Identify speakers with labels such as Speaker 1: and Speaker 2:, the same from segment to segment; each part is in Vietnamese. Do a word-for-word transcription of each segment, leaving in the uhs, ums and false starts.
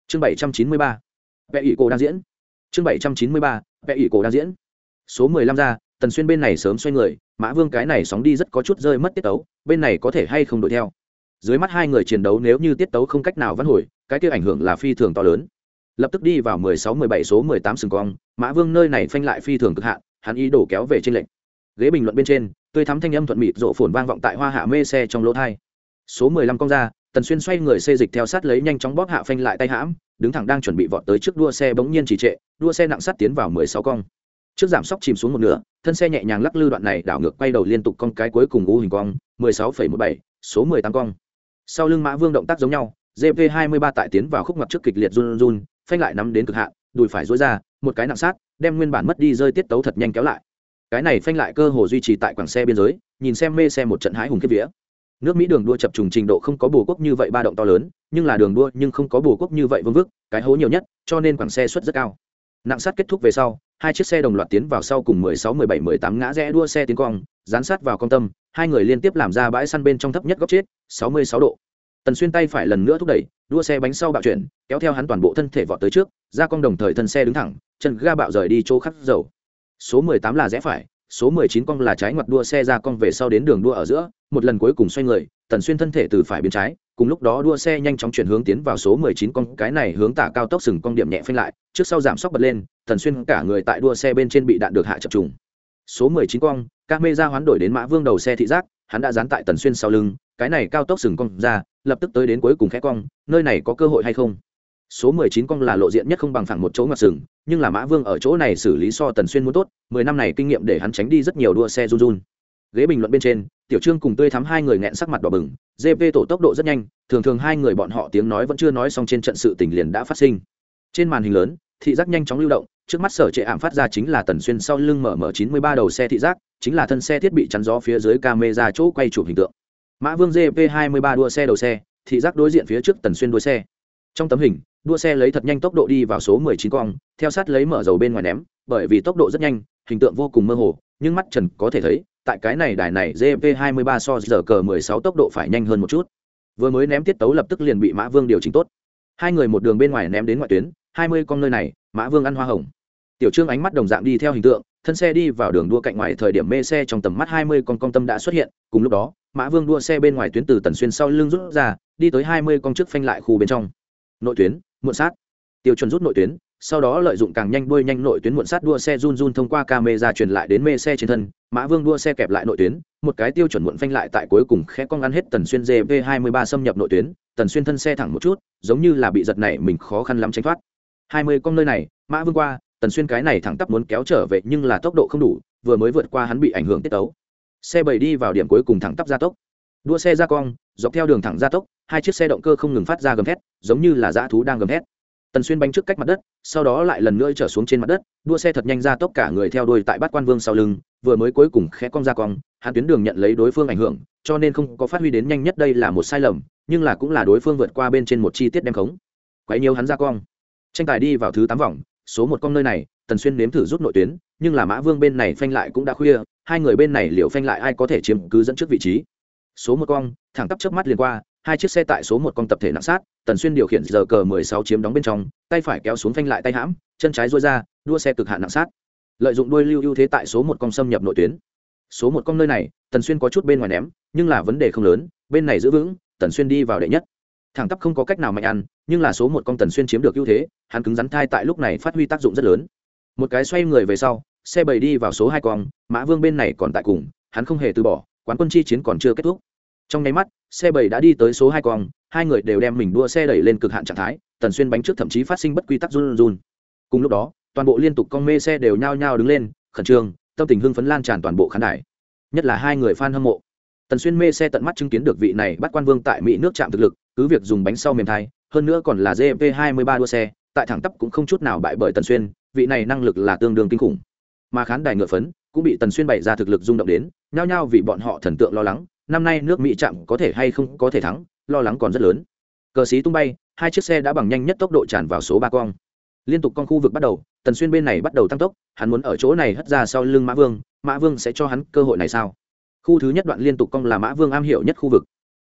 Speaker 1: chương bảy trăm chín mươi ba, vẽ ỷ cổ đang diễn. chương bảy trăm chín mươi ba, vẽ ỷ cổ đang diễn. Số mười lăm ra, Tần Xuyên bên này sớm xoay người, Mã Vương cái này sóng đi rất có chút rơi mất tiết tấu, bên này có thể hay không đuổi theo. Dưới mắt hai người chiến đấu nếu như tiết tấu không cách nào vãn hồi, cái kia ảnh hưởng là phi thường to lớn. Lập tức đi vào mười sáu mười bảy số mười tám sừng cong, Mã Vương nơi này phanh lại phi thường cực hạn, hắn ý đồ kéo về trên lệnh. Ghế bình luận bên trên, tươi thắm thanh âm thuận mịt rộ phồn vang vọng tại hoa hạ mê xe trong lỗ tai. Số mười lăm cong ra, Tần Xuyên xoay người xê dịch theo sát lấy nhanh chóng bóp hạ phanh lại tay hãm, đứng thẳng đang chuẩn bị vọt tới trước đua xe bỗng nhiên trì trệ, đua xe nặng sát tiến vào mười sáu cong. Trước giảm sóc chìm xuống một nửa, thân xe nhẹ nhàng lắc lư đoạn này đảo ngược quay đầu liên tục cong cái cuối cùng u hình cong, mười sáu phẩy mười bảy, số mười tám cong. Sau lưng Mã Vương động tác giống nhau, giê pê hai mươi ba tại tiến vào khúc ngoặt trước kịch liệt run run, phanh lại nắm đến cực hạn, đùi phải duỗi ra, một cái nặng sát, đem nguyên bản mất đi rơi tiết tấu thật nhanh kéo lại. Cái này phanh lại cơ hồ duy trì tại quảng xe biên giới, nhìn xem mê xe một trận hái hùng kiếp vía. Nước Mỹ đường đua chập trùng trình độ không có bồ quốc như vậy ba động to lớn, nhưng là đường đua nhưng không có bồ quốc như vậy vương vức, cái hố nhiều nhất, cho nên quảng xe suất rất cao. Nặng sát kết thúc về sau, hai chiếc xe đồng loạt tiến vào sau cùng mười sáu, mười bảy, mười tám ngã rẽ đua xe tiến cong, dán sát vào con tâm, hai người liên tiếp làm ra bãi săn bên trong thấp nhất góc chết, sáu mươi sáu độ. Tần Xuyên tay phải lần nữa thúc đẩy, đua xe bánh sau bạo chuyển, kéo theo hắn toàn bộ thân thể vọt tới trước, ra cong đồng thời thân xe đứng thẳng, chân ga bạo rời đi chỗ khắc dầu. Số mười tám là rẽ phải, số mười chín cong là trái ngoặt đua xe ra cong về sau đến đường đua ở giữa, một lần cuối cùng xoay người, Tần Xuyên thân thể từ phải bên trái, cùng lúc đó đua xe nhanh chóng chuyển hướng tiến vào số mười chín cong, cái này hướng tả cao tốc sừng cong điểm nhẹ phanh lại, trước sau giảm sóc bật lên, Tần Xuyên cả người tại đua xe bên trên bị đạn được hạ chập trùng. Số mười chín cong, camera hoán đổi đến Mã Vương đầu xe thị giác, hắn đã dán tại Tần Xuyên sau lưng, cái này cao tốc sừng cong ra, lập tức tới đến cuối cùng khẽ cong, nơi này có cơ hội hay không? Số mười chín cong là lộ diện nhất không bằng phẳng một chỗ ngoặt sừng, nhưng là Mã Vương ở chỗ này xử lý so Tần Xuyên muốn tốt, mười năm này kinh nghiệm để hắn tránh đi rất nhiều đua xe run run. Ghế bình luận bên trên, Tiểu Trương cùng Tươi Thắm hai người nghẹn sắc mặt đỏ bừng, giê pê tổ tốc độ rất nhanh, thường thường hai người bọn họ tiếng nói vẫn chưa nói xong trên trận sự tình liền đã phát sinh. Trên màn hình lớn, thị giác nhanh chóng lưu động, trước mắt sở trệ ảm phát ra chính là Tần Xuyên sau lưng mở mở chín mươi ba đầu xe thị giác, chính là thân xe thiết bị chắn gió phía dưới camera chỗ quay chụp hình tượng. Mã Vương giê pê hai mươi ba đua xe đầu xe, thị giác đối diện phía trước Tần Xuyên đuôi xe. Trong tấm hình, đua xe lấy thật nhanh tốc độ đi vào số mười chín cong, theo sát lấy mở dầu bên ngoài ném, bởi vì tốc độ rất nhanh, hình tượng vô cùng mơ hồ, nhưng mắt trần có thể thấy, tại cái này đài này giê pê hai mươi ba so giờ cờ mười sáu tốc độ phải nhanh hơn một chút. Vừa mới ném tiết tấu lập tức liền bị Mã Vương điều chỉnh tốt. Hai người một đường bên ngoài ném đến ngoại tuyến, hai mươi cong nơi này, Mã Vương ăn hoa hồng. Tiểu Trương ánh mắt đồng dạng đi theo hình tượng, thân xe đi vào đường đua cạnh ngoài thời điểm mê xe trong tầm mắt hai mươi cong cong tâm đã xuất hiện, cùng lúc đó, Mã Vương đua xe bên ngoài tuyến từ Tần Xuyên sau lưng rút ra, đi tới hai mươi cong trước phanh lại khu bên trong. Nội tuyến, muộn sát. Tiêu chuẩn rút nội tuyến, sau đó lợi dụng càng nhanh đuôi nhanh nội tuyến muộn sát đua xe run run thông qua camera truyền lại đến mê xe trên thân, Mã Vương đua xe kẹp lại nội tuyến, một cái tiêu chuẩn muộn phanh lại tại cuối cùng khẽ cong ăn hết Tần Xuyên giê pê hai mươi ba xâm nhập nội tuyến, Tần Xuyên thân xe thẳng một chút, giống như là bị giật này mình khó khăn lắm tránh thoát. hai mươi cong nơi này, Mã Vương qua, Tần Xuyên cái này thẳng tắp muốn kéo trở về nhưng là tốc độ không đủ, vừa mới vượt qua hắn bị ảnh hưởng tiết tấu. Xe bảy đi vào điểm cuối cùng thẳng tắp gia tốc. Đua xe ra cong, dọc theo đường thẳng gia tốc, hai chiếc xe động cơ không ngừng phát ra gầm thét, giống như là dã thú đang gầm thét. Tần Xuyên bánh trước cách mặt đất, sau đó lại lần nữa trở xuống trên mặt đất, đua xe thật nhanh ra tốc cả người theo đuôi tại Bát Quan Vương sau lưng, vừa mới cuối cùng khẽ cong ra cong, hắn tuyến đường nhận lấy đối phương ảnh hưởng, cho nên không có phát huy đến nhanh nhất đây là một sai lầm, nhưng là cũng là đối phương vượt qua bên trên một chi tiết đem khống. Quấy nhiều hắn ra cong. Tranh tài đi vào thứ tám vòng, số một cong nơi này, Tần Xuyên nếm thử rút nội tuyến, nhưng là Mã Vương bên này phanh lại cũng đã khuya, hai người bên này liệu phanh lại ai có thể chiếm cứ dẫn trước vị trí. Số một cong, thẳng tắp chớp mắt liền qua, hai chiếc xe tại số một cong tập thể nặng sát, Tần Xuyên điều khiển giờ cờ mười sáu chiếm đóng bên trong, tay phải kéo xuống phanh lại tay hãm, chân trái duỗi ra, đua xe cực hạn nặng sát. Lợi dụng đuôi lưu ưu thế tại số một cong xâm nhập nội tuyến. Số một cong nơi này, Tần Xuyên có chút bên ngoài ném, nhưng là vấn đề không lớn, bên này giữ vững, Tần Xuyên đi vào đệ nhất. Thẳng tắp không có cách nào mạnh ăn, nhưng là số một cong Tần Xuyên chiếm được ưu thế, hắn cứng rắn thai tại lúc này phát huy tác dụng rất lớn. Một cái xoay người về sau, xe bảy đi vào số hai cong, Mã Vương bên này còn tại cùng, hắn không hề từ bỏ, quán quân chi chiến còn chưa kết thúc. Trong nháy mắt, xe bảy đã đi tới số hai cong, hai người đều đem mình đua xe đẩy lên cực hạn trạng thái, Tần Xuyên bánh trước thậm chí phát sinh bất quy tắc run run. Cùng lúc đó, toàn bộ liên tục cong mê xe đều nhao nhao đứng lên, khẩn trương, tâm tình hưng phấn lan tràn toàn bộ khán đài. Nhất là hai người fan hâm mộ. Tần Xuyên mê xe tận mắt chứng kiến được vị này Bát Quan Vương tại Mỹ nước chạm thực lực, cứ việc dùng bánh sau mềm thai, hơn nữa còn là giê pê hai mươi ba đua xe, tại thẳng tắp cũng không chút nào bại bởi Tần Xuyên, vị này năng lực là tương đương kinh khủng. Mà khán đài ngựa phấn cũng bị Tần Xuyên bày ra thực lực rung động đến, nhao nhao vì bọn họ thần tượng lo lắng, năm nay nước Mỹ chạm có thể hay không có thể thắng, lo lắng còn rất lớn. Cờ xí tung bay, hai chiếc xe đã bằng nhanh nhất tốc độ tràn vào số ba cong. Liên tục cong khu vực bắt đầu, Tần Xuyên bên này bắt đầu tăng tốc, hắn muốn ở chỗ này hất ra sau lưng Mã Vương, Mã Vương sẽ cho hắn cơ hội này sao? Khu thứ nhất đoạn liên tục cong là Mã Vương am hiểu nhất khu vực.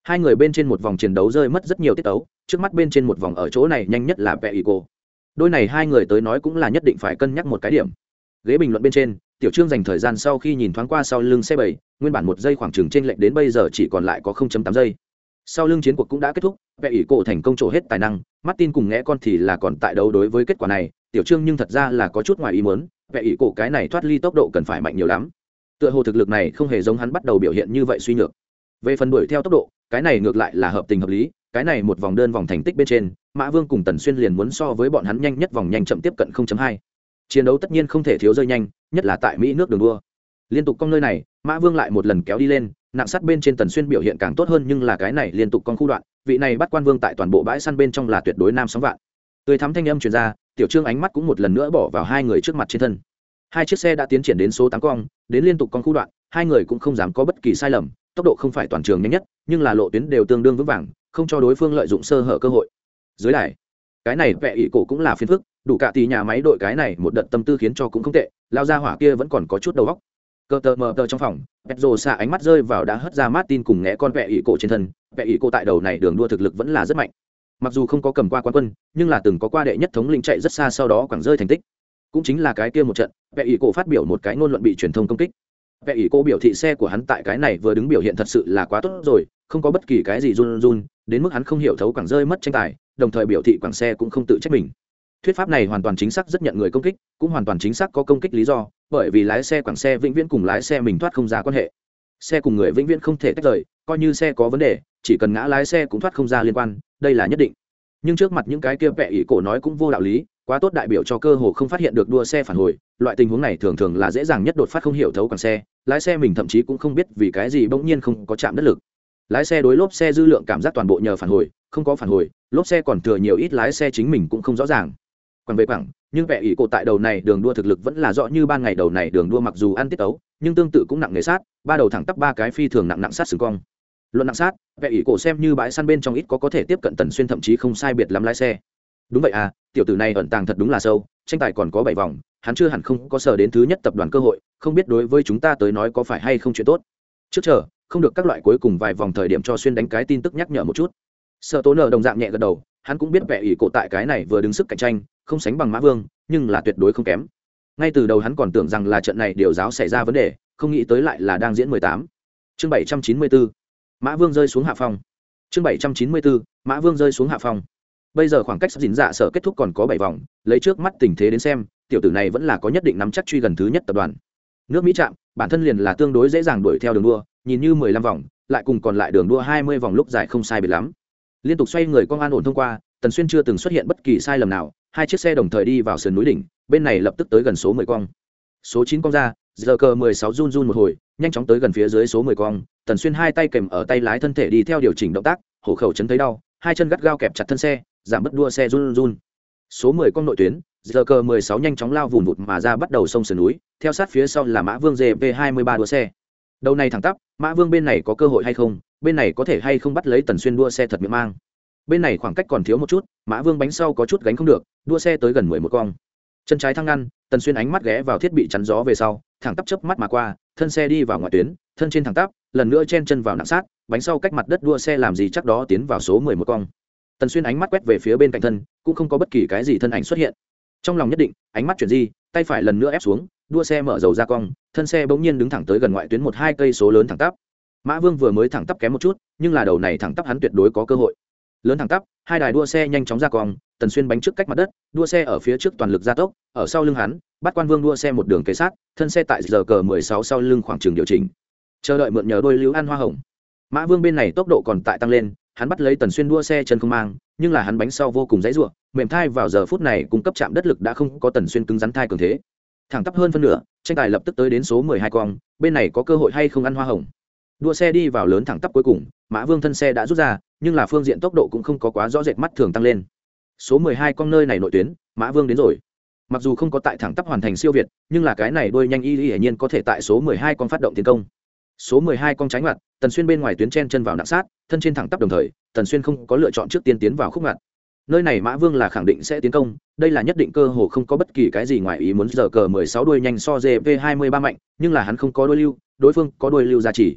Speaker 1: Hai người bên trên một vòng chiến đấu rơi mất rất nhiều tiết tấu, trước mắt bên trên một vòng ở chỗ này nhanh nhất là Pẹ Ico. Đôi này hai người tới nói cũng là nhất định phải cân nhắc một cái điểm. Ghế bình luận bên trên, Tiểu Trương dành thời gian sau khi nhìn thoáng qua sau lưng xe bảy, nguyên bản một giây khoảng chừng trên lệch đến bây giờ chỉ còn lại có không phẩy tám giây. Sau lưng chiến cuộc cũng đã kết thúc, Pẹ Ico thành công trổ hết tài năng, Martin cùng ngẽ con thì là còn tại đấu đối với kết quả này, Tiểu Trương nhưng thật ra là có chút ngoài ý muốn, Pẹ Ico cái này thoát ly tốc độ cần phải mạnh nhiều lắm. Tựa hồ thực lực này không hề giống hắn bắt đầu biểu hiện như vậy suy nhược. Về phần đuổi theo tốc độ, cái này ngược lại là hợp tình hợp lý, cái này một vòng đơn vòng thành tích bên trên, Mã Vương cùng Tần Xuyên liền muốn so với bọn hắn nhanh nhất vòng nhanh chậm tiếp cận không chấm hai. Chiến đấu tất nhiên không thể thiếu rơi nhanh, nhất là tại Mỹ nước đường đua. Liên tục cong nơi này, Mã Vương lại một lần kéo đi lên, nặng sắt bên trên Tần Xuyên biểu hiện càng tốt hơn, nhưng là cái này liên tục cong khu đoạn, vị này bắt quan vương tại toàn bộ bãi săn bên trong là tuyệt đối nam sóng vạn. Tươi thắm thanh âm truyền ra, Tiểu Trương ánh mắt cũng một lần nữa bỏ vào hai người trước mặt trên thân. Hai chiếc xe đã tiến triển đến số tám cong, đến liên tục cong khu đoạn, hai người cũng không dám có bất kỳ sai lầm, tốc độ không phải toàn trường nhanh nhất, nhưng là lộ tuyến đều tương đương vững vàng, không cho đối phương lợi dụng sơ hở cơ hội. Dưới đài, cái này Pẹ Ico cũng là phiền phức, đủ cả tỷ nhà máy đội cái này một đợt tâm tư khiến cho cũng không tệ, lao ra hỏa kia vẫn còn có chút đầu óc. Cơ tờ mờ tờ trong phòng, Pedro xạ ánh mắt rơi vào đã hất ra Martin cùng ngẽ con Pẹ Ico trên thân, Pẹ Ico tại đầu này đường đua thực lực vẫn là rất mạnh. Mặc dù không có cầm qua quán quân, nhưng là từng có qua đệ nhất thống lĩnh chạy rất xa sau đó quẳng rơi thành tích. Cũng chính là cái kia một trận, Pẹ Ico phát biểu một cái ngôn luận bị truyền thông công kích. Pẹ Ico biểu thị xe của hắn tại cái này vừa đứng biểu hiện thật sự là quá tốt rồi, không có bất kỳ cái gì run run, đến mức hắn không hiểu thấu quẳng rơi mất tranh tài, đồng thời biểu thị quẳng xe cũng không tự trách mình. Thuyết pháp này hoàn toàn chính xác rất nhận người công kích, cũng hoàn toàn chính xác có công kích lý do, bởi vì lái xe quẳng xe vĩnh viễn cùng lái xe mình thoát không ra quan hệ. Xe cùng người vĩnh viễn không thể tách rời, coi như xe có vấn đề, chỉ cần ngã lái xe cũng thoát không ra liên quan, đây là nhất định. Nhưng trước mặt những cái kia Pẹ Ico nói cũng vô đạo lý, quá tốt đại biểu cho cơ hồ không phát hiện được đua xe phản hồi, loại tình huống này thường thường là dễ dàng nhất đột phát không hiểu thấu quẳng xe, lái xe mình thậm chí cũng không biết vì cái gì bỗng nhiên không có chạm đất lực. Lái xe đối lốp xe dư lượng cảm giác toàn bộ nhờ phản hồi, không có phản hồi, lốp xe còn thừa nhiều ít lái xe chính mình cũng không rõ ràng. Quẳng về quẳng, nhưng Pẹ Ico tại đầu này đường đua thực lực vẫn là rõ như ban ngày, đầu này đường đua mặc dù ăn tiết ấu, nhưng tương tự cũng nặng nề sát, ba đầu thẳng tắp ba cái phi thường nặng nặng sát sừng cong. Luận nặng sát, Pẹ Ico xem như bãi săn bên trong ít có có thể tiếp cận Tần Xuyên, thậm chí không sai biệt lắm lái xe. Đúng vậy à, tiểu tử này ẩn tàng thật đúng là sâu, tranh tài còn có bảy vòng, hắn chưa hẳn không có sở đến thứ nhất tập đoàn cơ hội, không biết đối với chúng ta tới nói có phải hay không chuyện tốt. Trước chờ, không được các loại cuối cùng vài vòng thời điểm cho Xuyên đánh cái tin tức nhắc nhở một chút. Sở Tố Nở đồng dạng nhẹ gật đầu, hắn cũng biết Pẹ Ico tại cái này vừa đứng sức cạnh tranh, không sánh bằng Mã Vương, nhưng là tuyệt đối không kém. Ngay từ đầu hắn còn tưởng rằng là trận này điều giáo xảy ra vấn đề, không nghĩ tới lại là đang diễn mười tám. Chương bảy trăm chín mươi tư, Mã Vương rơi xuống hạ phong. Chương bảy trăm chín mươi tư, Mã Vương rơi xuống hạ phong. Bây giờ khoảng cách sắp dính dạ sở kết thúc còn có bảy vòng, lấy trước mắt tình thế đến xem, tiểu tử này vẫn là có nhất định nắm chắc truy gần thứ nhất tập đoàn. Nước Mỹ chạm, bản thân liền là tương đối dễ dàng đuổi theo đường đua, nhìn như mười lăm vòng, lại cùng còn lại đường đua hai mươi vòng lúc dài không sai biệt lắm. Liên tục xoay người con an ổn thông qua, Tần Xuyên chưa từng xuất hiện bất kỳ sai lầm nào, hai chiếc xe đồng thời đi vào sườn núi đỉnh, bên này lập tức tới gần số mười cong. Số chín cong ra, giờ cờ mười sáu run run một hồi, nhanh chóng tới gần phía dưới số mười cong, Tần Xuyên hai tay kèm ở tay lái thân thể đi theo điều chỉnh động tác, hổ khẩu chấn thấy đau, hai chân gắt gao kẹp chặt thân xe, giảm bớt đua xe run run. Số mười cong nội tuyến, giờ cờ mười sáu nhanh chóng lao vùn vụt mà ra bắt đầu sông sườn núi, theo sát phía sau là Mã Vương giê pê hai mươi ba đua xe. Đầu này thẳng tắp, Mã Vương bên này có cơ hội hay không, bên này có thể hay không bắt lấy Tần Xuyên đua xe thật miệng mang. Bên này khoảng cách còn thiếu một chút, Mã Vương bánh sau có chút gánh không được, đua xe tới gần mười một cong. Chân trái thăng ngăn, Tần Xuyên ánh mắt ghé vào thiết bị chắn gió về sau, thẳng tắp chớp mắt mà qua, thân xe đi vào ngoại tuyến, thân trên thẳng tắp, lần nữa chen chân vào nặng sát, bánh sau cách mặt đất đua xe làm gì chắc đó tiến vào số mười một cong. Tần Xuyên ánh mắt quét về phía bên cạnh thân, cũng không có bất kỳ cái gì thân ảnh xuất hiện. Trong lòng nhất định, ánh mắt chuyển di, tay phải lần nữa ép xuống, đua xe mở dầu ra cong, thân xe bỗng nhiên đứng thẳng tới gần ngoại tuyến một hai cây số lớn thẳng tắp. Mã Vương vừa mới thẳng tắp kém một chút, nhưng là đầu này thẳng tắp hắn tuyệt đối có cơ hội. Lớn thẳng tắp, hai đài đua xe nhanh chóng ra cong, Tần Xuyên bánh trước cách mặt đất, đua xe ở phía trước toàn lực gia tốc, ở sau lưng hắn, Bắt Quan Vương đua xe một đường kế sát, thân xe tại giờ cờ mười sáu sau lưng khoảng trường điều chỉnh, chờ đợi mượn nhờ đôi lưu ăn hoa hồng. Mã Vương bên này tốc độ còn tại tăng lên, hắn bắt lấy Tần Xuyên đua xe chân không mang, nhưng là hắn bánh sau vô cùng dãy ruộng, mềm thai vào giờ phút này cung cấp chạm đất lực đã không có Tần Xuyên cứng rắn thai cường thế. Thẳng tắp hơn phân nửa, tranh tài lập tức tới đến số mười hai cong, bên này có cơ hội hay không ăn hoa hồng. Đua xe đi vào lớn thẳng tắp cuối cùng, Mã Vương thân xe đã rút ra, nhưng là phương diện tốc độ cũng không có quá rõ rệt mắt thường tăng lên. Số mười hai cong nơi này nội tuyến, Mã Vương đến rồi. Mặc dù không có tại thẳng tắp hoàn thành siêu việt, nhưng là cái này đuôi nhanh y hiển nhiên có thể tại số mười hai cong phát động tiến công. Số mười hai cong tránh ngoặt, Tần Xuyên bên ngoài tuyến chen chân vào nặng sát, thân trên thẳng tắp đồng thời, Tần Xuyên không có lựa chọn trước tiên tiến vào khúc ngoặt. Nơi này Mã Vương là khẳng định sẽ tiến công, đây là nhất định cơ hồ không có bất kỳ cái gì ngoài ý muốn. Giờ cờ mười sáu đuôi nhanh so giê pê hai mươi ba mạnh, nhưng là hắn không có đuôi lưu, đối phương có đuôi lưu gia trì.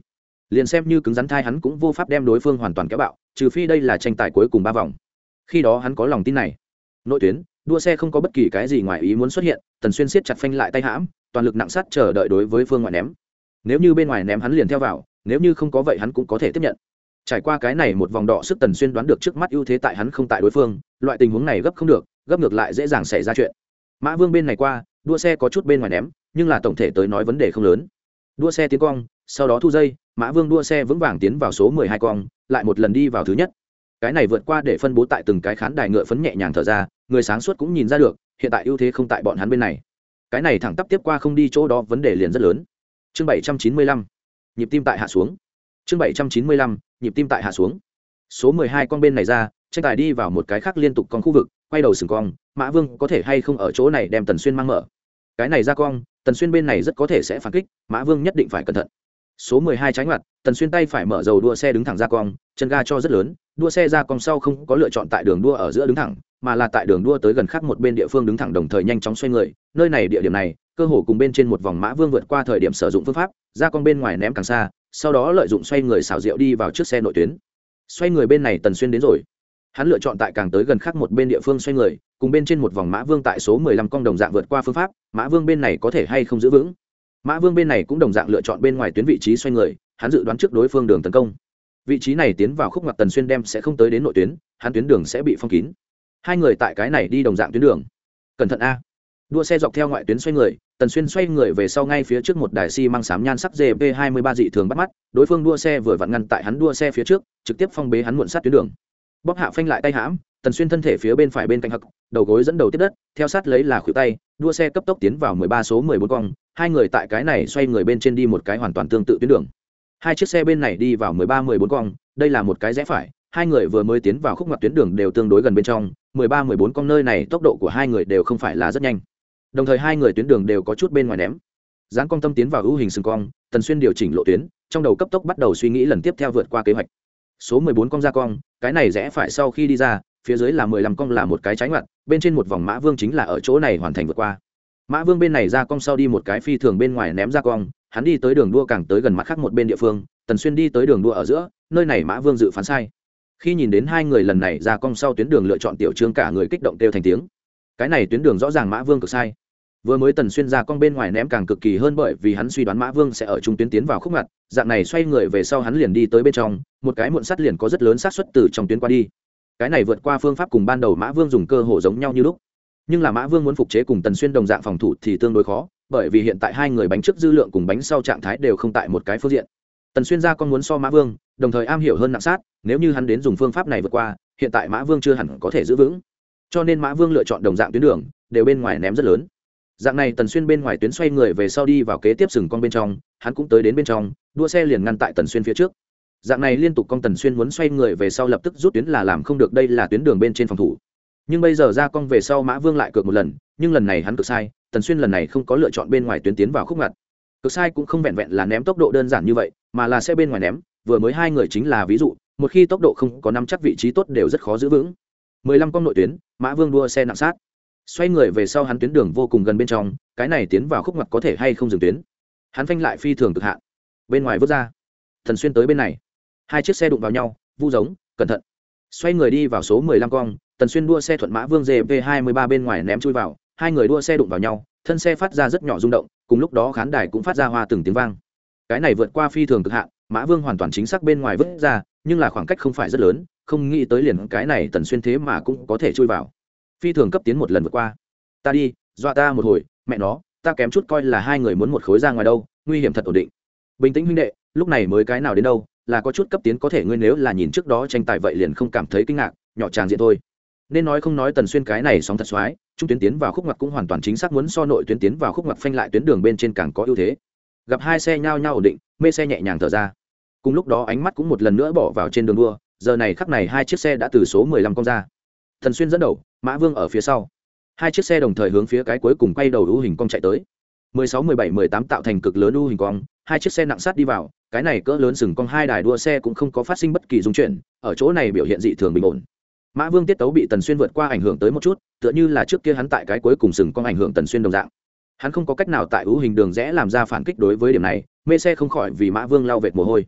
Speaker 1: liền xem như cứng rắn thai hắn cũng vô pháp đem đối phương hoàn toàn kéo bạo, trừ phi đây là tranh tài cuối cùng ba vòng. Khi đó hắn có lòng tin này. Nội tuyến, đua xe không có bất kỳ cái gì ngoài ý muốn xuất hiện, Tần Xuyên siết chặt phanh lại tay hãm, toàn lực nặng sát chờ đợi đối với phương ngoại ném. Nếu như bên ngoài ném hắn liền theo vào, nếu như không có vậy hắn cũng có thể tiếp nhận. Trải qua cái này một vòng đọ sức, Tần Xuyên đoán được trước mắt ưu thế tại hắn không tại đối phương, loại tình huống này gấp không được, gấp ngược lại dễ dàng xảy ra chuyện. Mã Vương bên này qua, đua xe có chút bên ngoài ném, nhưng là tổng thể tới nói vấn đề không lớn. Đua xe tiến cong, sau đó thu dây, Mã Vương đua xe vững vàng tiến vào số mười hai cong, lại một lần đi vào thứ nhất. Cái này vượt qua để phân bố tại từng cái khán đài ngựa phấn nhẹ nhàng thở ra, người sáng suốt cũng nhìn ra được, hiện tại ưu thế không tại bọn hắn bên này. Cái này thẳng tắp tiếp qua không đi chỗ đó vấn đề liền rất lớn. Chương bảy trăm chín mươi lăm, nhịp tim tại hạ xuống. Chương bảy trăm chín mươi lăm, nhịp tim tại hạ xuống. Số mười hai con bên này ra, tranh tài đi vào một cái khác liên tục con khu vực, quay đầu sừng cong, Mã Vương có thể hay không ở chỗ này đem Tần Xuyên mang mở. Cái này ra cong, Tần Xuyên bên này rất có thể sẽ phản kích, Mã Vương nhất định phải cẩn thận. Số mười hai trái ngoặt, Tần Xuyên tay phải mở dầu đua xe đứng thẳng ra cong, chân ga cho rất lớn, đua xe ra cong sau không có lựa chọn tại đường đua ở giữa đứng thẳng, mà là tại đường đua tới gần khác một bên địa phương đứng thẳng, đồng thời nhanh chóng xoay người. Nơi này địa điểm này, cơ hồ cùng bên trên một vòng Mã Vương vượt qua thời điểm sử dụng phương pháp, ra cong bên ngoài ném càng xa, sau đó lợi dụng xoay người xảo diệu đi vào trước xe nội tuyến. Xoay người bên này Tần Xuyên đến rồi. Hắn lựa chọn tại càng tới gần khác một bên địa phương xoay người, cùng bên trên một vòng Mã Vương tại số mười lăm cong đồng dạng vượt qua phương pháp, Mã Vương bên này có thể hay không giữ vững. Mã Vương bên này cũng đồng dạng lựa chọn bên ngoài tuyến vị trí xoay người, hắn dự đoán trước đối phương đường tấn công. Vị trí này tiến vào khúc ngoặt Tần Xuyên đem sẽ không tới đến nội tuyến, hắn tuyến đường sẽ bị phong kín. Hai người tại cái này đi đồng dạng tuyến đường. Cẩn thận a. Đua xe dọc theo ngoại tuyến xoay người, Tần Xuyên xoay người về sau ngay phía trước một đài xi măng xám nhan sắc G P hai mươi ba dị thường bắt mắt, đối phương đua xe vừa vặn ngăn tại hắn đua xe phía trước, trực tiếp phong bế hắn muộn sát tuyến đường. Bóp hạ phanh lại tay hãm, Tần Xuyên thân thể phía bên phải bên cạnh hặc, đầu gối dẫn đầu tiếp đất, theo sát lấy là khuỷu tay, đua xe cấp tốc tiến vào mười ba số mười bốn cong, hai người tại cái này xoay người bên trên đi một cái hoàn toàn tương tự tuyến đường. Hai chiếc xe bên này đi vào mười ba mười bốn cong, đây là một cái rẽ phải, hai người vừa mới tiến vào khúc ngoặt tuyến đường đều tương đối gần bên trong, mười ba mười bốn cong nơi này tốc độ của hai người đều không phải là rất nhanh. Đồng thời hai người tuyến đường đều có chút bên ngoài ném. Dán cong tâm tiến vào ưu hình sừng cong, Tần Xuyên điều chỉnh lộ tuyến, trong đầu cấp tốc bắt đầu suy nghĩ lần tiếp theo vượt qua kế hoạch. Số mười bốn cong ra cong, cái này rẽ phải sau khi đi ra, phía dưới là mười lăm cong là một cái trái ngoặt, bên trên một vòng Mã Vương chính là ở chỗ này hoàn thành vượt qua. Mã Vương bên này ra cong sau đi một cái phi thường bên ngoài ném ra cong, hắn đi tới đường đua càng tới gần mặt khác một bên địa phương, Tần Xuyên đi tới đường đua ở giữa, nơi này Mã Vương dự phán sai. Khi nhìn đến hai người lần này ra cong sau tuyến đường lựa chọn tiểu trương, cả người kích động kêu thành tiếng. Cái này tuyến đường rõ ràng Mã Vương cực sai. Vừa mới Tần Xuyên ra cong bên ngoài ném càng cực kỳ hơn, bởi vì hắn suy đoán Mã Vương sẽ ở trung tuyến tiến vào khúc ngặt, dạng này xoay người về sau hắn liền đi tới bên trong, một cái muộn sắt liền có rất lớn xác suất từ trong tuyến qua đi. Cái này vượt qua phương pháp cùng ban đầu Mã Vương dùng cơ hồ giống nhau như lúc, nhưng là Mã Vương muốn phục chế cùng Tần Xuyên đồng dạng phòng thủ thì tương đối khó, bởi vì hiện tại hai người bánh trước dư lượng cùng bánh sau trạng thái đều không tại một cái phương diện. Tần Xuyên ra con muốn so Mã Vương, đồng thời am hiểu hơn nặng sát, nếu như hắn đến dùng phương pháp này vượt qua, hiện tại Mã Vương chưa hẳn có thể giữ vững. Cho nên Mã Vương lựa chọn đồng dạng tuyến đường, đều bên ngoài ném rất lớn. Dạng này Tần Xuyên bên ngoài tuyến xoay người về sau đi vào kế tiếp sừng con bên trong, hắn cũng tới đến bên trong, đua xe liền ngăn tại Tần Xuyên phía trước. Dạng này liên tục con Tần Xuyên muốn xoay người về sau lập tức rút tuyến là làm không được, đây là tuyến đường bên trên phòng thủ. Nhưng bây giờ ra con về sau Mã Vương lại cược một lần, nhưng lần này hắn cực sai, Tần Xuyên lần này không có lựa chọn bên ngoài tuyến tiến vào khúc ngặt. Cực sai cũng không vẹn vẹn là ném tốc độ đơn giản như vậy, mà là sẽ bên ngoài ném, vừa mới hai người chính là ví dụ, một khi tốc độ không có nắm chắc vị trí tốt đều rất khó giữ vững. mười lăm con nội tuyến, Mã Vương đua xe nặng sát. Xoay người về sau hắn tuyến đường vô cùng gần bên trong, cái này tiến vào khúc ngoặt có thể hay không dừng tuyến. Hắn phanh lại phi thường cực hạn, bên ngoài vứt ra. Tần Xuyên tới bên này, hai chiếc xe đụng vào nhau, vu giống, cẩn thận. Xoay người đi vào số mười lăm cong, Tần Xuyên đua xe thuận Mã Vương G P hai mươi ba bên ngoài ném chui vào, hai người đua xe đụng vào nhau, thân xe phát ra rất nhỏ rung động, cùng lúc đó khán đài cũng phát ra hoa từng tiếng vang. Cái này vượt qua phi thường cực hạn, Mã Vương hoàn toàn chính xác bên ngoài vứt ra, nhưng là khoảng cách không phải rất lớn, không nghĩ tới liền cái này Tần Xuyên thế mà cũng có thể chui vào. Phi thường cấp tiến một lần vượt qua. Ta đi, dọa ta một hồi, mẹ nó, ta kém chút coi là hai người muốn một khối ra ngoài đâu, nguy hiểm thật ổn định. Bình tĩnh huynh đệ, lúc này mới cái nào đến đâu, là có chút cấp tiến có thể, ngươi nếu là nhìn trước đó tranh tài vậy liền không cảm thấy kinh ngạc, nhỏ tràng diện thôi. Nên nói không nói, Tần Xuyên cái này sóng thật xoái, trung tuyến tiến vào khúc ngoặt cũng hoàn toàn chính xác muốn so nội tuyến tiến vào khúc ngoặt phanh lại tuyến đường bên trên càng có ưu thế. Gặp hai xe nhau nhau ổn định, mê xe nhẹ nhàng thở ra. Cùng lúc đó ánh mắt cũng một lần nữa bỏ vào trên đường đua, giờ này khắc này hai chiếc xe đã từ số mười lăm cong ra. Tần Xuyên dẫn đầu, Mã Vương ở phía sau. Hai chiếc xe đồng thời hướng phía cái cuối cùng quay đầu u hình cong chạy tới. mười sáu, mười bảy, mười tám tạo thành cực lớn u hình cong, hai chiếc xe nặng sát đi vào, cái này cỡ lớn sừng cong hai đài đua xe cũng không có phát sinh bất kỳ rung chuyển, ở chỗ này biểu hiện dị thường bình ổn. Mã Vương tiết tấu bị Tần Xuyên vượt qua ảnh hưởng tới một chút, tựa như là trước kia hắn tại cái cuối cùng sừng cong ảnh hưởng Tần Xuyên đồng dạng. Hắn không có cách nào tại ưu hình đường rẽ làm ra phản kích, đối với điểm này, mê xe không khỏi vì Mã Vương lau vệt mồ hôi.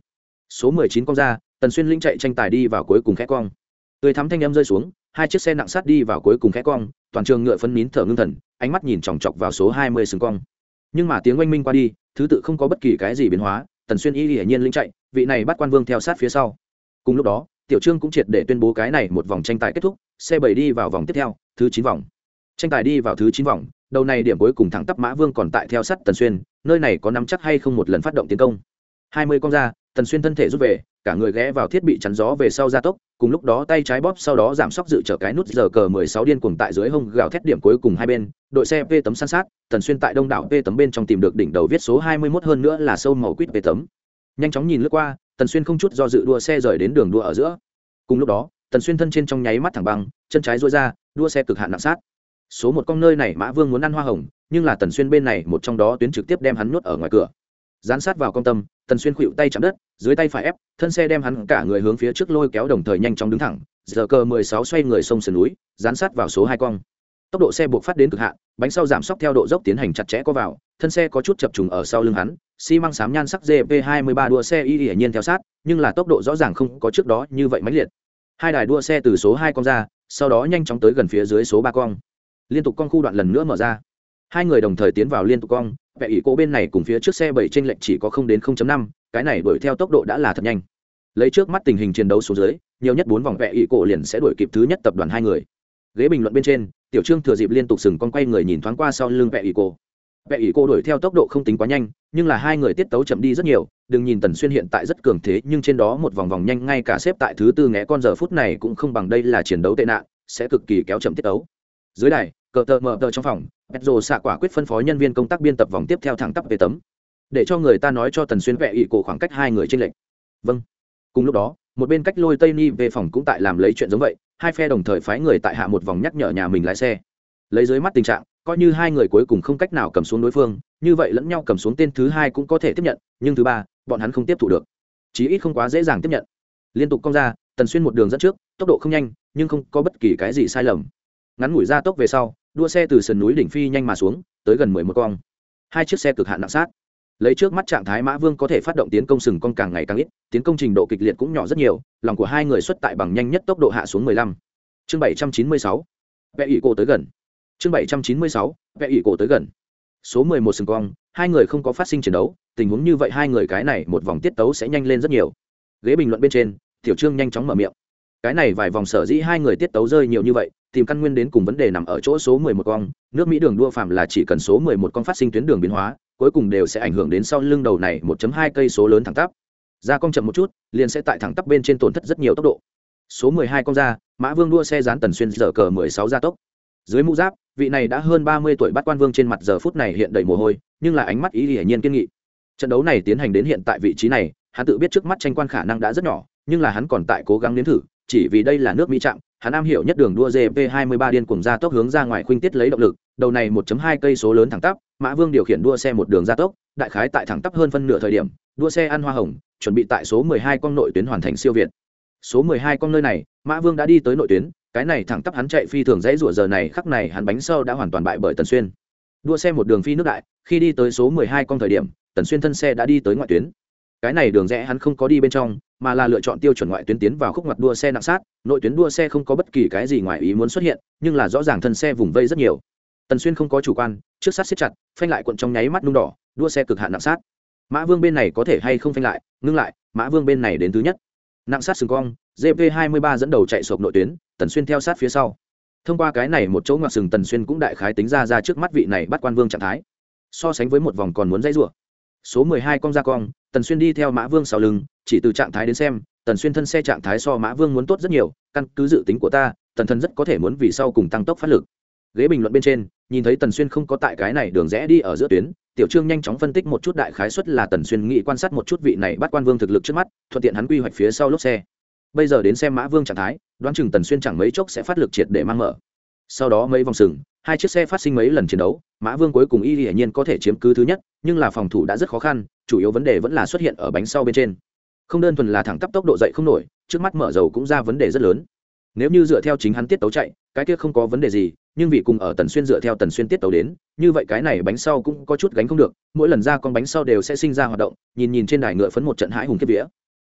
Speaker 1: Số mười chín cong ra, Tần Xuyên linh chạy tranh tài đi vào cuối cùng khẽ cong. Tươi thắm thanh âm rơi xuống, hai chiếc xe nặng sát đi vào cuối cùng khẽ cong, toàn trường ngựa phấn nín thở ngưng thần, ánh mắt nhìn chòng chọc vào số hai mươi sừng cong. Nhưng mà tiếng oanh minh qua đi, thứ tự không có bất kỳ cái gì biến hóa, Tần Xuyên y hiển nhiên linh chạy, vị này bắt quan vương theo sát phía sau. Cùng lúc đó, Tiểu Trương cũng triệt để tuyên bố cái này một vòng tranh tài kết thúc, xe bảy đi vào vòng tiếp theo, thứ chín vòng. Tranh tài đi vào thứ chín vòng, đầu này điểm cuối cùng thẳng tắp Mã Vương còn tại theo sát Tần Xuyên, nơi này có nắm chắc hay không một lần phát động tiến công. hai mươi con ra, Tần Xuyên thân thể rút về, cả người ghé vào thiết bị chắn gió về sau gia tốc, cùng lúc đó tay trái bóp sau đó giảm sóc dự trở cái nút giờ cờ mười sáu điên cuồng tại dưới hông gào thét điểm cuối cùng hai bên, đội xe V tấm san sát, Tần Xuyên tại đông đảo V tấm bên trong tìm được đỉnh đầu viết số hai mươi mốt hơn nữa là sâu màu quýt V tấm. Nhanh chóng nhìn lướt qua, Tần Xuyên không chút do dự đua xe rời đến đường đua ở giữa. Cùng lúc đó, Tần Xuyên thân trên trong nháy mắt thẳng băng, chân trái duỗi ra, đua xe cực hạn nặng sát. Số một con nơi này Mã Vương muốn ăn hoa hồng, nhưng là Tần Xuyên bên này một trong đó tuyến trực tiếp đem hắn nhốt ở ngoài cửa. Dán sát vào con tâm, Tần Xuyên khuỵu tay chạm đất, dưới tay phải ép, thân xe đem hắn cả người hướng phía trước lôi kéo đồng thời nhanh chóng đứng thẳng, giờ cờ mười sáu xoay người sông sườn núi, dán sát vào số hai cong. Tốc độ xe buộc phát đến cực hạn, bánh sau giảm sóc theo độ dốc tiến hành chặt chẽ có vào, thân xe có chút chập trùng ở sau lưng hắn, xi măng xám nhan sắc G P hai mươi ba đua xe y hiển nhiên theo sát, nhưng là tốc độ rõ ràng không có trước đó như vậy mãnh liệt. Hai đài đua xe từ số hai cong ra, sau đó nhanh chóng tới gần phía dưới số ba cong. Liên tục cong khu đoạn lần nữa mở ra. Hai người đồng thời tiến vào liên tục cong, vẽ ỷ cổ bên này cùng phía trước xe bảy chênh lệch chỉ có không đến không chấm năm, cái này đuổi theo tốc độ đã là thật nhanh. Lấy trước mắt tình hình chiến đấu xuống dưới, nhiều nhất bốn vòng vẽ ỷ cổ liền sẽ đuổi kịp thứ nhất tập đoàn hai người. Ghế bình luận bên trên, Tiểu Trương thừa dịp liên tục sừng con quay người nhìn thoáng qua sau lưng vẽ ỷ cổ. Vẽ ỷ cổ đuổi theo tốc độ không tính quá nhanh, nhưng là hai người tiết tấu chậm đi rất nhiều, đừng nhìn Tần Xuyên hiện tại rất cường thế, nhưng trên đó một vòng vòng nhanh ngay cả xếp tại thứ tư ngẽ con giờ phút này cũng không bằng, đây là chiến đấu tệ nạn, sẽ cực kỳ kéo chậm tiết tấu. Dưới đài, cờ tờ mở tờ trong phòng, Pedro xạ quả quyết phân phối nhân viên công tác biên tập vòng tiếp theo thẳng tắp về tấm, để cho người ta nói cho Tần Xuyên vẽ ỷ cổ khoảng cách hai người trên lệch. Vâng. Cùng lúc đó, một bên cách lôi Tây Ni về phòng cũng tại làm lấy chuyện giống vậy, hai phe đồng thời phái người tại hạ một vòng nhắc nhở nhà mình lái xe. Lấy dưới mắt tình trạng, coi như hai người cuối cùng không cách nào cầm xuống đối phương, như vậy lẫn nhau cầm xuống tên thứ hai cũng có thể tiếp nhận, nhưng thứ ba, bọn hắn không tiếp thu được. Chí ít không quá dễ dàng tiếp nhận. Liên tục cong ra, Tần Xuyên một đường dẫn trước, tốc độ không nhanh, nhưng không có bất kỳ cái gì sai lầm. Ngắn ngủi ra tốc về sau, đua xe từ sườn núi đỉnh phi nhanh mà xuống, tới gần mười một cong. Hai chiếc xe cực hạn nặng sát. Lấy trước mắt trạng thái Mã Vương có thể phát động tiến công sừng cong càng ngày càng ít, tiến công trình độ kịch liệt cũng nhỏ rất nhiều, lòng của hai người xuất tại bằng nhanh nhất tốc độ hạ xuống mười lăm. Chương bảy trăm chín mươi sáu. Vẽ ỷ cổ tới gần. Chương bảy trăm chín mươi sáu. Vẽ ỷ cổ tới gần. Số mười một sừng cong, hai người không có phát sinh chiến đấu, tình huống như vậy hai người cái này một vòng tiết tấu sẽ nhanh lên rất nhiều. Ghế bình luận bên trên, Tiểu Trương nhanh chóng mở miệng. Cái này vài vòng sở dĩ hai người tiết tấu rơi nhiều như vậy, tìm căn nguyên đến cùng vấn đề nằm ở chỗ số mười một con, nước Mỹ đường đua phạm là chỉ cần số mười một con phát sinh tuyến đường biến hóa, cuối cùng đều sẽ ảnh hưởng đến sau lưng đầu này một phẩy hai cây số lớn thẳng tắp. Ra cong chậm một chút, liền sẽ tại thẳng tắp bên trên tổn thất rất nhiều tốc độ. Số mười hai con ra, Mã Vương đua xe dán Tần Xuyên giờ cờ mười sáu gia tốc. Dưới mũ giáp, vị này đã hơn ba mươi tuổi bắt quan vương trên mặt giờ phút này hiện đầy mồ hôi, nhưng là ánh mắt ý hiển nhiên kiên nghị. Trận đấu này tiến hành đến hiện tại vị trí này, hắn tự biết trước mắt tranh quan khả năng đã rất nhỏ, nhưng là hắn còn tại cố gắng nếm thử, chỉ vì đây là nước Mỹ trạng, hắn am hiểu nhất đường đua G P hai mươi ba điên cuồng gia tốc hướng ra ngoài khuynh tiết lấy động lực, đầu này một phẩy hai cây số lớn thẳng tắp, Mã Vương điều khiển đua xe một đường gia tốc, đại khái tại thẳng tắp hơn phân nửa thời điểm, đua xe ăn hoa hồng, chuẩn bị tại số mười hai con nội tuyến hoàn thành siêu việt. Số mười hai con nơi này, Mã Vương đã đi tới nội tuyến, cái này thẳng tắp hắn chạy phi thường dãy rủa, giờ này khắc này hắn bánh sau đã hoàn toàn bại bởi Tần Xuyên. Đua xe một đường phi nước đại, khi đi tới số mười hai con thời điểm, Tần Xuyên thân xe đã đi tới ngoại tuyến. Cái này đường rẽ hắn không có đi bên trong, mà là lựa chọn tiêu chuẩn ngoại tuyến tiến vào khúc ngoặt đua xe nặng sát, nội tuyến đua xe không có bất kỳ cái gì ngoài ý muốn xuất hiện, nhưng là rõ ràng thân xe vùng vây rất nhiều. Tần Xuyên không có chủ quan, trước sát siết chặt, phanh lại cuộn trong nháy mắt nung đỏ, đua xe cực hạn nặng sát. Mã Vương bên này có thể hay không phanh lại, ngưng lại, Mã Vương bên này đến thứ nhất. Nặng sát sừng cong, G P hai mươi ba dẫn đầu chạy sộp nội tuyến, Tần Xuyên theo sát phía sau. Thông qua cái này một chỗ ngoặt sừng, Tần Xuyên cũng đại khái tính ra ra trước mắt vị này bắt quan vương trạng thái. So sánh với một vòng còn muốn dãy rủa. Số mười hai cong ra cong, Tần Xuyên đi theo Mã Vương sau lưng, chỉ từ trạng thái đến xem, Tần Xuyên thân xe trạng thái so Mã Vương muốn tốt rất nhiều, căn cứ dự tính của ta, Tần thân rất có thể muốn vì sau cùng tăng tốc phát lực. Ghế bình luận bên trên, nhìn thấy Tần Xuyên không có tại cái này đường rẽ đi ở giữa tuyến, Tiểu Trương nhanh chóng phân tích một chút đại khái suất là Tần Xuyên nghĩ quan sát một chút vị này bắt quan vương thực lực trước mắt, thuận tiện hắn quy hoạch phía sau lốp xe. Bây giờ đến xem Mã Vương trạng thái, đoán chừng Tần Xuyên chẳng mấy chốc sẽ phát lực triệt để mang mở. Sau đó mấy vòng sừng, hai chiếc xe phát sinh mấy lần chiến đấu, Mã Vương cuối cùng y hiển nhiên có thể chiếm cứ thứ nhất, nhưng là phòng thủ đã rất khó khăn, chủ yếu vấn đề vẫn là xuất hiện ở bánh sau bên trên. Không đơn thuần là thẳng tắp tốc độ dậy không nổi, trước mắt mở dầu cũng ra vấn đề rất lớn. Nếu như dựa theo chính hắn tiết tấu chạy, cái kia không có vấn đề gì, nhưng vì cùng ở Tần Xuyên dựa theo Tần Xuyên tiết tấu đến, như vậy cái này bánh sau cũng có chút gánh không được, mỗi lần ra con bánh sau đều sẽ sinh ra hoạt động, nhìn nhìn trên đài ngựa phấn một trận hãi hùng kiếp vía.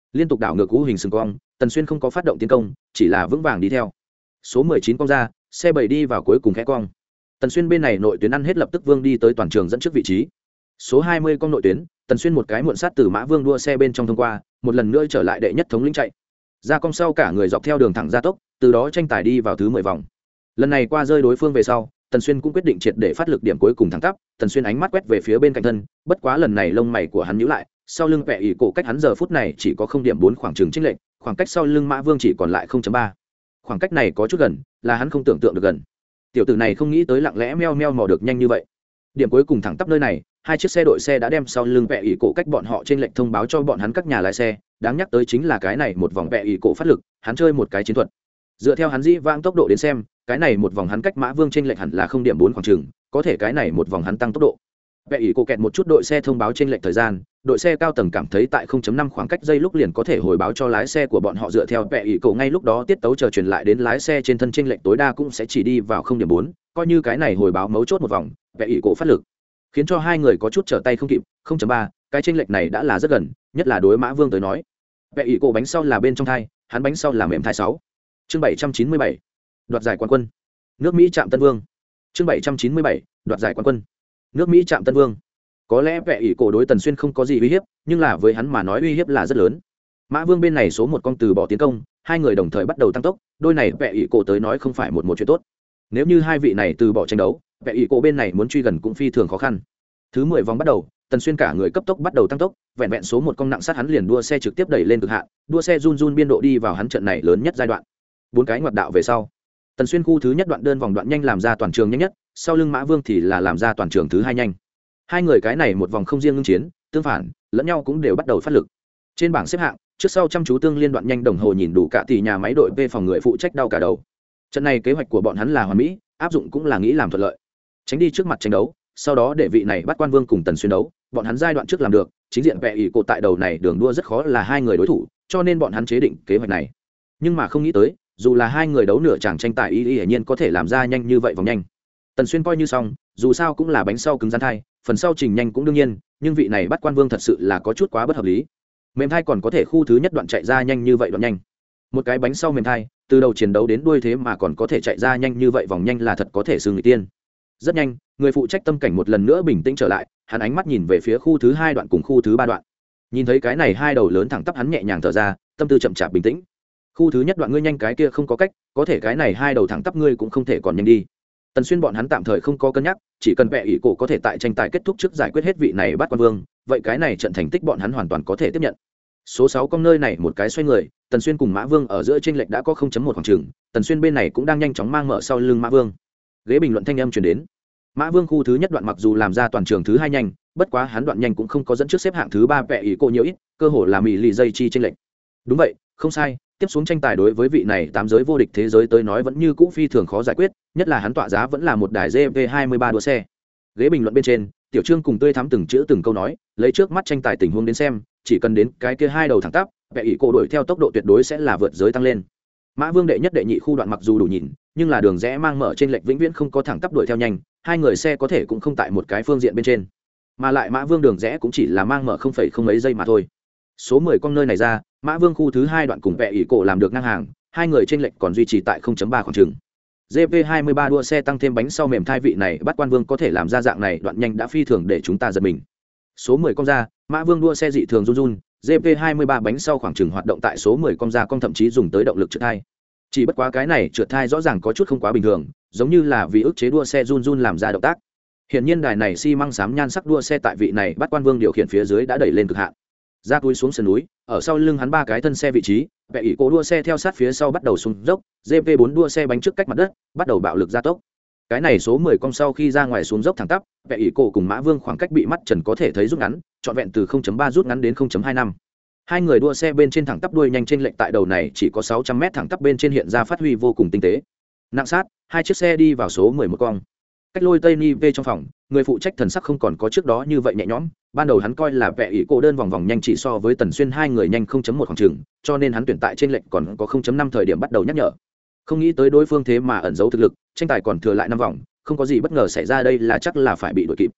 Speaker 1: liên tục đảo ngược cú hình sừng cong, Tần Xuyên không có phát động tiến công, chỉ là vững vàng đi theo. Số mười chín cong ra, xe bảy đi vào cuối cùng khẽ cong. Tần Xuyên bên này nội tuyến ăn hết lập tức Vương đi tới toàn trường dẫn trước vị trí. Số hai mươi cong nội tuyến, Tần Xuyên một cái muộn sát từ Mã Vương đua xe bên trong thông qua, một lần nữa trở lại đệ nhất thống lĩnh chạy. Ra cong sau cả người dọc theo đường thẳng gia tốc, từ đó tranh tài đi vào thứ mười vòng. Lần này qua rơi đối phương về sau, Tần Xuyên cũng quyết định triệt để phát lực điểm cuối cùng thẳng tắp. Tần Xuyên ánh mắt quét về phía bên cạnh thân, bất quá lần này lông mày của hắn nhíu lại, sau lưng Pẹ ỷ cổ cách hắn giờ phút này chỉ có không điểm bốn khoảng trường chênh lệch, khoảng cách sau lưng Mã Vương chỉ còn lại không chấm ba. Khoảng cách này có chút gần, là hắn không tưởng tượng được gần. Tiểu tử này không nghĩ tới lặng lẽ meo meo mò được nhanh như vậy. Điểm cuối cùng thẳng tắp nơi này, hai chiếc xe đội xe đã đem sau lưng Pẹ ỷ cổ cách bọn họ trên lệnh thông báo cho bọn hắn các nhà lái xe. Đáng nhắc tới chính là cái này một vòng Pẹ ỷ cổ phát lực, hắn chơi một cái chiến thuật. Dựa theo hắn dĩ vãng tốc độ đến xem, cái này một vòng hắn cách Mã Vương trên lệnh hẳn là không điểm bốn khoảng trường, có thể cái này một vòng hắn tăng tốc độ. Pẹ ỷ cổ kẹt một chút đội xe thông báo trên lệnh thời gian, đội xe cao tầng cảm thấy tại không chấm năm khoảng cách giây lúc liền có thể hồi báo cho lái xe của bọn họ, dựa theo Pẹ ỷ cổ ngay lúc đó tiết tấu chờ truyền lại đến lái xe trên thân trên lệnh tối đa cũng sẽ chỉ đi vào không điểm bốn, coi như cái này hồi báo mấu chốt một vòng, Pẹ ỷ cổ phát lực, khiến cho hai người có chút trở tay không kịp, không chấm ba, cái chênh lệch này đã là rất gần, nhất là đối Mã Vương tới nói. Pẹ ỷ cổ bánh sau là bên trong thai, hắn bánh sau là mềm thai sáu. Chương bảy trăm chín mươi bảy, đoạt giải quán quân. Nước Mỹ chạm Tân Vương. Chương bảy trăm chín mươi bảy, đoạt giải quán quân. Nước Mỹ chạm Tân Vương. Có lẽ Pẹ ỷ cổ đối Tần Xuyên không có gì uy hiếp, nhưng là với hắn mà nói uy hiếp là rất lớn. Mã Vương bên này số một con từ bỏ tiến công, hai người đồng thời bắt đầu tăng tốc, đôi này Pẹ ỷ cổ tới nói không phải một một chuyện tốt. Nếu như hai vị này từ bỏ tranh đấu, Pẹ ỷ cổ bên này muốn truy gần cũng phi thường khó khăn. Thứ mười vòng bắt đầu, Tần Xuyên cả người cấp tốc bắt đầu tăng tốc, vẹn vẹn số một con nặng sát hắn liền đua xe trực tiếp đẩy lên cực hạn, đua xe run run biên độ đi vào hắn trận này lớn nhất giai đoạn. Bốn cái ngoặt đạo về sau, Tần Xuyên khu thứ nhất đoạn đơn vòng đoạn nhanh làm ra toàn trường nhanh nhất, sau lưng Mã Vương thì là làm ra toàn trường thứ hai nhanh. Hai người cái này một vòng không riêng ngưng chiến, tương phản, lẫn nhau cũng đều bắt đầu phát lực. Trên bảng xếp hạng, trước sau chăm chú tương liên đoạn nhanh đồng hồ nhìn đủ cả tỷ nhà máy đội V phòng người phụ trách đau cả đầu. Trận này kế hoạch của bọn hắn là hoàn mỹ, áp dụng cũng là nghĩ làm thuận lợi. Tránh đi trước mặt tranh đấu, sau đó để vị này bắt Quan Vương cùng Tần Xuyên đấu, bọn hắn giai đoạn trước làm được, chính diện Pẹ ỷ cổ tại đầu này đường đua rất khó là hai người đối thủ, cho nên bọn hắn chế định kế hoạch này. Nhưng mà không nghĩ tới, dù là hai người đấu nửa chàng tranh tài y hiển nhiên có thể làm ra nhanh như vậy vòng nhanh. Tần Xuyên coi như xong, dù sao cũng là bánh sau cứng rắn thai, phần sau trình nhanh cũng đương nhiên, nhưng vị này bắt Quan Vương thật sự là có chút quá bất hợp lý. Mềm thai còn có thể khu thứ nhất đoạn chạy ra nhanh như vậy đoạn nhanh. Một cái bánh sau mềm thai, từ đầu chiến đấu đến đuôi thế mà còn có thể chạy ra nhanh như vậy vòng nhanh là thật có thể xưng người tiên. Rất nhanh, người phụ trách tâm cảnh một lần nữa bình tĩnh trở lại, hắn ánh mắt nhìn về phía khu thứ hai đoạn cùng khu thứ ba đoạn. Nhìn thấy cái này hai đầu lớn thẳng tắp hắn nhẹ nhàng thở ra, tâm tư chậm chạp bình tĩnh. Khu thứ nhất đoạn ngươi nhanh cái kia không có cách, có thể cái này hai đầu thẳng tắp ngươi cũng không thể còn nhanh đi. Tần Xuyên bọn hắn tạm thời không có cân nhắc, chỉ cần Pẹ ỷ cổ có thể tại tranh tài kết thúc trước giải quyết hết vị này bắt Quan Vương, vậy cái này trận thành tích bọn hắn hoàn toàn có thể tiếp nhận. Số sáu công nơi này một cái xoay người, Tần Xuyên cùng Mã Vương ở giữa chênh lệch đã có không chấm một khoảng chừng, Tần Xuyên bên này cũng đang nhanh chóng mang mở sau lưng Mã Vương. Ghế bình luận thanh âm truyền đến. Mã Vương khu thứ nhất đoạn mặc dù làm ra toàn trường thứ hai nhanh, bất quá hắn đoạn nhanh cũng không có dẫn trước xếp hạng thứ ba Pẹ ỷ cổ nhiều ít, cơ hội là mì lì dây chi chênh lệch. Đúng vậy, không sai, tiếp xuống tranh tài đối với vị này tám giới vô địch thế giới tới nói vẫn như cũ phi thường khó giải quyết, nhất là hắn tọa giá vẫn là một đài G V hai mươi ba đua xe. Ghế bình luận bên trên, Tiểu Trương cùng tươi thắm từng chữ từng câu nói, lấy trước mắt tranh tài tình huống đến xem, chỉ cần đến cái kia hai đầu thẳng tắp, Pẹ ỷ cổ đuổi theo tốc độ tuyệt đối sẽ là vượt giới tăng lên. Mã Vương đệ nhất đệ nhị khu đoạn mặc dù đủ nhìn, nhưng là đường rẽ mang mở trên lệch vĩnh viễn không có thẳng tắp đuổi theo nhanh, hai người xe có thể cũng không tại một cái phương diện bên trên. Mà lại Mã Vương đường rẽ cũng chỉ là mang mở không phẩy không mấy giây mà thôi. Số mười con nơi này ra, Mã Vương khu thứ hai đoạn cùng Pẹ ỷ cổ làm được ngang hàng, hai người trên lệch còn duy trì tại không chấm ba khoảng chừng. G P hai mươi ba đua xe tăng thêm bánh sau mềm thai vị này bắt Quan Vương có thể làm ra dạng này đoạn nhanh đã phi thường để chúng ta giật mình. Số mười con ra, Mã Vương đua xe dị thường run run, G P hai mươi ba bánh sau khoảng chừng hoạt động tại số mười con ra con thậm chí dùng tới động lực trượt thai. Chỉ bất quá cái này trượt thai rõ ràng có chút không quá bình thường, giống như là vì ức chế đua xe run run làm ra động tác. Hiển nhiên đài này xi măng xám nhan sắc đua xe tại vị này bắt Quan Vương điều khiển phía dưới đã đẩy lên cực hạn. Ra túi xuống sườn núi, ở sau lưng hắn ba cái thân xe vị trí, Pẹ ỷ cổ đua xe theo sát phía sau bắt đầu xuống dốc, G P bốn đua xe bánh trước cách mặt đất, bắt đầu bạo lực gia tốc. Cái này số mười con sau khi ra ngoài xuống dốc thẳng tắp, Pẹ ỷ cổ cùng Mã Vương khoảng cách bị mắt trần có thể thấy rút ngắn, trọn vẹn từ không chấm ba rút ngắn đến không chấm hai năm. Hai người đua xe bên trên thẳng tắp đuôi nhanh trên lệch tại đầu này chỉ có sáu trăm mét thẳng tắp bên trên hiện ra phát huy vô cùng tinh tế. Nặng sát, hai chiếc xe đi vào số mười một con. Cách lôi Tây Ni V trong phòng, người phụ trách thần sắc không còn có trước đó như vậy nhẹ nhõm, ban đầu hắn coi là Pẹ ỷ cổ đơn vòng vòng nhanh chỉ so với Tần Xuyên hai người nhanh không chấm một khoảng chừng, cho nên hắn tuyển tại trên lệnh còn có không chấm năm thời điểm bắt đầu nhắc nhở. Không nghĩ tới đối phương thế mà ẩn giấu thực lực, tranh tài còn thừa lại năm vòng, không có gì bất ngờ xảy ra đây là chắc là phải bị đuổi kịp.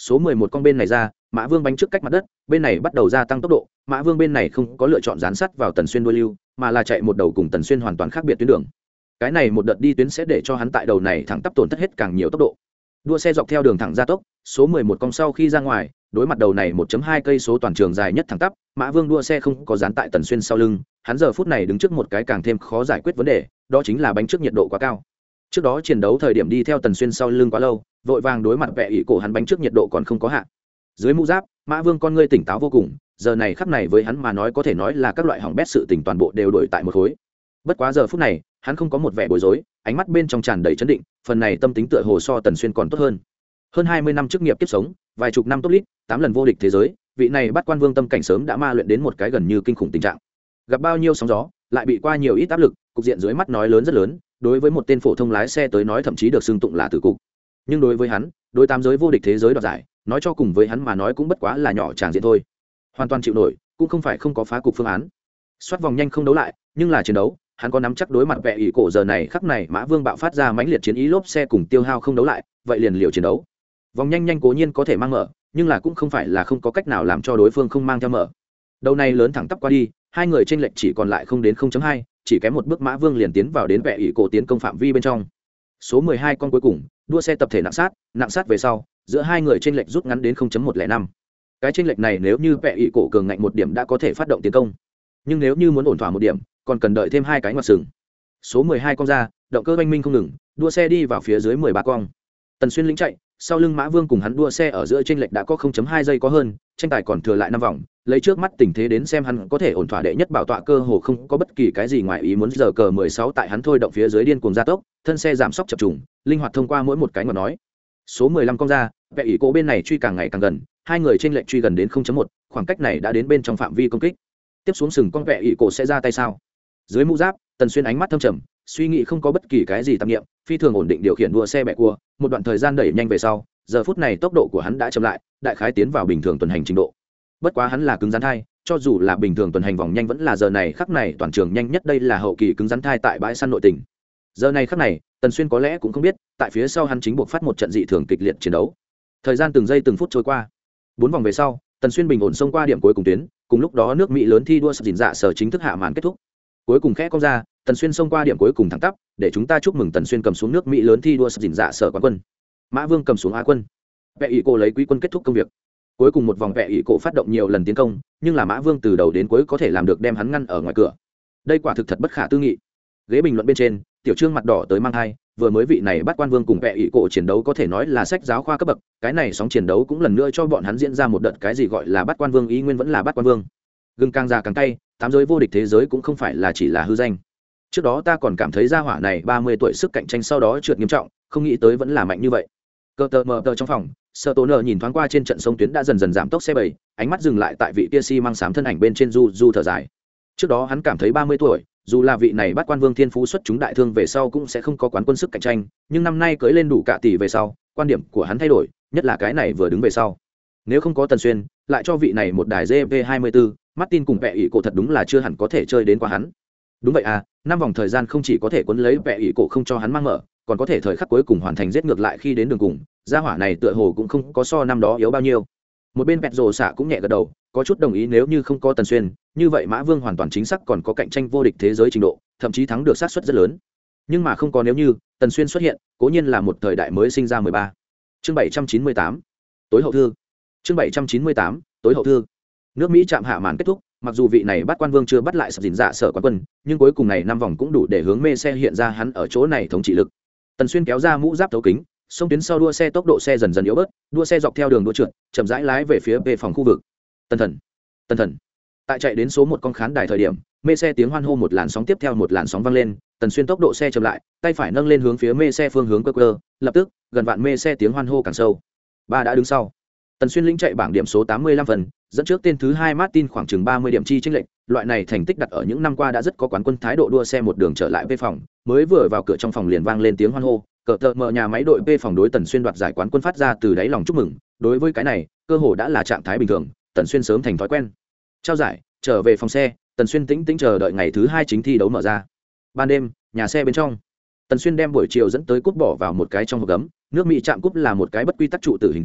Speaker 1: Số mười một con bên này ra, Mã Vương bánh trước cách mặt đất, bên này bắt đầu gia tăng tốc độ, Mã Vương bên này không có lựa chọn dán sát vào Tần Xuyên đuôi lưu, mà là chạy một đầu cùng Tần Xuyên hoàn toàn khác biệt tuyến đường. Cái này một đợt đi tuyến sẽ để cho hắn tại đầu này thẳng tắp tổn thất hết càng nhiều tốc độ. Đua xe dọc theo đường thẳng gia tốc, số mười một con sau khi ra ngoài, đối mặt đầu này một phẩy hai cây số toàn trường dài nhất thẳng tắp, Mã Vương đua xe không có dán tại Tần Xuyên sau lưng, hắn giờ phút này đứng trước một cái càng thêm khó giải quyết vấn đề, đó chính là bánh trước nhiệt độ quá cao. Trước đó chiến đấu thời điểm đi theo Tần Xuyên sau lưng quá lâu, vội vàng đối mặt vẽ ỷ cổ hắn bánh trước nhiệt độ còn không có hạ. Dưới mũ giáp, Mã Vương con ngươi tỉnh táo vô cùng, giờ này khắc này với hắn mà nói có thể nói là các loại hỏng bét sự tình toàn bộ đều đổi tại một khối. Bất quá giờ phút này, hắn không có một vẻ bối rối, ánh mắt bên trong tràn đầy chấn định, phần này tâm tính tựa hồ so Tần Xuyên còn tốt hơn. Hơn hai mươi năm chức nghiệp kiếp sống, vài chục năm tốt lít, tám lần vô địch thế giới, vị này bắt quan vương tâm cảnh sớm đã ma luyện đến một cái gần như kinh khủng tình trạng. Gặp bao nhiêu sóng gió, lại bị qua nhiều ít áp lực, cục diện dưới mắt nói lớn rất lớn, đối với một tên phổ thông lái xe tới nói thậm chí được xưng tụng là tử cục. Nhưng đối với hắn, đối tám giới vô địch thế giới đoạt giải, nói cho cùng với hắn mà nói cũng bất quá là nhỏ tràng diện thôi. Hoàn toàn chịu nổi, cũng không phải không có phá cục phương án. Soát vòng nhanh không đấu lại, nhưng là chiến đấu, hắn có nắm chắc đối mặt vẽ ỷ cổ giờ này khắc này Mã Vương bạo phát ra mãnh liệt chiến ý, lốp xe cùng tiêu hao không đấu lại, vậy liền liều chiến đấu. Vòng nhanh nhanh cố nhiên có thể mang mở, nhưng là cũng không phải là không có cách nào làm cho đối phương không mang theo mở. Đầu này lớn thẳng tắp qua đi, hai người trên lệch chỉ còn lại không đến không chấm hai, chỉ kém một bước Mã Vương liền tiến vào đến vẽ ỷ cổ tiến công phạm vi bên trong. Số mười hai con cuối cùng, đua xe tập thể nặng sát, nặng sát về sau, giữa hai người trên lệch rút ngắn đến không chấm một không năm. Cái trên lệch này nếu như vẽ ỷ cổ cường ngạnh một điểm đã có thể phát động tiến công, nhưng nếu như muốn ổn thỏa một điểm, còn cần đợi thêm hai cái ngoặt sừng. Số mười hai con ra, động cơ oanh minh không ngừng, đua xe đi vào phía dưới mười ba con. Tần Xuyên lĩnh chạy, sau lưng Mã Vương cùng hắn đua xe ở giữa chênh lệch đã có không chấm hai giây có hơn, tranh tài còn thừa lại năm vòng, lấy trước mắt tình thế đến xem hắn có thể ổn thỏa đệ nhất bảo tọa cơ hồ không có bất kỳ cái gì ngoài ý muốn. Giờ cờ mười sáu tại hắn thôi động phía dưới điên cuồng gia tốc, thân xe giảm sóc chập trùng, linh hoạt thông qua mỗi một cái ngọn nói. Số mười lăm con ra, vẽ ỷ cổ bên này truy càng ngày càng gần, hai người chênh lệch truy gần đến không chấm một, khoảng cách này đã đến bên trong phạm vi công kích. Tiếp xuống sừng con vẽ ỷ cổ sẽ ra tay sao? Dưới mũ giáp, Tần Xuyên ánh mắt thâm trầm, suy nghĩ không có bất kỳ cái gì tạp niệm, phi thường ổn định điều khiển đua xe bẹ cua, một đoạn thời gian đẩy nhanh về sau, giờ phút này tốc độ của hắn đã chậm lại, đại khái tiến vào bình thường tuần hành trình độ. Bất quá hắn là cứng rắn thai, cho dù là bình thường tuần hành vòng nhanh vẫn là giờ này khắc này toàn trường nhanh nhất, đây là hậu kỳ cứng rắn thai tại bãi săn nội tỉnh. Giờ này khắc này, Tần Xuyên có lẽ cũng không biết, tại phía sau hắn chính buộc phát một trận dị thường kịch liệt chiến đấu. Thời gian từng giây từng phút trôi qua, bốn vòng về sau, Tần Xuyên bình ổn xông qua điểm cuối cùng tuyến, cùng lúc đó nước Mỹ lớn thi đua sập dìn dạ sở chính thức hạ màn kết thúc. Cuối cùng khẽ cong ra, Tần Xuyên xông qua điểm cuối cùng thẳng tắp, để chúng ta chúc mừng Tần Xuyên cầm xuống nước Mỹ lớn thi đua sập dìn dạ sở quán quân. Mã Vương cầm xuống Á quân. Vẽ ỷ cổ lấy quý quân kết thúc công việc. Cuối cùng một vòng vẽ ỷ cổ phát động nhiều lần tiến công, nhưng là Mã Vương từ đầu đến cuối có thể làm được đem hắn ngăn ở ngoài cửa. Đây quả thực thật bất khả tư nghị. Ghế bình luận bên trên, Tiểu Trương mặt đỏ tới mang hai, vừa mới vị này bắt quan vương cùng vẽ ỷ cổ chiến đấu có thể nói là sách giáo khoa cấp bậc, cái này sóng chiến đấu cũng lần nữa cho bọn hắn diễn ra một đợt cái gì gọi là bắt quan vương ý nguyên vẫn là bắt quan vương. Gừng càng già càng cay, tám giới vô địch thế giới cũng không phải là chỉ là hư danh. Trước đó ta còn cảm thấy gia hỏa này ba mươi tuổi sức cạnh tranh sau đó trượt nghiêm trọng, không nghĩ tới vẫn là mạnh như vậy. Cơ tờ mờ tờ trong phòng, Sở Tố Nở nhìn thoáng qua trên trận sông tuyến đã dần dần giảm tốc xe bảy, ánh mắt dừng lại tại vị tia si mang xám thân ảnh bên trên, du du thở dài. Trước đó hắn cảm thấy ba mươi tuổi, dù là vị này bắt quan vương thiên phú xuất chúng đại thương về sau cũng sẽ không có quán quân sức cạnh tranh, nhưng năm nay cưới lên đủ cả tỷ về sau, quan điểm của hắn thay đổi, nhất là cái này vừa đứng về sau. Nếu không có Tần Xuyên, lại cho vị này một đài giê vê hai mươi tư, Martin cùng vẽ ỷ cổ thật đúng là chưa hẳn có thể chơi đến qua hắn. Đúng vậy à, năm vòng thời gian không chỉ có thể cuốn lấy vẽ ỷ cổ không cho hắn mang mở, còn có thể thời khắc cuối cùng hoàn thành giết ngược lại khi đến đường cùng, gia hỏa này tựa hồ cũng không có so năm đó yếu bao nhiêu. Một bên Pet Rồ xạ cũng nhẹ gật đầu, có chút đồng ý, nếu như không có Tần Xuyên, như vậy Mã Vương hoàn toàn chính xác còn có cạnh tranh vô địch thế giới trình độ, thậm chí thắng được xác suất rất lớn. Nhưng mà không có nếu như, Tần Xuyên xuất hiện, cố nhiên là một thời đại mới sinh ra mười ba. Chương bảy trăm chín mươi tám, tối hậu thư. Chương bảy trăm chín mươi tám, tối hậu thư. Nước Mỹ chạm hạ màn kết thúc, mặc dù vị này bắt quan vương chưa bắt lại sập dìn dạ sở quán quân, nhưng cuối cùng này năm vòng cũng đủ để hướng mê xe hiện ra hắn ở chỗ này thống trị lực. Tần Xuyên kéo ra mũ giáp thấu kính, xông tuyến sau đua xe tốc độ xe dần dần yếu bớt, đua xe dọc theo đường đua trượt, chậm rãi lái về phía về phòng khu vực. Tân thần, tân thần. Tại chạy đến số một con khán đài thời điểm, mê xe tiếng hoan hô một làn sóng tiếp theo một làn sóng vang lên, Tần Xuyên tốc độ xe chậm lại, tay phải nâng lên hướng phía mê xe phương hướng cơ cơ, lập tức, gần vạn mê xe tiếng hoan hô càng sâu. Ba đã đứng sau. Tần Xuyên lĩnh chạy bảng điểm số tám mươi lăm phần, dẫn trước tên thứ hai Martin khoảng chừng ba mươi điểm chi chênh lệch, loại này thành tích đặt ở những năm qua đã rất có quán quân thái độ, đua xe một đường trở lại về phòng, mới vừa vào cửa trong phòng liền vang lên tiếng hoan hô, cờ tợ mở nhà máy đội về phòng đối Tần Xuyên đoạt giải quán quân phát ra từ đáy lòng chúc mừng, đối với cái này, cơ hồ đã là trạng thái bình thường, Tần Xuyên sớm thành thói quen. Trao giải, trở về phòng xe, Tần Xuyên tĩnh tĩnh chờ đợi ngày thứ hai chính thi đấu mở ra. Ban đêm, nhà xe bên trong, Tần Xuyên đem buổi chiều dẫn tới cúp bỏ vào một cái trong hộp gấm, nước Mỹ chạm cúp là một cái bất quy tắc trụ tử hình dạng,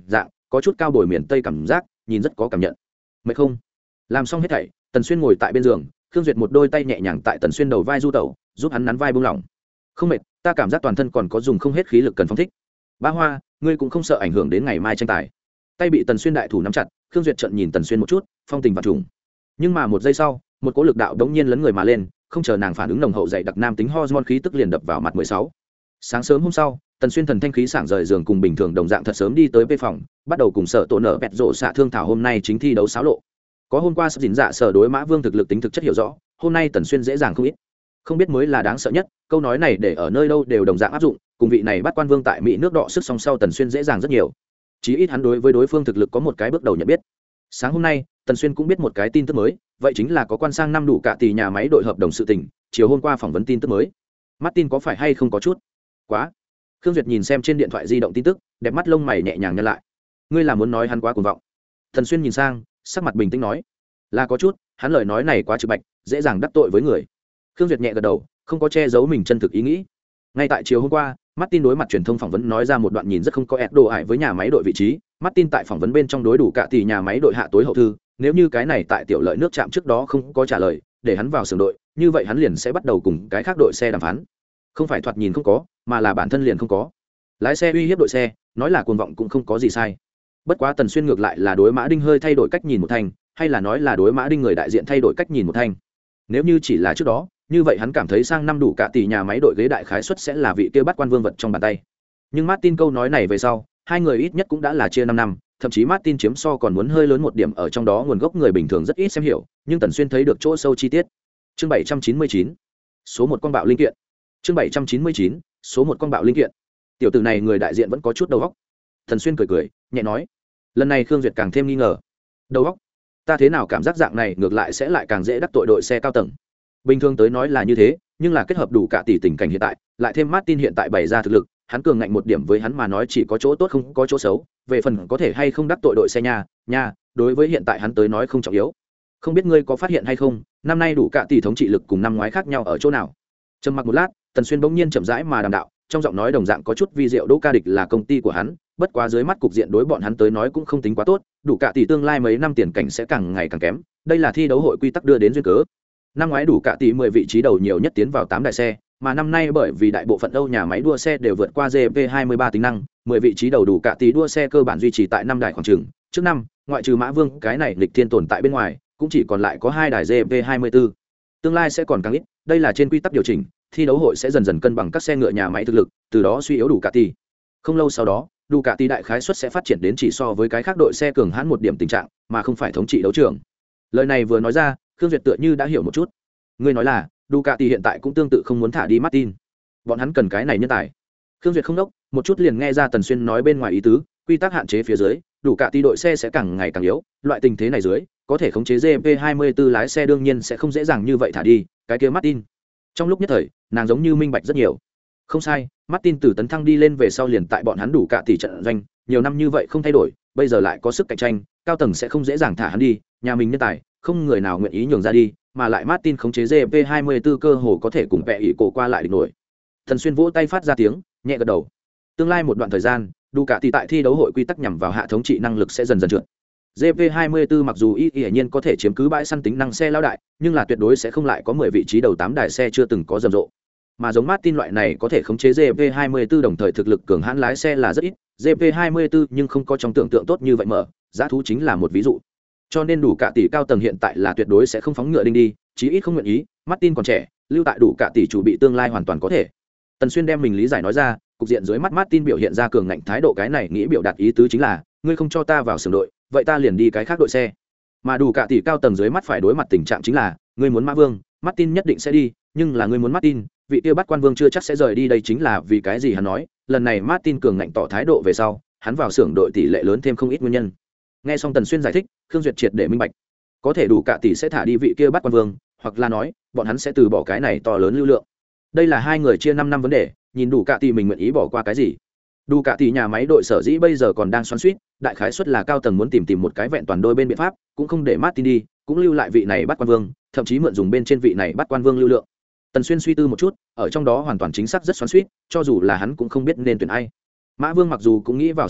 Speaker 1: có chút cao bồi miền tây cảm giác, nhìn rất có cảm nhận. Mệt không? Làm xong hết thảy, Tần Xuyên ngồi tại bên giường, Khương Duyệt một đôi tay nhẹ nhàng tại Tần Xuyên đầu vai du tẩu, giúp hắn nắn vai buông lỏng. Không mệt, ta cảm giác toàn thân còn có dùng không hết khí lực cần phóng thích. Bá Hoa, ngươi cũng không sợ ảnh hưởng đến ngày mai tranh tài. Tay bị Tần Xuyên đại thủ nắm chặt, Khương Duyệt trợn nhìn Tần Xuyên một chút, phong tình và trùng. Nhưng mà một giây sau, một cỗ lực đạo đống nhiên lấn người mà lên, không chờ nàng phản ứng nồng hậu dày đặc nam tính hormone khí tức liền đập vào mặt mười sáu. Sáng sớm hôm sau, Tần Xuyên thần thanh khí sảng rời giường cùng bình thường đồng dạng thật sớm đi tới bê phòng, bắt đầu cùng sở tổ nở bẹt rộ xạ thương thảo hôm nay chính thi đấu xáo lộ. Có hôm qua sắp dính dạ sở đối Mã Vương thực lực tính thực chất hiểu rõ, hôm nay Tần Xuyên dễ dàng không ít. Không biết mới là đáng sợ nhất, câu nói này để ở nơi đâu đều đồng dạng áp dụng, cùng vị này bắt quan vương tại Mỹ nước đọ sức song sau Tần Xuyên dễ dàng rất nhiều. Chí ít hắn đối với đối phương thực lực có một cái bước đầu nhận biết. Sáng hôm nay, Tần Xuyên cũng biết một cái tin tức mới, vậy chính là có quan sang năm đủ cả tỷ nhà máy đội hợp đồng sự tình, chiều hôm qua phỏng vấn tin tức mới. Martin có phải hay không có chút quá. Khương Duyệt nhìn xem trên điện thoại di động tin tức, đẹp mắt lông mày nhẹ nhàng nhăn lại. Ngươi là muốn nói hắn quá cuồng vọng? Tần Xuyên nhìn sang, sắc mặt bình tĩnh nói, là có chút, hắn lời nói này quá trực bạch, dễ dàng đắc tội với người. Khương Duyệt nhẹ gật đầu, không có che giấu mình chân thực ý nghĩ. Ngay tại chiều hôm qua, Martin đối mặt truyền thông phỏng vấn nói ra một đoạn nhìn rất không có ẹt đồ ải với nhà máy đội vị trí. Martin tại phỏng vấn bên trong đối đủ cả tỷ nhà máy đội hạ tối hậu thư, nếu như cái này tại tiểu lợi nước chạm trước đó không có trả lời, để hắn vào xưởng đội, như vậy hắn liền sẽ bắt đầu cùng cái khác đội xe đàm phán. Không phải thoạt nhìn không có, mà là bản thân liền không có. Lái xe uy hiếp đội xe, nói là cuồng vọng cũng không có gì sai. Bất quá Tần Xuyên ngược lại là đối Mã Đinh hơi thay đổi cách nhìn một thành, hay là nói là đối Mã Đinh người đại diện thay đổi cách nhìn một thành. Nếu như chỉ là trước đó, như vậy hắn cảm thấy sang năm đủ cả tỷ nhà máy đội ghế đại khái suất sẽ là vị kia bắt quan vương vật trong bàn tay. Nhưng Martin câu nói này về sau, hai người ít nhất cũng đã là chia năm năm, thậm chí Martin chiếm so còn muốn hơi lớn một điểm, ở trong đó nguồn gốc người bình thường rất ít xem hiểu, nhưng Tần Xuyên thấy được chỗ sâu chi tiết. Chương bảy trăm chín mươi chín, số một con bạo linh kiện. Chương bảy trăm chín mươi chín, số một con bạo linh kiện. Tiểu tử này người đại diện vẫn có chút đầu óc. Tần Xuyên cười cười, nhẹ nói. Lần này Khương Duyệt càng thêm nghi ngờ. Đầu óc? Ta thế nào cảm giác dạng này ngược lại sẽ lại càng dễ đắc tội đội xe cao tầng. Bình thường tới nói là như thế, nhưng là kết hợp đủ cả tỷ tình cảnh hiện tại, lại thêm Martin hiện tại bày ra thực lực, hắn cường ngạnh một điểm với hắn mà nói chỉ có chỗ tốt không có chỗ xấu, về phần có thể hay không đắc tội đội xe nhà, nha, đối với hiện tại hắn tới nói không trọng yếu. Không biết ngươi có phát hiện hay không, năm nay đủ cả tỷ thống trị lực cùng năm ngoái khác nhau ở chỗ nào? Trầm mặc một lát, Tần Xuyên bỗng nhiên chậm rãi mà đàm đạo, trong giọng nói đồng dạng có chút vi diệu. Đỗ Ca Địch là công ty của hắn, bất quá dưới mắt cục diện đối bọn hắn tới nói cũng không tính quá tốt, đủ cả tỷ tương lai mấy năm tiền cảnh sẽ càng ngày càng kém, đây là thi đấu hội quy tắc đưa đến duyên cớ. Năm ngoái đủ cả tỷ mười vị trí đầu nhiều nhất tiến vào tám đại xe, mà năm nay bởi vì đại bộ phận Âu nhà máy đua xe đều vượt qua giê pê hai mươi ba tính năng, mười vị trí đầu đủ cả tỷ đua xe cơ bản duy trì tại năm đài khoảng chừng. Trước năm, ngoại trừ Mã Vương cái này lịch thiên tồn tại bên ngoài, cũng chỉ còn lại có hai đài giê pê hai mươi bốn. Tương lai sẽ còn càng ít, đây là trên quy tắc điều chỉnh, thi đấu hội sẽ dần dần cân bằng các xe ngựa nhà máy thực lực, từ đó suy yếu đủ cả tỷ. Không lâu sau đó, đủ cả tỷ đại khái suất sẽ phát triển đến chỉ so với cái khác đội xe cường hãn một điểm tình trạng, mà không phải thống trị đấu trường. Lời này vừa nói ra, Khương Duyệt tựa như đã hiểu một chút. Ngươi nói là Ducati hiện tại cũng tương tự không muốn thả đi Martin, bọn hắn cần cái này nhân tài. Khương Duyệt không đốc, một chút liền nghe ra Tần Xuyên nói bên ngoài ý tứ, quy tắc hạn chế phía dưới, Ducati đội xe sẽ càng ngày càng yếu, loại tình thế này dưới, có thể khống chế giê pê hai mươi bốn lái xe đương nhiên sẽ không dễ dàng như vậy thả đi cái kia Martin. Trong lúc nhất thời, nàng giống như minh bạch rất nhiều. Không sai, Martin từ tấn thăng đi lên về sau liền tại bọn hắn đủ cả tỷ trận doanh, nhiều năm như vậy không thay đổi, bây giờ lại có sức cạnh tranh, cao tầng sẽ không dễ dàng thả hắn đi, nhà mình nhân tài, không người nào nguyện ý nhường ra đi, mà lại Martin khống chế giê pê hai mươi bốn cơ hồ có thể cùng vẽ ỷ cổ qua lại địch nổi. Thần Xuyên vỗ tay phát ra tiếng, nhẹ gật đầu. Tương lai một đoạn thời gian, đủ cả tỷ tại thi đấu hội quy tắc nhằm vào hạ thống trị năng lực sẽ dần dần trượt. giê pê hai mươi bốn mặc dù y hiển nhiên có thể chiếm cứ bãi săn tính năng xe lao đại, nhưng là tuyệt đối sẽ không lại có mười vị trí đầu tám đài xe chưa từng có rầm rộ. Mà giống Martin loại này có thể khống chế giê pê hai mươi bốn đồng thời thực lực cường hãn lái xe là rất ít, giê pê hai mươi bốn nhưng không có trong tưởng tượng tốt như vậy mở, giá thú chính là một ví dụ. Cho nên đủ cả tỷ cao tầng hiện tại là tuyệt đối sẽ không phóng ngựa đinh đi, chí ít không nguyện ý, Martin còn trẻ, lưu tại đủ cả tỷ chủ bị tương lai hoàn toàn có thể. Tần Xuyên đem mình lý giải nói ra, cục diện dưới mắt Martin biểu hiện ra cường ngạnh thái độ, cái này nghĩ biểu đạt ý tứ chính là, ngươi không cho ta vào xưởng đội, vậy ta liền đi cái khác đội xe. Mà đủ cả tỷ cao tầng dưới mắt phải đối mặt tình trạng chính là, ngươi muốn Mã Vương, Martin nhất định sẽ đi, nhưng là ngươi muốn Martin, vị kia bắt quan vương chưa chắc sẽ rời đi, đây chính là vì cái gì hắn nói, lần này Martin cường ngạnh tỏ thái độ về sau, hắn vào xưởng đội tỷ lệ lớn thêm không ít nguyên nhân. Nghe xong Tần Xuyên giải thích, Khương Duyệt triệt để minh bạch, có thể đủ cả tỷ sẽ thả đi vị kia bắt quan vương, hoặc là nói, bọn hắn sẽ từ bỏ cái này to lớn lưu lượng. Đây là hai người chia năm năm vấn đề, nhìn đủ cả tỷ mình nguyện ý bỏ qua cái gì. Đủ cả tỷ nhà máy đội sở dĩ bây giờ còn đang xoắn xuýt, đại khái suất là cao tầng muốn tìm tìm một cái vẹn toàn đôi bên biện pháp, cũng không để Martin đi, cũng lưu lại vị này bắt quan vương, thậm chí mượn dùng bên trên vị này bắt quan vương lưu lượng. Tần Xuyên suy tư một chút, ở trong đó hoàn toàn chính xác rất xoắn xuýt, cho dù là hắn cũng không biết nên tuyển ai. Mã Vương mặc dù cũng nghĩ vào xưởng đội,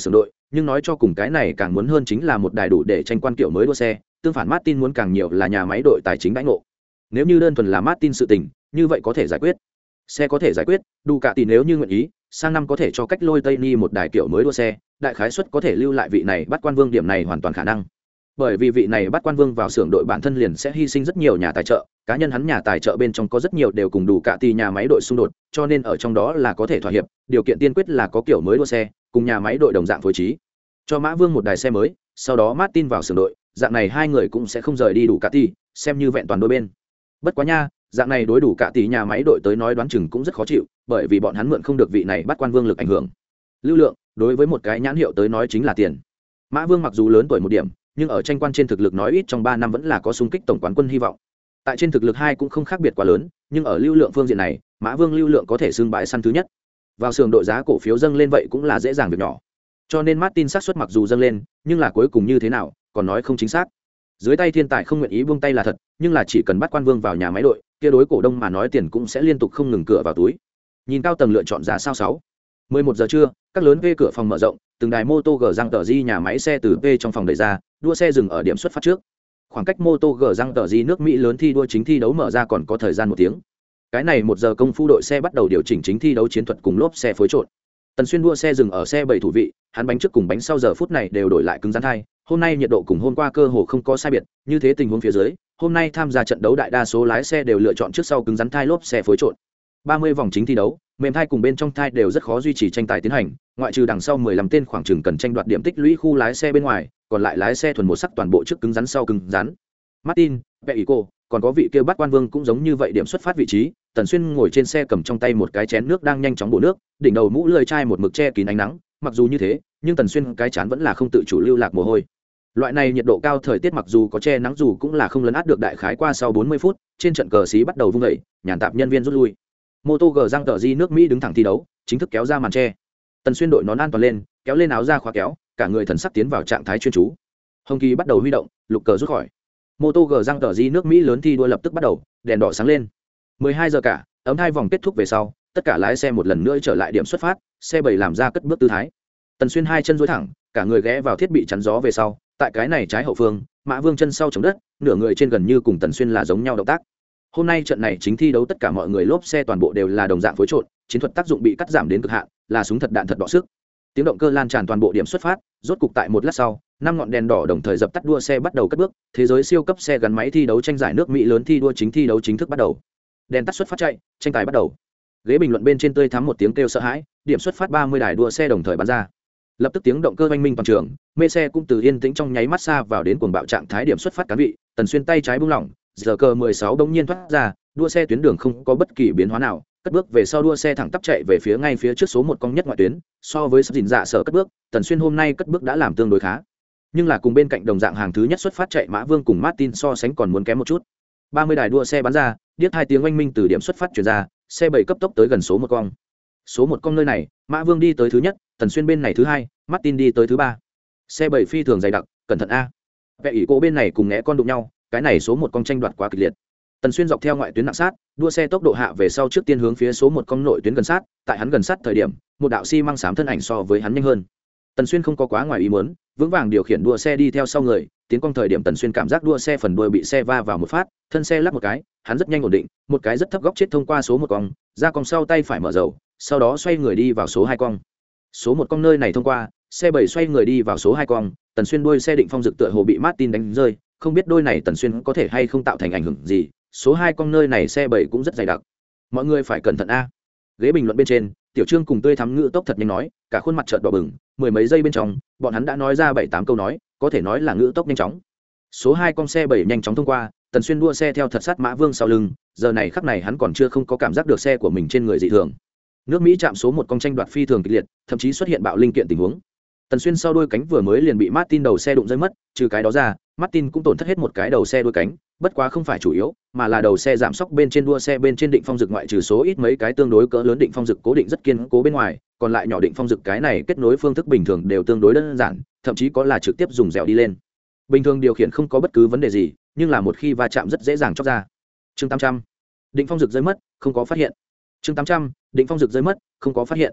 Speaker 1: nhưng nói cho cùng cái này càng muốn hơn chính là một đài đủ để tranh quan kiểu mới đua xe, tương phản Martin muốn càng nhiều là nhà máy đội tài chính đãi ngộ. Nếu như đơn thuần là Martin sự tình, như vậy có thể giải quyết. Xe có thể giải quyết, đủ cả tỷ nếu như nguyện ý, sang năm có thể cho cách lôi Tây Ni một đài kiểu mới đua xe, đại khái suất có thể lưu lại vị này bắt quan vương, điểm này hoàn toàn khả năng. Bởi vì vị này bắt quan vương vào xưởng đội bản thân liền sẽ hy sinh rất nhiều nhà tài trợ, cá nhân hắn nhà tài trợ bên trong có rất nhiều đều cùng đủ cả tỷ nhà máy đội xung đột, cho nên ở trong đó là có thể thỏa hiệp, điều kiện tiên quyết là có kiểu mới đua xe, cùng nhà máy đội đồng dạng phối trí. Cho Mã Vương một đài xe mới, sau đó Martin vào xưởng đội, dạng này hai người cũng sẽ không rời đi đủ cả tỷ, xem như vẹn toàn đôi bên. Bất quá nha, dạng này đối đủ cả tỷ nhà máy đội tới nói đoán chừng cũng rất khó chịu, bởi vì bọn hắn mượn không được vị này bắt quan vương lực ảnh hưởng. Lưu lượng, đối với một cái nhãn hiệu tới nói chính là tiền. Mã Vương mặc dù lớn tuổi một điểm, nhưng ở tranh quan trên thực lực nói ít trong ba năm vẫn là có xung kích tổng quán quân hy vọng. Tại trên thực lực hai cũng không khác biệt quá lớn, nhưng ở lưu lượng phương diện này, Mã Vương lưu lượng có thể xưng bại săn thứ nhất. Vào xưởng đội giá cổ phiếu dâng lên vậy cũng là dễ dàng việc nhỏ. Cho nên Martin xác suất mặc dù dâng lên, nhưng là cuối cùng như thế nào, còn nói không chính xác. Dưới tay thiên tài không nguyện ý buông tay là thật, nhưng là chỉ cần bắt quan vương vào nhà máy đội, kia đối cổ đông mà nói tiền cũng sẽ liên tục không ngừng cửa vào túi. Nhìn cao tầng lựa chọn giá sao sáu. mười một giờ trưa, các lớn V cửa phòng mở rộng, từng đài mô tô G răng tờ di nhà máy xe từ V trong phòng đẩy ra, đua xe dừng ở điểm xuất phát trước. Khoảng cách mô tô G răng tờ di nước Mỹ lớn thi đua chính thi đấu mở ra còn có thời gian một tiếng. Cái này một giờ công phu đội xe bắt đầu điều chỉnh chính thi đấu chiến thuật cùng lốp xe phối trộn. Tần Xuyên đua xe dừng ở xe bảy thủ vị, hắn bánh trước cùng bánh sau giờ phút này đều đổi lại cứng rắn thai. Hôm nay nhiệt độ cùng hôm qua cơ hồ không có sai biệt, như thế tình huống phía dưới, hôm nay tham gia trận đấu đại đa số lái xe đều lựa chọn trước sau cứng rắn thai lốp xe phối trộn. ba mươi vòng chính thi đấu, mềm thai cùng bên trong thai đều rất khó duy trì tranh tài tiến hành, ngoại trừ đằng sau mười lăm tên khoảng chừng cần tranh đoạt điểm tích lũy khu lái xe bên ngoài, còn lại lái xe thuần một sắc toàn bộ trước cứng rắn sau cứng rắn. Martin, Veiko, còn có vị kia bắt quan vương cũng giống như vậy điểm xuất phát vị trí, Tần Xuyên ngồi trên xe cầm trong tay một cái chén nước đang nhanh chóng đổ nước, đỉnh đầu mũ lưỡi chai một mực che kín ánh nắng, mặc dù như thế, nhưng Tần Xuyên cái chán vẫn là không tự chủ lưu lạc mồ hôi. Loại này nhiệt độ cao thời tiết mặc dù có che nắng dù cũng là không lấn át được, đại khái qua sau bốn mươi phút, trên trận cờ xí bắt đầu vung dậy, nhàn tạp nhân viên rút lui. Mô tô G răng tờ di nước Mỹ đứng thẳng thi đấu, chính thức kéo ra màn che. Tần Xuyên đội nón an toàn lên, kéo lên áo ra khóa kéo, cả người thần sắc tiến vào trạng thái chuyên chú. Hồng kỳ bắt đầu huy động, lục cờ rút khỏi. Mô tô G răng tờ di nước Mỹ lớn thi đua lập tức bắt đầu, đèn đỏ sáng lên. mười hai giờ cả, ấm hai vòng kết thúc về sau, tất cả lái xe một lần nữa trở lại điểm xuất phát, xe bảy làm ra cất bước tư thái. Tần Xuyên hai chân duỗi thẳng, cả người ghé vào thiết bị chắn gió về sau, tại cái này trái hậu phương, Mã Vương chân sau chống đất, nửa người trên gần như cùng Tần Xuyên là giống nhau động tác. Hôm nay trận này chính thi đấu tất cả mọi người lốp xe toàn bộ đều là đồng dạng phối trộn, chiến thuật tác dụng bị cắt giảm đến cực hạn, là súng thật đạn thật đọ sức. Tiếng động cơ lan tràn toàn bộ điểm xuất phát, rốt cục tại một lát sau, năm ngọn đèn đỏ đồng thời dập tắt, đua xe bắt đầu cất bước, thế giới siêu cấp xe gắn máy thi đấu tranh giải nước Mỹ lớn thi đua chính thi đấu chính thức bắt đầu. Đèn tắt xuất phát chạy, tranh tài bắt đầu. Ghế bình luận bên trên tươi thắm một tiếng kêu sợ hãi, điểm xuất phát ba mươi đài đua xe đồng thời bắn ra. Lập tức tiếng động cơ oanh minh toàn trường, mê xe cũng từ yên tĩnh trong nháy mắt xa vào đến cuồng bạo trạng thái. Điểm xuất phát cán vị, Tần Xuyên tay trái buông lỏng, giờ cờ mười sáu đống nhiên thoát ra, đua xe tuyến đường không có bất kỳ biến hóa nào, cất bước về sau đua xe thẳng tắp chạy về phía ngay phía trước số một cong nhất ngoại tuyến. So với sắp dìn dạ sở cất bước, Tần Xuyên hôm nay cất bước đã làm tương đối khá, nhưng là cùng bên cạnh đồng dạng hàng thứ nhất xuất phát chạy Mã Vương cùng Martin so sánh còn muốn kém một chút. ba mươi đài đua xe bắn ra, điếc hai tiếng oanh minh từ điểm xuất phát truyền ra, xe bảy cấp tốc tới gần số một cong. Số một cong nơi này, Mã Vương đi tới thứ nhất, Tần Xuyên bên này thứ hai, Martin đi tới thứ ba. Xe bảy phi thường dày đặc, cẩn thận a. Vẽ ỷ cô bên này cùng ngẽ con đụng nhau, cái này số một cong tranh đoạt quá kịch liệt. Tần Xuyên dọc theo ngoại tuyến nặng sát, đua xe tốc độ hạ về sau trước tiên hướng phía số một cong nội tuyến gần sát, tại hắn gần sát thời điểm, một đạo xi măng xám thân ảnh so với hắn nhanh hơn. Tần Xuyên không có quá ngoài ý muốn, vững vàng điều khiển đua xe đi theo sau người, tiến cong thời điểm Tần Xuyên cảm giác đua xe phần đuôi bị xe va vào một phát, thân xe lắc một cái, hắn rất nhanh ổn định, một cái rất thấp góc chết thông qua số một cong, ra cong sau tay phải mở dầu, sau đó xoay người đi vào số hai cong. Số một cong nơi này thông qua, xe bảy xoay người đi vào số hai cong, Tần Xuyên đuôi xe định phong dực tựa hồ bị Martin đánh rơi, không biết đôi này Tần Xuyên có thể hay không tạo thành ảnh hưởng gì. Số hai cong nơi này xe bảy cũng rất dày đặc, mọi người phải cẩn thận a. Ghế bình luận bên trên, Tiểu Trương cùng tươi thắm ngữ tốc thật nhanh nói, cả khuôn mặt chợt đỏ bừng, mười mấy giây bên trong, bọn hắn đã nói ra bảy tám câu nói, có thể nói là ngữ tốc nhanh chóng. Số hai cong xe bảy nhanh chóng thông qua, Tần Xuyên đua xe theo thật sát Mã Vương sau lưng, giờ này khắc này hắn còn chưa không có cảm giác được xe của mình trên người dị thường. Nước Mỹ chạm số một cong tranh đoạt phi thường kịch liệt, thậm chí xuất hiện bạo linh kiện tình huống. Tần Xuyên sau đuôi cánh vừa mới liền bị Martin đầu xe đụng rơi mất, trừ cái đó ra, Martin cũng tổn thất hết một cái đầu xe đuôi cánh, bất quá không phải chủ yếu, mà là đầu xe giảm sóc bên trên đua xe bên trên định phong dực ngoại trừ số ít mấy cái tương đối cỡ lớn định phong dực cố định rất kiên cố bên ngoài, còn lại nhỏ định phong dực cái này kết nối phương thức bình thường đều tương đối đơn giản, thậm chí có là trực tiếp dùng dẻo đi lên. Bình thường điều khiển không có bất cứ vấn đề gì, nhưng là một khi va chạm rất dễ dàng chóc ra. Chương tám trăm, định phong dực rơi mất, không có phát hiện. Chương tám trăm, định phong dực rơi mất, không có phát hiện.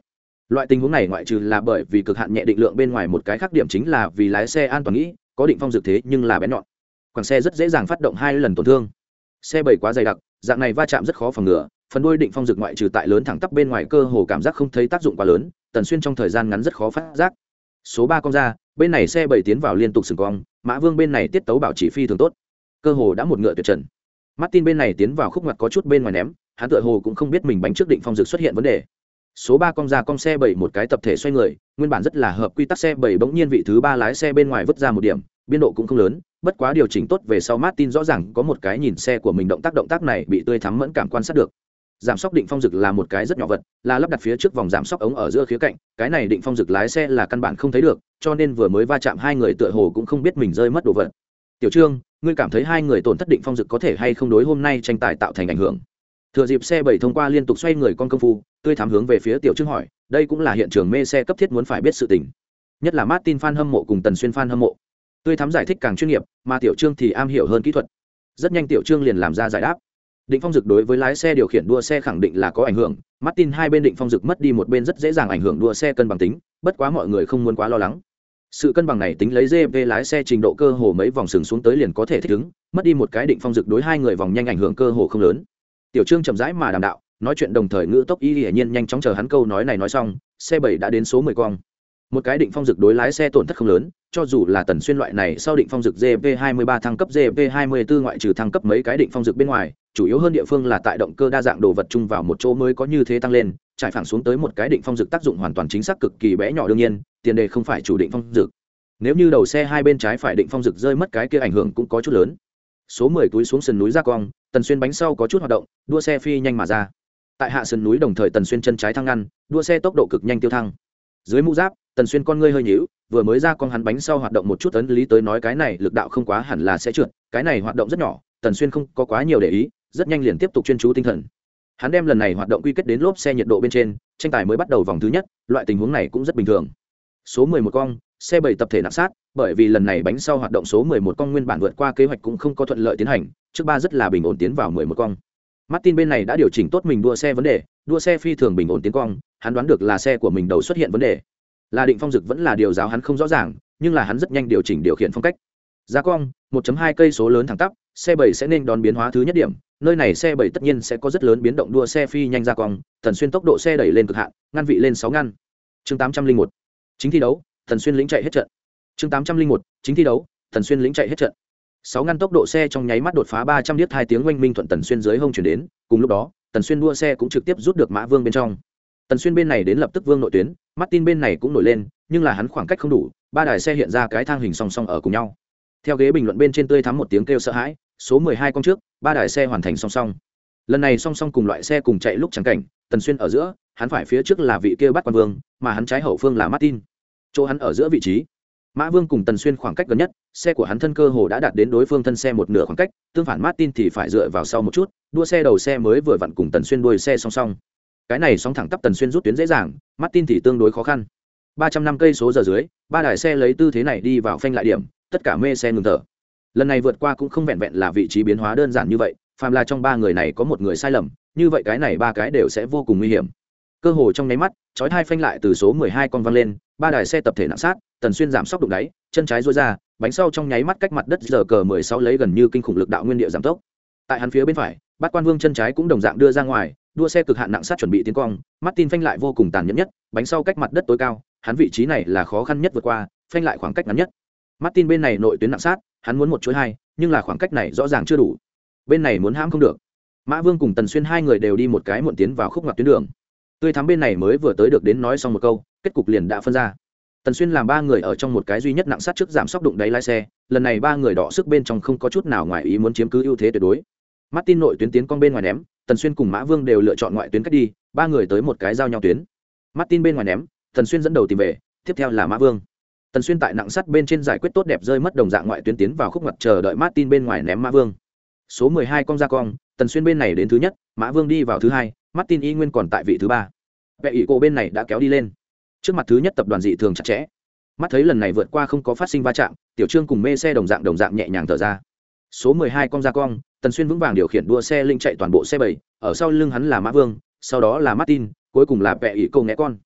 Speaker 1: Loại tình huống này ngoại trừ là bởi vì cực hạn nhẹ định lượng bên ngoài, một cái khác điểm chính là vì lái xe an toàn nghĩ, có định phong dược thế nhưng là bén nhọn, quàng xe rất dễ dàng phát động hai lần tổn thương. Xe bảy quá dày đặc, dạng này va chạm rất khó phòng ngừa, phần đuôi định phong dược ngoại trừ tại lớn thẳng tắp bên ngoài cơ hồ cảm giác không thấy tác dụng quá lớn, Tần Xuyên trong thời gian ngắn rất khó phát giác. Số ba cong ra, bên này xe bảy tiến vào liên tục sừng cong, Mã Vương bên này tiết tấu bảo chỉ phi thường tốt, cơ hồ đã một ngựa tuyệt trần. Martin bên này tiến vào khúc ngoặt có chút bên ngoài ném, hắn tựa hồ cũng không biết mình bánh trước định phong dược xuất hiện vấn đề. Số ba cong ra cong xe bảy một cái tập thể xoay người, nguyên bản rất là hợp quy tắc xe bảy bỗng nhiên vị thứ ba lái xe bên ngoài vứt ra một điểm, biên độ cũng không lớn, bất quá điều chỉnh tốt về sau Martin rõ ràng có một cái nhìn xe của mình động tác động tác này bị tươi thắm mẫn cảm quan sát được. Giảm sóc định phong dực là một cái rất nhỏ vật, là lắp đặt phía trước vòng giảm sóc ống ở giữa khía cạnh, cái này định phong dực lái xe là căn bản không thấy được, cho nên vừa mới va chạm hai người tựa hồ cũng không biết mình rơi mất đồ vật. Tiểu Trương, ngươi cảm thấy hai người tổn thất định phong dực có thể hay không đối hôm nay tranh tài tạo thành ảnh hưởng? Thừa dịp xe bảy thông qua liên tục xoay người con công phu, tươi thắm hướng về phía Tiểu Trương hỏi, đây cũng là hiện trường mê xe cấp thiết muốn phải biết sự tình. Nhất là Martin fan hâm mộ cùng Tần Xuyên fan hâm mộ. Tươi thắm giải thích càng chuyên nghiệp, mà Tiểu Trương thì am hiểu hơn kỹ thuật. Rất nhanh Tiểu Trương liền làm ra giải đáp. Định phong dực đối với lái xe điều khiển đua xe khẳng định là có ảnh hưởng, Martin hai bên định phong dực mất đi một bên rất dễ dàng ảnh hưởng đua xe cân bằng tính, bất quá mọi người không muốn quá lo lắng. Sự cân bằng này tính lấy giê pê lái xe trình độ cơ hồ mấy vòng sừng xuống tới liền có thể thích ứng, mất đi một cái định phong dực đối hai người vòng nhanh ảnh hưởng cơ hồ không lớn. Tiểu Trương chậm rãi mà đàm đạo, nói chuyện đồng thời ngữ tốc y hiển nhiên nhanh chóng, chờ hắn câu nói này nói xong, xe bảy đã đến số mười cong. Một cái định phong dực đối lái xe tổn thất không lớn, cho dù là Tần Xuyên loại này sau định phong dực giê pê hai mươi ba thăng cấp giê pê hai mươi tư ngoại trừ thăng cấp mấy cái định phong dực bên ngoài, chủ yếu hơn địa phương là tại động cơ đa dạng đồ vật chung vào một chỗ mới có như thế tăng lên, trải phẳng xuống tới một cái định phong dực tác dụng hoàn toàn chính xác cực kỳ bé nhỏ, đương nhiên tiền đề không phải chủ định phong dực. Nếu như đầu xe hai bên trái phải định phong dực rơi mất cái kia ảnh hưởng cũng có chút lớn. Số mười túi xuống sườn núi ra cong, Tần Xuyên bánh sau có chút hoạt động, đua xe phi nhanh mà ra. Tại hạ sườn núi đồng thời Tần Xuyên chân trái thăng ngăn, đua xe tốc độ cực nhanh tiêu thăng. Dưới mũ giáp, Tần Xuyên con ngươi hơi nhíu, vừa mới ra con hắn bánh sau hoạt động một chút, ấn lý tới nói cái này lực đạo không quá hẳn là sẽ trượt, cái này hoạt động rất nhỏ, Tần Xuyên không có quá nhiều để ý, rất nhanh liền tiếp tục chuyên chú tinh thần. Hắn đem lần này hoạt động quy kết đến lốp xe nhiệt độ bên trên, tranh tài mới bắt đầu vòng thứ nhất, loại tình huống này cũng rất bình thường. Số mười một cong, xe bảy tập thể nặng sát, bởi vì lần này bánh sau hoạt động số mười một cong nguyên bản vượt qua kế hoạch cũng không có thuận lợi tiến hành, trước ba rất là bình ổn tiến vào mười một cong. Martin bên này đã điều chỉnh tốt mình đua xe vấn đề, đua xe phi thường bình ổn tiến cong, hắn đoán được là xe của mình đầu xuất hiện vấn đề. Là định phong dực vẫn là điều giáo hắn không rõ ràng, nhưng là hắn rất nhanh điều chỉnh điều khiển phong cách. Ra cong, một phẩy hai cây số lớn thẳng tắp, xe bảy sẽ nên đón biến hóa thứ nhất điểm, nơi này xe bảy tất nhiên sẽ có rất lớn biến động, đua xe phi nhanh ra cong, Tần Xuyên tốc độ xe đẩy lên cực hạn, ngăn vị lên sáu ngăn. Chương tám trăm linh một. Chính thi đấu, Tần Xuyên lĩnh chạy hết trận. Chương tám trăm linh một. Chính thi đấu, Tần Xuyên lĩnh chạy hết trận. Sáu ngăn tốc độ xe trong nháy mắt đột phá ba trăm điếc, hai tiếng oanh minh thuận Tần Xuyên dưới hông chuyển đến, cùng lúc đó, Tần Xuyên đua xe cũng trực tiếp rút được Mã Vương bên trong. Tần Xuyên bên này đến lập tức Vương nội tuyến, Martin bên này cũng nổi lên, nhưng là hắn khoảng cách không đủ, ba đài xe hiện ra cái thang hình song song ở cùng nhau. Theo ghế bình luận bên trên tươi thắm một tiếng kêu sợ hãi, số mười hai con trước, ba đài xe hoàn thành song song. Lần này song song cùng loại xe cùng chạy lúc chẳng cảnh, Tần Xuyên ở giữa, hắn phải phía trước là vị kia bắt quan vương, mà hắn trái hậu phương là Martin. Chỗ hắn ở giữa vị trí, Mã Vương cùng Tần Xuyên khoảng cách gần nhất, xe của hắn thân cơ hồ đã đạt đến đối phương thân xe một nửa khoảng cách, tương phản Martin thì phải dựa vào sau một chút, đua xe đầu xe mới vừa vặn cùng Tần Xuyên đuôi xe song song. Cái này song thẳng tắp Tần Xuyên rút tuyến dễ dàng, Martin thì tương đối khó khăn. ba trăm năm cây số giờ dưới, ba đài xe lấy tư thế này đi vào phanh lại điểm, tất cả mê xe ngừng thở. Lần này vượt qua cũng không vẹn vẹn là vị trí biến hóa đơn giản như vậy, phàm là trong ba người này có một người sai lầm, như vậy cái này ba cái đều sẽ vô cùng nguy hiểm. Cơ hồ trong nháy mắt, chói hai phanh lại từ số mười hai con văng lên, ba đài xe tập thể nặng sát, Tần Xuyên giảm sóc đụng đáy, chân trái duỗi ra, bánh sau trong nháy mắt cách mặt đất giờ cờ mười sáu lấy gần như kinh khủng lực đạo nguyên địa giảm tốc. Tại hắn phía bên phải, Bát Quan Vương chân trái cũng đồng dạng đưa ra ngoài, đua xe cực hạn nặng sát chuẩn bị tiến cong, Martin phanh lại vô cùng tàn nhẫn nhất, bánh sau cách mặt đất tối cao, hắn vị trí này là khó khăn nhất vượt qua, phanh lại khoảng cách ngắn nhất. Martin bên này nội tuyến nặng sát, hắn muốn một chuỗi hai, nhưng là khoảng cách này rõ ràng chưa đủ. Bên này muốn hãm không được. Mã Vương cùng Tần Xuyên hai người đều đi một cái muộn tiến vào khúc ngoặt tuyến đường. Tươi thắm bên này mới vừa tới được đến nói xong một câu, kết cục liền đã phân ra. Tần Xuyên làm ba người ở trong một cái duy nhất nặng sát trước giảm sóc đụng đáy lái xe, lần này ba người đọ sức bên trong không có chút nào ngoài ý muốn chiếm cứ ưu thế tuyệt đối. Martin nội tuyến tiến con bên ngoài ném, Tần Xuyên cùng Mã Vương đều lựa chọn ngoại tuyến cách đi, ba người tới một cái giao nhau tuyến. Martin bên ngoài ném, Tần Xuyên dẫn đầu tìm về, tiếp theo là Mã Vương. Tần Xuyên tại nặng sắt bên trên giải quyết tốt đẹp rơi mất đồng dạng ngoại tuyến tiến vào khúc ngoặt chờ đợi Martin bên ngoài ném Mã Vương. Số mười hai cong ra cong, Tần Xuyên bên này đến thứ nhất, Mã Vương đi vào thứ hai, Martin y nguyên còn tại vị thứ ba. Vệ ỷ cổ bên này đã kéo đi lên. Trước mặt thứ nhất tập đoàn dị thường chặt chẽ. Mắt thấy lần này vượt qua không có phát sinh va chạm, Tiểu Trương cùng mê xe đồng dạng đồng dạng nhẹ nhàng thở ra. Số mười hai cong ra cong, Tần Xuyên vững vàng điều khiển đua xe linh chạy toàn bộ xe bảy, ở sau lưng hắn là Mã Vương, sau đó là Martin, cuối cùng là Vệ ỷ cổ né con.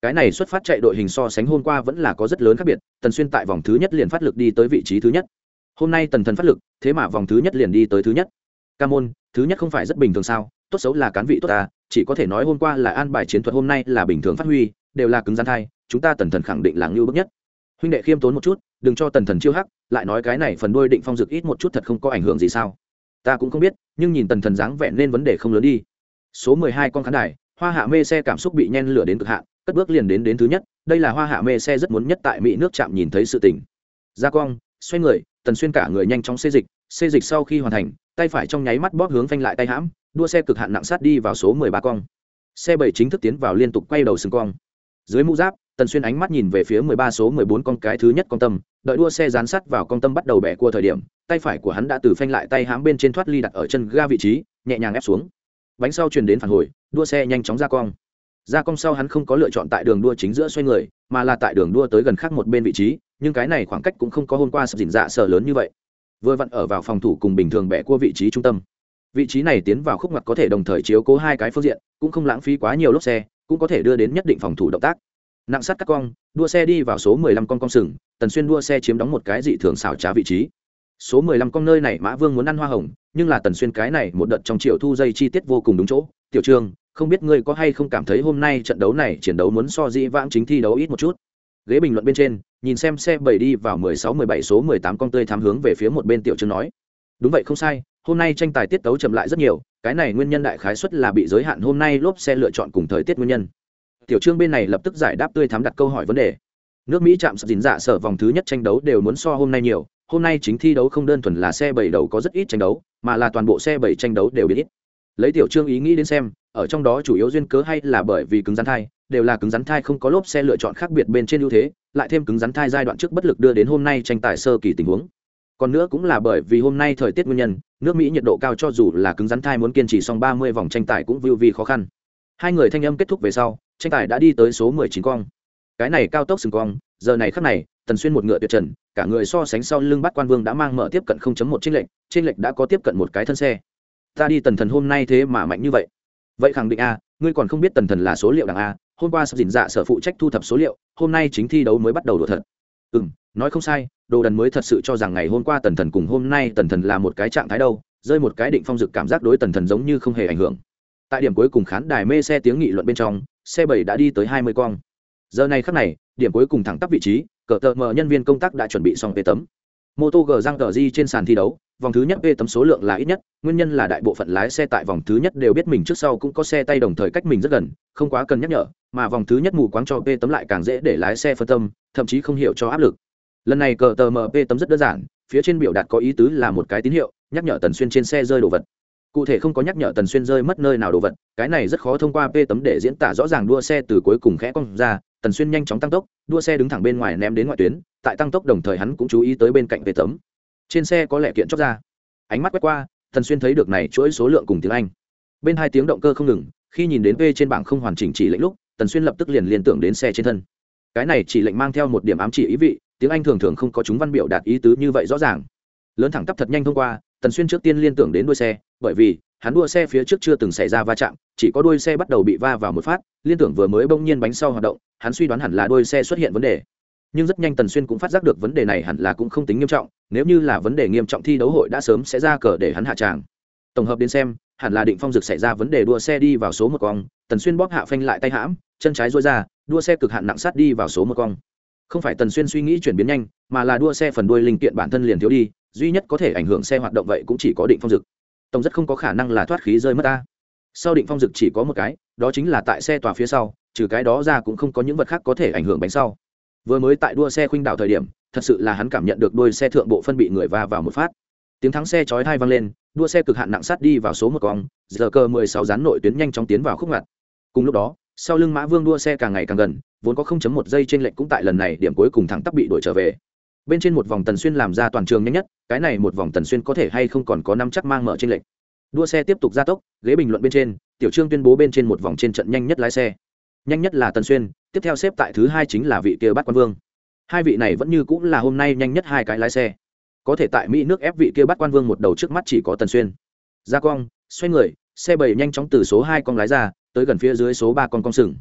Speaker 1: cái này xuất phát chạy đội hình so sánh hôm qua vẫn là có rất lớn khác biệt. Tần Xuyên tại vòng thứ nhất liền phát lực đi tới vị trí thứ nhất, hôm nay Tần Thần phát lực thế mà vòng thứ nhất liền đi tới thứ nhất. Ca môn thứ nhất không phải rất bình thường sao? Tốt xấu là cán vị tốt ta, chỉ có thể nói hôm qua là an bài chiến thuật, hôm nay là bình thường phát huy, đều là cứng rắn thai, chúng ta Tần Thần khẳng định là ngưu bức nhất. Huynh đệ khiêm tốn một chút, đừng cho Tần Thần chiêu hắc, lại nói cái này phần đuôi Định Phong Dực ít một chút thật không có ảnh hưởng gì sao? Ta cũng không biết, nhưng nhìn Tần Thần dáng vẻ nên vấn đề không lớn đi. Số mười hai con khán đài, Hoa Hạ mê xe cảm xúc bị nhen lửa đến cực hạn, cất bước liền đến đến thứ nhất, đây là Hoa Hạ mê xe rất muốn nhất tại Mỹ nước chạm nhìn thấy sự tình. Ra cong, xoay người, Tần Xuyên cả người nhanh chóng xê dịch, xê dịch sau khi hoàn thành, tay phải trong nháy mắt bóp hướng phanh lại tay hãm, đua xe cực hạn nặng sát đi vào số mười ba cong. Xe bảy chính thức tiến vào liên tục quay đầu sừng cong. Dưới mũ giáp, Tần Xuyên ánh mắt nhìn về phía mười ba số mười bốn con cái thứ nhất con tâm, đợi đua xe dán sát vào con tâm bắt đầu bẻ cua thời điểm, tay phải của hắn đã từ phanh lại tay hãm bên trên thoát ly đặt ở chân ga vị trí, nhẹ nhàng ép xuống. Bánh sau truyền đến phản hồi, đua xe nhanh chóng ra cong. Ra cong sau hắn không có lựa chọn tại đường đua chính giữa xoay người, mà là tại đường đua tới gần khác một bên vị trí, nhưng cái này khoảng cách cũng không có hôm qua sập dỉn dạ sở lớn như vậy. Vừa vặn ở vào phòng thủ cùng bình thường bẻ cua vị trí trung tâm. Vị trí này tiến vào khúc ngoặt có thể đồng thời chiếu cố hai cái phương diện, cũng không lãng phí quá nhiều lốp xe, cũng có thể đưa đến nhất định phòng thủ động tác. Nặng sát cắt cong, đua xe đi vào số mười lăm con cong sừng, Tần Xuyên đua xe chiếm đóng một cái dị thường xảo trá vị trí. Số mười lăm con nơi này Mã Vương muốn ăn hoa hồng, nhưng là Tần Xuyên cái này một đợt trong triệu thu dây chi tiết vô cùng đúng chỗ. Tiểu Trương, không biết ngươi có hay không cảm thấy hôm nay trận đấu này chiến đấu muốn so dĩ vãng chính thi đấu ít một chút. Ghế bình luận bên trên, nhìn xem xe bảy đi vào mười sáu mười bảy số mười tám con tươi thám hướng về phía một bên Tiểu Trương nói. Đúng vậy không sai, hôm nay tranh tài tiết tấu chậm lại rất nhiều, cái này nguyên nhân đại khái suất là bị giới hạn hôm nay lốp xe lựa chọn cùng thời tiết nguyên nhân. Tiểu Trương bên này lập tức giải đáp tươi thắm đặt câu hỏi vấn đề. Nước Mỹ chạm sập dỉn dạ sở vòng thứ nhất tranh đấu đều muốn so hôm nay nhiều, hôm nay chính thi đấu không đơn thuần là xe bảy đầu có rất ít tranh đấu, mà là toàn bộ xe bảy tranh đấu đều biết ít. Lấy Tiểu Trương ý nghĩ đến xem, ở trong đó chủ yếu duyên cớ hay là bởi vì cứng rắn thai, đều là cứng rắn thai không có lốp xe lựa chọn khác biệt bên trên ưu thế, lại thêm cứng rắn thai giai đoạn trước bất lực đưa đến hôm nay tranh tài sơ kỳ tình huống. Còn nữa cũng là bởi vì hôm nay thời tiết nguyên nhân, nước Mỹ nhiệt độ cao, cho dù là cứng rắn thai muốn kiên trì xong ba mươi vòng tranh tài cũng vưu vi khó khăn. Hai người thanh âm kết thúc về sau, tranh tài đã đi tới số mười chín cong. Cái này cao tốc sừng cong, giờ này khắc này, Tần Xuyên một ngựa tuyệt trần, cả người so sánh sau lưng Bát Quan Vương đã mang mở tiếp cận không chấm một chênh lệch, chênh lệch đã có tiếp cận một cái thân xe. Ta đi Tần Thần hôm nay thế mà mạnh như vậy. Vậy khẳng định a, ngươi còn không biết Tần Thần là số liệu đẳng a, hôm qua sắp dỉn dạ sở phụ trách thu thập số liệu, hôm nay chính thi đấu mới bắt đầu đùa thật. Ừm, nói không sai, Đồ Đần mới thật sự cho rằng ngày hôm qua Tần Thần cùng hôm nay Tần Thần là một cái trạng thái đâu, rơi một cái Định Phong Dực cảm giác đối Tần Thần giống như không hề ảnh hưởng. Tại điểm cuối cùng khán đài mê xe tiếng nghị luận bên trong, xe bảy đã đi tới hai mươi cong. Giờ này khắc này, điểm cuối cùng thẳng tắp vị trí, cờ tờ mờ nhân viên công tác đã chuẩn bị xong p tấm. Moto G Giang Tờ Di trên sàn thi đấu, vòng thứ nhất p tấm số lượng là ít nhất, nguyên nhân là đại bộ phận lái xe tại vòng thứ nhất đều biết mình trước sau cũng có xe tay đồng thời cách mình rất gần, không quá cần nhắc nhở, mà vòng thứ nhất mù quáng cho p tấm lại càng dễ để lái xe phân tâm, thậm chí không hiểu cho áp lực. Lần này cờ tờ mờ p tấm rất đơn giản, phía trên biểu đạt có ý tứ là một cái tín hiệu, nhắc nhở Tần Xuyên trên xe rơi đồ vật. Cụ thể không có nhắc nhở Tần Xuyên rơi mất nơi nào đồ vật, cái này rất khó thông qua p tấm để diễn tả rõ ràng. Đua xe từ cuối cùng khẽ cong ra, Tần Xuyên nhanh chóng tăng tốc, đua xe đứng thẳng bên ngoài ném đến ngoại tuyến, tại tăng tốc đồng thời hắn cũng chú ý tới bên cạnh p tấm. Trên xe có lẽ kiện chóc ra. Ánh mắt quét qua, Tần Xuyên thấy được này chuỗi số lượng cùng tiếng Anh. Bên hai tiếng động cơ không ngừng, khi nhìn đến p trên bảng không hoàn chỉnh chỉ lệnh lúc, Tần Xuyên lập tức liền liên tưởng đến xe trên thân. Cái này chỉ lệnh mang theo một điểm ám chỉ ý vị, tiếng Anh thường thường không có chúng văn biểu đạt ý tứ như vậy rõ ràng. Lớn thẳng tắp thật nhanh thông qua, Tần Xuyên trước tiên liên tưởng đến đuôi xe, bởi vì hắn đua xe phía trước chưa từng xảy ra va chạm, chỉ có đuôi xe bắt đầu bị va vào một phát, liên tưởng vừa mới bỗng nhiên bánh sau hoạt động, hắn suy đoán hẳn là đuôi xe xuất hiện vấn đề. Nhưng rất nhanh Tần Xuyên cũng phát giác được vấn đề này hẳn là cũng không tính nghiêm trọng, nếu như là vấn đề nghiêm trọng thi đấu hội đã sớm sẽ ra cờ để hắn hạ tràng. Tổng hợp đến xem, hẳn là Định Phong Dực xảy ra vấn đề, đua xe đi vào số một cong, Tần Xuyên bóp hạ phanh lại tay hãm, chân trái duỗi ra, đua xe cực hạn nặng sát đi vào số một cong. Không phải Tần Xuyên suy nghĩ chuyển biến nhanh, mà là đua xe phần đuôi linh kiện bản thân liền thiếu đi, duy nhất có thể ảnh hưởng xe hoạt động vậy cũng chỉ có Định Phong Dực. Tổng rất không có khả năng là thoát khí rơi mất ta. Sau Định Phong Dực chỉ có một cái, đó chính là tại xe tòa phía sau, trừ cái đó ra cũng không có những vật khác có thể ảnh hưởng bánh sau. Vừa mới tại đua xe khuynh đảo thời điểm, thật sự là hắn cảm nhận được đuôi xe thượng bộ phân bị người va vào một phát. Tiếng thắng xe chói tai vang lên, đua xe cực hạn nặng sát đi vào số một cong, giờ cơ mười sáu dán nội tuyến nhanh chóng tiến vào khúc ngặt. Cùng lúc đó, sau lưng Mã Vương đua xe càng ngày càng gần, vốn có không chấm một giây trên lệnh cũng tại lần này điểm cuối cùng thẳng tắp bị đuổi trở về. Bên trên một vòng Tần Xuyên làm ra toàn trường nhanh nhất, cái này một vòng Tần Xuyên có thể hay không còn có năm chắc mang mở trên lệnh. Đua xe tiếp tục gia tốc, ghế bình luận bên trên, Tiểu Trương tuyên bố bên trên một vòng trên trận nhanh nhất lái xe. Nhanh nhất là Tần Xuyên, tiếp theo xếp tại thứ hai chính là vị kia Bát Quan Vương. Hai vị này vẫn như cũng là hôm nay nhanh nhất hai cái lái xe. Có thể tại Mỹ nước ép vị kia Bát Quan Vương một đầu trước mắt chỉ có Tần Xuyên. Ra cong, xoay người, xe bảy nhanh chóng từ số hai con lái ra, tới gần phía dưới số ba con cong sừng.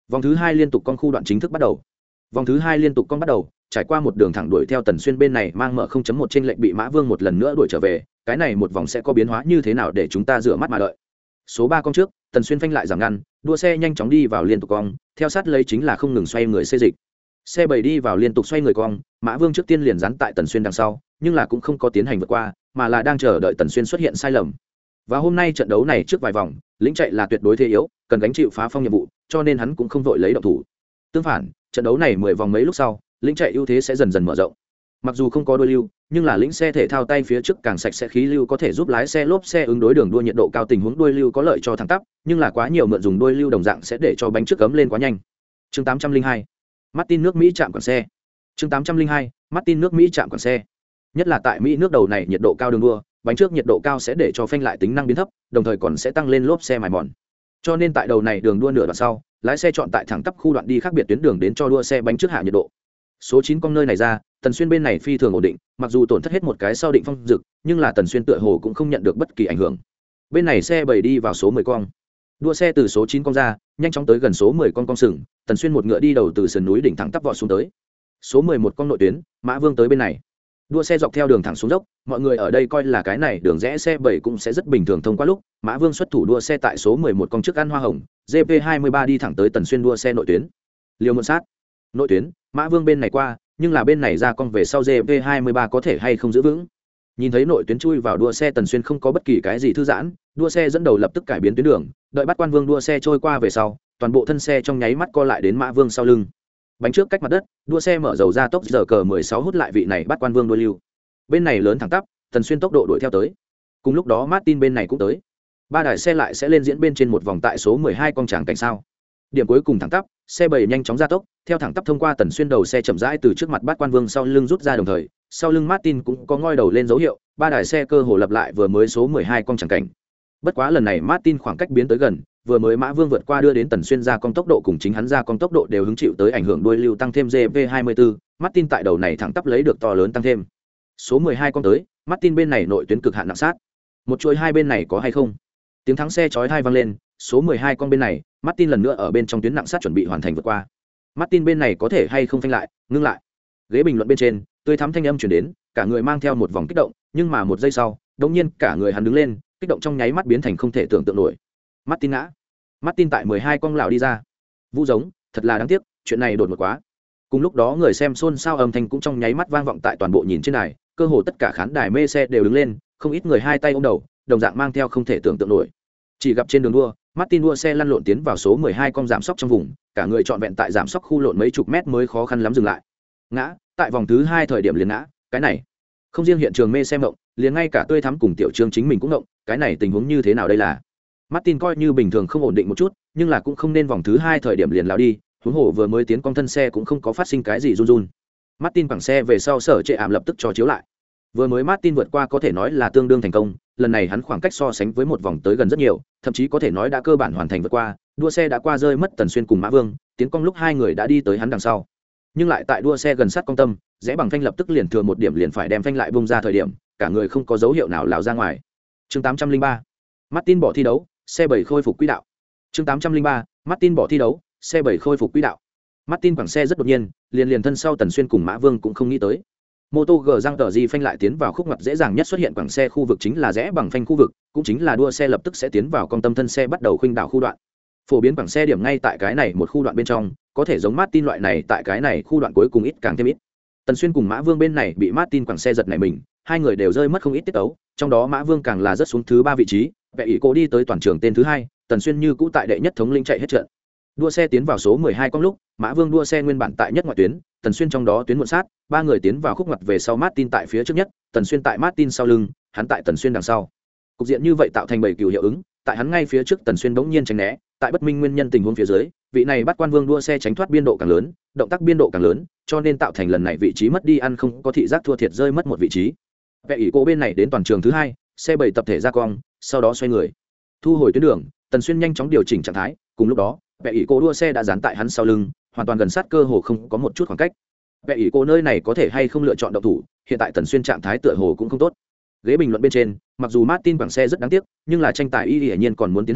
Speaker 1: Vòng thứ hai liên tục con khu đoạn chính thức bắt đầu. Vòng thứ hai liên tục con bắt đầu, trải qua một đường thẳng đuổi theo Tần Xuyên bên này mang mở không chấm một trên lệnh bị Mã Vương một lần nữa đuổi trở về, cái này một vòng sẽ có biến hóa như thế nào để chúng ta rửa mắt mà đợi. Số ba con trước, Tần Xuyên phanh lại giảm ngăn, đua xe nhanh chóng đi vào liên tục cong, theo sát lấy chính là không ngừng xoay người xê dịch. Xe bảy đi vào liên tục xoay người cong, Mã Vương trước tiên liền dán tại Tần Xuyên đằng sau, nhưng là cũng không có tiến hành vượt qua, mà là đang chờ đợi Tần Xuyên xuất hiện sai lầm. Và hôm nay trận đấu này trước vài vòng, lĩnh chạy là tuyệt đối thế yếu, cần gánh chịu phá phong nhiệm vụ, cho nên hắn cũng không vội lấy động thủ. Tương phản, trận đấu này mười vòng mấy lúc sau, lĩnh chạy ưu thế sẽ dần dần mở rộng. Mặc dù không có đuôi lưu, nhưng là lĩnh xe thể thao tay phía trước càng sạch sẽ khí lưu có thể giúp lái xe lốp xe ứng đối đường đua nhiệt độ cao, tình huống đuôi lưu có lợi cho thẳng tắp, nhưng là quá nhiều mượn dùng đuôi lưu đồng dạng sẽ để cho bánh trước cấm lên quá nhanh. Chương tám trăm linh hai, Martin nước Mỹ chạm quản xe. Chương tám trăm linh hai, Martin nước Mỹ chạm quản xe. Nhất là tại Mỹ nước đầu này nhiệt độ cao đường đua, bánh trước nhiệt độ cao sẽ để cho phanh lại tính năng biến thấp, đồng thời còn sẽ tăng lên lốp xe mài mòn. Cho nên tại đầu này đường đua nửa đoạn sau, lái xe chọn tại thẳng tắp khu đoạn đi khác biệt tuyến đường đến cho đua xe bánh trước hạ nhiệt độ. Số chín con nơi này ra, Tần Xuyên bên này phi thường ổn định, mặc dù tổn thất hết một cái sau định phong dực, nhưng là Tần Xuyên tựa hồ cũng không nhận được bất kỳ ảnh hưởng. Bên này xe bảy đi vào số mười con. Đua xe từ số chín con ra, nhanh chóng tới gần số mười con con sừng, Tần Xuyên một ngựa đi đầu từ sườn núi đỉnh thẳng tắp vọt xuống tới. Số mười một con nội tuyến, Mã Vương tới bên này. Đua xe dọc theo đường thẳng xuống dốc, mọi người ở đây coi là cái này đường rẽ xe bảy cũng sẽ rất bình thường thông qua lúc, Mã Vương xuất thủ đua xe tại số mười một con trước ăn hoa hồng, giê pê hai mươi ba đi thẳng tới Tần Xuyên đua xe nội tuyến. Liều mượn sát. Nội tuyến, Mã Vương bên này qua, nhưng là bên này ra con về sau giê pê hai mươi ba có thể hay không giữ vững. Nhìn thấy nội tuyến chui vào đua xe, Tần Xuyên không có bất kỳ cái gì thư giãn, đua xe dẫn đầu lập tức cải biến tuyến đường, đợi bắt quan Vương đua xe trôi qua về sau, toàn bộ thân xe trong nháy mắt co lại đến Mã Vương sau lưng. Bánh trước cách mặt đất, đua xe mở dầu ra tốc giờ cờ mười sáu hút lại vị này bắt quan Vương đuôi lưu. Bên này lớn thẳng tắp, Tần Xuyên tốc độ đuổi theo tới. Cùng lúc đó Martin bên này cũng tới. Ba đài xe lại sẽ lên diễn bên trên một vòng tại số mười hai con tràng cảnh sao. Điểm cuối cùng thẳng tắp, xe bảy nhanh chóng gia tốc, theo thẳng tắp thông qua Tần Xuyên đầu xe chậm rãi từ trước mặt bắt quan Vương sau lưng rút ra, đồng thời, sau lưng Martin cũng có ngoi đầu lên dấu hiệu, ba đài xe cơ hồ lập lại vừa mới số mười hai con tràng cảnh. Bất quá lần này Martin khoảng cách biến tới gần, vừa mới Mã Vương vượt qua đưa đến Tần Xuyên ra con tốc độ cùng chính hắn ra con tốc độ đều hứng chịu tới ảnh hưởng đuôi lưu tăng thêm giê pê hai mươi bốn, Martin tại đầu này thẳng tắp lấy được to lớn tăng thêm. Số mười hai con tới, Martin bên này nội tuyến cực hạn nặng sát. Một chuỗi hai bên này có hay không? Tiếng thắng xe chói tai vang lên, số mười hai con bên này, Martin lần nữa ở bên trong tuyến nặng sát chuẩn bị hoàn thành vượt qua. Martin bên này có thể hay không phanh lại, ngưng lại. Ghế bình luận bên trên, tươi thắm thanh âm truyền đến, cả người mang theo một vòng kích động, nhưng mà một giây sau, đột nhiên cả người hắn đứng lên, kích động trong nháy mắt biến thành không thể tưởng tượng nổi. Martin ngã. Martin tại mười hai con lão đi ra. Vũ giống, thật là đáng tiếc, chuyện này đột ngột quá. Cùng lúc đó người xem xôn xao âm thanh cũng trong nháy mắt vang vọng tại toàn bộ nhìn trên đài, cơ hồ tất cả khán đài mê xe đều đứng lên, không ít người hai tay ôm đầu, đồng dạng mang theo không thể tưởng tượng nổi. Chỉ gặp trên đường đua, Martin đua xe lăn lộn tiến vào số mười hai con giảm sóc trong vùng, cả người trọn vẹn tại giảm sóc khu lộn mấy chục mét mới khó khăn lắm dừng lại. Ngã, tại vòng thứ hai thời điểm liền ngã, cái này, không riêng hiện trường mê xem động, liền ngay cả tươi thắm cùng tiểu trương chính mình cũng động, cái này tình huống như thế nào đây là? Martin coi như bình thường không ổn định một chút, nhưng là cũng không nên vòng thứ hai thời điểm liền lao đi, huống hồ vừa mới tiến con thân xe cũng không có phát sinh cái gì run run. Martin bằng xe về sau sở trệ ảm lập tức cho chiếu lại. Vừa mới Martin vượt qua có thể nói là tương đương thành công, lần này hắn khoảng cách so sánh với một vòng tới gần rất nhiều, thậm chí có thể nói đã cơ bản hoàn thành vượt qua, đua xe đã qua rơi mất Tần Xuyên cùng Mã Vương, tiến cong lúc hai người đã đi tới hắn đằng sau. Nhưng lại tại đua xe gần sát con tâm, rẽ bằng phanh lập tức liền thừa một điểm liền phải đem phanh lại bung ra thời điểm, cả người không có dấu hiệu nào lảo ra ngoài. Chương tám trăm linh ba, Martin bỏ thi đấu, xe bảy khôi phục quỹ đạo. Chương tám trăm linh ba, Martin bỏ thi đấu, xe bảy khôi phục quỹ đạo. Martin bằng xe rất đột nhiên, liền liền thân sau Tần Xuyên cùng Mã Vương cũng không nghĩ tới. Mô tô G răng tờ di phanh lại tiến vào khúc ngoặt dễ dàng nhất xuất hiện bằng xe khu vực chính là rẽ bằng phanh khu vực, cũng chính là đua xe lập tức sẽ tiến vào con tâm thân xe bắt đầu khuynh đảo khu đoạn. Phổ biến bằng xe điểm ngay tại cái này một khu đoạn bên trong, có thể giống Martin loại này tại cái này khu đoạn cuối cùng ít càng thêm ít. Tần Xuyên cùng Mã Vương bên này bị Martin bằng xe giật này mình, hai người đều rơi mất không ít tiết tấu, trong đó Mã Vương càng là rất xuống thứ ba vị trí, vẻ ý cố đi tới toàn trường tên thứ hai, Tần Xuyên như cũ tại đệ nhất thống lĩnh chạy hết trận. Đua xe tiến vào số mười hai con lúc, Mã Vương đua xe nguyên bản tại nhất ngoại tuyến, Tần Xuyên trong đó tuyến muộn sát, ba người tiến vào khúc ngoặt về sau Martin tại phía trước nhất, Tần Xuyên tại Martin sau lưng, hắn tại Tần Xuyên đằng sau. Cục diện như vậy tạo thành bảy cừu hiệu ứng, tại hắn ngay phía trước Tần Xuyên bỗng nhiên tránh né, tại bất minh nguyên nhân tình huống phía dưới, vị này bắt quan Vương đua xe tránh thoát biên độ càng lớn, động tác biên độ càng lớn, cho nên tạo thành lần này vị trí mất đi ăn không có thị giác thua thiệt rơi mất một vị trí. Vẻ ý cô bên này đến toàn trường thứ hai, xe bảy tập thể ra cong, sau đó xoay người, thu hồi tuyến đường, Tần Xuyên nhanh chóng điều chỉnh trạng thái, cùng lúc đó, vẻ ý cô đua xe đã dán tại hắn sau lưng, hoàn toàn gần sát cơ hồ không có một chút khoảng cách. Vẻ ý cô nơi này có thể hay không lựa chọn động thủ, hiện tại Tần Xuyên trạng thái tựa hồ cũng không tốt. Ghế bình luận bên trên, mặc dù Martin bằng xe rất đáng tiếc, nhưng là tranh tài y hiển nhiên còn muốn tiến hành,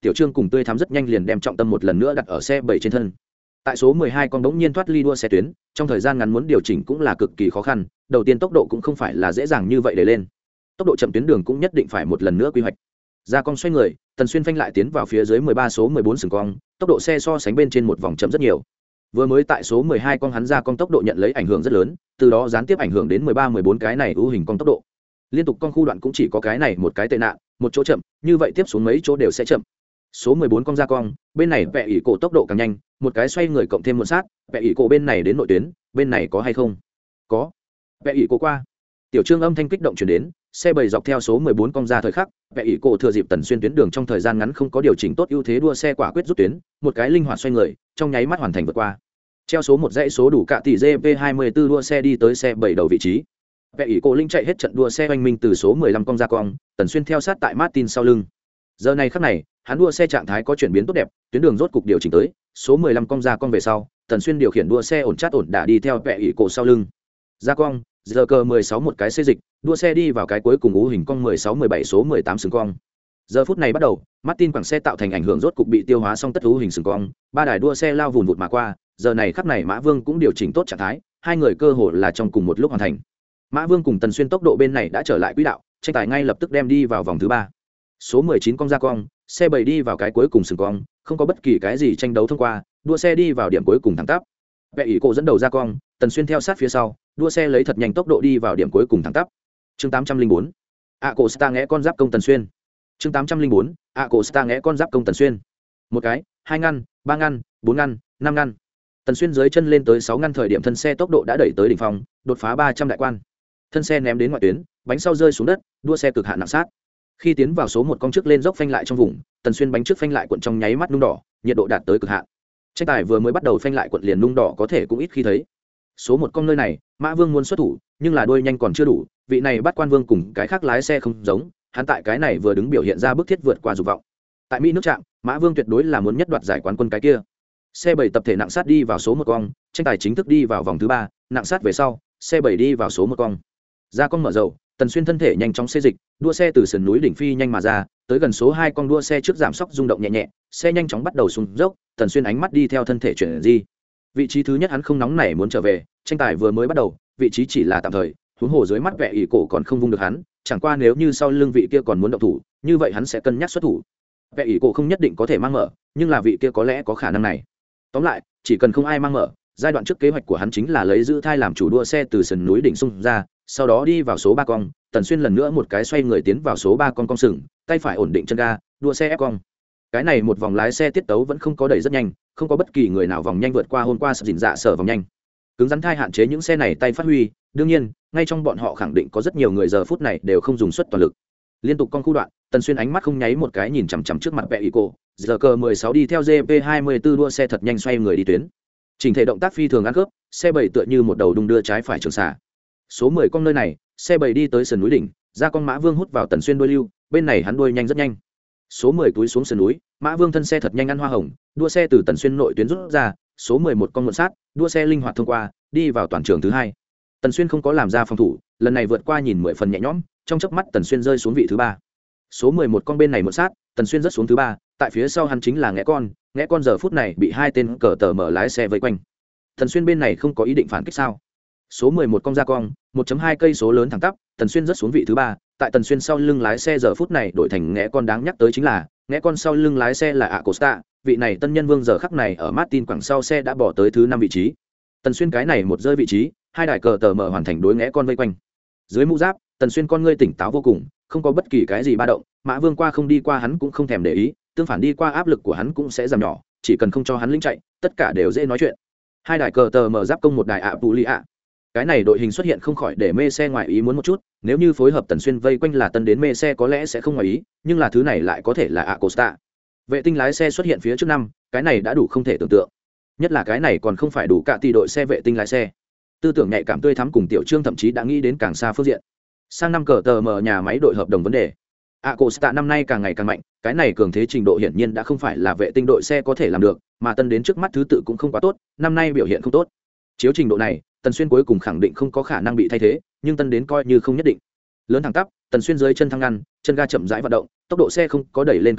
Speaker 1: tiểu trương cùng tươi thắm rất nhanh liền đem trọng tâm một lần nữa đặt ở xe bảy trên thân. Tại số mười hai con đống nhiên thoát ly đua xe tuyến, trong thời gian ngắn muốn điều chỉnh cũng là cực kỳ khó khăn, đầu tiên tốc độ cũng không phải là dễ dàng như vậy để lên. Tốc độ chậm tuyến đường cũng nhất định phải một lần nữa quy hoạch. Ra cong xoay người, Tần Xuyên phanh lại tiến vào phía dưới mười ba số mười bốn sừng cong, tốc độ xe so sánh bên trên một vòng chậm rất nhiều. Vừa mới tại số mười hai con hắn ra cong tốc độ nhận lấy ảnh hưởng rất lớn, từ đó gián tiếp ảnh hưởng đến mười ba mười bốn cái này ưu hình cong tốc độ. Liên tục cong khu đoạn cũng chỉ có cái này một cái tệ nạn, một chỗ chậm, như vậy tiếp xuống mấy chỗ đều sẽ chậm. Số mười bốn con ra cong, bên này vẽ ỉ cổ tốc độ càng nhanh, một cái xoay người cộng thêm một sát, vẽ ỉ cổ bên này đến nội tuyến, bên này có hay không? Có. Vẽ ỉ cổ qua. Tiểu Trương âm thanh kích động truyền đến, xe bảy dọc theo số mười bốn con ra thời khắc, vẽ ỉ cổ thừa dịp Tần Xuyên tuyến đường trong thời gian ngắn không có điều chỉnh tốt ưu thế đua xe quả quyết rút tuyến, một cái linh hoạt xoay người, trong nháy mắt hoàn thành vượt qua. Treo số một dãy số đủ cả tỷ giê pê hai mươi tư đua xe đi tới xe bảy đầu vị trí. Vẽ ỉ cổ linh chạy hết trận đua xe oanh minh từ số mười lăm con ra cong, Tần Xuyên theo sát tại Martin sau lưng. Giờ này khắc này, hắn đua xe trạng thái có chuyển biến tốt đẹp, tuyến đường rốt cục điều chỉnh tới, số mười lăm con ra cong về sau, Tần Xuyên điều khiển đua xe ổn chát ổn đã đi theo vẽ ỉ cổ sau lưng. Ra cong, giờ cờ mười sáu một cái xê dịch, đua xe đi vào cái cuối cùng ú hình cong mười sáu mười bảy số mười tám sừng cong. Giờ phút này bắt đầu, Martin quẳng xe tạo thành ảnh hưởng rốt cục bị tiêu hóa xong tất ú hình sừng cong, ba đài đua xe lao vùn vụt mà qua, giờ này khắc này Mã Vương cũng điều chỉnh tốt trạng thái, hai người cơ hội là trong cùng một lúc hoàn thành. Mã Vương cùng Tần Xuyên tốc độ bên này đã trở lại quỹ đạo, tranh tài ngay lập tức đem đi vào vòng thứ ba. Số mười chín con ra cong, xe bảy đi vào cái cuối cùng sừng cong, không có bất kỳ cái gì tranh đấu thông qua, đua xe đi vào điểm cuối cùng thẳng tắp. Vẽ ỉ cổ dẫn đầu ra cong, Tần Xuyên theo sát phía sau, đua xe lấy thật nhanh tốc độ đi vào điểm cuối cùng thẳng tắp. Chương tám trăm linh bốn. A cổ Star ngẽ con giáp công Tần Xuyên. Chương tám trăm linh bốn. A cổ Star ngẽ con giáp công Tần Xuyên. Một cái, hai ngăn, ba ngăn, bốn ngăn, năm ngăn. Tần Xuyên dưới chân lên tới sáu ngăn thời điểm thân xe tốc độ đã đẩy tới đỉnh phong, đột phá ba trăm đại quan. Thân xe ném đến ngoại tuyến, bánh sau rơi xuống đất, đua xe cực hạn nặng sát. Khi tiến vào số một con trước lên dốc phanh lại trong vùng, Tần Xuyên bánh trước phanh lại cuộn trong nháy mắt nung đỏ, nhiệt độ đạt tới cực hạn. Tranh tài vừa mới bắt đầu phanh lại cuộn liền nung đỏ có thể cũng ít khi thấy. Số một con nơi này, Mã Vương muốn xuất thủ, nhưng là đuôi nhanh còn chưa đủ, vị này bắt quan vương cùng cái khác lái xe không giống, hắn tại cái này vừa đứng biểu hiện ra bức thiết vượt qua dục vọng. Tại Mỹ nước chạm, Mã Vương tuyệt đối là muốn nhất đoạt giải quán quân cái kia. Xe bảy tập thể nặng sát đi vào số một con, tranh tài chính thức đi vào vòng thứ ba, nặng sát về sau, xe bảy đi vào số một con. Ra con mở dầu, Tần Xuyên thân thể nhanh chóng xê dịch, đua xe từ sườn núi đỉnh phi nhanh mà ra, tới gần số hai con đua xe trước giảm sóc rung động nhẹ nhẹ, xe nhanh chóng bắt đầu xuống dốc, Tần Xuyên ánh mắt đi theo thân thể chuyển di. Vị trí thứ nhất hắn không nóng nảy muốn trở về, tranh tài vừa mới bắt đầu, vị trí chỉ là tạm thời, huống hồ dưới mắt vẽ ỉ cổ còn không vung được hắn, chẳng qua nếu như sau lưng vị kia còn muốn động thủ, như vậy hắn sẽ cân nhắc xuất thủ. Vẽ ỉ cổ không nhất định có thể mang mở, nhưng là vị kia có lẽ có khả năng này. Tóm lại, chỉ cần không ai mang mở, giai đoạn trước kế hoạch của hắn chính là lấy giữ thai làm chủ đua xe từ sườn núi đỉnh xung ra, sau đó đi vào số ba cong, Tần Xuyên lần nữa một cái xoay người tiến vào số ba con cong sừng, tay phải ổn định chân ga, đua xe ép cong. Cái này một vòng lái xe tiết tấu vẫn không có đẩy rất nhanh, không có bất kỳ người nào vòng nhanh vượt qua hôm qua sợ dỉn dạ sở vòng nhanh. Cứng rắn thai hạn chế những xe này tay phát huy, đương nhiên, ngay trong bọn họ khẳng định có rất nhiều người giờ phút này đều không dùng suất toàn lực. Liên tục cong khu đoạn, Tần Xuyên ánh mắt không nháy một cái nhìn chằm chằm trước mặt vẽ ỉ cổ, giờ cờ mười sáu đi theo giê pê hai mươi tư đua xe thật nhanh xoay người đi tuyến. Chỉnh thể động tác phi thường ăn khớp, xe bảy tựa như một đầu đung đưa trái phải trường xạ. Số mười con nơi này, xe bảy đi tới sườn núi đỉnh, ra con Mã Vương hút vào Tần Xuyên đuôi lưu, bên này hắn đuôi nhanh rất nhanh. Số mười túi xuống sườn núi, Mã Vương thân xe thật nhanh ăn hoa hồng, đua xe từ Tần Xuyên nội tuyến rút ra, số mười một con muộn sát, đua xe linh hoạt thông qua, đi vào toàn trường thứ hai. Tần Xuyên không có làm ra phòng thủ, lần này vượt qua nhìn mười phần nhẹ nhõm, trong chớp mắt Tần Xuyên rơi xuống vị thứ ba. Số mười một con bên này muộn sát, Tần Xuyên rất xuống thứ ba, tại phía sau hắn chính là ngẽ con, ngẽ con giờ phút này bị hai tên cờ tờ mở lái xe vây quanh. Tần Xuyên bên này không có ý định phản kích sao? Số mười một con ra cong, một phẩy hai cây số lớn thẳng tắp, Tần Xuyên rất xuống vị thứ ba, tại Tần Xuyên sau lưng lái xe giờ phút này đổi thành ngẽ con đáng nhắc tới chính là, ngẽ con sau lưng lái xe là Acosta, vị này tân nhân vương giờ khắc này ở Martin quảng sau xe đã bỏ tới thứ năm vị trí. Tần Xuyên cái này một rơi vị trí, hai đại cờ tờ mở hoàn thành đối ngẽ con vây quanh. Dưới mũ giáp, Tần Xuyên con ngươi tỉnh táo vô cùng, không có bất kỳ cái gì ba động, Mã Vương qua không đi qua hắn cũng không thèm để ý, tương phản đi qua áp lực của hắn cũng sẽ giảm nhỏ, chỉ cần không cho hắn lĩnh chạy, tất cả đều dễ nói chuyện. Hai đại cờ tờ mở giáp công một đại ạ tù lì ạ. Cái này đội hình xuất hiện không khỏi để mê xe ngoài ý muốn một chút, nếu như phối hợp Tần Xuyên vây quanh là tân đến mê xe có lẽ sẽ không ngoài ý, nhưng là thứ này lại có thể là Acosta. Vệ tinh lái xe xuất hiện phía trước năm, cái này đã đủ không thể tưởng tượng. Nhất là cái này còn không phải đủ cả tỷ đội xe vệ tinh lái xe. Tư tưởng nhạy cảm tươi thắm cùng Tiểu Trương thậm chí đã nghĩ đến càng xa phương diện. Sang năm cờ tờ mở nhà máy đội hợp đồng vấn đề. Acosta năm nay càng ngày càng mạnh, cái này cường thế trình độ hiển nhiên đã không phải là vệ tinh đội xe có thể làm được, mà tân đến trước mắt thứ tự cũng không quá tốt, năm nay biểu hiện không tốt. Chiếu trình độ này, Tần Xuyên cuối cùng khẳng định không có khả năng bị thay thế, nhưng tân đến coi như không nhất định. Lớn thẳng tắp, Tần Xuyên dưới chân thăng ngăn, chân ga chậm rãi vận động, tốc độ xe không có đẩy lên cực hạn,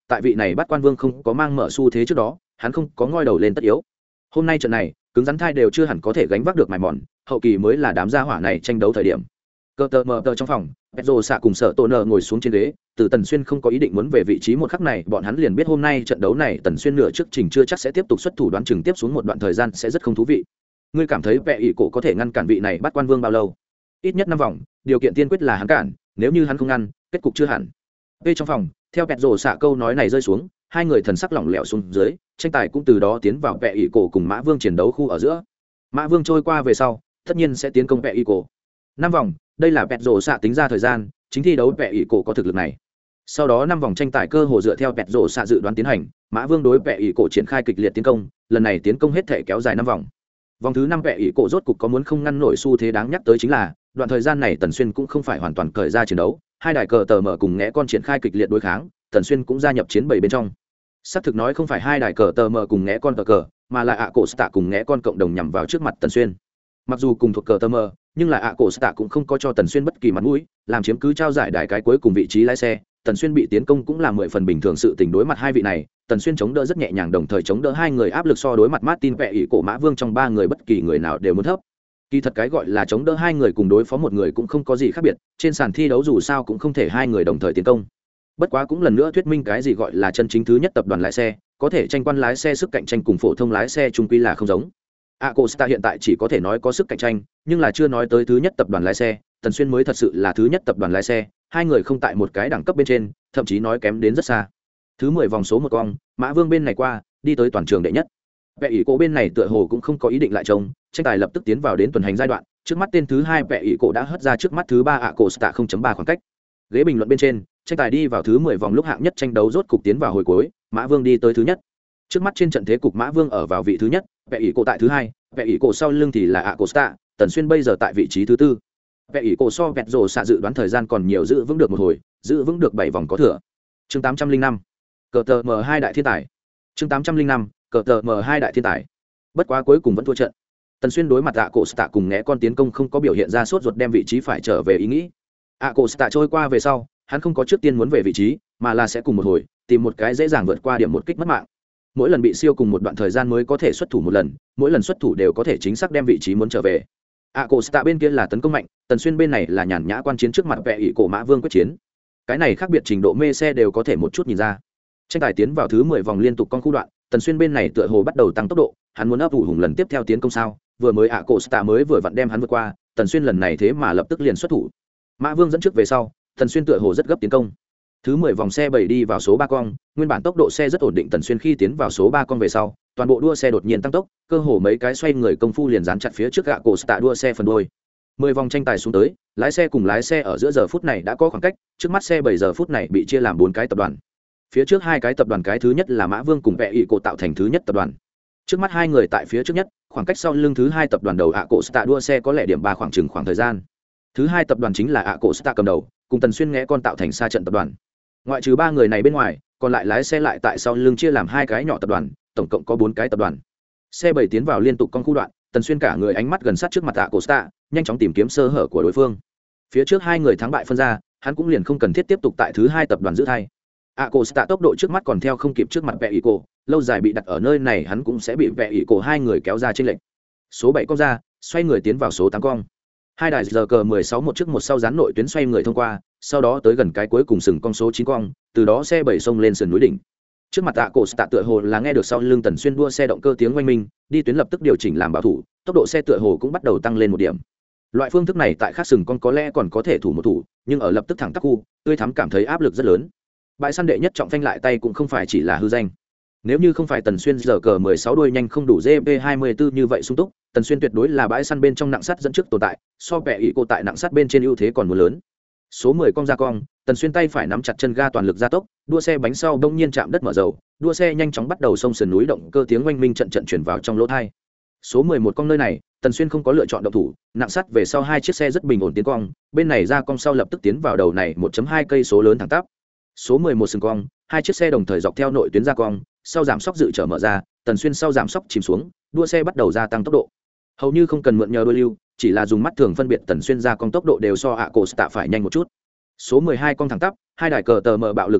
Speaker 1: tại vị này bắt quan vương không có mang mở xu thế trước đó hắn không có ngoi đầu lên tất yếu. Hôm nay trận này cứng rắn thai đều chưa hẳn có thể gánh vác được mài mòn, hậu kỳ mới là đám gia hỏa này tranh đấu thời điểm. Cờ tờ mờ tờ trong phòng, Pedro xạ cùng sợ tổ nợ ngồi xuống trên ghế, từ Tần Xuyên không có ý định muốn về vị trí một khắc này, bọn hắn liền biết hôm nay trận đấu này Tần Xuyên nửa trước trình chưa chắc sẽ tiếp tục xuất thủ, đoán chừng tiếp xuống một đoạn thời gian sẽ rất không thú vị. Ngươi cảm thấy Vẹ ỷ cổ có thể ngăn cản vị này bắt quan vương bao lâu? Ít nhất năm vòng, điều kiện tiên quyết là hắn cản, nếu như hắn không ngăn, kết cục chưa hẳn. Bên trong phòng, theo Pedro xạ câu nói này rơi xuống, hai người thần sắc lỏng lẻo xuống dưới, tranh tài cũng từ đó tiến vào Vẹ ỷ cổ cùng Mã Vương chiến đấu khu ở giữa. Mã Vương trôi qua về sau, tất nhiên sẽ tiến công Vẹ ỷ cổ. Năm vòng, đây là Pedro xạ tính ra thời gian, chính thi đấu Vẹ ỷ cổ có thực lực này. Sau đó năm vòng tranh tài cơ hồ dựa theo Pedro xạ dự đoán tiến hành, Mã Vương đối Vẹ ỷ cổ triển khai kịch liệt tiến công, lần này tiến công hết thể kéo dài năm vòng. Vòng thứ năm Vẹ ỷ cổ rốt cục có muốn không ngăn nổi xu thế, đáng nhắc tới chính là đoạn thời gian này Tần Xuyên cũng không phải hoàn toàn cởi ra chiến đấu, hai đại cờ tờ mở cùng ngẽ con triển khai kịch liệt đối kháng, Tần Xuyên cũng gia nhập chiến bầy bên trong. Xác thực nói không phải hai đại cờ tờ mở cùng ngẽ con cờ cờ, mà là ạ cổ stạ cùng ngẽ con cộng đồng nhằm vào trước mặt Tần Xuyên. Mặc dù cùng thuộc cờ tờ mở, nhưng là ạ cổ stạ cũng không có cho Tần Xuyên bất kỳ mặt mũi, làm chiếm cứ trao giải đài cái cuối cùng vị trí lái xe. Tần Xuyên bị tiến công cũng là mười phần bình thường sự tình, đối mặt hai vị này, Tần Xuyên chống đỡ rất nhẹ nhàng, đồng thời chống đỡ hai người áp lực so đối mặt Martin Vẹ ỷ cổ Mã Vương trong ba người bất kỳ người nào đều muốn thấp. Kỳ thật cái gọi là chống đỡ hai người cùng đối phó một người cũng không có gì khác biệt, trên sàn thi đấu dù sao cũng không thể hai người đồng thời tiến công. Bất quá cũng lần nữa thuyết minh cái gì gọi là chân chính thứ nhất tập đoàn lái xe, có thể tranh quan lái xe sức cạnh tranh cùng phổ thông lái xe chung quy là không giống. Acosta hiện tại chỉ có thể nói có sức cạnh tranh, nhưng là chưa nói tới thứ nhất tập đoàn lái xe, Tần Xuyên mới thật sự là thứ nhất tập đoàn lái xe, hai người không tại một cái đẳng cấp bên trên, thậm chí nói kém đến rất xa. Thứ mười vòng số một cong, Mã Vương bên này qua, đi tới toàn trường đệ nhất. Vẹ ỷ cổ bên này tựa hồ cũng không có ý định lại trông, tranh tài lập tức tiến vào đến tuần hành giai đoạn, trước mắt tên thứ hai Vẹ ỷ cổ đã hất ra trước mắt thứ ba Acosta không chấm ba khoảng cách. Ghế bình luận bên trên, tranh tài đi vào thứ mười vòng lúc hạng nhất tranh đấu rốt cục tiến vào hồi cuối, Mã Vương đi tới thứ nhất. Trước mắt trên trận thế cục Mã Vương ở vào vị thứ nhất, Vẹ ỷ cổ tại thứ hai, Vẹ ỷ cổ sau lưng thì là Acosta, Tần Xuyên bây giờ tại vị trí thứ tư. Vẹ ỷ cổ so Pedro xạ dự đoán thời gian còn nhiều, giữ vững được một hồi, giữ vững được bảy vòng có thừa. Chương tám trăm linh năm, cờ tờ M hai đại thiên tài. Chương tám trăm linh năm, cờ tờ M hai đại thiên tài. Bất quá cuối cùng vẫn thua trận. Tần Xuyên đối mặt Acosta cùng ngẽ con tiến công không có biểu hiện ra sốt ruột đem vị trí phải trở về ý nghĩ. Acosta trôi qua về sau, hắn không có trước tiên muốn về vị trí, mà là sẽ cùng một hồi, tìm một cái dễ dàng vượt qua điểm một kích mất mạng. Mỗi lần bị siêu cùng một đoạn thời gian mới có thể xuất thủ một lần, mỗi lần xuất thủ đều có thể chính xác đem vị trí muốn trở về. Acosta bên kia là tấn công mạnh, Tần Xuyên bên này là nhàn nhã quan chiến trước mặt Vẹ ỷ cổ Mã Vương quyết chiến. Cái này khác biệt trình độ mê xe đều có thể một chút nhìn ra. Tranh tài tiến vào thứ mười vòng liên tục con khu đoạn, Tần Xuyên bên này tựa hồ bắt đầu tăng tốc độ, hắn muốn ấp ủ hùng lần tiếp theo tiến công sao? Vừa mới Acosta mới vừa vặn đem hắn vượt qua, Tần Xuyên lần này thế mà lập tức liền xuất thủ. Mã Vương dẫn trước về sau, Tần Xuyên tựa hồ rất gấp tiến công. Thứ mười vòng xe bảy đi vào số ba cong, nguyên bản tốc độ xe rất ổn định, Tần Xuyên khi tiến vào số ba cong về sau, toàn bộ đua xe đột nhiên tăng tốc, cơ hồ mấy cái xoay người công phu liền dán chặt phía trước Acosta đua xe phần đuôi. mười vòng tranh tài xuống tới, lái xe cùng lái xe ở giữa giờ phút này đã có khoảng cách, trước mắt xe bảy giờ phút này bị chia làm bốn cái tập đoàn. Phía trước hai cái tập đoàn, cái thứ nhất là Mã Vương cùng Vẹ ỷ cổ tạo thành thứ nhất tập đoàn. Trước mắt hai người tại phía trước nhất, khoảng cách sau lưng thứ hai tập đoàn đầu Acosta đua xe có lẽ điểm ba khoảng chừng khoảng thời gian. Thứ hai tập đoàn chính là Acosta cầm đầu, cùng Tần Xuyên ngẽ con tạo thành xa trận tập đoàn. Ngoại trừ ba người này bên ngoài, còn lại lái xe lại tại sau lưng chia làm hai cái nhỏ tập đoàn, tổng cộng có bốn cái tập đoàn. Xe bảy tiến vào liên tục con khu đoạn, Tần Xuyên cả người ánh mắt gần sát trước mặt Acosta, nhanh chóng tìm kiếm sơ hở của đối phương. Phía trước hai người thắng bại phân ra, hắn cũng liền không cần thiết tiếp tục tại thứ hai tập đoàn giữ thay. Acosta tốc độ trước mắt còn theo không kịp trước mặt Vẹ ỷ cổ, lâu dài bị đặt ở nơi này hắn cũng sẽ bị Vẹ ỷ cổ hai người kéo ra trên lệnh. Số bảy con ra, xoay người tiến vào số tám con. Hai đài giờ cờ mười sáu một trước một sau dán nội tuyến xoay người thông qua, sau đó tới gần cái cuối cùng sừng con số chín con, từ đó xe bảy xông lên sườn núi đỉnh. Trước mặt Acosta tựa hồ là nghe được sau lưng Tần Xuyên đua xe động cơ tiếng oanh minh, đi tuyến lập tức điều chỉnh làm bảo thủ, tốc độ xe tựa hồ cũng bắt đầu tăng lên một điểm. Loại phương thức này tại khác sừng con có lẽ còn có thể thủ một thủ, nhưng ở lập tức thẳng tắp khu, tươi thắm cảm thấy áp lực rất lớn. Bãi săn đệ nhất trọng phanh lại tay cũng không phải chỉ là hư danh. Nếu như không phải Tần Xuyên giờ cờ mười sáu đuôi nhanh không đủ giê pê hai mươi tư như vậy sung túc, Tần Xuyên tuyệt đối là bãi săn bên trong nặng sắt dẫn trước tồn tại, so Vẹ ỷ cổ tại nặng sắt bên trên ưu thế còn muốn lớn. Số mười cong ra cong, Tần Xuyên tay phải nắm chặt chân ga toàn lực gia tốc, đua xe bánh sau đông nhiên chạm đất mở dầu, đua xe nhanh chóng bắt đầu xông sườn núi, động cơ tiếng oanh minh trận trận chuyển vào trong lỗ tai. Số mười một cong nơi này, Tần Xuyên không có lựa chọn động thủ, nặng sắt về sau hai chiếc xe rất bình ổn tiến cong, bên này ra cong sau lập tức tiến vào đầu này một phẩy hai cây số lớn thẳng tắp. Số mười một sừng cong, hai chiếc xe đồng thời dọc theo nội tuyến ra cong, sau giảm sóc dự trở mở ra, Tần Xuyên sau giảm sóc chìm xuống, đua xe bắt đầu gia tăng tốc độ. Hầu như không cần mượn nhờ đuôi lưu, chỉ là dùng mắt thường phân biệt Tần Xuyên ra cong tốc độ đều so Acosta phải nhanh một chút. Số mười hai cong thẳng tắp, hai đài cờ tờ mở bạo lực gia tốc,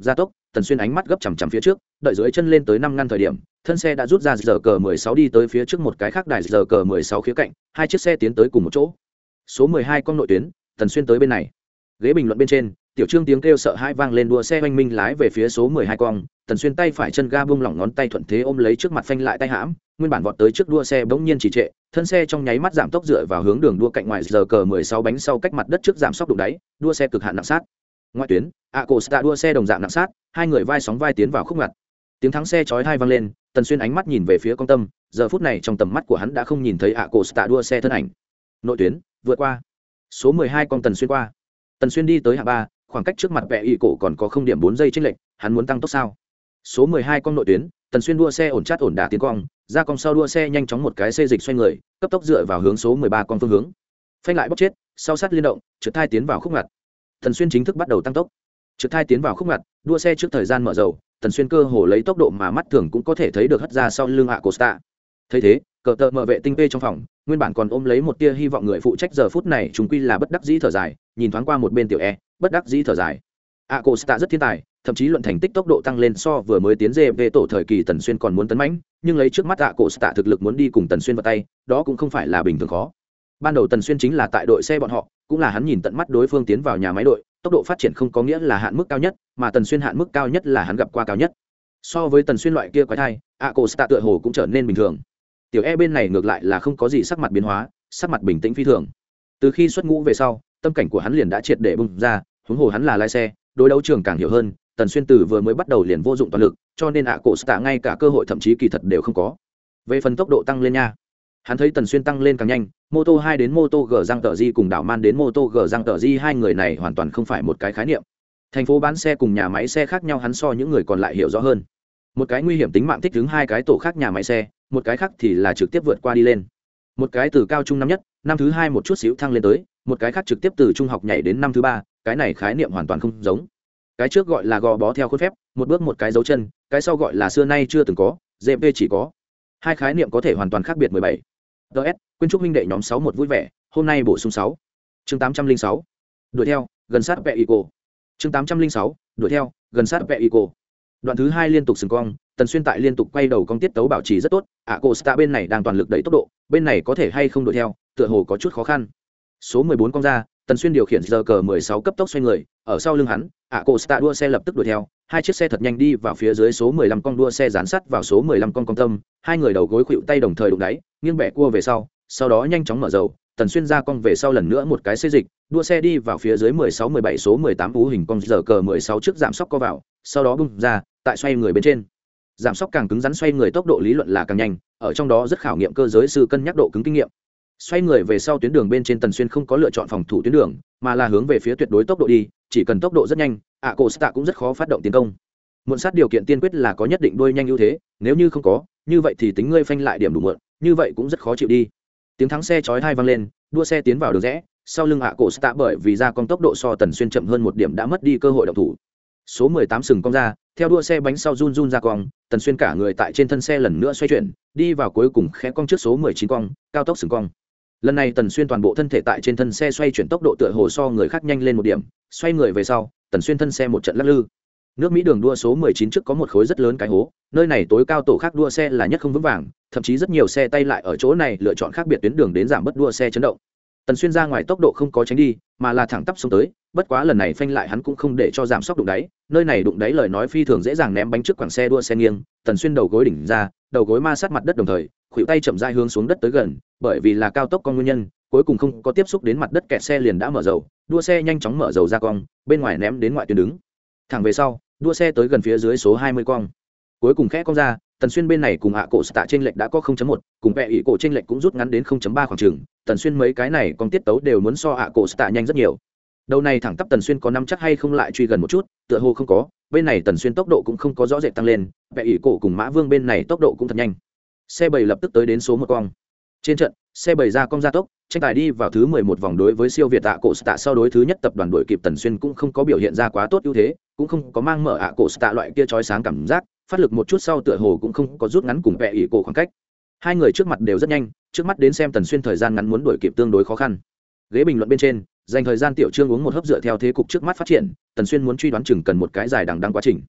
Speaker 1: Tần Xuyên ánh mắt gấp chằm chằm phía trước, đợi dưới chân lên tới năm ngăn thời điểm, thân xe đã rút ra giờ cờ mười sáu đi tới phía trước một cái khác đài giờ cờ mười sáu khía cạnh, hai chiếc xe tiến tới cùng một chỗ. Số mười hai con nội tuyến, Tần Xuyên tới bên này. Ghế bình luận bên trên, Tiểu Trương tiếng kêu sợ hãi vang lên, đua xe oanh minh lái về phía số mười hai con, Tần Xuyên tay phải chân ga buông lỏng, ngón tay thuận thế ôm lấy trước mặt phanh lại tay hãm, nguyên bản vọt tới trước đua xe bỗng nhiên trì trệ, thân xe trong nháy mắt giảm tốc dựa vào hướng đường đua cạnh ngoài giờ cờ mười sáu bánh sau cách mặt đất trước giảm sóc đụng đáy, đua xe cực hạn nặng sát. Ngoại tuyến, Acosta đua xe đồng dạng nặng sát, hai người vai sóng vai tiến vào khúc ngặt. Tiếng thắng xe chói tai vang lên, Tần Xuyên ánh mắt nhìn về phía con tâm, giờ phút này trong tầm mắt của hắn đã không nhìn thấy Acosta đua xe thân ảnh. Nội tuyến, vượt qua. Số mười hai con Tần Xuyên qua. Tần Xuyên đi tới hạng ba, khoảng cách trước mặt vẽ y cổ còn có không điểm bốn giây chênh lệch, hắn muốn tăng tốc sao? Số mười hai con nội tuyến, Tần Xuyên đua xe ổn chát ổn đả tiến cong, ra cong sau đua xe nhanh chóng một cái xê dịch xoay người, cấp tốc dựa vào hướng số mười ba con phương hướng. Phanh lại bóc chết, sau sát liên động, trượt thai tiến vào khúc ngặt. Tần Xuyên chính thức bắt đầu tăng tốc. Trượt thai tiến vào khúc ngặt, đua xe trước thời gian mở dầu, Tần Xuyên cơ hồ lấy tốc độ mà mắt thường cũng có thể thấy được hất ra sau lưng Acosta. Thấy thế, cờ tợ mở vệ tinh pê trong phòng, nguyên bản còn ôm lấy một tia hy vọng người phụ trách giờ phút này chúng quy là bất đắc dĩ thở dài, nhìn thoáng qua một bên tiểu E, bất đắc dĩ thở dài. Acosta rất thiên tài, thậm chí luận thành tích tốc độ tăng lên so vừa mới tiến giê vê tổ thời kỳ Tần Xuyên còn muốn tấn mãnh, nhưng lấy trước mắt Acosta thực lực muốn đi cùng Tần Xuyên vào tay, đó cũng không phải là bình thường khó. Ban đầu Tần Xuyên chính là tại đội xe bọn họ, cũng là hắn nhìn tận mắt đối phương tiến vào nhà máy đội, tốc độ phát triển không có nghĩa là hạn mức cao nhất, mà Tần Xuyên hạn mức cao nhất là hắn gặp qua cao nhất. So với Tần Xuyên loại kia quái thai, Acosta tựa hồ cũng trở nên bình thường. Tiểu E bên này ngược lại là không có gì sắc mặt biến hóa, sắc mặt bình tĩnh phi thường. Từ khi xuất ngũ về sau, tâm cảnh của hắn liền đã triệt để bung ra, huống hồ hắn là lái xe, đối đấu trường càng hiểu hơn, Tần Xuyên từ vừa mới bắt đầu liền vô dụng toàn lực, cho nên Acosta ngay cả cơ hội thậm chí kỳ thật đều không có. Về phần tốc độ tăng lên nha, hắn thấy Tần Xuyên tăng lên càng nhanh, Moto hai đến Moto G Giang Tở Di cùng đảo Man đến Moto G Giang Tở Di hai người này hoàn toàn không phải một cái khái niệm. Thành phố bán xe cùng nhà máy xe khác nhau hắn so những người còn lại hiểu rõ hơn. Một cái nguy hiểm tính mạng thích ứng hai cái tổ khác nhà máy xe, một cái khác thì là trực tiếp vượt qua đi lên. Một cái từ cao trung năm nhất, năm thứ hai một chút xíu thăng lên tới, một cái khác trực tiếp từ trung học nhảy đến năm thứ ba, cái này khái niệm hoàn toàn không giống. Cái trước gọi là gò bó theo khuôn phép, một bước một cái dấu chân, cái sau gọi là xưa nay chưa từng có, giê pê chỉ có. Hai khái niệm có thể hoàn toàn khác biệt mười bảy. ds quyên chúc huynh đệ nhóm sáu một vui vẻ, hôm nay bổ sung sáu. Chương tám trăm linh sáu. Đuổi theo, gần sát vẽ Ico. Chương tám trăm linh sáu. Đuổi theo, gần sát vẽ Ico. Đoạn thứ hai liên tục sừng cong, Tần Xuyên tại liên tục quay đầu cong tiết tấu bảo trì rất tốt, Acosta bên này đang toàn lực đẩy tốc độ, bên này có thể hay không đuổi theo, tựa hồ có chút khó khăn. Số mười bốn cong ra, Tần Xuyên điều khiển giờ cờ mười sáu cấp tốc xoay người, ở sau lưng hắn, Acosta đua xe lập tức đuổi theo, hai chiếc xe thật nhanh đi vào phía dưới số mười lăm cong đua xe dán sát vào số mười lăm cong cong tâm, hai người đầu gối khuỵu tay đồng thời đụng đáy, nghiêng bẻ cua về sau, sau đó nhanh chóng mở dầu, Tần Xuyên ra cong về sau lần nữa một cái xê dịch, đua xe đi vào phía dưới mười sáu mười bảy số mười tám ú hình cong giờ cờ mười sáu trước giảm sóc co vào, sau đó bung ra, tại xoay người bên trên. Giảm sóc càng cứng rắn xoay người tốc độ lý luận là càng nhanh, ở trong đó rất khảo nghiệm cơ giới sư cân nhắc độ cứng kinh nghiệm. Xoay người về sau tuyến đường bên trên Tần Xuyên không có lựa chọn phòng thủ tuyến đường, mà là hướng về phía tuyệt đối tốc độ đi, chỉ cần tốc độ rất nhanh, Acosta cũng rất khó phát động tiến công. Muộn sát điều kiện tiên quyết là có nhất định đuôi nhanh ưu thế, nếu như không có, như vậy thì tính ngươi phanh lại điểm đủ muộn, như vậy cũng rất khó chịu đi. Tiếng thắng xe chói tai vang lên, đua xe tiến vào đường rẽ, sau lưng Acosta bởi vì ra con tốc độ so Tần Xuyên chậm hơn một điểm đã mất đi cơ hội động thủ. Số mười tám sừng cong ra, theo đua xe bánh sau run run ra cong, Tần Xuyên cả người tại trên thân xe lần nữa xoay chuyển, đi vào cuối cùng khẽ cong trước số mười chín cong, cao tốc sừng cong. Lần này Tần Xuyên toàn bộ thân thể tại trên thân xe xoay chuyển tốc độ tựa hồ so người khác nhanh lên một điểm, xoay người về sau, Tần Xuyên thân xe một trận lắc lư. Nước Mỹ đường đua số mười chín trước có một khối rất lớn cái hố, nơi này tối cao tổ khác đua xe là nhất không vững vàng, thậm chí rất nhiều xe tay lại ở chỗ này lựa chọn khác biệt tuyến đường đến giảm bớt đua xe chấn động. Tần Xuyên ra ngoài tốc độ không có tránh đi, mà là thẳng tắp xuống tới, bất quá lần này phanh lại hắn cũng không để cho giảm sóc đụng đáy, nơi này đụng đáy lời nói phi thường dễ dàng ném bánh trước quảng xe đua xe nghiêng, Tần Xuyên đầu gối đỉnh ra, đầu gối ma sát mặt đất đồng thời, khuỷu tay chậm rãi hướng xuống đất tới gần, bởi vì là cao tốc con nguyên nhân, cuối cùng không có tiếp xúc đến mặt đất kẹt xe liền đã mở dầu, đua xe nhanh chóng mở dầu ra cong, bên ngoài ném đến ngoại tuyến đứng. Thẳng về sau, đua xe tới gần phía dưới số hai mươi cong. Cuối cùng khẽ cong ra, Tần Xuyên bên này cùng hạ cổ tạ trên lệch đã có không chấm một, cùng vẽ ỷ cổ trên lệch cũng rút ngắn đến không chấm ba khoảng chừng. Tần Xuyên mấy cái này con tiết tấu đều muốn so hạ cổ tạ nhanh rất nhiều. Đầu này thẳng tắp Tần Xuyên có nắm chắc hay không lại truy gần một chút, tựa hồ không có, bên này Tần Xuyên tốc độ cũng không có rõ rệt tăng lên, vẽ ỷ cổ cùng Mã Vương bên này tốc độ cũng thật nhanh. Xe bảy lập tức tới đến số một cong. Trên trận, xe bảy ra cong gia tốc, tranh tài đi vào thứ mười một vòng đối với siêu việt ạ cổ tạ sau đối thứ nhất tập đoàn đội kịp Tần Xuyên cũng không có biểu hiện ra quá tốt ưu thế, cũng không có mang mở ạ cổ tạ loại kia chói sáng cảm giác, phát lực một chút sau tựa hồ cũng không có rút ngắn cùng vẽ ỷ cổ khoảng cách. Hai người trước mặt đều rất nhanh, trước mắt đến xem Tần Xuyên thời gian ngắn muốn đuổi kịp tương đối khó khăn. Ghế bình luận bên trên, dành thời gian tiểu trương uống một hớp rượu theo thế cục trước mắt phát triển, Tần Xuyên muốn truy đoán chừng cần một cái dài đằng đẵng quá trình.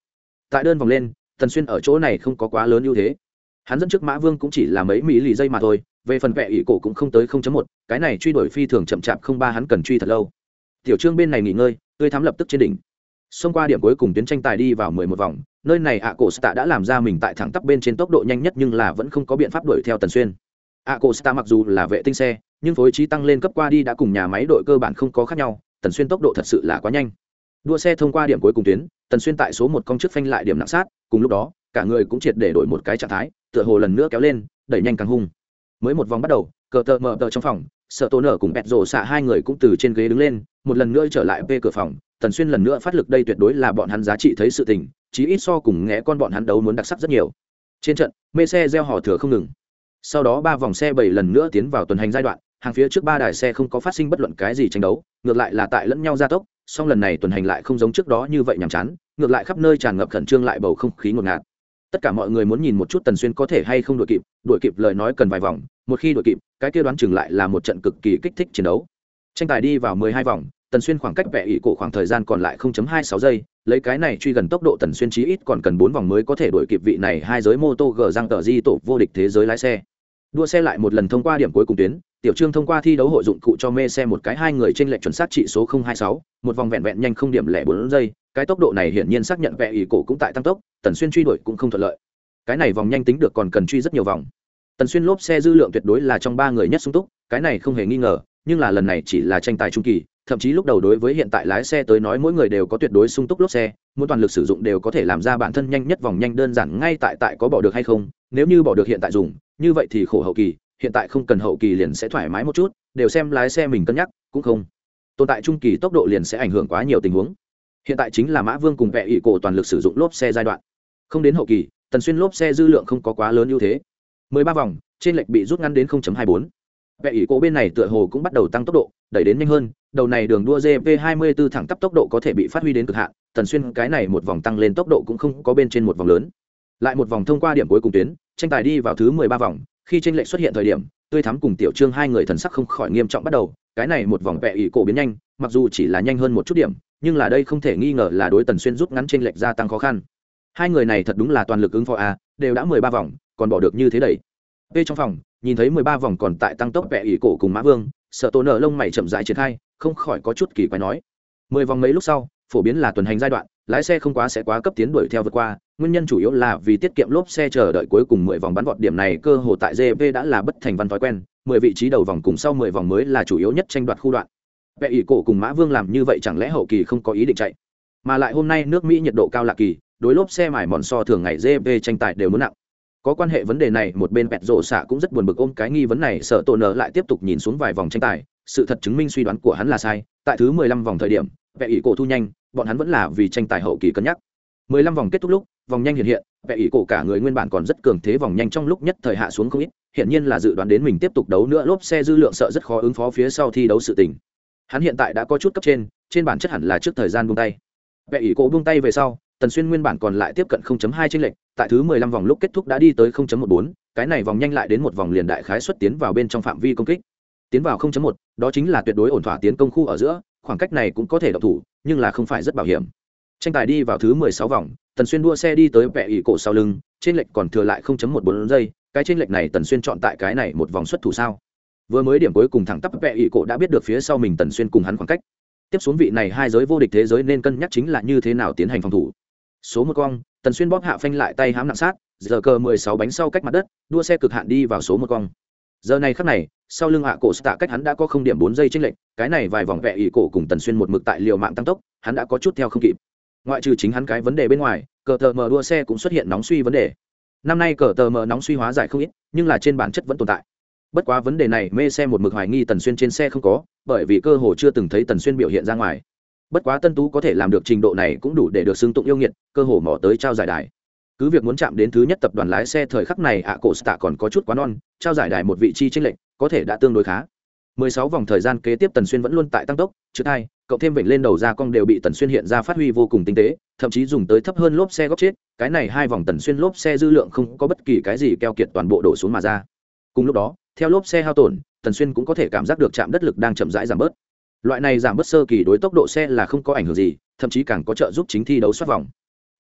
Speaker 1: tại đơn vòng lên Tần Xuyên ở chỗ này không có quá lớn ưu thế, hắn dẫn trước Mã Vương cũng chỉ là mấy mỹ lì giây mà thôi, về phần vẽ ỷ cổ cũng không tới không chấm một, cái này truy đuổi phi thường chậm chạp không ba, hắn cần truy thật lâu. Tiểu Trương bên này nghỉ ngơi, tươi thắm lập tức trên đỉnh. Xông qua điểm cuối cùng tuyến tranh tài đi vào mười một vòng, nơi này ạ cổ Stạ đã làm ra mình tại thẳng tắp bên trên tốc độ nhanh nhất nhưng là vẫn không có biện pháp đuổi theo Tần Xuyên. ạ cổ Stạ mặc dù là vệ tinh xe, nhưng phối trí tăng lên cấp qua đi đã cùng nhà máy đội cơ bản không có khác nhau, Tần Xuyên tốc độ thật sự là quá nhanh. Đua xe thông qua điểm cuối cùng tuyến, Tần Xuyên tại số một cong trước phanh lại điểm nặng sát, cùng lúc đó, cả người cũng triệt để đổi một cái trạng thái, tựa hồ lần nữa kéo lên, đẩy nhanh càng hung. Mới một vòng bắt đầu, cờ tờ mở tờ trong phòng, Sợ Tố Nở cùng Bẹt Rồ xạ hai người cũng từ trên ghế đứng lên, một lần nữa trở lại về cửa phòng. Tần Xuyên lần nữa phát lực, đây tuyệt đối là bọn hắn giá trị thấy sự tình, chí ít so cùng ngẽ con bọn hắn đấu muốn đặc sắc rất nhiều. Trên trận, mê xe reo hò thừa không ngừng. Sau đó ba vòng xe bảy lần nữa tiến vào tuần hành giai đoạn, hàng phía trước ba đài xe không có phát sinh bất luận cái gì tranh đấu, ngược lại là tại lẫn nhau gia tốc, song lần này tuần hành lại không giống trước đó như vậy nhàm chán, ngược lại khắp nơi tràn ngập khẩn trương lại bầu không khí ngột ngạt. Tất cả mọi người muốn nhìn một chút Tần Xuyên có thể hay không đuổi kịp, đuổi kịp lời nói cần vài vòng, một khi đuổi kịp, cái kia đoán chừng lại là một trận cực kỳ kích thích chiến đấu. Tranh tài đi vào mười hai vòng, Tần Xuyên khoảng cách vẽ ỷ cổ khoảng thời gian còn lại không chấm hai sáu giây, lấy cái này truy gần tốc độ Tần Xuyên chí ít còn cần bốn vòng mới có thể đuổi kịp vị này hai giới mô tô gờ răng tờ di tổ vô địch thế giới lái xe. Đua xe lại một lần thông qua điểm cuối cùng tuyến, Tiểu Trương thông qua thi đấu hội dụng cụ cho mê xe một cái hai người trên lệch chuẩn xác trị số không hai sáu, một vòng vẹn vẹn nhanh không điểm lẻ bốn giây, cái tốc độ này hiển nhiên xác nhận vẽ ỷ cổ cũng tại tăng tốc, Tần Xuyên truy đuổi cũng không thuận lợi. Cái này vòng nhanh tính được còn cần truy rất nhiều vòng. Tần Xuyên lốp xe dư lượng tuyệt đối là trong ba người nhất sung túc, cái này không hề nghi ngờ, nhưng là lần này chỉ là tranh tài trung kỳ, thậm chí lúc đầu đối với hiện tại lái xe tới nói mỗi người đều có tuyệt đối sung túc lốp xe, muốn toàn lực sử dụng đều có thể làm ra bản thân nhanh nhất vòng nhanh đơn giản ngay tại tại có bỏ được hay không, nếu như bỏ được hiện tại dùng, như vậy thì khổ hậu kỳ, hiện tại không cần hậu kỳ liền sẽ thoải mái một chút, đều xem lái xe mình cân nhắc, cũng không. Tồn tại trung kỳ tốc độ liền sẽ ảnh hưởng quá nhiều tình huống. Hiện tại chính là Mã Vương cùng vẽ ỷ cổ toàn lực sử dụng lốp xe giai đoạn. Không đến hậu kỳ, Tần Xuyên lốp xe dư lượng không có quá lớn ưu thế. mười ba vòng, trên lệch bị rút ngắn đến không chấm hai bốn. Vẽ ỷ cổ bên này tựa hồ cũng bắt đầu tăng tốc độ, đẩy đến nhanh hơn, đầu này đường đua giê pê hai mươi tư thẳng tắp tốc độ có thể bị phát huy đến cực hạn, Tần Xuyên cái này một vòng tăng lên tốc độ cũng không có bên trên một vòng lớn. Lại một vòng thông qua điểm cuối cùng tuyến, tranh tài đi vào thứ mười ba vòng, khi chênh lệch xuất hiện thời điểm, Tươi Thắm cùng Tiểu Trương hai người thần sắc không khỏi nghiêm trọng bắt đầu, cái này một vòng vẽ ỷ cổ biến nhanh, mặc dù chỉ là nhanh hơn một chút điểm, nhưng là đây không thể nghi ngờ là đối Tần Xuyên rút ngắn chênh lệch gia tăng khó khăn. Hai người này thật đúng là toàn lực ứng phó a, đều đã mười ba vòng, còn bỏ được như thế đẩy. Về trong phòng, nhìn thấy mười ba vòng còn tại tăng tốc vẽ ỷ cổ cùng Mã Vương, Sợ Tố Nở lông mày chậm rãi triển khai, không khỏi có chút kỳ quái nói. mười vòng mấy lúc sau, phổ biến là tuần hành giai đoạn, lái xe không quá sẽ quá cấp tiến đuổi theo vượt qua, nguyên nhân chủ yếu là vì tiết kiệm lốp xe chờ đợi cuối cùng mười vòng bắn vọt, điểm này cơ hồ tại giê pê đã là bất thành văn thói quen, mười vị trí đầu vòng cùng sau mười vòng mới là chủ yếu nhất tranh đoạt khu đoạn. Vẽ ỷ cổ cùng Mã Vương làm như vậy chẳng lẽ hậu kỳ không có ý định chạy? Mà lại hôm nay nước Mỹ nhiệt độ cao lạ kỳ, đối lốp xe mài mòn so thường ngày giê pê tranh tài đều muốn nặng. Có quan hệ vấn đề này, một bên Bẹt Rồ xạ cũng rất buồn bực ôm cái nghi vấn này, Sợ Tố Nở lại tiếp tục nhìn xuống vài vòng tranh tài, sự thật chứng minh suy đoán của hắn là sai, tại thứ mười lăm vòng thời điểm, vẽ ỷ cổ thu nhanh, bọn hắn vẫn là vì tranh tài hậu kỳ cân nhắc. mười lăm vòng kết thúc lúc, vòng nhanh hiện hiện, vẽ ỷ cổ cả người nguyên bản còn rất cường thế vòng nhanh trong lúc nhất thời hạ xuống không ít, hiển nhiên là dự đoán đến mình tiếp tục đấu nữa lốp xe dư lượng sợ rất khó ứng phó phía sau thi đấu sự tình. Hắn hiện tại đã có chút cấp trên, trên bản chất hẳn là trước thời gian buông tay. Vẽ ỷ cổ buông tay về sau, Tần Xuyên nguyên bản còn lại tiếp cận không chấm hai chênh lệch, tại thứ mười lăm vòng lúc kết thúc đã đi tới không chấm một bốn, cái này vòng nhanh lại đến một vòng liền đại khái xuất tiến vào bên trong phạm vi công kích. Tiến vào không chấm một, đó chính là tuyệt đối ổn thỏa tiến công khu ở giữa, khoảng cách này cũng có thể động thủ, nhưng là không phải rất bảo hiểm. Tranh tài đi vào thứ mười sáu vòng, Tần Xuyên đua xe đi tới vẽ ỷ cổ sau lưng, trên lệch còn thừa lại không chấm một bốn giây, cái trên lệch này Tần Xuyên chọn tại cái này một vòng xuất thủ sao? Vừa mới điểm cuối cùng thẳng tắp vẽ ỷ cổ đã biết được phía sau mình Tần Xuyên cùng hắn khoảng cách. Tiếp xuống vị này hai giới vô địch thế giới nên cân nhắc chính là như thế nào tiến hành phòng thủ. Số một cong, Tần Xuyên bóp hạ phanh lại tay hãm nặng sát, giờ cờ mười sáu bánh sau cách mặt đất, đua xe cực hạn đi vào số một cong. Giờ này khắc này, sau lưng hạ cổ tạ cách hắn đã có không điểm bốn giây chênh lệch, cái này vài vòng vẽ ỷ cổ cùng Tần Xuyên một mực tại liều mạng tăng tốc, hắn đã có chút theo không kịp. Ngoại trừ chính hắn cái vấn đề bên ngoài, cờ tờ mờ đua xe cũng xuất hiện nóng suy vấn đề. Năm nay cờ tờ mờ nóng suy hóa giải không ít, nhưng là trên bản chất vẫn tồn tại. Bất quá vấn đề này mê xe một mực hoài nghi Tần Xuyên trên xe không có, bởi vì cơ hồ chưa từng thấy Tần Xuyên biểu hiện ra ngoài. Bất quá Tân Tú có thể làm được trình độ này cũng đủ để được xưng tụng yêu nghiệt, cơ hồ mò tới trao giải đài. Cứ việc muốn chạm đến thứ nhất tập đoàn lái xe thời khắc này ạ cổ tạ còn có chút quá non, trao giải đài một vị trí chênh lệch, có thể đã tương đối khá. mười sáu vòng thời gian kế tiếp Tần Xuyên vẫn luôn tại tăng tốc, trước hai, cộng thêm vịnh lên đầu ra cong đều bị Tần Xuyên hiện ra phát huy vô cùng tinh tế, thậm chí dùng tới thấp hơn lốp xe góc chết, cái này hai vòng Tần Xuyên lốp xe dư lượng không có bất kỳ cái gì keo kiệt toàn bộ đổ xuống mà ra. Cùng lúc đó, theo lốp xe hao tổn, Tần Xuyên cũng có thể cảm giác được chạm đất lực đang chậm rãi giảm bớt. Loại này giảm bớt sơ kỳ đối tốc độ xe là không có ảnh hưởng gì, thậm chí càng có trợ giúp chính thi đấu soát vòng.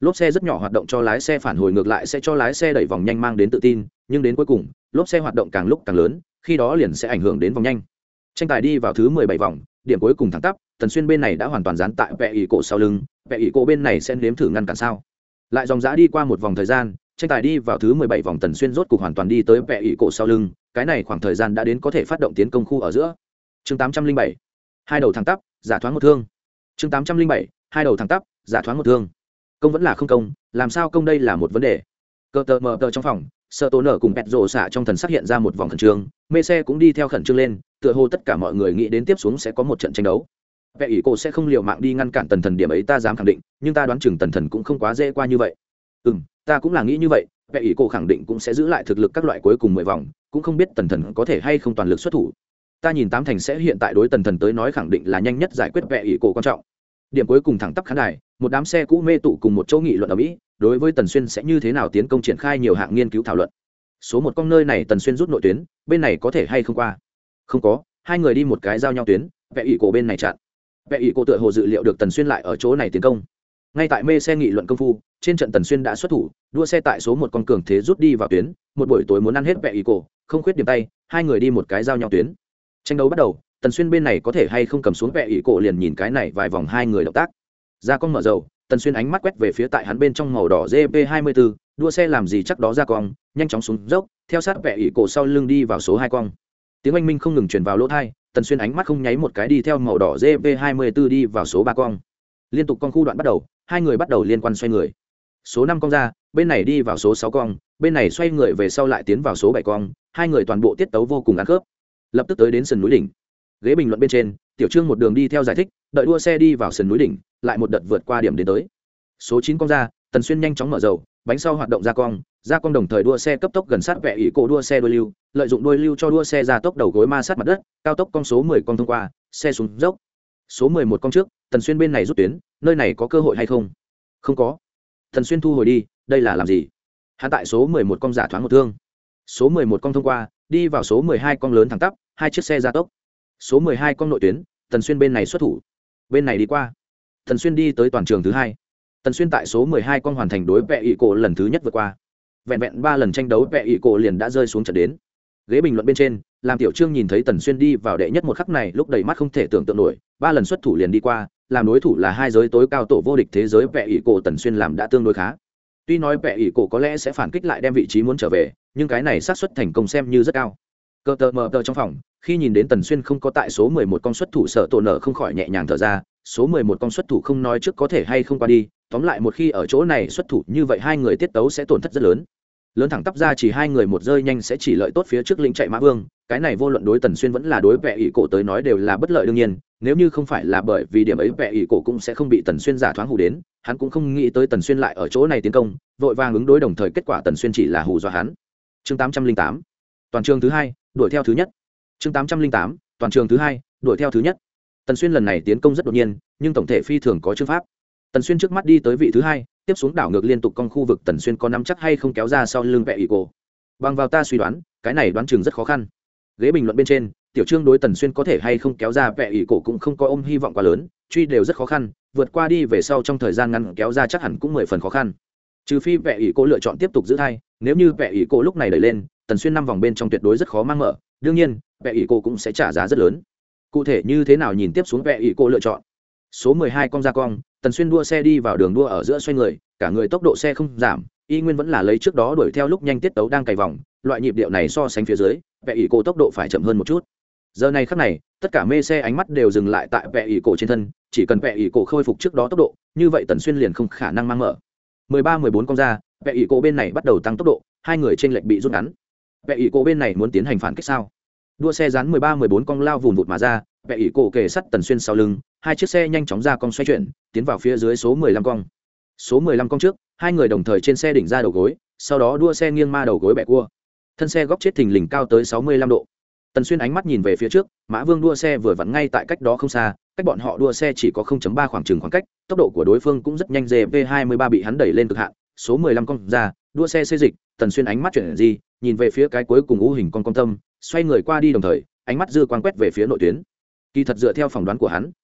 Speaker 1: lốp xe rất nhỏ hoạt động cho lái xe phản hồi ngược lại sẽ cho lái xe đẩy vòng nhanh mang đến tự tin, nhưng đến cuối cùng lốp xe hoạt động càng lúc càng lớn, khi đó liền sẽ ảnh hưởng đến vòng nhanh. Tranh tài đi vào thứ mười bảy vòng, điểm cuối cùng thẳng tắp, Tần Xuyên bên này đã hoàn toàn dán tại vẹ ỷ cổ sau lưng, vẹ ỷ cổ bên này sẽ nếm thử ngăn cản sao. Lại dòng dã đi qua một vòng thời gian, tranh tài đi vào thứ mười bảy vòng, Tần Xuyên rốt cục hoàn toàn đi tới vẹ ỷ cổ sau lưng, cái này khoảng thời gian đã đến có thể phát động tiến công khu ở giữa. Chương tám trăm linh bảy, hai đầu thẳng tắp, giả thoáng một thương. Chương tám trăm linh bảy, hai đầu thẳng tắp, giả thoáng một thương. Công vẫn là không công, làm sao công đây là một vấn đề. Cơ tờ mờ tờ trong phòng, sợ tố nở cùng pẹt rồ xạ trong thần sắc hiện ra một vòng khẩn trương, mê xe cũng đi theo khẩn trương lên, tựa hồ tất cả mọi người nghĩ đến tiếp xuống sẽ có một trận tranh đấu. Vẽ ỷ cổ sẽ không liều mạng đi ngăn cản tần thần, điểm ấy ta dám khẳng định, nhưng ta đoán chừng tần thần cũng không quá dễ qua như vậy. Ừ, ta cũng là nghĩ như vậy, vẽ ỷ cổ khẳng định cũng sẽ giữ lại thực lực các loại cuối cùng mười vòng, cũng không biết tần thần có thể hay không toàn lực xuất thủ. Ta nhìn tám thành sẽ hiện tại đối tần thần tới nói khẳng định là nhanh nhất giải quyết vẽ ỷ cổ quan trọng. Điểm cuối cùng thẳng tắp khán đài, một đám xe cũ mê tụ cùng một chỗ nghị luận ở Mỹ, đối với Tần Xuyên sẽ như thế nào tiến công triển khai nhiều hạng nghiên cứu thảo luận. Số một con nơi này Tần Xuyên rút nội tuyến, bên này có thể hay không qua? Không có, hai người đi một cái giao nhau tuyến, vẽ ỷ cổ bên này chặn. Vẽ ỷ cổ tựa hồ dự liệu được Tần Xuyên lại ở chỗ này tiến công. Ngay tại mê xe nghị luận công phu, trên trận Tần Xuyên đã xuất thủ, đua xe tại số một con cường thế rút đi vào tuyến, một buổi tối muốn ăn hết vẽ ỷ cổ, không khuyết điểm tay, hai người đi một cái giao nhau tuyến. Tranh đấu bắt đầu, Tần Xuyên bên này có thể hay không cầm xuống vẽ ỷ cổ liền nhìn cái này vài vòng hai người động tác. Ra con mở dầu, Tần Xuyên ánh mắt quét về phía tại hắn bên trong màu đỏ G P hai mươi tư, đua xe làm gì chắc đó ra cong, nhanh chóng xuống dốc, theo sát vẽ ỷ cổ sau lưng đi vào số hai cong. Tiếng oanh minh không ngừng truyền vào lỗ tai, Tần Xuyên ánh mắt không nháy một cái đi theo màu đỏ G P hai mươi tư đi vào số ba cong. Liên tục con khu đoạn bắt đầu, hai người bắt đầu liên quan xoay người. Số năm cong ra, bên này đi vào số sáu cong, bên này xoay người về sau lại tiến vào số bảy cong, hai người toàn bộ tiết tấu vô cùng ăn khớp. Lập tức tới đến sườn núi đỉnh. Ghế bình luận bên trên, Tiểu Trương một đường đi theo giải thích, đợi đua xe đi vào sườn núi đỉnh, lại một đợt vượt qua điểm đến tới. Số chín cong ra, Tần Xuyên nhanh chóng mở dầu, bánh sau hoạt động ra cong, ra cong đồng thời đua xe cấp tốc gần sát vẽ ỷ cổ đua xe đuôi lưu, lợi dụng đuôi lưu cho đua xe ra tốc đầu gối ma sát mặt đất, cao tốc cong số mười cong thông qua, xe xuống dốc. Số mười một cong trước, Tần Xuyên bên này rút tuyến, nơi này có cơ hội hay không? Không có. Tần Xuyên thu hồi đi, đây là làm gì? Hắn tại số mười một cong giả thoáng một thương. Số mười một cong thông qua, đi vào số mười hai cong lớn thẳng tắp, hai chiếc xe ra tốc. Số mười hai cong nội tuyến, Tần Xuyên bên này xuất thủ. Bên này đi qua. Tần Xuyên đi tới toàn trường thứ hai. Tần Xuyên tại số mười hai con hoàn thành đối vẽ ỷ cổ lần thứ nhất vượt qua. Vẹn vẹn ba lần tranh đấu vẽ ỷ cổ liền đã rơi xuống trận đến. Ghế bình luận bên trên, làm Tiểu Trương nhìn thấy Tần Xuyên đi vào đệ nhất một khắc này, lúc đầy mắt không thể tưởng tượng nổi, ba lần xuất thủ liền đi qua, làm đối thủ là hai giới tối cao tổ vô địch thế giới vẽ ỷ cổ, Tần Xuyên làm đã tương đối khá. Tuy nói vẽ ỷ cổ có lẽ sẽ phản kích lại đem vị trí muốn trở về, nhưng cái này xác suất thành công xem như rất cao. Cơ tờ mờ tờ trong phòng, khi nhìn đến Tần Xuyên không có tại số mười một con xuất thủ, sợ tổ nở không khỏi nhẹ nhàng thở ra. Số mười một con xuất thủ không nói trước có thể hay không qua đi, tóm lại một khi ở chỗ này xuất thủ như vậy hai người tiết tấu sẽ tổn thất rất lớn. Lớn thẳng tắp ra chỉ hai người một rơi nhanh sẽ chỉ lợi tốt phía trước lĩnh chạy Mã Vương, cái này vô luận đối Tần Xuyên vẫn là đối vẽ ỷ cổ tới nói đều là bất lợi đương nhiên, nếu như không phải là bởi vì điểm ấy vẽ ỷ cổ cũng sẽ không bị Tần Xuyên giả thoáng hù đến, hắn cũng không nghĩ tới Tần Xuyên lại ở chỗ này tiến công, vội vàng ứng đối đồng thời kết quả Tần Xuyên chỉ là hù dọa hắn. Chương tám trăm linh tám, toàn trường thứ hai, đuổi theo thứ nhất. Chương tám trăm linh tám, toàn trường thứ hai, đuổi theo thứ nhất. Tần Xuyên lần này tiến công rất đột nhiên, nhưng tổng thể phi thường có chương pháp. Tần Xuyên trước mắt đi tới vị thứ hai, tiếp xuống đảo ngược liên tục cong khu vực, Tần Xuyên có nắm chắc hay không kéo ra sau lưng vẽ ỷ cổ. Bằng vào ta suy đoán, cái này đoán chừng rất khó khăn. Ghế bình luận bên trên, Tiểu Trương đối Tần Xuyên có thể hay không kéo ra vẽ ỷ cổ cũng không có ôm hy vọng quá lớn, truy đều rất khó khăn, vượt qua đi về sau trong thời gian ngắn kéo ra chắc hẳn cũng mười phần khó khăn. Trừ phi vẽ ỷ cổ lựa chọn tiếp tục giữ thai, nếu như vẽ ỷ cổ lúc này đẩy lên, Tần Xuyên năm vòng bên trong tuyệt đối rất khó mang mở, đương nhiên, vẽ ỷ cổ cũng sẽ trả giá rất lớn. Cụ thể như thế nào nhìn tiếp xuống vẽ ỷ cổ lựa chọn. Số mười hai cong ra cong, Tần Xuyên đua xe đi vào đường đua ở giữa xoay người, cả người tốc độ xe không giảm, y nguyên vẫn là lấy trước đó đuổi theo lúc nhanh tiết tấu đang cày vòng, loại nhịp điệu này so sánh phía dưới, vẽ ỷ cổ tốc độ phải chậm hơn một chút. Giờ này khắc này, tất cả mê xe ánh mắt đều dừng lại tại vẽ ỷ cổ trên thân, chỉ cần vẽ ỷ cổ khôi phục trước đó tốc độ, như vậy Tần Xuyên liền không khả năng mang mở. mười ba mười bốn cong ra, vẽ ỷ cổ bên này bắt đầu tăng tốc độ, hai người chênh lệch bị rút ngắn. Vẽ ỷ cổ bên này muốn tiến hành phản kích sao? Đua xe dán mười ba mười bốn cong lao vùn vụt mà ra, vẽ ỷ cổ kề sắt Tần Xuyên sau lưng, hai chiếc xe nhanh chóng ra cong xoay chuyển, tiến vào phía dưới số mười lăm cong. Số mười lăm cong trước, hai người đồng thời trên xe đỉnh ra đầu gối, sau đó đua xe nghiêng ma đầu gối bẻ cua. Thân xe góc chết thình lình cao tới sáu mươi lăm độ. Tần Xuyên ánh mắt nhìn về phía trước, Mã Vương đua xe vừa vặn ngay tại cách đó không xa, cách bọn họ đua xe chỉ có không chấm ba khoảng chừng khoảng cách, tốc độ của đối phương cũng rất nhanh, G P hai mươi ba bị hắn đẩy lên cực hạn, số mười lăm cong ra, đua xe xê dịch, Tần Xuyên ánh mắt chuyển gì, nhìn về phía cái cuối cùng u hình con con tâm, xoay người qua đi đồng thời, ánh mắt dư quang quét về phía nội tuyến. Kỳ thật dựa theo phỏng đoán của hắn,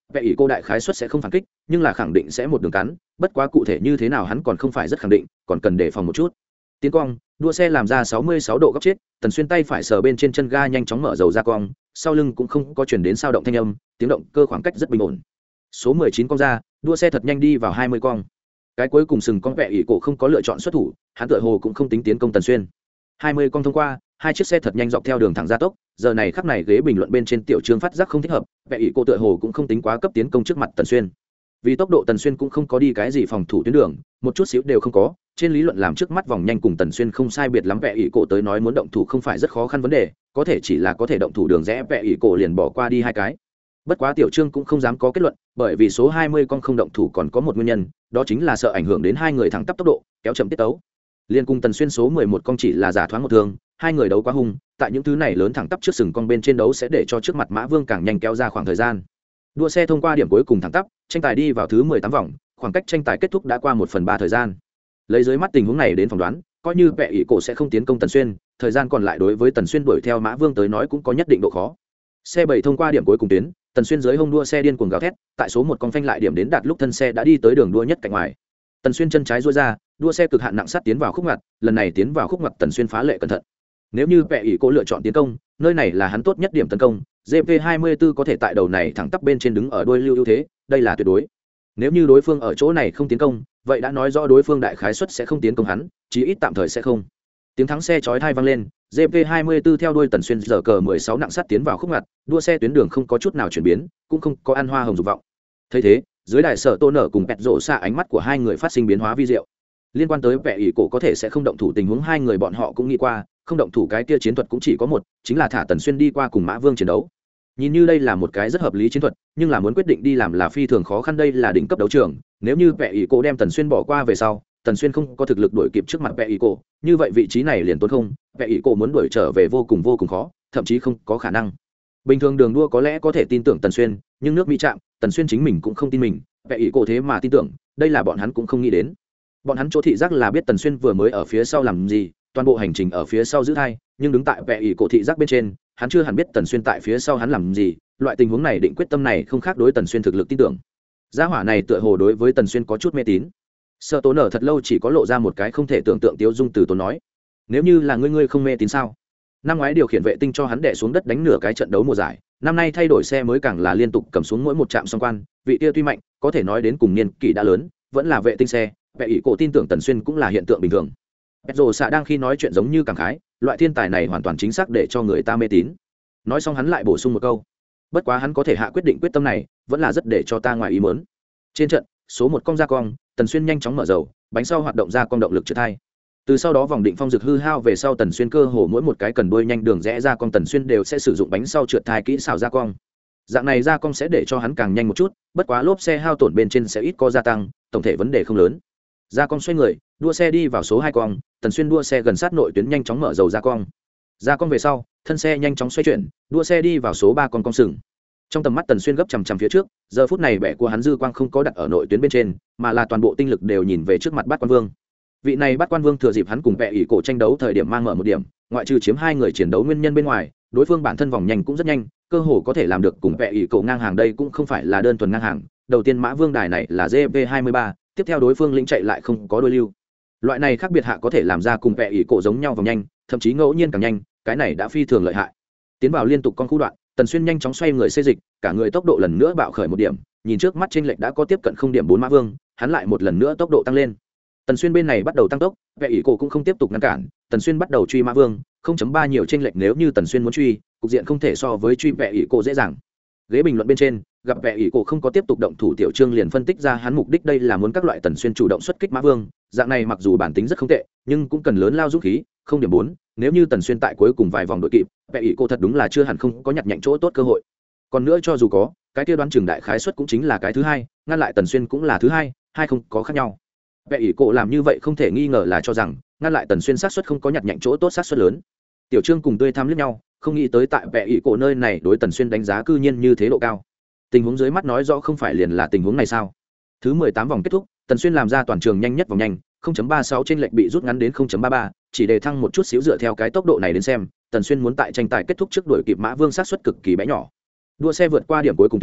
Speaker 1: vẽ ỷ cô đại khái suất sẽ không phản kích nhưng là khẳng định sẽ một đường cắn, bất quá cụ thể như thế nào hắn còn không phải rất khẳng định, còn cần đề phòng một chút. Tiến cong, đua xe làm ra sáu mươi sáu độ góc chết, Tần Xuyên tay phải sờ bên trên chân ga nhanh chóng mở dầu ra cong, sau lưng cũng không có chuyển đến sao động thanh âm, tiếng động cơ khoảng cách rất bình ổn. Số mười chín cong ra, đua xe thật nhanh đi vào hai mươi cong. Cái cuối cùng sừng con vẽ ỷ cổ không có lựa chọn xuất thủ, hắn tựa hồ cũng không tính tiến công Tần Xuyên. hai mươi cong thông qua, hai chiếc xe thật nhanh dọc theo đường thẳng gia tốc, giờ này khắc này ghế bình luận bên trên tiểu trương phát giác không thích hợp, vẽ ỷ cổ tựa hồ cũng không tính quá cấp tiến công trước mặt Tần Xuyên. Vì tốc độ Tần Xuyên cũng không có đi cái gì phòng thủ tuyến đường, một chút xíu đều không có, trên lý luận làm trước mắt vòng nhanh cùng Tần Xuyên không sai biệt lắm, vẽ ỷ cổ tới nói muốn động thủ không phải rất khó khăn vấn đề, có thể chỉ là có thể động thủ đường rẽ vẽ ỷ cổ liền bỏ qua đi hai cái. Bất quá tiểu trương cũng không dám có kết luận, bởi vì số hai mươi con không động thủ còn có một nguyên nhân, đó chính là sợ ảnh hưởng đến hai người thẳng tắp tốc độ, kéo chậm tiết tấu. Liên cùng Tần Xuyên số mười một con chỉ là giả thoáng một thương, hai người đấu quá hung, tại những thứ này lớn thẳng tắp trước sừng con bên trên đấu sẽ để cho trước mặt Mã Vương càng nhanh kéo ra khoảng thời gian. Đua xe thông qua điểm cuối cùng thẳng tắp, tranh tài đi vào thứ mười tám vòng, khoảng cách tranh tài kết thúc đã qua một phần ba thời gian. Lấy dưới mắt tình huống này đến phỏng đoán, coi như vẽ ỷ cổ sẽ không tiến công Tần Xuyên, thời gian còn lại đối với Tần Xuyên đuổi theo Mã Vương tới nói cũng có nhất định độ khó. Xe bảy thông qua điểm cuối cùng tuyến, Tần Xuyên dưới hông đua xe điên cuồng gào thét, tại số một con phanh lại điểm đến đạt lúc thân xe đã đi tới đường đua nhất cạnh ngoài. Tần Xuyên chân trái duỗi ra, đua xe cực hạn nặng sát tiến vào khúc ngoặt, lần này tiến vào khúc ngoặt Tần Xuyên phá lệ cẩn thận. Nếu như vẽ ỷ cổ lựa chọn tiến công, nơi này là hắn tốt nhất điểm tấn công, giê pê hai mươi tư có thể tại đầu này thẳng tắp bên trên đứng ở đuôi lưu ưu thế, đây là tuyệt đối. Nếu như đối phương ở chỗ này không tiến công, vậy đã nói rõ đối phương đại khái suất sẽ không tiến công hắn, chí ít tạm thời sẽ không. Tiếng thắng xe chói tai vang lên, giê pê hai mươi tư theo đuôi Tần Xuyên giờ cờ mười sáu nặng sát tiến vào khúc ngặt, đua xe tuyến đường không có chút nào chuyển biến, cũng không có ăn hoa hồng dục vọng. Thấy thế, dưới đài sở Tô Nở cùng Pẹt Rộ xa ánh mắt của hai người phát sinh biến hóa vi diệu. Liên quan tới vẻ ỷ cổ có thể sẽ không động thủ tình huống, hai người bọn họ cũng nghĩ qua, không động thủ cái kia chiến thuật cũng chỉ có một, chính là thả Tần Xuyên đi qua cùng Mã Vương chiến đấu. Nhìn như đây là một cái rất hợp lý chiến thuật, nhưng là muốn quyết định đi làm là phi thường khó khăn, đây là đỉnh cấp đấu trường, nếu như vẻ ỷ cổ đem Tần Xuyên bỏ qua về sau, Tần Xuyên không có thực lực đuổi kịp trước mặt vẻ ỷ cổ, như vậy vị trí này liền tốn không, vẻ ỷ cổ muốn đuổi trở về vô cùng vô cùng khó, thậm chí không có khả năng. Bình thường đường đua có lẽ có thể tin tưởng Tần Xuyên, nhưng nước Mỹ chạm, Tần Xuyên chính mình cũng không tin mình, vẻ ỷ cổ thế mà tin tưởng, đây là bọn hắn cũng không nghĩ đến. Bọn hắn chỗ thị giác là biết Tần Xuyên vừa mới ở phía sau làm gì, toàn bộ hành trình ở phía sau giữ thai, nhưng đứng tại vẻ ỷ cổ thị giác bên trên, hắn chưa hẳn biết Tần Xuyên tại phía sau hắn làm gì, loại tình huống này định quyết tâm này không khác đối Tần Xuyên thực lực tin tưởng. Gia hỏa này tựa hồ đối với Tần Xuyên có chút mê tín. Sợ Tố Nở thật lâu chỉ có lộ ra một cái không thể tưởng tượng tiêu dung từ tốn nói, nếu như là ngươi ngươi không mê tín sao? Năm ngoái điều khiển vệ tinh cho hắn đè xuống đất đánh nửa cái trận đấu mùa giải, năm nay thay đổi xe mới càng là liên tục cầm xuống mỗi một trạm song quan, vị kia tuy mạnh, có thể nói đến cùng niên kỷ đã lớn, vẫn là vệ tinh xe, vẻ ỷ cổ tin tưởng Tần Xuyên cũng là hiện tượng bình thường. Pedro xạ đang khi nói chuyện giống như cảm khái, loại thiên tài này hoàn toàn chính xác để cho người ta mê tín. Nói xong hắn lại bổ sung một câu, bất quá hắn có thể hạ quyết định quyết tâm này, vẫn là rất để cho ta ngoài ý muốn. Trên trận, số một cong ra cong, Tần Xuyên nhanh chóng mở dầu, bánh sau hoạt động ra cong động lực trượt thai. Từ sau đó vòng định phong dực hư hao về sau, Tần Xuyên cơ hồ mỗi một cái cần đuôi nhanh đường rẽ ra cong Tần Xuyên đều sẽ sử dụng bánh sau trượt thai kỹ xảo ra cong. Dạng này ra cong sẽ để cho hắn càng nhanh một chút, bất quá lốp xe hao tổn bên trên sẽ ít có gia tăng, tổng thể vấn đề không lớn. Ra cong xoay người, đua xe đi vào số hai cong, Tần Xuyên đua xe gần sát nội tuyến nhanh chóng mở dầu ra cong. Ra cong về sau, thân xe nhanh chóng xoay chuyển, đua xe đi vào số ba con cong sừng. Trong tầm mắt Tần Xuyên gấp chằm chằm phía trước, giờ phút này bẻ của hắn dư quang không có đặt ở nội tuyến bên trên, mà là toàn bộ tinh lực đều nhìn về trước mặt Bát Quan Vương. Vị này Bát Quan Vương thừa dịp hắn cùng bẻ ỷ cổ tranh đấu thời điểm mang mở một điểm, ngoại trừ chiếm hai người chiến đấu nguyên nhân bên ngoài, đối phương bản thân vòng nhanh cũng rất nhanh, cơ hồ có thể làm được cùng bẻ ỷ cổ ngang hàng, đây cũng không phải là đơn thuần ngang hàng. Đầu tiên Mã Vương đài này là giê vê hai mươi ba, tiếp theo đối phương lĩnh chạy lại không có đôi lưu. Loại này khác biệt hạ có thể làm ra cùng bẻ ỷ cổ giống nhau vòng nhanh, thậm chí ngẫu nhiên càng nhanh, cái này đã phi thường lợi hại. Tiến vào liên tục con khu đoạn, Tần Xuyên nhanh chóng xoay người xê dịch, cả người tốc độ lần nữa bạo khởi một điểm, nhìn trước mắt chênh lệch đã có tiếp cận không điểm bốn Mã Vương, hắn lại một lần nữa tốc độ tăng lên. Tần Xuyên bên này bắt đầu tăng tốc, vẻ ỷ cổ cũng không tiếp tục ngăn cản, Tần Xuyên bắt đầu truy Mã Vương, không chấm ba nhiều chênh lệch, nếu như Tần Xuyên muốn truy, cục diện không thể so với truy vẻ ỷ cổ dễ dàng. Ghế bình luận bên trên, gặp vẻ ỷ cổ không có tiếp tục động thủ, tiểu trương liền phân tích ra hắn mục đích, đây là muốn các loại Tần Xuyên chủ động xuất kích Mã Vương, dạng này mặc dù bản tính rất không tệ, nhưng cũng cần lớn lao dũng khí, không điểm bốn, nếu như Tần Xuyên tại cuối cùng vài vòng đội kịp, vẻ ỷ cổ thật đúng là chưa hẳn không có nhặt nhạnh chỗ tốt cơ hội. Còn nữa cho dù có, cái kia đoán chừng đại khái suất cũng chính là cái thứ hai, ngăn lại Tần Xuyên cũng là thứ hai, hai không có khác nhau. Vẻ ỷ cổ làm như vậy không thể nghi ngờ là cho rằng ngăn lại Tần Xuyên xác suất không có nhặt nhạnh chỗ tốt xác suất lớn. Tiểu trương cùng tươi tham liếc nhau, không nghĩ tới tại vẻ ỷ cổ nơi này đối Tần Xuyên đánh giá cư nhiên như thế độ cao. Tình huống dưới mắt nói rõ không phải liền là tình huống này sao? Thứ mười tám vòng kết thúc, Tần Xuyên làm ra toàn trường nhanh nhất vòng nhanh, không chấm ba sáu trên lệch bị rút ngắn đến không chấm ba ba, chỉ để thăng một chút xíu, dựa theo cái tốc độ này đến xem, Tần Xuyên muốn tại tranh tài kết thúc trước đuổi kịp Mã Vương xác suất cực kỳ bé nhỏ. Đua xe vượt qua điểm cuối cùng tuyến,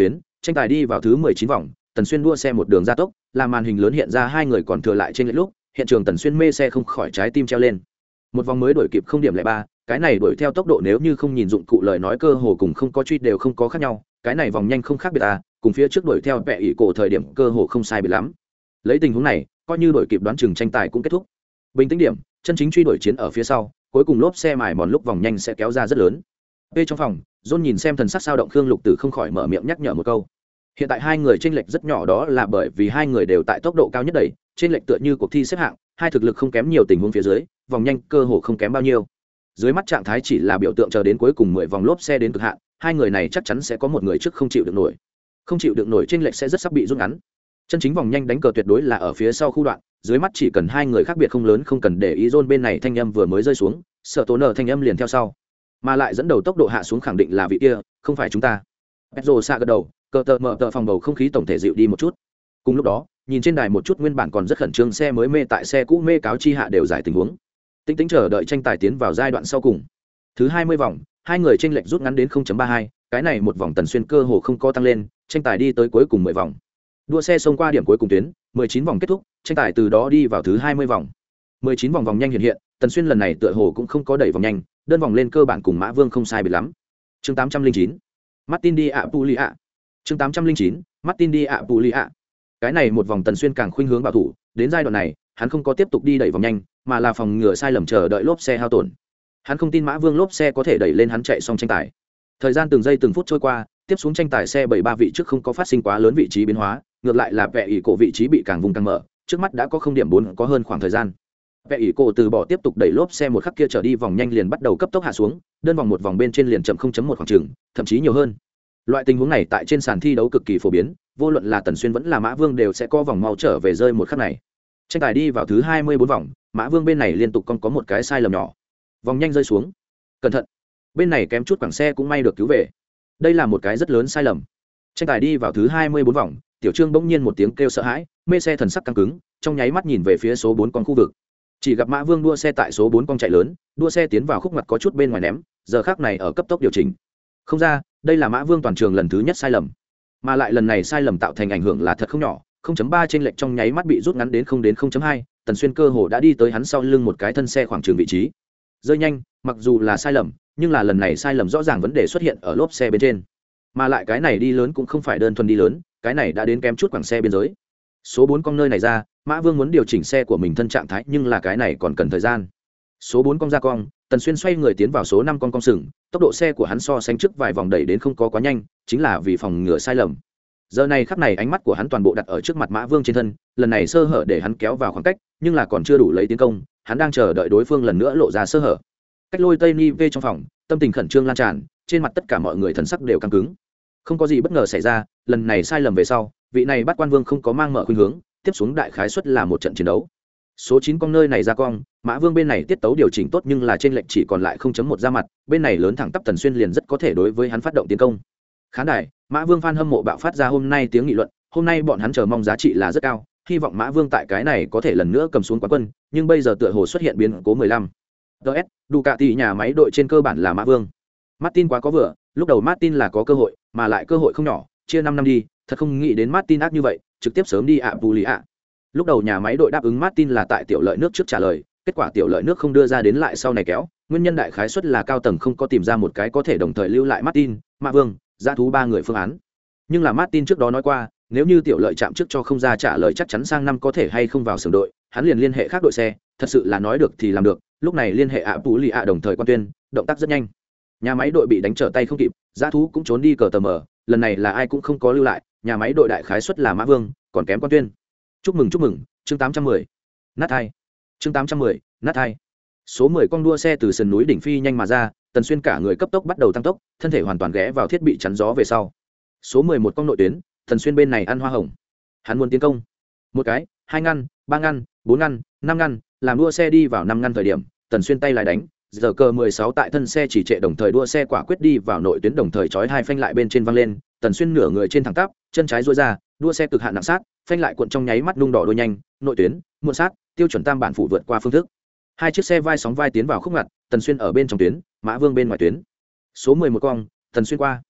Speaker 1: tranh tài đi vào thứ mười chín vòng, Tần Xuyên đua xe một đường gia tốc, làm màn hình lớn hiện ra hai người còn thừa lại trên lệch lúc, hiện trường Tần Xuyên mê xe không khỏi trái tim treo lên. Một vòng mới đuổi kịp không điểm lẻ ba, cái này đuổi theo tốc độ nếu như không nhìn dụng cụ lời nói cơ hồ cùng không có truy đều không có khác nhau, cái này vòng nhanh không khác biệt à, cùng phía trước đuổi theo vẽ ỷ cổ thời điểm cơ hồ không sai biệt lắm. Lấy tình huống này, coi như đuổi kịp đoán chừng tranh tài cũng kết thúc. Bình tĩnh điểm, chân chính truy đuổi chiến ở phía sau, cuối cùng lốp xe mài mòn lúc vòng nhanh sẽ kéo ra rất lớn. Bên trong phòng, John nhìn xem thần sắc sao động Khương Lục Tử không khỏi mở miệng nhắc nhở một câu. Hiện tại hai người chênh lệch rất nhỏ đó là bởi vì hai người đều tại tốc độ cao nhất đẩy, chênh lệch tựa như cuộc thi xếp hạng, hai thực lực không kém nhiều tình huống phía dưới, vòng nhanh cơ hồ không kém bao nhiêu. Dưới mắt trạng thái chỉ là biểu tượng chờ đến cuối cùng mười vòng lốp xe đến cực hạn, hai người này chắc chắn sẽ có một người trước không chịu được nổi. Không chịu được nổi chênh lệch sẽ rất sắp bị rút ngắn. Chân chính vòng nhanh đánh cờ tuyệt đối là ở phía sau khu đoạn, dưới mắt chỉ cần hai người khác biệt không lớn không cần để ý John bên này thanh âm vừa mới rơi xuống, sợ tố nở thanh âm liền theo sau. Mà lại dẫn đầu tốc độ hạ xuống khẳng định là vị kia, không phải chúng ta. Pedro xa gật đầu, cờ tờ mở tờ phòng bầu không khí tổng thể dịu đi một chút. Cùng lúc đó, nhìn trên đài một chút nguyên bản còn rất khẩn trương xe mới mê tại xe cũ mê cáo chi hạ đều giải tình huống. Tĩnh tĩnh chờ đợi tranh tài tiến vào giai đoạn sau cùng. Thứ hai mươi vòng, hai người chênh lệch rút ngắn đến không chấm ba hai, cái này một vòng Tần Xuyên cơ hồ không có tăng lên, tranh tài đi tới cuối cùng mười vòng. Đua xe xông qua điểm cuối cùng tuyến, mười chín vòng kết thúc, tranh tài từ đó đi vào thứ hai mươi vòng. mười chín vòng vòng nhanh hiện hiện, Tần Xuyên lần này tựa hồ cũng không có đẩy vòng nhanh, đơn vòng lên cơ bản cùng Mã Vương không sai biệt lắm. Chương tám trăm linh chín, Martin Di Apulia. Chương tám trăm linh chín, Martin Di Apulia. Cái này một vòng Tần Xuyên càng khuynh hướng bảo thủ, đến giai đoạn này, hắn không có tiếp tục đi đẩy vòng nhanh, mà là phòng ngừa sai lầm chờ đợi lốp xe hao tổn. Hắn không tin Mã Vương lốp xe có thể đẩy lên hắn chạy xong tranh tài. Thời gian từng giây từng phút trôi qua, tiếp xuống tranh tài xe bảy ba vị trước không có phát sinh quá lớn vị trí biến hóa, ngược lại là vẽ ỷ cổ vị trí bị càng vùng càng mở, trước mắt đã có không điểm bốn có hơn khoảng thời gian. Vẽ ỷ cổ từ bỏ tiếp tục đẩy lốp xe một khắc kia trở đi vòng nhanh liền bắt đầu cấp tốc hạ xuống, đơn vòng một vòng bên trên liền chậm không chấm một khoảng chừng, thậm chí nhiều hơn. Loại tình huống này tại trên sàn thi đấu cực kỳ phổ biến, vô luận là Tần Xuyên vẫn là Mã Vương đều sẽ có vòng mau trở về rơi một khắc này. Tranh tài đi vào thứ hai mươi bốn vòng, Mã Vương bên này liên tục còn có một cái sai lầm nhỏ. Vòng nhanh rơi xuống. Cẩn thận. Bên này kém chút quảng xe cũng may được cứu về. Đây là một cái rất lớn sai lầm. Tranh tài đi vào thứ hai mươi bốn vòng, Tiểu Trương bỗng nhiên một tiếng kêu sợ hãi, mê xe thần sắc căng cứng, trong nháy mắt nhìn về phía số bốn con khu vực. Chỉ gặp Mã Vương đua xe tại số bốn con chạy lớn, đua xe tiến vào khúc ngoặt có chút bên ngoài ném, giờ khắc này ở cấp tốc điều chỉnh. Không ra, đây là Mã Vương toàn trường lần thứ nhất sai lầm. Mà lại lần này sai lầm tạo thành ảnh hưởng là thật không nhỏ, không chấm ba trên lệch trong nháy mắt bị rút ngắn đến không đến không chấm hai, Tần Xuyên cơ hồ đã đi tới hắn sau lưng một cái thân xe khoảng trường vị trí. Rơi nhanh, mặc dù là sai lầm, nhưng là lần này sai lầm rõ ràng vấn đề xuất hiện ở lốp xe bên trên. Mà lại cái này đi lớn cũng không phải đơn thuần đi lớn, cái này đã đến kém chút quảng xe biên giới. Số bốn con nơi này ra, Mã Vương muốn điều chỉnh xe của mình thân trạng thái nhưng là cái này còn cần thời gian. Số bốn con ra cong, Tần Xuyên xoay người tiến vào số năm con cong sừng, tốc độ xe của hắn so sánh trước vài vòng đẩy đến không có quá nhanh, chính là vì phòng ngừa sai lầm. Giờ này khắc này ánh mắt của hắn toàn bộ đặt ở trước mặt Mã Vương trên thân, lần này sơ hở để hắn kéo vào khoảng cách, nhưng là còn chưa đủ lấy tiến công, hắn đang chờ đợi đối phương lần nữa lộ ra sơ hở. Cách lôi Tây Ni về trong phòng, tâm tình khẩn trương lan tràn, trên mặt tất cả mọi người thần sắc đều căng cứng. Không có gì bất ngờ xảy ra, lần này sai lầm về sau, vị này bắt quan vương không có mang mở khuynh hướng, tiếp xuống đại khái suất là một trận chiến đấu. Số chín con nơi này ra cong, Mã Vương bên này tiết tấu điều chỉnh tốt nhưng là trên lệnh chỉ còn lại không chấm một ra mặt, bên này lớn thẳng tắp Tần Xuyên liền rất có thể đối với hắn phát động tiến công. Khán đài, Mã Vương fan hâm mộ bạo phát ra hôm nay tiếng nghị luận, hôm nay bọn hắn chờ mong giá trị là rất cao, hy vọng Mã Vương tại cái này có thể lần nữa cầm xuống quán quân, nhưng bây giờ tựa hồ xuất hiện biến cố mười lăm. đê ét, Ducati nhà máy đội trên cơ bản là Mã Vương. Martin quá có vừa, lúc đầu Martin là có cơ hội, mà lại cơ hội không nhỏ, chia năm năm đi, thật không nghĩ đến Martin ác như vậy, trực tiếp sớm đi Apulia. Lúc đầu nhà máy đội đáp ứng Martin là tại tiểu lợi nước trước trả lời, kết quả tiểu lợi nước không đưa ra đến lại sau này kéo, nguyên nhân đại khái suất là cao tầng không có tìm ra một cái có thể đồng thời lưu lại Martin, Mã Vương, Dã thú ba người phương án. Nhưng là Martin trước đó nói qua, nếu như tiểu lợi chạm trước cho không ra trả lời chắc chắn sang năm có thể hay không vào xưởng đội, hắn liền liên hệ khác đội xe, thật sự là nói được thì làm được, lúc này liên hệ Apulia đồng thời quan tuyên, động tác rất nhanh. Nhà máy đội bị đánh trở tay không kịp, Dã thú cũng trốn đi cờ tờ mờ, lần này là ai cũng không có lưu lại, nhà máy đội đại khái suất là Mã Vương, còn kém quan tuyên. Chúc mừng chúc mừng, chương tám trăm mười. Nát hai. Chương tám trăm mười, nát hai. Số mười con đua xe từ sườn núi đỉnh phi nhanh mà ra, Tần Xuyên cả người cấp tốc bắt đầu tăng tốc, thân thể hoàn toàn ghé vào thiết bị chắn gió về sau. Số mười một con nội tuyến, Tần Xuyên bên này ăn hoa hồng. Hắn muốn tiến công. Một cái, hai ngăn, ba ngăn, bốn ngăn, năm ngăn, làm đua xe đi vào năm ngăn thời điểm, Tần Xuyên tay lái đánh, giờ cờ mười sáu tại thân xe chỉ trệ đồng thời đua xe quả quyết đi vào nội tuyến đồng thời chói hai phanh lại bên trên văng lên, Tần Xuyên nửa người trên thẳng tắp, chân trái duỗi ra, đua xe cực hạn nặng sát, phanh lại cuộn trong nháy mắt nung đỏ đôi nhanh, nội tuyến, muộn sát, tiêu chuẩn tam bản phụ vượt qua phương thức. Hai chiếc xe vai sóng vai tiến vào khúc ngặt, Tần Xuyên ở bên trong tuyến, Mã Vương bên ngoài tuyến. Số mười một cong, Tần Xuyên qua.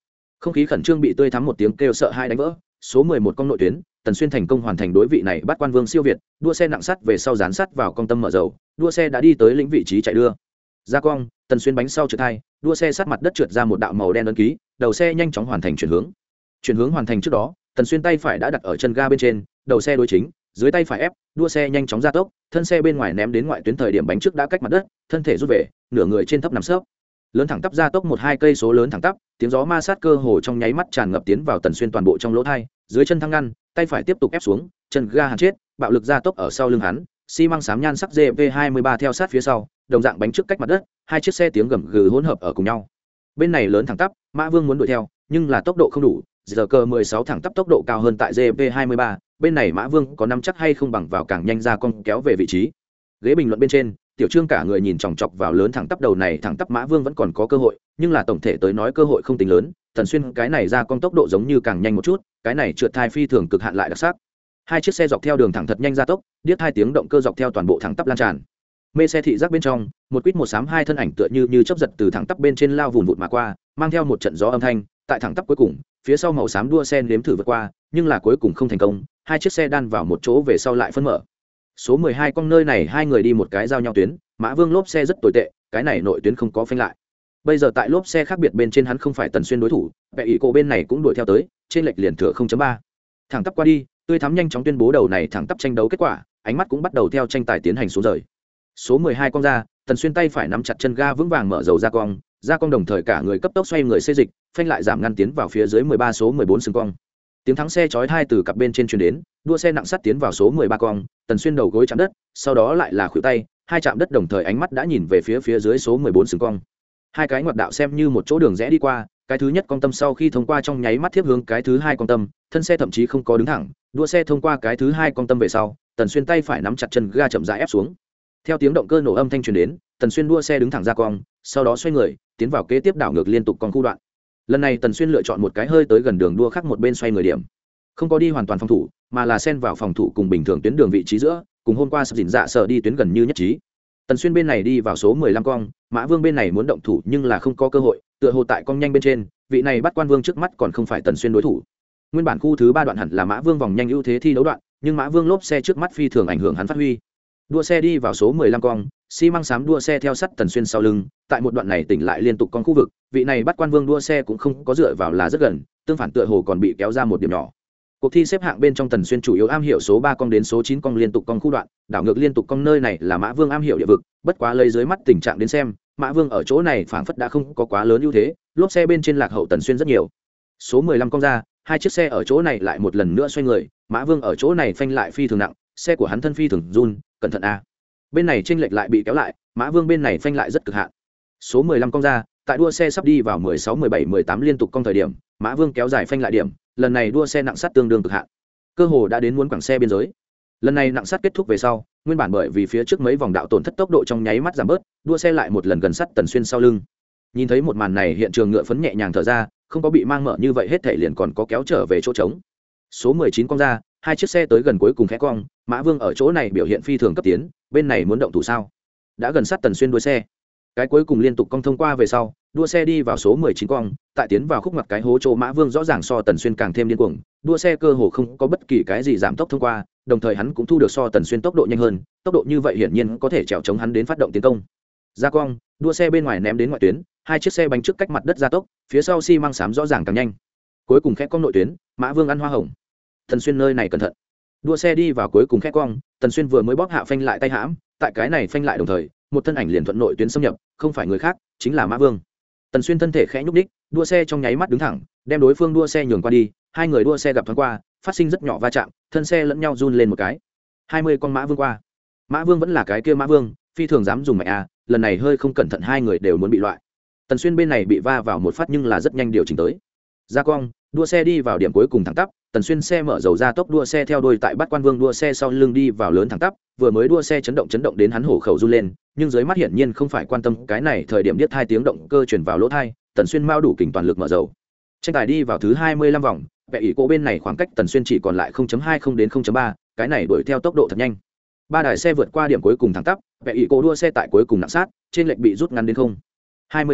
Speaker 1: Không khí khẩn trương bị tươi thắm một tiếng kêu sợ hai đánh vỡ. Số mười một con nội tuyến, Tần Xuyên thành công hoàn thành đối vị này bắt quan vương siêu việt, đua xe nặng sắt về sau dán sắt vào con tâm mở dầu, đua xe đã đi tới lĩnh vị trí chạy đưa. Ra cong, Tần Xuyên bánh sau trượt hai, đua xe sát mặt đất trượt ra một đạo màu đen ấn ký, đầu xe nhanh chóng hoàn thành chuyển hướng. Chuyển hướng hoàn thành trước đó, Tần Xuyên tay phải đã đặt ở chân ga bên trên, đầu xe đối chính, dưới tay phải ép, đua xe nhanh chóng gia tốc, thân xe bên ngoài ném đến ngoại tuyến thời điểm bánh trước đã cách mặt đất, thân thể rút về, nửa người trên thấp nằm sấp. Lớn thẳng tắp gia tốc một hai cây số lớn thẳng tắp, tiếng gió ma sát cơ hồ trong nháy mắt tràn ngập tiến vào Tần Xuyên toàn bộ trong lỗ thai, dưới chân thăng ngăn, tay phải tiếp tục ép xuống, chân ga hàn chết, bạo lực gia tốc ở sau lưng hắn, xi măng xám nhan sắc G V hai mươi ba theo sát phía sau, đồng dạng bánh trước cách mặt đất, hai chiếc xe tiếng gầm gừ hỗn hợp ở cùng nhau. Bên này lớn thẳng tắp, Mã Vương muốn đuổi theo, nhưng là tốc độ không đủ, giờ cờ mười sáu thẳng tắp tốc độ cao hơn tại G V hai mươi ba, bên này Mã Vương có nắm chắc hay không bằng vào càng nhanh ra con kéo về vị trí. Ghế bình luận bên trên, Tiểu Trương cả người nhìn chòng chọc vào lớn thẳng tắp đầu này, thẳng tắp Mã Vương vẫn còn có cơ hội, nhưng là tổng thể tới nói cơ hội không tính lớn. Tần Xuyên cái này ra con tốc độ giống như càng nhanh một chút, cái này trượt thai phi thường cực hạn lại đặc sắc. Hai chiếc xe dọc theo đường thẳng thật nhanh gia tốc, điếc hai tiếng động cơ dọc theo toàn bộ thẳng tắp lan tràn. Mê xe thị giác bên trong, một quýt một xám hai thân ảnh tựa như như chớp giật từ thẳng tắp bên trên lao vùn vụt mà qua, mang theo một trận gió âm thanh, tại thẳng tắp cuối cùng, phía sau màu xám đua xe nếm thử vượt qua, nhưng là cuối cùng không thành công, hai chiếc xe đan vào một chỗ về sau lại phân mở. Số mười hai con nơi này hai người đi một cái giao nhau tuyến, Mã Vương lốp xe rất tồi tệ, cái này nội tuyến không có phanh lại. Bây giờ tại lốp xe khác biệt bên trên hắn không phải Tần Xuyên đối thủ, Vẽ ỷ cổ bên này cũng đuổi theo tới, trên lệch liền thừa không chấm ba. Thẳng tắp qua đi, tươi thắm nhanh chóng tuyên bố đầu này thẳng tắp tranh đấu kết quả, ánh mắt cũng bắt đầu theo tranh tài tiến hành xuống rời. Số mười hai con ra, Tần Xuyên tay phải nắm chặt chân ga vững vàng mở dầu ra cong, ra cong đồng thời cả người cấp tốc xoay người xê dịch, phanh lại giảm ngăn tiến vào phía dưới mười ba số mười bốn sừng cong. Tiếng thắng xe chói tai từ cặp bên trên truyền đến, đua xe nặng sắt tiến vào số mười ba cong, Tần Xuyên đầu gối chạm đất, sau đó lại là khuỷu tay, hai chạm đất đồng thời ánh mắt đã nhìn về phía phía dưới số mười bốn sừng cong. Hai cái ngoặt đạo xem như một chỗ đường rẽ đi qua, cái thứ nhất con tâm sau khi thông qua trong nháy mắt tiếp hướng cái thứ hai con tâm, thân xe thậm chí không có đứng thẳng, đua xe thông qua cái thứ hai con tâm về sau, Tần Xuyên tay phải nắm chặt chân ga chậm rãi ép xuống. Theo tiếng động cơ nổ âm thanh truyền đến, Tần Xuyên đua xe đứng thẳng ra cong, sau đó xoay người, tiến vào kế tiếp đảo ngược liên tục con khu đoạn. Lần này Tần Xuyên lựa chọn một cái hơi tới gần đường đua khác một bên xoay người điểm, không có đi hoàn toàn phòng thủ, mà là xen vào phòng thủ cùng bình thường tuyến đường vị trí giữa, cùng hôm qua sập dỉn dạ sợ đi tuyến gần như nhất trí. Tần Xuyên bên này đi vào số mười lăm cong, Mã Vương bên này muốn động thủ nhưng là không có cơ hội, tựa hồ tại cong nhanh bên trên, vị này bắt quan vương trước mắt còn không phải Tần Xuyên đối thủ. Nguyên bản khu thứ ba đoạn hẳn là Mã Vương vòng nhanh ưu thế thi đấu đoạn, nhưng Mã Vương lốp xe trước mắt phi thường ảnh hưởng hắn phát huy. Đua xe đi vào số mười lăm cong, xi măng xám đua xe theo sát Tần Xuyên sau lưng, tại một đoạn này tỉnh lại liên tục con khu vực, vị này bắt quan vương đua xe cũng không có dựa vào là rất gần, tương phản tựa hồ còn bị kéo ra một điểm nhỏ. Cuộc thi xếp hạng bên trong Tần Xuyên chủ yếu am hiểu số ba cong đến số chín cong liên tục cong khu đoạn, đảo ngược liên tục cong nơi này là Mã Vương am hiểu địa vực, bất quá lấy dưới mắt tình trạng đến xem, Mã Vương ở chỗ này phảng phất đã không có quá lớn ưu thế, lốp xe bên trên lạc hậu Tần Xuyên rất nhiều. Số mười lăm cong ra, hai chiếc xe ở chỗ này lại một lần nữa xoay người, Mã Vương ở chỗ này phanh lại phi thường nặng, xe của hắn thân phi thường run, cẩn thận a. Bên này chênh lệch lại bị kéo lại, Mã Vương bên này phanh lại rất cực hạn. Số mười lăm cong ra, tại đua xe sắp đi vào mười sáu, mười bảy, mười tám liên tục cong thời điểm, Mã Vương kéo dài phanh lại điểm, lần này đua xe nặng sắt tương đương cực hạn. Cơ hồ đã đến muốn quẳng xe biên giới. Lần này nặng sắt kết thúc về sau, nguyên bản bởi vì phía trước mấy vòng đạo tổn thất tốc độ trong nháy mắt giảm bớt, đua xe lại một lần gần sắt Tần Xuyên sau lưng. Nhìn thấy một màn này, hiện trường ngựa phấn nhẹ nhàng thở ra, không có bị mang mở như vậy hết thảy liền còn có kéo trở về chỗ trống. Số mười chín cong ra, hai chiếc xe tới gần cuối cùng khẽ cong, Mã Vương ở chỗ này biểu hiện phi thường cấp tiến, bên này muốn động thủ sao? Đã gần sát Tần Xuyên đuôi xe. Cái cuối cùng liên tục cong thông qua về sau, đua xe đi vào số mười chín cong, tại tiến vào khúc ngoặt cái hố chỗ Mã Vương rõ ràng so Tần Xuyên càng thêm điên cuồng, đua xe cơ hồ không có bất kỳ cái gì giảm tốc thông qua, đồng thời hắn cũng thu được so Tần Xuyên tốc độ nhanh hơn, tốc độ như vậy hiển nhiên có thể chèo chống hắn đến phát động tiến công. Ra cong, đua xe bên ngoài ném đến ngoại tuyến, hai chiếc xe bánh trước cách mặt đất gia tốc, phía sau xi măng xám rõ ràng càng nhanh. Cuối cùng khẽ cong nội tuyến, Mã Vương ăn hoa hồng. Tần Xuyên nơi này cẩn thận. Đua xe đi vào cuối cùng khẽ cong, Tần Xuyên vừa mới bóp hạ phanh lại tay hãm, tại cái này phanh lại đồng thời, một thân ảnh liền thuận nội tuyến xâm nhập, không phải người khác, chính là Mã Vương. Tần Xuyên thân thể khẽ nhúc nhích, đua xe trong nháy mắt đứng thẳng, đem đối phương đua xe nhường qua đi, hai người đua xe gặp thoáng qua, phát sinh rất nhỏ va chạm, thân xe lẫn nhau run lên một cái. hai mươi con Mã Vương qua. Mã Vương vẫn là cái kia Mã Vương, phi thường dám dùng mạnh a, lần này hơi không cẩn thận hai người đều muốn bị loại. Tần Xuyên bên này bị va vào một phát nhưng là rất nhanh điều chỉnh tới. Ra cong, đua xe đi vào điểm cuối cùng thẳng tắp, Tần Xuyên xe mở dầu ra tốc đua xe theo đuôi tại bắt quan vương đua xe sau lưng đi vào lớn thẳng tắp, vừa mới đua xe chấn động chấn động đến hắn hổ khẩu run lên, nhưng dưới mắt hiển nhiên không phải quan tâm cái này, thời điểm điếc hai tiếng động cơ chuyển vào lỗ thai, Tần Xuyên mau đủ kình toàn lực mở dầu. Tranh tài đi vào thứ hai mươi lăm vòng, Vẽ ỷ cổ bên này khoảng cách Tần Xuyên chỉ còn lại không chấm hai không đến không chấm ba, cái này đuổi theo tốc độ thật nhanh. Ba đài xe vượt qua điểm cuối cùng thẳng tắp, Vẽ ỷ cổ đua xe tại cuối cùng nặng sát, trên lệch bị rút ngắn đến không hai mươi sáu,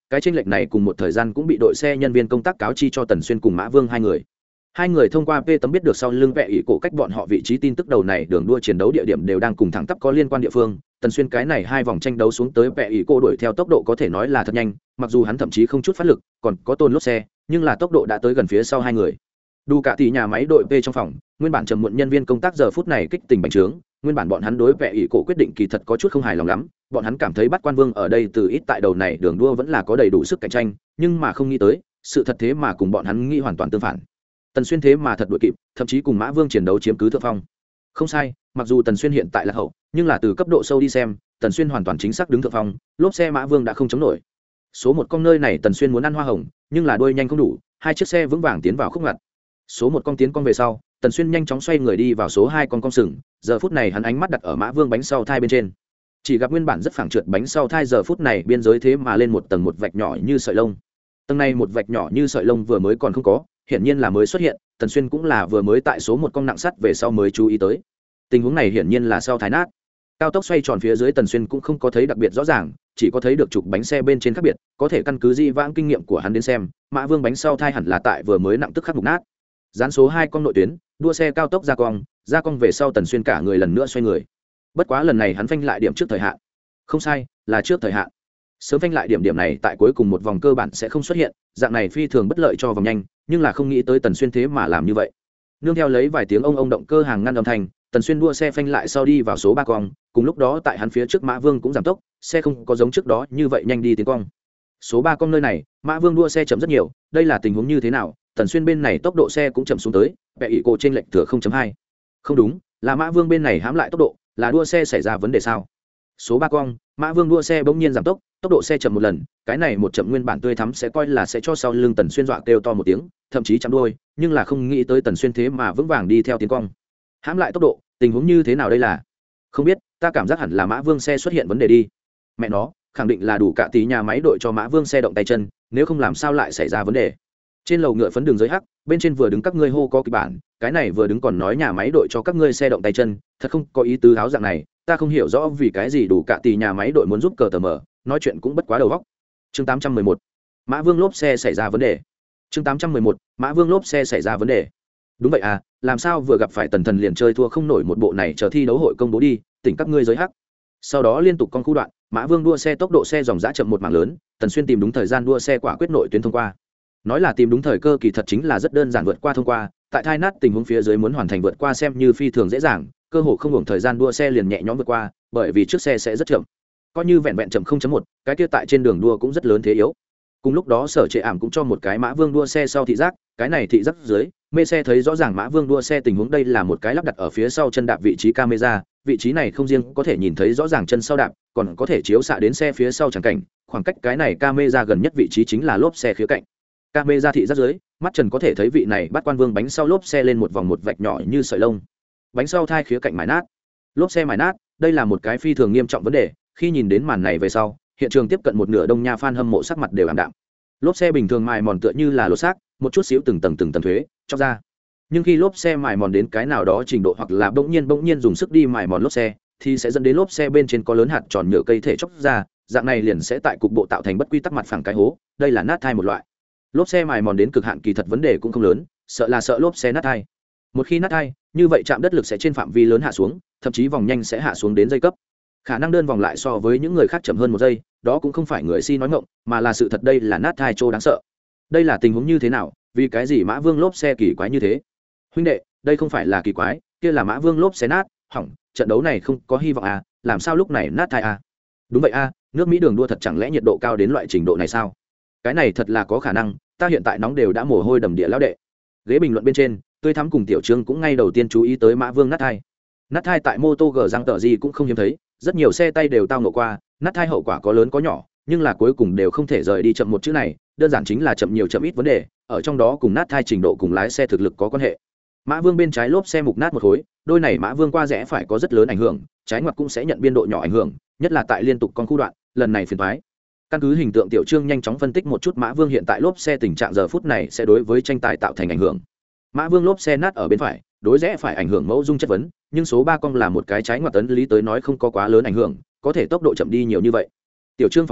Speaker 1: cái chênh lệch này cùng một thời gian cũng bị đội xe nhân viên công tác cáo chi cho Tần Xuyên cùng Mã Vương hai người. Hai người thông qua P tấm biết được sau lưng vẽ ỷ cổ cách bọn họ vị trí tin tức đầu này đường đua chiến đấu địa điểm đều đang cùng thẳng tắp có liên quan địa phương. Tần Xuyên cái này hai vòng tranh đấu xuống tới vẽ ỷ cổ đuổi theo tốc độ có thể nói là thật nhanh, mặc dù hắn thậm chí không chút phát lực, còn có tôn lốp xe, nhưng là tốc độ đã tới gần phía sau hai người. Đủ cả tỷ nhà máy đội P trong phòng, nguyên bản trầm muộn nhân viên công tác giờ phút này kích tình bành trướng, nguyên bản bọn hắn đối vẽ ỷ cổ quyết định kỳ thật có chút không hài lòng lắm, bọn hắn cảm thấy bắt quan vương ở đây từ ít tại đầu này đường đua vẫn là có đầy đủ sức cạnh tranh, nhưng mà không nghĩ tới, sự thật thế mà cùng bọn hắn nghĩ hoàn toàn tương phản. Tần Xuyên thế mà thật đuổi kịp, thậm chí cùng Mã Vương chiến đấu chiếm cứ thượng phong. Không sai, mặc dù Tần Xuyên hiện tại là hậu, nhưng là từ cấp độ sâu đi xem, Tần Xuyên hoàn toàn chính xác đứng thượng phong, lốp xe Mã Vương đã không chống nổi. Số một con nơi này Tần Xuyên muốn ăn hoa hồng, nhưng là đuôi nhanh không đủ, hai chiếc xe vững vàng tiến vào khúc ngặt. Số một con tiến con về sau, Tần Xuyên nhanh chóng xoay người đi vào số hai con con sừng, giờ phút này hắn ánh mắt đặt ở Mã Vương bánh sau thai bên trên. Chỉ gặp nguyên bản rất phẳng trượt bánh sau thai giờ phút này biên giới thế mà lên một tầng một vạch nhỏ như sợi lông. Tầng này một vạch nhỏ như sợi lông vừa mới còn không có, hiển nhiên là mới xuất hiện, Tần Xuyên cũng là vừa mới tại số một con nặng sắt về sau mới chú ý tới. Tình huống này hiển nhiên là sau thái nát. Cao tốc xoay tròn phía dưới Tần Xuyên cũng không có thấy đặc biệt rõ ràng, chỉ có thấy được trục bánh xe bên trên khác biệt, có thể căn cứ di vãng kinh nghiệm của hắn đến xem, Mã Vương bánh sau thai hẳn là tại vừa mới nặng tức khắc mục nát. Dán số hai con nội tuyến, đua xe cao tốc ra cong, ra cong về sau Tần Xuyên cả người lần nữa xoay người. Bất quá lần này hắn phanh lại điểm trước thời hạn. Không sai, là trước thời hạn. Sớm phanh lại điểm điểm này tại cuối cùng một vòng cơ bản sẽ không xuất hiện, dạng này phi thường bất lợi cho vòng nhanh, nhưng là không nghĩ tới Tần Xuyên thế mà làm như vậy. Nương theo lấy vài tiếng ông ông động cơ hàng ngăn âm thanh, Tần Xuyên đua xe phanh lại sau đi vào số ba cong, cùng lúc đó tại hắn phía trước Mã Vương cũng giảm tốc, xe không có giống trước đó như vậy nhanh đi tiến cong. Số ba cong nơi này, Mã Vương đua xe chậm rất nhiều, đây là tình huống như thế nào? Tần Xuyên bên này tốc độ xe cũng chậm xuống tới, vẽ ỷ cổ trên lệch thừa không chấm hai. Không đúng, là Mã Vương bên này hãm lại tốc độ, là đua xe xảy ra vấn đề sao? Số ba cong, Mã Vương đua xe bỗng nhiên giảm tốc, tốc độ xe chậm một lần, cái này một chậm nguyên bản tươi thắm sẽ coi là sẽ cho sau lưng Tần Xuyên dọa kêu to một tiếng, thậm chí chạm đuôi, nhưng là không nghĩ tới Tần Xuyên thế mà vững vàng đi theo tiến cong. Hãm lại tốc độ, tình huống như thế nào đây là? Không biết, ta cảm giác hẳn là Mã Vương xe xuất hiện vấn đề đi. Mẹ nó, khẳng định là đủ cả tí nhà máy đội cho Mã Vương xe động tay chân, nếu không làm sao lại xảy ra vấn đề. Trên lầu ngựa phấn đường giới hắc, bên trên vừa đứng các ngươi hô có kịch bản, cái này vừa đứng còn nói nhà máy đội cho các ngươi xe động tay chân, thật không có ý tứ áo dạng này, ta không hiểu rõ vì cái gì đủ cả tỷ nhà máy đội muốn giúp cờ tờ mở, nói chuyện cũng bất quá đầu óc. Chương tám trăm mười một, Mã Vương lốp xe xảy ra vấn đề. Chương tám trăm mười một, Mã Vương lốp xe xảy ra vấn đề. Đúng vậy à, làm sao vừa gặp phải Tần Thần liền chơi thua không nổi một bộ này, chờ thi đấu hội công bố đi, tỉnh các ngươi giới hắc. Sau đó liên tục con khu đoạn, Mã Vương đua xe tốc độ xe dòng dã chậm một mảng lớn, Tần Xuyên tìm đúng thời gian đua xe quả quyết nội tuyến thông qua. Nói là tìm đúng thời cơ kỳ thật chính là rất đơn giản vượt qua thông qua, tại thai nát tình huống phía dưới muốn hoàn thành vượt qua xem như phi thường dễ dàng, cơ hội không hưởng thời gian đua xe liền nhẹ nhõm vượt qua, bởi vì trước xe sẽ rất chậm. Coi như vẹn vẹn chậm không chấm một, cái kia tại trên đường đua cũng rất lớn thế yếu. Cùng lúc đó Sở Trệ Ảm cũng cho một cái Mã Vương đua xe sau thị giác, cái này thị giác dưới, mê xe thấy rõ ràng Mã Vương đua xe tình huống, đây là một cái lắp đặt ở phía sau chân đạp vị trí camera, vị trí này không riêng có thể nhìn thấy rõ ràng chân sau đạp, còn có thể chiếu xạ đến xe phía sau chẳng cảnh, khoảng cách cái này camera gần nhất vị trí chính là lốp xe khía cạnh. Camera thị giác dưới, mắt Trần có thể thấy vị này bắt quan vương bánh sau lốp xe lên một vòng một vạch nhỏ như sợi lông. Bánh sau thai khía cạnh mài nát, lốp xe mài nát, đây là một cái phi thường nghiêm trọng vấn đề, khi nhìn đến màn này về sau, hiện trường tiếp cận một nửa đông nha fan hâm mộ sắc mặt đều ảm đạm. Lốp xe bình thường mài mòn tựa như là lột xác, một chút xíu từng tầng từng tầng thuế cho ra. Nhưng khi lốp xe mài mòn đến cái nào đó trình độ hoặc là bỗng nhiên bỗng nhiên dùng sức đi mài mòn lốp xe, thì sẽ dẫn đến lốp xe bên trên có lớn hạt tròn nhựa cây thể chóc ra, dạng này liền sẽ tại cục bộ tạo thành bất quy tắc mặt phẳng cái hố, đây là nát thai một loại. Lốp xe mài mòn đến cực hạn kỳ thật vấn đề cũng không lớn, sợ là sợ lốp xe nát thai. Một khi nát thai, như vậy chạm đất lực sẽ trên phạm vi lớn hạ xuống, thậm chí vòng nhanh sẽ hạ xuống đến giây cấp. Khả năng đơn vòng lại so với những người khác chậm hơn một giây, đó cũng không phải người si nói ngọng, mà là sự thật, đây là nát thai trô đáng sợ. Đây là tình huống như thế nào, vì cái gì Mã Vương lốp xe kỳ quái như thế? Huynh đệ, đây không phải là kỳ quái, kia là Mã Vương lốp xe nát, hỏng, trận đấu này không có hy vọng à, làm sao lúc này nát thai à? Đúng vậy à, nước Mỹ đường đua thật chẳng lẽ nhiệt độ cao đến loại trình độ này sao? Cái này thật là có khả năng, ta hiện tại nóng đều đã mồ hôi đầm địa lão đệ. Ghế bình luận bên trên, Tươi Thắm cùng Tiểu Trương cũng ngay đầu tiên chú ý tới Mã Vương nát thai. Nát thai tại mô tô gờ răng tờ gì cũng không hiếm thấy, rất nhiều xe tay đều tao ngộ qua, nát thai hậu quả có lớn có nhỏ, nhưng là cuối cùng đều không thể rời đi chậm một chữ này, đơn giản chính là chậm nhiều chậm ít vấn đề, ở trong đó cùng nát thai trình độ cùng lái xe thực lực có quan hệ. Mã Vương bên trái lốp xe mục nát một khối, đôi này Mã Vương qua rẽ phải có rất lớn ảnh hưởng, trái ngoặt cũng sẽ nhận biên độ nhỏ ảnh hưởng, nhất là tại liên tục con khu đoạn, lần này phiền toái. Căn cứ hình tượng Tiểu Trương nhanh chóng phân tích một chút Mã Vương hiện tại lốp xe tình trạng giờ phút này sẽ đối với tranh tài tạo thành ảnh hưởng. Mã Vương lốp xe nát ở bên phải, đối rẽ phải ảnh hưởng mẫu dung chất vấn, nhưng số ba cong là một cái trái ngoặt tấn lý tới nói không có quá lớn ảnh hưởng, có thể tốc độ chậm đi nhiều như vậy. Tiểu Trương phỏng đoán,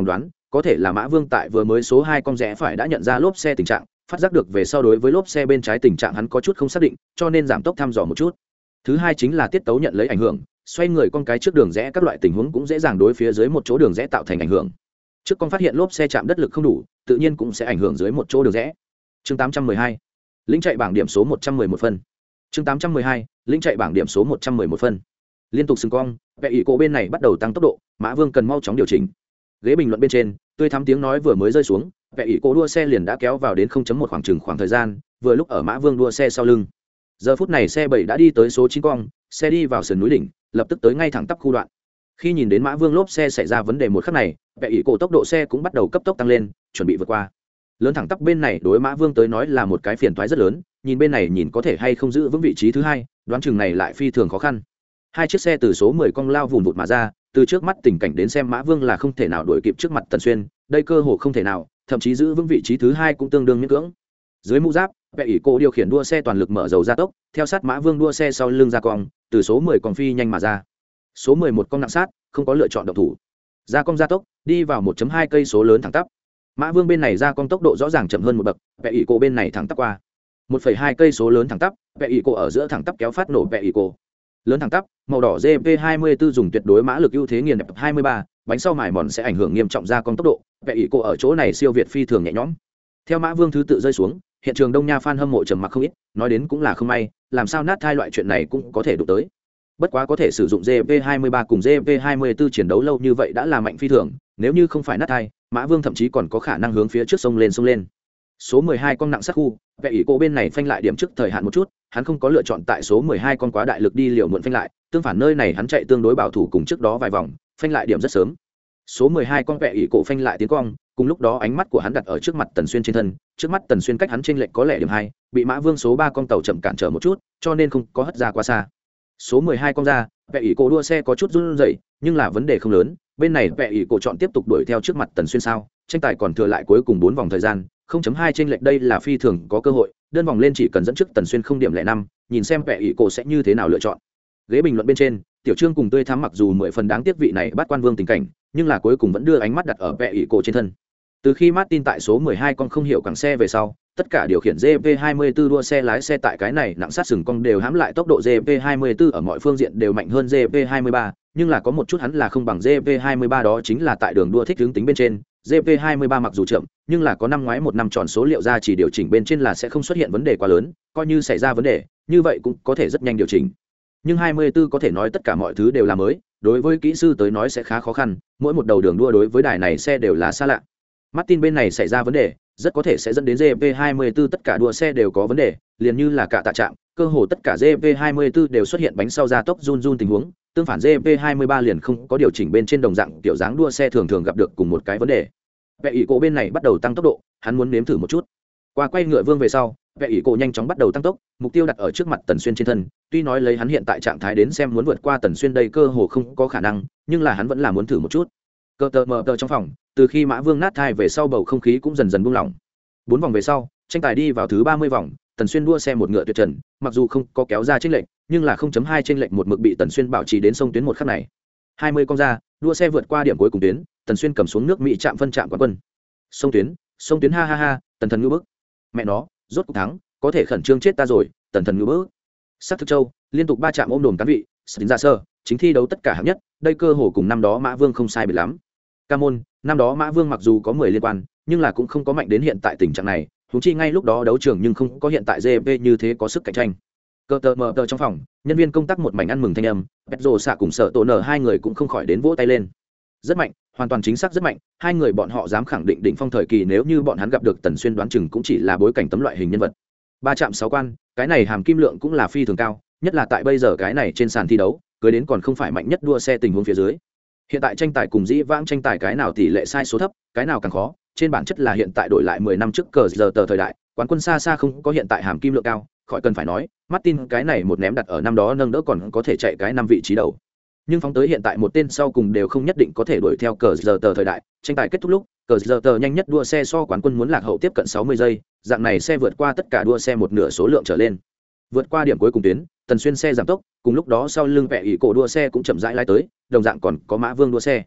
Speaker 1: có thể là Mã Vương tại vừa mới số hai con rẽ phải đã nhận ra lốp xe tình trạng, phát giác được về sau đối với lốp xe bên trái tình trạng hắn có chút không xác định, cho nên giảm tốc thăm dò một chút. Thứ hai chính là tiết tấu nhận lấy ảnh hưởng, xoay người con cái trước đường rẽ các loại tình huống cũng dễ dàng đối phía dưới một chỗ đường rẽ tạo thành ảnh hưởng. Trước con phát hiện lốp xe chạm đất lực không đủ, tự nhiên cũng sẽ ảnh hưởng dưới một chỗ đường rẽ. Chương tám trăm mười hai, lĩnh chạy bảng điểm số một trăm mười một phân. Chương tám trăm mười hai, lĩnh chạy bảng điểm số một trăm mười một phân. Liên tục sừng cong, vẽ ỷ cổ bên này bắt đầu tăng tốc độ, Mã Vương cần mau chóng điều chỉnh. Ghế bình luận bên trên, tươi thắm tiếng nói vừa mới rơi xuống, vẽ ỷ cổ đua xe liền đã kéo vào đến không chấm một khoảng chừng khoảng thời gian, vừa lúc ở Mã Vương đua xe sau lưng. Giờ phút này xe bảy đã đi tới số chín cong, xe đi vào sườn núi đỉnh, lập tức tới ngay thẳng tắp khu đoạn. Khi nhìn đến Mã Vương lốp xe xảy ra vấn đề một khắc này, vẽ ỷ cổ tốc độ xe cũng bắt đầu cấp tốc tăng lên, chuẩn bị vượt qua. Lớn thẳng tắp bên này đối Mã Vương tới nói là một cái phiền toái rất lớn, nhìn bên này nhìn có thể hay không giữ vững vị trí thứ hai, đoán chừng này lại phi thường khó khăn. Hai chiếc xe từ số mười cong lao vùn vụt mà ra, từ trước mắt tình cảnh đến xem Mã Vương là không thể nào đuổi kịp trước mặt Tần Xuyên, đây cơ hồ không thể nào, thậm chí giữ vững vị trí thứ hai cũng tương đương miễn cưỡng. Dưới mũ giáp, vẽ ỷ cổ điều khiển đua xe toàn lực mở dầu gia tốc, theo sát Mã Vương đua xe sau lưng ra cong, từ số mười cong phi nhanh mà ra. Số mười một cong nặng sát, không có lựa chọn động thủ. Ra cong gia tốc, đi vào một phẩy hai cây số lớn thẳng tắp. Mã Vương bên này ra cong tốc độ rõ ràng chậm hơn một bậc, vẽ ỷ cổ bên này thẳng tắp qua. một phẩy hai cây số lớn thẳng tắp, vẽ ỷ cổ ở giữa thẳng tắp kéo phát nổ vẽ ỷ cổ. Lớn thẳng tắp, màu đỏ giê pê hai mươi tư dùng tuyệt đối mã lực ưu thế nghiền ép hai mươi ba, bánh sau mài mòn sẽ ảnh hưởng nghiêm trọng ra cong tốc độ, vẽ ỷ cổ ở chỗ này siêu việt phi thường nhẹ nhõm. Theo Mã Vương thứ tự rơi xuống, hiện trường Đông Nha fan hâm mộ trầm mặc không ít, nói đến cũng là không may, làm sao nát thai loại chuyện này cũng có thể đụng tới. Bất quá có thể sử dụng giê pê hai mươi ba cùng giê pê hai mươi tư chiến đấu lâu như vậy đã là mạnh phi thường, nếu như không phải nát thai, Mã Vương thậm chí còn có khả năng hướng phía trước sông lên sông lên. Số mười hai con nặng sát khu, vẽ ỷ cổ bên này phanh lại điểm trước thời hạn một chút, hắn không có lựa chọn tại số mười hai con quá đại lực đi liều muộn phanh lại, tương phản nơi này hắn chạy tương đối bảo thủ cùng trước đó vài vòng, phanh lại điểm rất sớm. Số mười hai con vẽ ỷ cổ phanh lại tiến cong, cùng lúc đó ánh mắt của hắn đặt ở trước mặt Tần Xuyên trên thân, trước mắt Tần Xuyên cách hắn chênh lệch có lẽ điểm hai, bị Mã Vương số ba con tàu chậm cản trở một chút, cho nên không có hất ra quá xa. Số mười hai con ra, vẽ ỷ cổ đua xe có chút run rẩy, nhưng là vấn đề không lớn, bên này vẽ ỷ cổ chọn tiếp tục đuổi theo trước mặt Tần Xuyên sao? Tranh tài còn thừa lại cuối cùng bốn vòng thời gian, không chấm hai chênh lệch đây là phi thường có cơ hội, đơn vòng lên chỉ cần dẫn trước Tần Xuyên không điểm lẻ năm, nhìn xem vẽ ỷ cổ sẽ như thế nào lựa chọn. Ghế bình luận bên trên, Tiểu Trương cùng Tươi Thắm mặc dù mười phần đáng tiếc vị này bắt quan vương tình cảnh, nhưng là cuối cùng vẫn đưa ánh mắt đặt ở vẽ ỷ cổ trên thân. Từ khi Martin tại số mười hai con không hiểu cẳng xe về sau, tất cả điều khiển giê pê hai mươi tư đua xe lái xe tại cái này nặng sát sừng cong đều hãm lại tốc độ giê pê hai mươi tư ở mọi phương diện đều mạnh hơn giê pê hai mươi ba, nhưng là có một chút hắn là không bằng giê pê hai mươi ba đó chính là tại đường đua thích hướng tính bên trên, giê pê hai mươi ba mặc dù chậm, nhưng là có năm ngoái một năm tròn số liệu ra chỉ điều chỉnh bên trên là sẽ không xuất hiện vấn đề quá lớn, coi như xảy ra vấn đề, như vậy cũng có thể rất nhanh điều chỉnh. Nhưng hai mươi tư có thể nói tất cả mọi thứ đều là mới, đối với kỹ sư tới nói sẽ khá khó khăn, mỗi một đầu đường đua đối với đài này xe đều là xa lạ. Martin bên này xảy ra vấn đề, rất có thể sẽ dẫn đến giê pê hai mươi tư tất cả đua xe đều có vấn đề, liền như là cả tạ trạm, cơ hồ tất cả giê pê hai mươi tư đều xuất hiện bánh sau gia tốc run run tình huống, tương phản giê pê hai mươi ba liền không có điều chỉnh bên trên đồng dạng kiểu dáng đua xe thường thường gặp được cùng một cái vấn đề. Vẽ ỷ cổ bên này bắt đầu tăng tốc độ, hắn muốn nếm thử một chút. Qua quay ngựa vương về sau, vẽ ỷ cổ nhanh chóng bắt đầu tăng tốc, mục tiêu đặt ở trước mặt Tần Xuyên trên thân, tuy nói lấy hắn hiện tại trạng thái đến xem muốn vượt qua Tần Xuyên đây cơ hồ không có khả năng, nhưng là hắn vẫn là muốn thử một chút. Cơ tờ mờ tờ trong phòng, từ khi Mã Vương nát thai về sau bầu không khí cũng dần dần buông lỏng. Bốn vòng về sau, tranh tài đi vào thứ ba mươi vòng, Tần Xuyên đua xe một ngựa tuyệt trần, mặc dù không có kéo ra chênh lệch, nhưng là không chấm hai chênh lệch một mực bị Tần Xuyên bảo trì đến sông tuyến một khắc này. hai mươi con ra, đua xe vượt qua điểm cuối cùng tuyến, Tần Xuyên cầm xuống nước Mỹ chạm phân chạm quán quân. Sông tuyến, sông tuyến ha ha ha, Tần Thần ngư bức. Mẹ nó, rốt cuộc thắng, có thể khẩn trương chết ta rồi, Tần Thần ngư bức. Sắc thực châu, liên tục ba chạm ôm đồn cán vị, tính ra sơ, chính thi đấu tất cả hạng nhất, đây cơ hồ cùng năm đó Mã Vương không sai biệt lắm. Ca môn, năm đó Mã Vương mặc dù có mười liên quan, nhưng là cũng không có mạnh đến hiện tại tình trạng này, huống chi ngay lúc đó đấu trường nhưng không có hiện tại giê pê như thế có sức cạnh tranh. Cơ tờ mờ tờ trong phòng, nhân viên công tác một mảnh ăn mừng thanh âm, Petro xạ cùng sợ tổ nở hai người cũng không khỏi đến vỗ tay lên. Rất mạnh, hoàn toàn chính xác rất mạnh, hai người bọn họ dám khẳng định đỉnh phong thời kỳ nếu như bọn hắn gặp được Tần Xuyên đoán chừng cũng chỉ là bối cảnh tấm loại hình nhân vật. Ba chạm sáu quan, cái này hàm kim lượng cũng là phi thường cao, nhất là tại bây giờ cái này trên sàn thi đấu, cưới đến còn không phải mạnh nhất đua xe tình huống phía dưới. Hiện tại tranh tài cùng dĩ vãng tranh tài cái nào tỷ lệ sai số thấp, cái nào càng khó, trên bản chất là hiện tại đổi lại mười năm trước cờ giờ tờ thời đại, quán quân xa xa không có hiện tại hàm kim lượng cao, khỏi cần phải nói, Martin cái này một ném đặt ở năm đó nâng đỡ còn có thể chạy cái năm vị trí đầu. Nhưng phóng tới hiện tại một tên sau cùng đều không nhất định có thể đuổi theo cờ giờ tờ thời đại, tranh tài kết thúc lúc, cờ giờ tờ nhanh nhất đua xe so quán quân muốn lạc hậu tiếp cận sáu mươi giây, dạng này xe vượt qua tất cả đua xe một nửa số lượng trở lên. Vượt qua điểm cuối cùng tuyến, Tần Xuyên xe giảm tốc, cùng lúc đó sau lưng vẽ ỷ cổ đua xe cũng chậm rãi lái tới, đồng dạng còn có Mã Vương đua xe.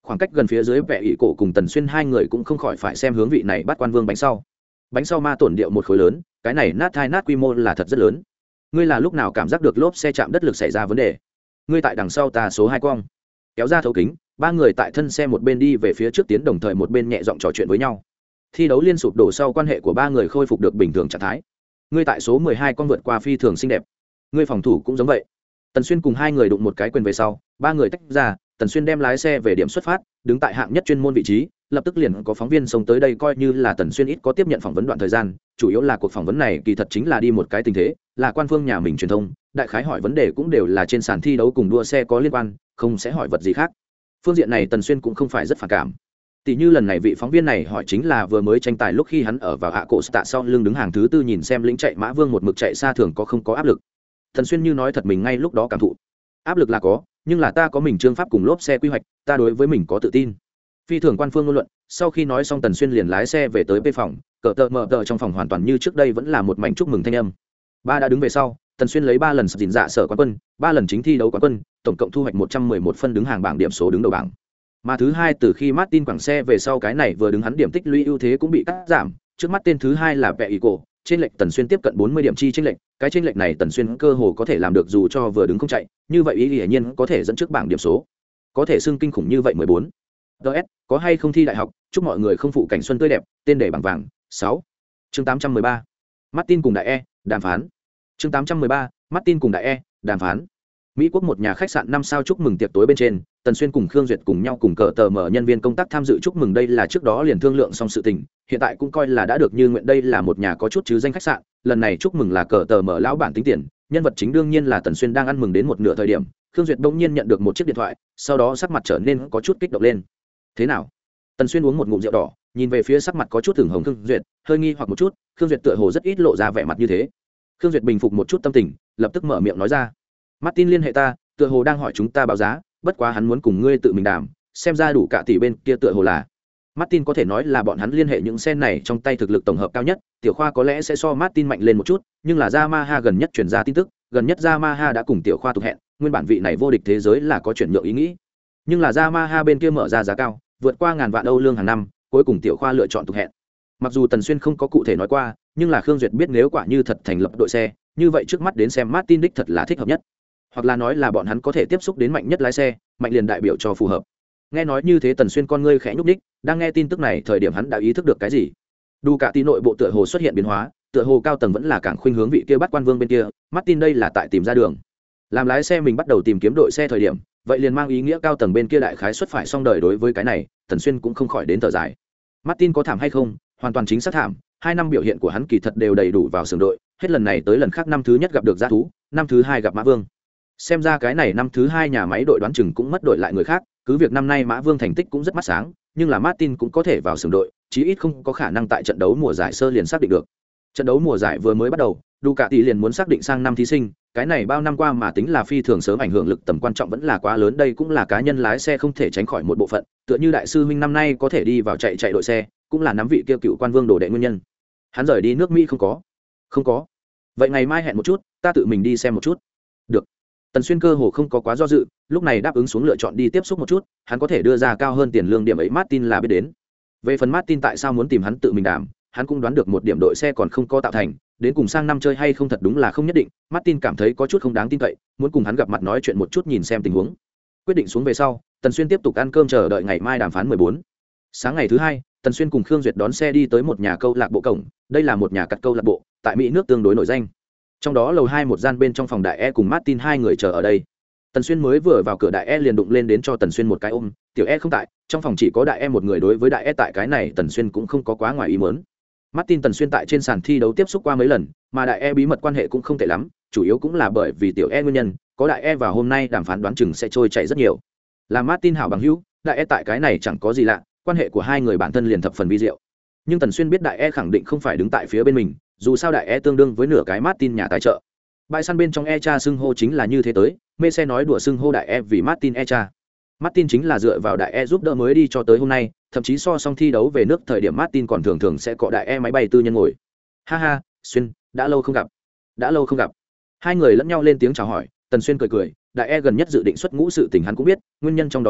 Speaker 1: khoảng cách gần phía dưới vẻ ỷ cổ cùng Tần Xuyên hai người cũng không khỏi phải xem hướng vị này bắt quan vương bánh sau. Bánh sau ma tổn điệu một khối lớn, cái này nát thai nát quy mô là thật rất lớn. Ngươi là lúc nào cảm giác được lốp xe chạm đất lực xảy ra vấn đề? Ngươi tại đằng sau ta số hai cong. Kéo ra thấu kính, ba người tại thân xe một bên đi về phía trước tiến đồng thời một bên nhẹ giọng trò chuyện với nhau. Thi đấu liên sụp đổ sau quan hệ của ba người khôi phục được bình thường trạng thái. Ngươi tại số mười hai con vượt qua phi thường xinh đẹp. Ngươi phòng thủ cũng giống vậy. Tần Xuyên cùng hai người đụng một cái quyền về sau, ba người tách ra, Tần Xuyên đem lái xe về điểm xuất phát, đứng tại hạng nhất chuyên môn vị trí, lập tức liền có phóng viên xông tới đây coi như là Tần Xuyên ít có tiếp nhận phỏng vấn đoạn thời gian, chủ yếu là cuộc phỏng vấn này kỳ thật chính là đi một cái tình thế, là quan phương nhà mình truyền thông, đại khái hỏi vấn đề cũng đều là trên sàn thi đấu cùng đua xe có liên quan, không sẽ hỏi vật gì khác. Phương diện này Tần Xuyên cũng không phải rất phản cảm. Tỷ như lần này vị phóng viên này hỏi chính là vừa mới tranh tài lúc khi hắn ở vào hạ cổ tạ sau lưng đứng hàng thứ tư nhìn xem lĩnh chạy Mã Vương một mực chạy xa thường có không có áp lực. Tần Xuyên như nói thật mình ngay lúc đó cảm thụ. Áp lực là có, nhưng là ta có mình chương pháp cùng lốp xe quy hoạch, ta đối với mình có tự tin. Phi thường quan phương ngôn luận, sau khi nói xong Tần Xuyên liền lái xe về tới bê phòng, cờ tợ mở tợ trong phòng hoàn toàn như trước đây vẫn là một mảnh chúc mừng thanh âm. Ba đã đứng về sau, Tần Xuyên lấy ba lần sập dìn dạ sở quán quân, ba lần chính thi đấu quán quân, tổng cộng thu hoạch một trăm mười một phân đứng hàng bảng điểm số đứng đầu bảng. Mà thứ hai từ khi Martin quẳng xe về sau cái này vừa đứng hắn điểm tích lũy ưu thế cũng bị cắt giảm, trước mắt tên thứ hai là Pẹ Ico, trên lệch Tần Xuyên tiếp cận bốn mươi điểm chi trên lệch, cái trên lệch này Tần Xuyên cơ hồ có thể làm được dù cho vừa đứng không chạy, như vậy ý hiển nhiên có thể dẫn trước bảng điểm số. Có thể xưng kinh khủng như vậy mười bốn. đê ét, có hay không thi đại học, chúc mọi người không phụ cảnh xuân tươi đẹp, tên để bằng vàng, sáu. Chương tám trăm mười ba. Martin cùng đại E, đàm phán. Chương tám trăm mười ba. Martin cùng đại E, đàm phán. Mỹ quốc một nhà khách sạn năm sao chúc mừng tiệc tối bên trên, Tần Xuyên cùng Khương Duyệt cùng nhau cùng cờ tờ mở nhân viên công tác tham dự chúc mừng đây là trước đó liền thương lượng xong sự tình, hiện tại cũng coi là đã được như nguyện đây là một nhà có chút chứ danh khách sạn, lần này chúc mừng là cờ tờ mở lão bản tính tiền, nhân vật chính đương nhiên là Tần Xuyên đang ăn mừng đến một nửa thời điểm, Khương Duyệt bỗng nhiên nhận được một chiếc điện thoại, sau đó sắc mặt trở nên có chút kích động lên. Thế nào? Tần Xuyên uống một ngụm rượu đỏ, nhìn về phía sắc mặt có chút thường hồng Khương Duyệt, hơi nghi hoặc một chút, Khương Duyệt tựa hồ rất ít lộ ra vẻ mặt như thế. Khương Duyệt bình phục một chút tâm tình, lập tức mở miệng nói ra: "Martin liên hệ ta, tựa hồ đang hỏi chúng ta báo giá, bất quá hắn muốn cùng ngươi tự mình đàm, xem ra đủ cả tỷ bên kia tựa hồ là." Martin có thể nói là bọn hắn liên hệ những xe này trong tay thực lực tổng hợp cao nhất, Tiểu Khoa có lẽ sẽ so Martin mạnh lên một chút, nhưng là Yamaha gần nhất truyền ra tin tức, gần nhất Yamaha đã cùng Tiểu Khoa tục hẹn, nguyên bản vị này vô địch thế giới là có chuyển nhượng ý nghĩ. Nhưng là Yamaha bên kia mở ra giá cao, vượt qua ngàn vạn Âu lương hàng năm, cuối cùng Tiểu Khoa lựa chọn tục hẹn. Mặc dù Tần Xuyên không có cụ thể nói qua, nhưng là Khương Duyệt biết nếu quả như thật thành lập đội xe, như vậy trước mắt đến xem Martin đích thật là thích hợp nhất. Hoặc là nói là bọn hắn có thể tiếp xúc đến mạnh nhất lái xe, mạnh liền đại biểu cho phù hợp. Nghe nói như thế Tần Xuyên con ngươi khẽ nhúc nhích, đang nghe tin tức này thời điểm hắn đã ý thức được cái gì. Đủ cả tí nội bộ tựa hồ xuất hiện biến hóa, tựa hồ cao tầng vẫn là càng khuynh hướng vị kia bắt quan vương bên kia, Martin đây là tại tìm ra đường. Làm lái xe mình bắt đầu tìm kiếm đội xe thời điểm, vậy liền mang ý nghĩa cao tầng bên kia đại khái xuất phải xong đời đối với cái này, Tần Xuyên cũng không khỏi đến thở dài. Martin có thảm hay không? Hoàn toàn chính xác thảm, hai năm biểu hiện của hắn kỳ thật đều đầy đủ vào xưởng đội, hết lần này tới lần khác năm thứ nhất gặp được dã thú, năm thứ hai gặp Mã Vương. Xem ra cái này năm thứ hai nhà máy đội đoán chừng cũng mất đội lại người khác, cứ việc năm nay Mã Vương thành tích cũng rất mắt sáng, nhưng là Martin cũng có thể vào xưởng đội, chí ít không có khả năng tại trận đấu mùa giải sơ liền xác định được. Trận đấu mùa giải vừa mới bắt đầu, Ducati liền muốn xác định sang năm thí sinh, cái này bao năm qua mà tính là phi thường sớm ảnh hưởng lực tầm quan trọng vẫn là quá lớn đây cũng là cá nhân lái xe không thể tránh khỏi một bộ phận, tựa như đại sư huynh năm nay có thể đi vào chạy chạy đội xe, cũng là nắm vị kia cựu quan vương đồ đệ nguyên nhân. Hắn rời đi nước Mỹ không có? Không có. Vậy ngày mai hẹn một chút, ta tự mình đi xem một chút. Được. Tần Xuyên cơ hồ không có quá do dự, lúc này đáp ứng xuống lựa chọn đi tiếp xúc một chút, hắn có thể đưa ra cao hơn tiền lương điểm ấy Martin là biết đến. Về phần Martin tại sao muốn tìm hắn tự mình đàm, hắn cũng đoán được một điểm đội xe còn không có tạo thành, đến cùng sang năm chơi hay không thật đúng là không nhất định, Martin cảm thấy có chút không đáng tin cậy, muốn cùng hắn gặp mặt nói chuyện một chút nhìn xem tình huống. Quyết định xuống về sau, Tần Xuyên tiếp tục ăn cơm chờ đợi ngày mai đàm phán mười bốn. Sáng ngày thứ hai, Tần Xuyên cùng Khương Duyệt đón xe đi tới một nhà câu lạc bộ cổng, đây là một nhà cặt câu lạc bộ, tại Mỹ nước tương đối nổi danh. Trong đó lầu hai một gian bên trong phòng đại E cùng Martin hai người chờ ở đây. Tần Xuyên mới vừa vào cửa đại E liền đụng lên đến cho Tần Xuyên một cái ôm, tiểu E không tại, trong phòng chỉ có đại E một người đối với đại E tại cái này Tần Xuyên cũng không có quá ngoài ý muốn. Martin Tần Xuyên tại trên sàn thi đấu tiếp xúc qua mấy lần, mà đại E bí mật quan hệ cũng không tệ lắm, chủ yếu cũng là bởi vì tiểu E nguyên nhân, có đại E vào hôm nay đàm phán đoán chừng sẽ trôi chảy rất nhiều. Là Martin hảo bằng hữu, đại E tại cái này chẳng có gì lạ, quan hệ của hai người bản thân liền thập phần vi diệu. Nhưng Tần Xuyên biết đại E khẳng định không phải đứng tại phía bên mình, dù sao đại E tương đương với nửa cái Martin nhà tài trợ. Bãi săn bên trong E cha xưng hô chính là như thế tới, mê xe nói đùa xưng hô đại E vì Martin E cha. Martin chính là dựa vào đại E giúp đỡ mới đi cho tới hôm nay, thậm chí so xong thi đấu về nước thời điểm Martin còn thường thường sẽ cọ đại E máy bay tư nhân ngồi. Ha ha, Xuyên, đã lâu không gặp. Đã lâu không gặp. Hai người lẫn nhau lên tiếng chào hỏi, Tần Xuyên cười cười, đại E gần nhất dự định xuất ngũ sự tình hắn cũng biết, nguyên nhân trong đó nha,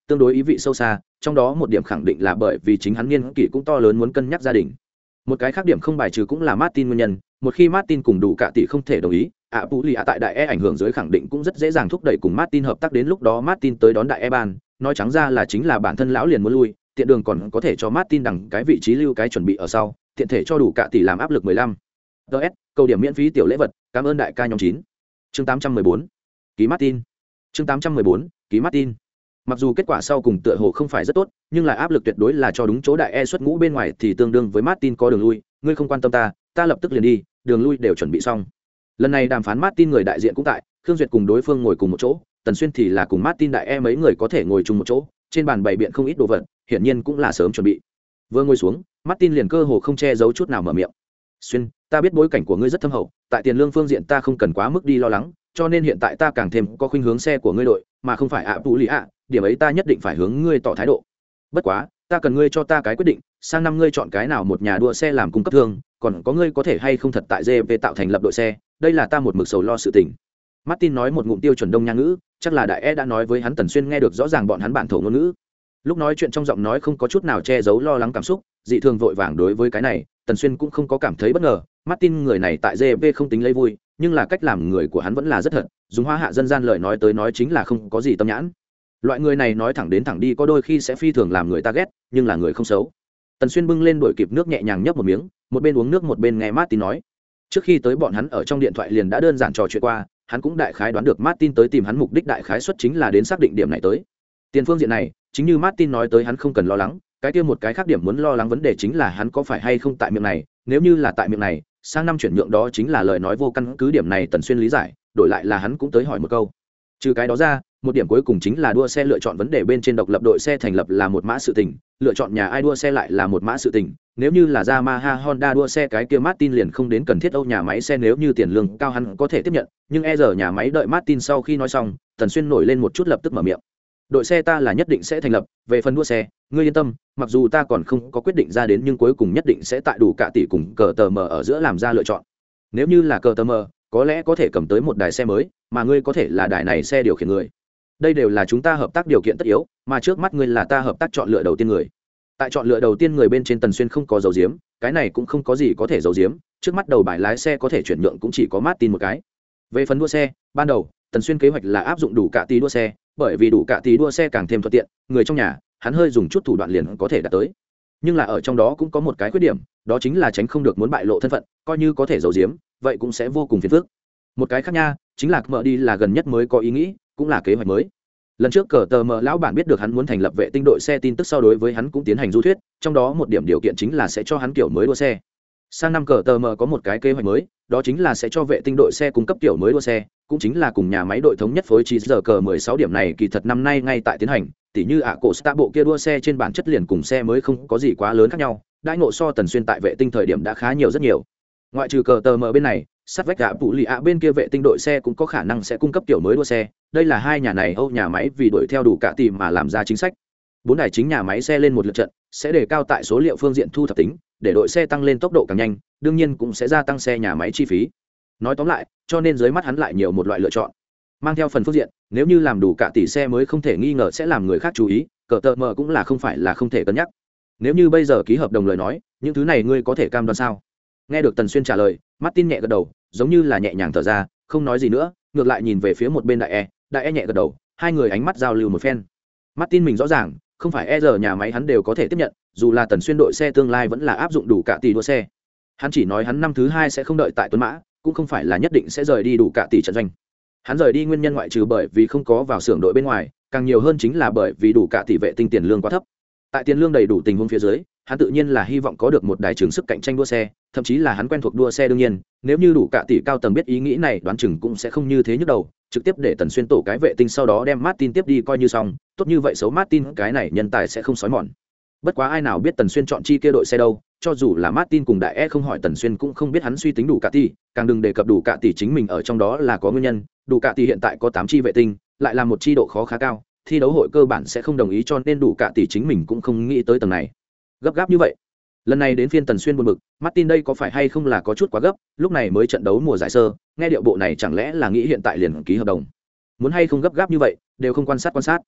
Speaker 1: tương đối ý vị sâu xa, trong đó một điểm khẳng định là bởi vì chính hắn niên kỷ cũng to lớn muốn cân nhắc gia đình. Một cái khác điểm không bài trừ cũng là Martin nguyên nhân, một khi Martin cùng đủ cả tỷ không thể đồng ý, ạ Pú Lì ạ tại đại E ảnh hưởng dưới khẳng định cũng rất dễ dàng thúc đẩy cùng Martin hợp tác, đến lúc đó Martin tới đón đại E ban, nói trắng ra là chính là bản thân lão liền muốn lui, tiện đường còn có thể cho Martin đằng cái vị trí lưu cái chuẩn bị ở sau, tiện thể cho đủ cả tỷ làm áp lực mười lăm. đê ét, câu điểm miễn phí tiểu lễ vật, cảm ơn đại ca nhóm chín. Chương tám trăm mười bốn. Ký Martin. Chương tám trăm mười bốn. Ký Martin. Mặc dù kết quả sau cùng tựa hồ không phải rất tốt, nhưng lại áp lực tuyệt đối là cho đúng chỗ đại E xuất ngũ bên ngoài thì tương đương với Martin có đường lui, ngươi không quan tâm ta, ta lập tức liền đi, đường lui đều chuẩn bị xong. Lần này đàm phán Martin người đại diện cũng tại, Khương Duyệt cùng đối phương ngồi cùng một chỗ, Tần Xuyên thì là cùng Martin đại E mấy người có thể ngồi chung một chỗ, trên bàn bày biện không ít đồ vật, hiển nhiên cũng là sớm chuẩn bị. Vừa ngồi xuống, Martin liền cơ hồ không che giấu chút nào mở miệng. "Xuyên, ta biết bối cảnh của ngươi rất thâm hậu, tại tiền lương phương diện ta không cần quá mức đi lo lắng, cho nên hiện tại ta càng thêm có khuynh hướng xe của ngươi đội, mà không phải ạ Pú Lì ạ, điểm ấy ta nhất định phải hướng ngươi tỏ thái độ. Bất quá, ta cần ngươi cho ta cái quyết định, sang năm ngươi chọn cái nào một nhà đua xe làm cung cấp thương, còn có ngươi có thể hay không thật tại giê pê tạo thành lập đội xe, đây là ta một mực sầu lo sự tình." Martin nói một ngụm tiêu chuẩn đông nha ngữ, chắc là đại E đã nói với hắn Tần Xuyên nghe được rõ ràng bọn hắn bản thổ ngôn ngữ. Lúc nói chuyện trong giọng nói không có chút nào che giấu lo lắng cảm xúc, dị thường vội vàng đối với cái này, Tần Xuyên cũng không có cảm thấy bất ngờ, Martin người này tại giê pê không tính lấy vui, nhưng là cách làm người của hắn vẫn là rất thật, dùng hoa hạ dân gian lời nói tới nói chính là không có gì tâm nhãn. Loại người này nói thẳng đến thẳng đi có đôi khi sẽ phi thường làm người ta ghét, nhưng là người không xấu. Tần Xuyên bưng lên đổi kịp nước nhẹ nhàng nhấp một miếng, một bên uống nước một bên nghe Martin nói. Trước khi tới bọn hắn ở trong điện thoại liền đã đơn giản trò chuyện qua, hắn cũng đại khái đoán được Martin tới tìm hắn mục đích đại khái xuất chính là đến xác định điểm này tới. Tiền phương diện này, chính như Martin nói tới hắn không cần lo lắng, cái kia một cái khác điểm muốn lo lắng vấn đề chính là hắn có phải hay không tại miệng này, nếu như là tại miệng này, sang năm chuyển nhượng đó chính là lời nói vô căn cứ, điểm này Tần Xuyên lý giải, đổi lại là hắn cũng tới hỏi một câu. Trừ cái đó ra, một điểm cuối cùng chính là đua xe lựa chọn vấn đề bên trên độc lập đội xe thành lập là một mã sự tình, lựa chọn nhà ai đua xe lại là một mã sự tình, nếu như là Yamaha Honda đua xe cái kia Martin liền không đến cần thiết Âu nhà máy xe, nếu như tiền lương cao hắn có thể tiếp nhận, nhưng e giờ nhà máy đợi Martin sau khi nói xong, Tần Xuyên nổi lên một chút lập tức mở miệng. Đội xe ta là nhất định sẽ thành lập, về phần đua xe, ngươi yên tâm, mặc dù ta còn không có quyết định ra đến nhưng cuối cùng nhất định sẽ tại đủ cả tỷ cùng cờ tờ mờ ở giữa làm ra lựa chọn. Nếu như là cờ tờ mờ, có lẽ có thể cầm tới một đài xe mới, mà ngươi có thể là đài này xe điều khiển người. Đây đều là chúng ta hợp tác điều kiện tất yếu, mà trước mắt ngươi là ta hợp tác chọn lựa đầu tiên người. Tại chọn lựa đầu tiên người bên trên Tần Xuyên không có dấu diếm, cái này cũng không có gì có thể dấu diếm, trước mắt đầu bài lái xe có thể chuyển nhượng cũng chỉ có Martin một cái. Về phần đua xe, ban đầu Tần Xuyên kế hoạch là áp dụng đủ cả tỷ đua xe, bởi vì đủ cả tỷ đua xe càng thêm thuận tiện, người trong nhà, hắn hơi dùng chút thủ đoạn liền có thể đạt tới. Nhưng là ở trong đó cũng có một cái khuyết điểm, đó chính là tránh không được muốn bại lộ thân phận, coi như có thể giấu giếm, vậy cũng sẽ vô cùng phiền phức. Một cái khác nha, chính là mở đi là gần nhất mới có ý nghĩ, cũng là kế hoạch mới. Lần trước cờ tờ mờ lão bản biết được hắn muốn thành lập vệ tinh đội xe tin tức sau đối với hắn cũng tiến hành du thuyết, trong đó một điểm điều kiện chính là sẽ cho hắn kiểu mới đua xe. Sang năm cờ tờ mờ có một cái kế hoạch mới, đó chính là sẽ cho vệ tinh đội xe cung cấp kiểu mới đua xe, cũng chính là cùng nhà máy đội thống nhất phối trí giờ cờ mười sáu điểm này kỳ thật năm nay ngay tại tiến hành, tỉ như ạ cổ Star bộ kia đua xe trên bản chất liền cùng xe mới không có gì quá lớn khác nhau, đãi ngộ so Tần Xuyên tại vệ tinh thời điểm đã khá nhiều rất nhiều. Ngoại trừ cờ tờ mờ bên này, sát vách ạ Pú Lì ạ bên kia vệ tinh đội xe cũng có khả năng sẽ cung cấp kiểu mới đua xe, đây là hai nhà này Âu nhà máy vì đuổi theo đủ cả tìm mà làm ra chính sách. Bốn đài chính nhà máy xe lên một lượt trận sẽ đề cao tại số liệu phương diện thu thập tính, để đội xe tăng lên tốc độ càng nhanh, đương nhiên cũng sẽ gia tăng xe nhà máy chi phí. Nói tóm lại, cho nên dưới mắt hắn lại nhiều một loại lựa chọn. Mang theo phần phương diện, nếu như làm đủ cả tỷ xe mới không thể nghi ngờ sẽ làm người khác chú ý, cờ tờ mờ cũng là không phải là không thể cân nhắc. Nếu như bây giờ ký hợp đồng lời nói, những thứ này ngươi có thể cam đoan sao? Nghe được Tần Xuyên trả lời, Martin nhẹ gật đầu, giống như là nhẹ nhàng thở ra, không nói gì nữa, ngược lại nhìn về phía một bên đại E, đại E nhẹ gật đầu, hai người ánh mắt giao lưu một phen. Martin mình rõ ràng, không phải e giờ nhà máy hắn đều có thể tiếp nhận, dù là Tần Xuyên đội xe tương lai vẫn là áp dụng đủ cả tỷ đua xe. Hắn chỉ nói hắn năm thứ hai sẽ không đợi tại Tuấn Mã, cũng không phải là nhất định sẽ rời đi đủ cả tỷ trận doanh. Hắn rời đi nguyên nhân ngoại trừ bởi vì không có vào xưởng đội bên ngoài, càng nhiều hơn chính là bởi vì đủ cả tỷ vệ tinh tiền lương quá thấp. Tại tiền lương đầy đủ tình huống phía dưới, hắn tự nhiên là hy vọng có được một đài trường sức cạnh tranh đua xe, thậm chí là hắn quen thuộc đua xe đương nhiên, nếu như đủ cả tỷ cao tầng biết ý nghĩ này đoán chừng cũng sẽ không như thế nhức đầu, trực tiếp để Tần Xuyên tổ cái vệ tinh sau đó đem Martin tiếp đi coi như xong, tốt như vậy xấu Martin cái này nhân tài sẽ không xói mòn. Bất quá ai nào biết Tần Xuyên chọn chi kia đội xe đâu, cho dù là Martin cùng đại E không hỏi Tần Xuyên cũng không biết hắn suy tính đủ cả tỷ, càng đừng đề cập đủ cả tỷ chính mình ở trong đó là có nguyên nhân, đủ cả tỷ hiện tại có tám chi vệ tinh, lại là một chi độ khó khá cao, thi đấu hội cơ bản sẽ không đồng ý cho nên đủ cả tỷ chính mình cũng không nghĩ tới tầng này. Gấp gáp như vậy. Lần này đến phiên Tần Xuyên buồn bực, Martin đây có phải hay không là có chút quá gấp, lúc này mới trận đấu mùa giải sơ, nghe điệu bộ này chẳng lẽ là nghĩ hiện tại liền ký hợp đồng. Muốn hay không gấp gáp như vậy, đều không quan sát quan sát.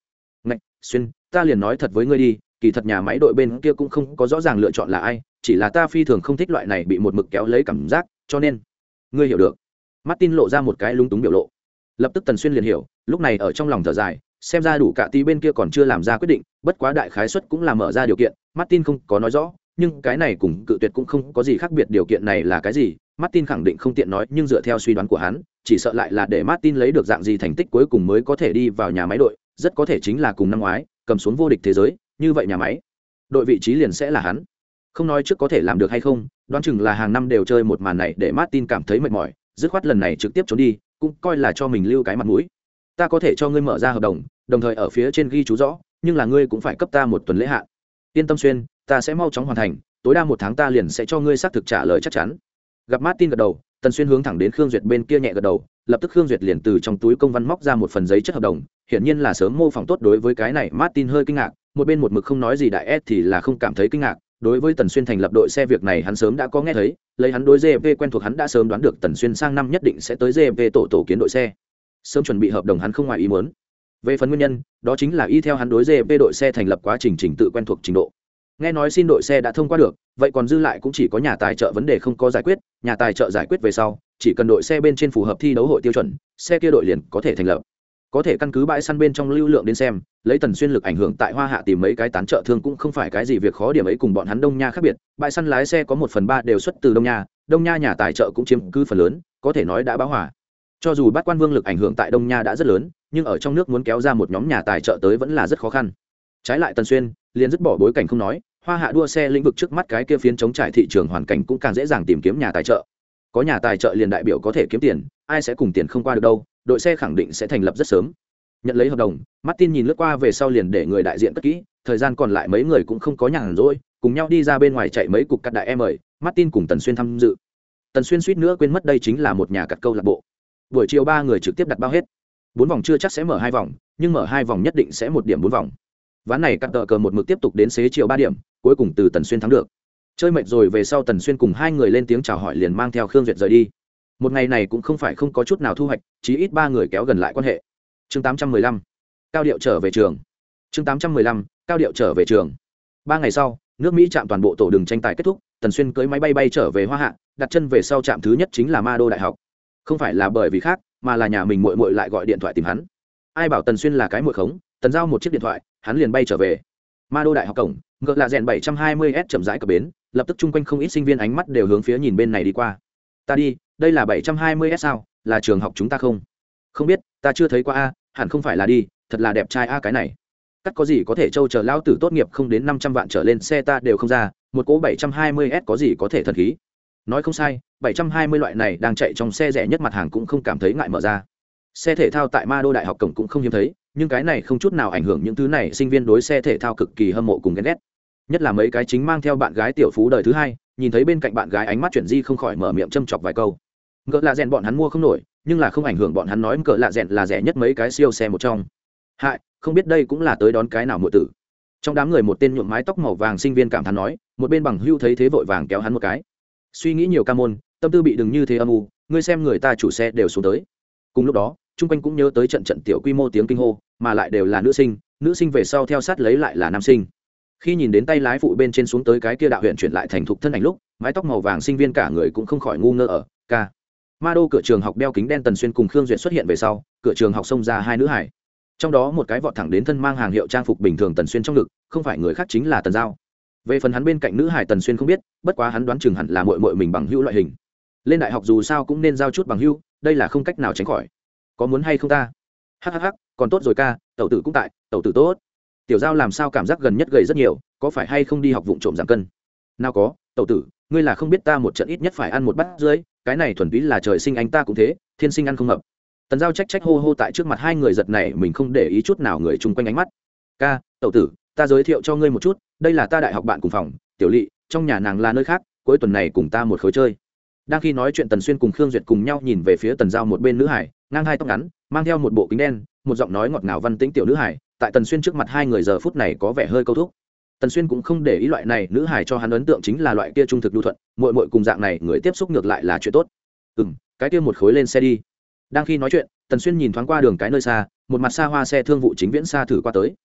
Speaker 1: ngạch xuyên ta liền nói thật với ngươi đi, kỳ thật nhà máy đội bên kia cũng không có rõ ràng lựa chọn là ai, chỉ là ta phi thường không thích loại này bị một mực kéo lấy cảm giác, cho nên ngươi hiểu được. Martin lộ ra một cái lúng túng biểu lộ. Lập tức Tần Xuyên liền hiểu, lúc này ở trong lòng thở dài, xem ra đủ cả tí bên kia còn chưa làm ra quyết định, bất quá đại khái suất cũng là mở ra điều kiện, Martin không có nói rõ, nhưng cái này cùng cự tuyệt cũng không có gì khác biệt, điều kiện này là cái gì, Martin khẳng định không tiện nói, nhưng dựa theo suy đoán của hắn, chỉ sợ lại là để Martin lấy được dạng gì thành tích cuối cùng mới có thể đi vào nhà máy đội, rất có thể chính là cùng năm ngoái, cầm xuống vô địch thế giới, như vậy nhà máy đội vị trí liền sẽ là hắn. Không nói trước có thể làm được hay không, đoán chừng là hàng năm đều chơi một màn này để Martin cảm thấy mệt mỏi, dứt khoát lần này trực tiếp trốn đi, cũng coi là cho mình lưu cái mặt mũi. Ta có thể cho ngươi mở ra hợp đồng, đồng thời ở phía trên ghi chú rõ, nhưng là ngươi cũng phải cấp ta một tuần lễ hạn. Yên tâm Xuyên, ta sẽ mau chóng hoàn thành, tối đa một tháng ta liền sẽ cho ngươi xác thực trả lời chắc chắn. Gặp Martin gật đầu, Tần Xuyên hướng thẳng đến Khương Duyệt bên kia nhẹ gật đầu, lập tức Khương Duyệt liền từ trong túi công văn móc ra một phần giấy chất hợp đồng, hiển nhiên là sớm mô phỏng tốt. Đối với cái này Martin hơi kinh ngạc, một bên một mực không nói gì đại S thì là không cảm thấy kinh ngạc, đối với Tần Xuyên thành lập đội xe việc này hắn sớm đã có nghe thấy, lấy hắn đối giê vê quen thuộc hắn đã sớm đoán được Tần Xuyên sang năm nhất định sẽ tới giê vê tổ tổ kiến đội xe, sớm chuẩn bị hợp đồng hắn không ngoài ý muốn. Về phần nguyên nhân, đó chính là y theo hắn đối giê vê đội xe thành lập quá trình trình tự quen thuộc trình độ. Nghe nói xin đội xe đã thông qua được, vậy còn dư lại cũng chỉ có nhà tài trợ vấn đề không có giải quyết, nhà tài trợ giải quyết về sau, chỉ cần đội xe bên trên phù hợp thi đấu hội tiêu chuẩn, xe kia đội liền có thể thành lập. Có thể căn cứ bãi săn bên trong lưu lượng đến xem, lấy Tần Xuyên lực ảnh hưởng tại Hoa Hạ tìm mấy cái tán trợ thương cũng không phải cái gì việc khó, điểm ấy cùng bọn hắn Đông Nha khác biệt, bãi săn lái xe có một phần ba đều xuất từ Đông Nha, Đông Nha nhà tài trợ cũng chiếm cứ phần lớn, có thể nói đã bão hòa. Cho dù Bát Quan Vương lực ảnh hưởng tại Đông Nha đã rất lớn, nhưng ở trong nước muốn kéo ra một nhóm nhà tài trợ tới vẫn là rất khó khăn. Trái lại Tần Xuyên, liền dứt bỏ bối cảnh không nói, Hoa Hạ đua xe lĩnh vực trước mắt cái kia phiến chống trải thị trường hoàn cảnh cũng càng dễ dàng tìm kiếm nhà tài trợ. Có nhà tài trợ liền đại biểu có thể kiếm tiền, ai sẽ cùng tiền không qua được đâu, đội xe khẳng định sẽ thành lập rất sớm. Nhận lấy hợp đồng, Martin nhìn lướt qua về sau liền để người đại diện cất kỹ, thời gian còn lại mấy người cũng không có nhàn rỗi, cùng nhau đi ra bên ngoài chạy mấy cục cắt đại em mời, Martin cùng Tần Xuyên tham dự. Tần Xuyên suýt nữa quên mất đây chính là một nhà cắt câu lạc bộ. Buổi chiều ba người trực tiếp đặt bao hết. Bốn vòng chưa chắc sẽ mở hai vòng, nhưng mở hai vòng nhất định sẽ một điểm bốn vòng. Ván này cắt tờ cờ một mực tiếp tục đến xế chiều ba điểm, cuối cùng từ Tần Xuyên thắng được. Chơi mệt rồi về sau Tần Xuyên cùng hai người lên tiếng chào hỏi liền mang theo Khương Duyệt rời đi. Một ngày này cũng không phải không có chút nào thu hoạch, chí ít ba người kéo gần lại quan hệ. Chương tám trăm mười lăm, cao điệu trở về trường. Chương tám trăm mười lăm, cao điệu trở về trường. Ba ngày sau, nước Mỹ chạm toàn bộ tổ đường tranh tài kết thúc, Tần Xuyên cưỡi máy bay bay trở về Hoa Hạ, đặt chân về sau trạm thứ nhất chính là Ma Đô Đại học. Không phải là bởi vì khác, mà là nhà mình muội muội lại gọi điện thoại tìm hắn. Ai bảo Tần Xuyên là cái muội khống, Tần giao một chiếc điện thoại, hắn liền bay trở về. Ma Đô Đại học cổng, ngựa là rèn bảy trăm hai mươi S chậm rãi cập bến, lập tức chung quanh không ít sinh viên ánh mắt đều hướng phía nhìn bên này đi qua. Ta đi, đây là bảy trăm hai mươi S sao, là trường học chúng ta không? Không biết, ta chưa thấy qua a, hẳn không phải là đi, thật là đẹp trai a cái này. Cắt có gì có thể trâu chờ lão tử tốt nghiệp không đến năm trăm vạn trở lên xe ta đều không ra, một cỗ bảy trăm hai mươi S có gì có thể thần khí. Nói không sai, bảy trăm hai mươi loại này đang chạy trong xe rẻ nhất mặt hàng cũng không cảm thấy ngại mở ra. Xe thể thao tại Ma Đô Đại học cổng cũng không hiếm thấy, nhưng cái này không chút nào ảnh hưởng những thứ này sinh viên đối xe thể thao cực kỳ hâm mộ cùng ghen ghét. Nhất là mấy cái chính mang theo bạn gái tiểu phú đời thứ hai, nhìn thấy bên cạnh bạn gái ánh mắt chuyển di không khỏi mở miệng châm chọc vài câu. Ngựa là rèn bọn hắn mua không nổi, nhưng là không ảnh hưởng bọn hắn nói ngựa là rèn là rẻ nhất mấy cái siêu xe một trong. Hại, không biết đây cũng là tới đón cái nào muội tử. Trong đám người một tên nhuộm mái tóc màu vàng sinh viên cảm thán nói, một bên bằng hưu thấy thế vội vàng kéo hắn một cái. Suy nghĩ nhiều ca môn, tâm tư bị đừng như thế âm u, ngươi xem người ta chủ xe đều xuống tới. Cùng lúc đó, chung quanh cũng nhớ tới trận trận tiểu quy mô tiếng kinh hô, mà lại đều là nữ sinh, nữ sinh về sau theo sát lấy lại là nam sinh. Khi nhìn đến tay lái phụ bên trên xuống tới cái kia đạo huyện chuyển lại thành thục thân ảnh lúc, mái tóc màu vàng sinh viên cả người cũng không khỏi ngu ngơ ở ca. Ma Đô cửa trường học đeo kính đen Tần Xuyên cùng Khương Duyệt xuất hiện về sau, cửa trường học xông ra hai nữ hải. Trong đó một cái vọt thẳng đến thân mang hàng hiệu trang phục bình thường Tần Xuyên trong ngực, không phải người khác chính là Tần Giao. Về phần hắn bên cạnh nữ hải Tần Xuyên không biết, bất quá hắn đoán chừng hẳn là muội muội mình bằng hữu loại hình. Lên đại học dù sao cũng nên giao chút bằng hữu, đây là không cách nào tránh khỏi. Có muốn hay không ta? Hắc hắc hắc, còn tốt rồi ca, tẩu tử cũng tại, tẩu tử tốt. Tiểu Giao làm sao cảm giác gần nhất gầy rất nhiều, có phải hay không đi học vụng trộm giảm cân? Nào có, tẩu tử, ngươi là không biết ta một trận ít nhất phải ăn một bát dưới, cái này thuần túy là trời sinh anh ta cũng thế, thiên sinh ăn không mập. Tần Giao trách trách hô hô tại trước mặt hai người giật này mình không để ý chút nào người chung quanh ánh mắt. Ca, tẩu tử, ta giới thiệu cho ngươi một chút, đây là ta đại học bạn cùng phòng, Tiểu Lị, trong nhà nàng là nơi khác, cuối tuần này cùng ta một khối chơi. Đang khi nói chuyện Tần Xuyên cùng Khương Duyệt cùng nhau nhìn về phía Tần Giao một bên nữ hải, ngang hai tóc ngắn, mang theo một bộ kính đen, một giọng nói ngọt ngào văn tĩnh tiểu nữ hải, tại Tần Xuyên trước mặt hai người giờ phút này có vẻ hơi câu thúc. Tần Xuyên cũng không để ý loại này, nữ hải cho hắn ấn tượng chính là loại kia trung thực lưu thuận, muội muội cùng dạng này người tiếp xúc ngược lại là chuyện tốt. Ừm, cái kia một khối lên xe đi. Đang khi nói chuyện, Tần Xuyên nhìn thoáng qua đường cái nơi xa, một mặt xa hoa xe thương vụ chính viễn xa thử qua tới.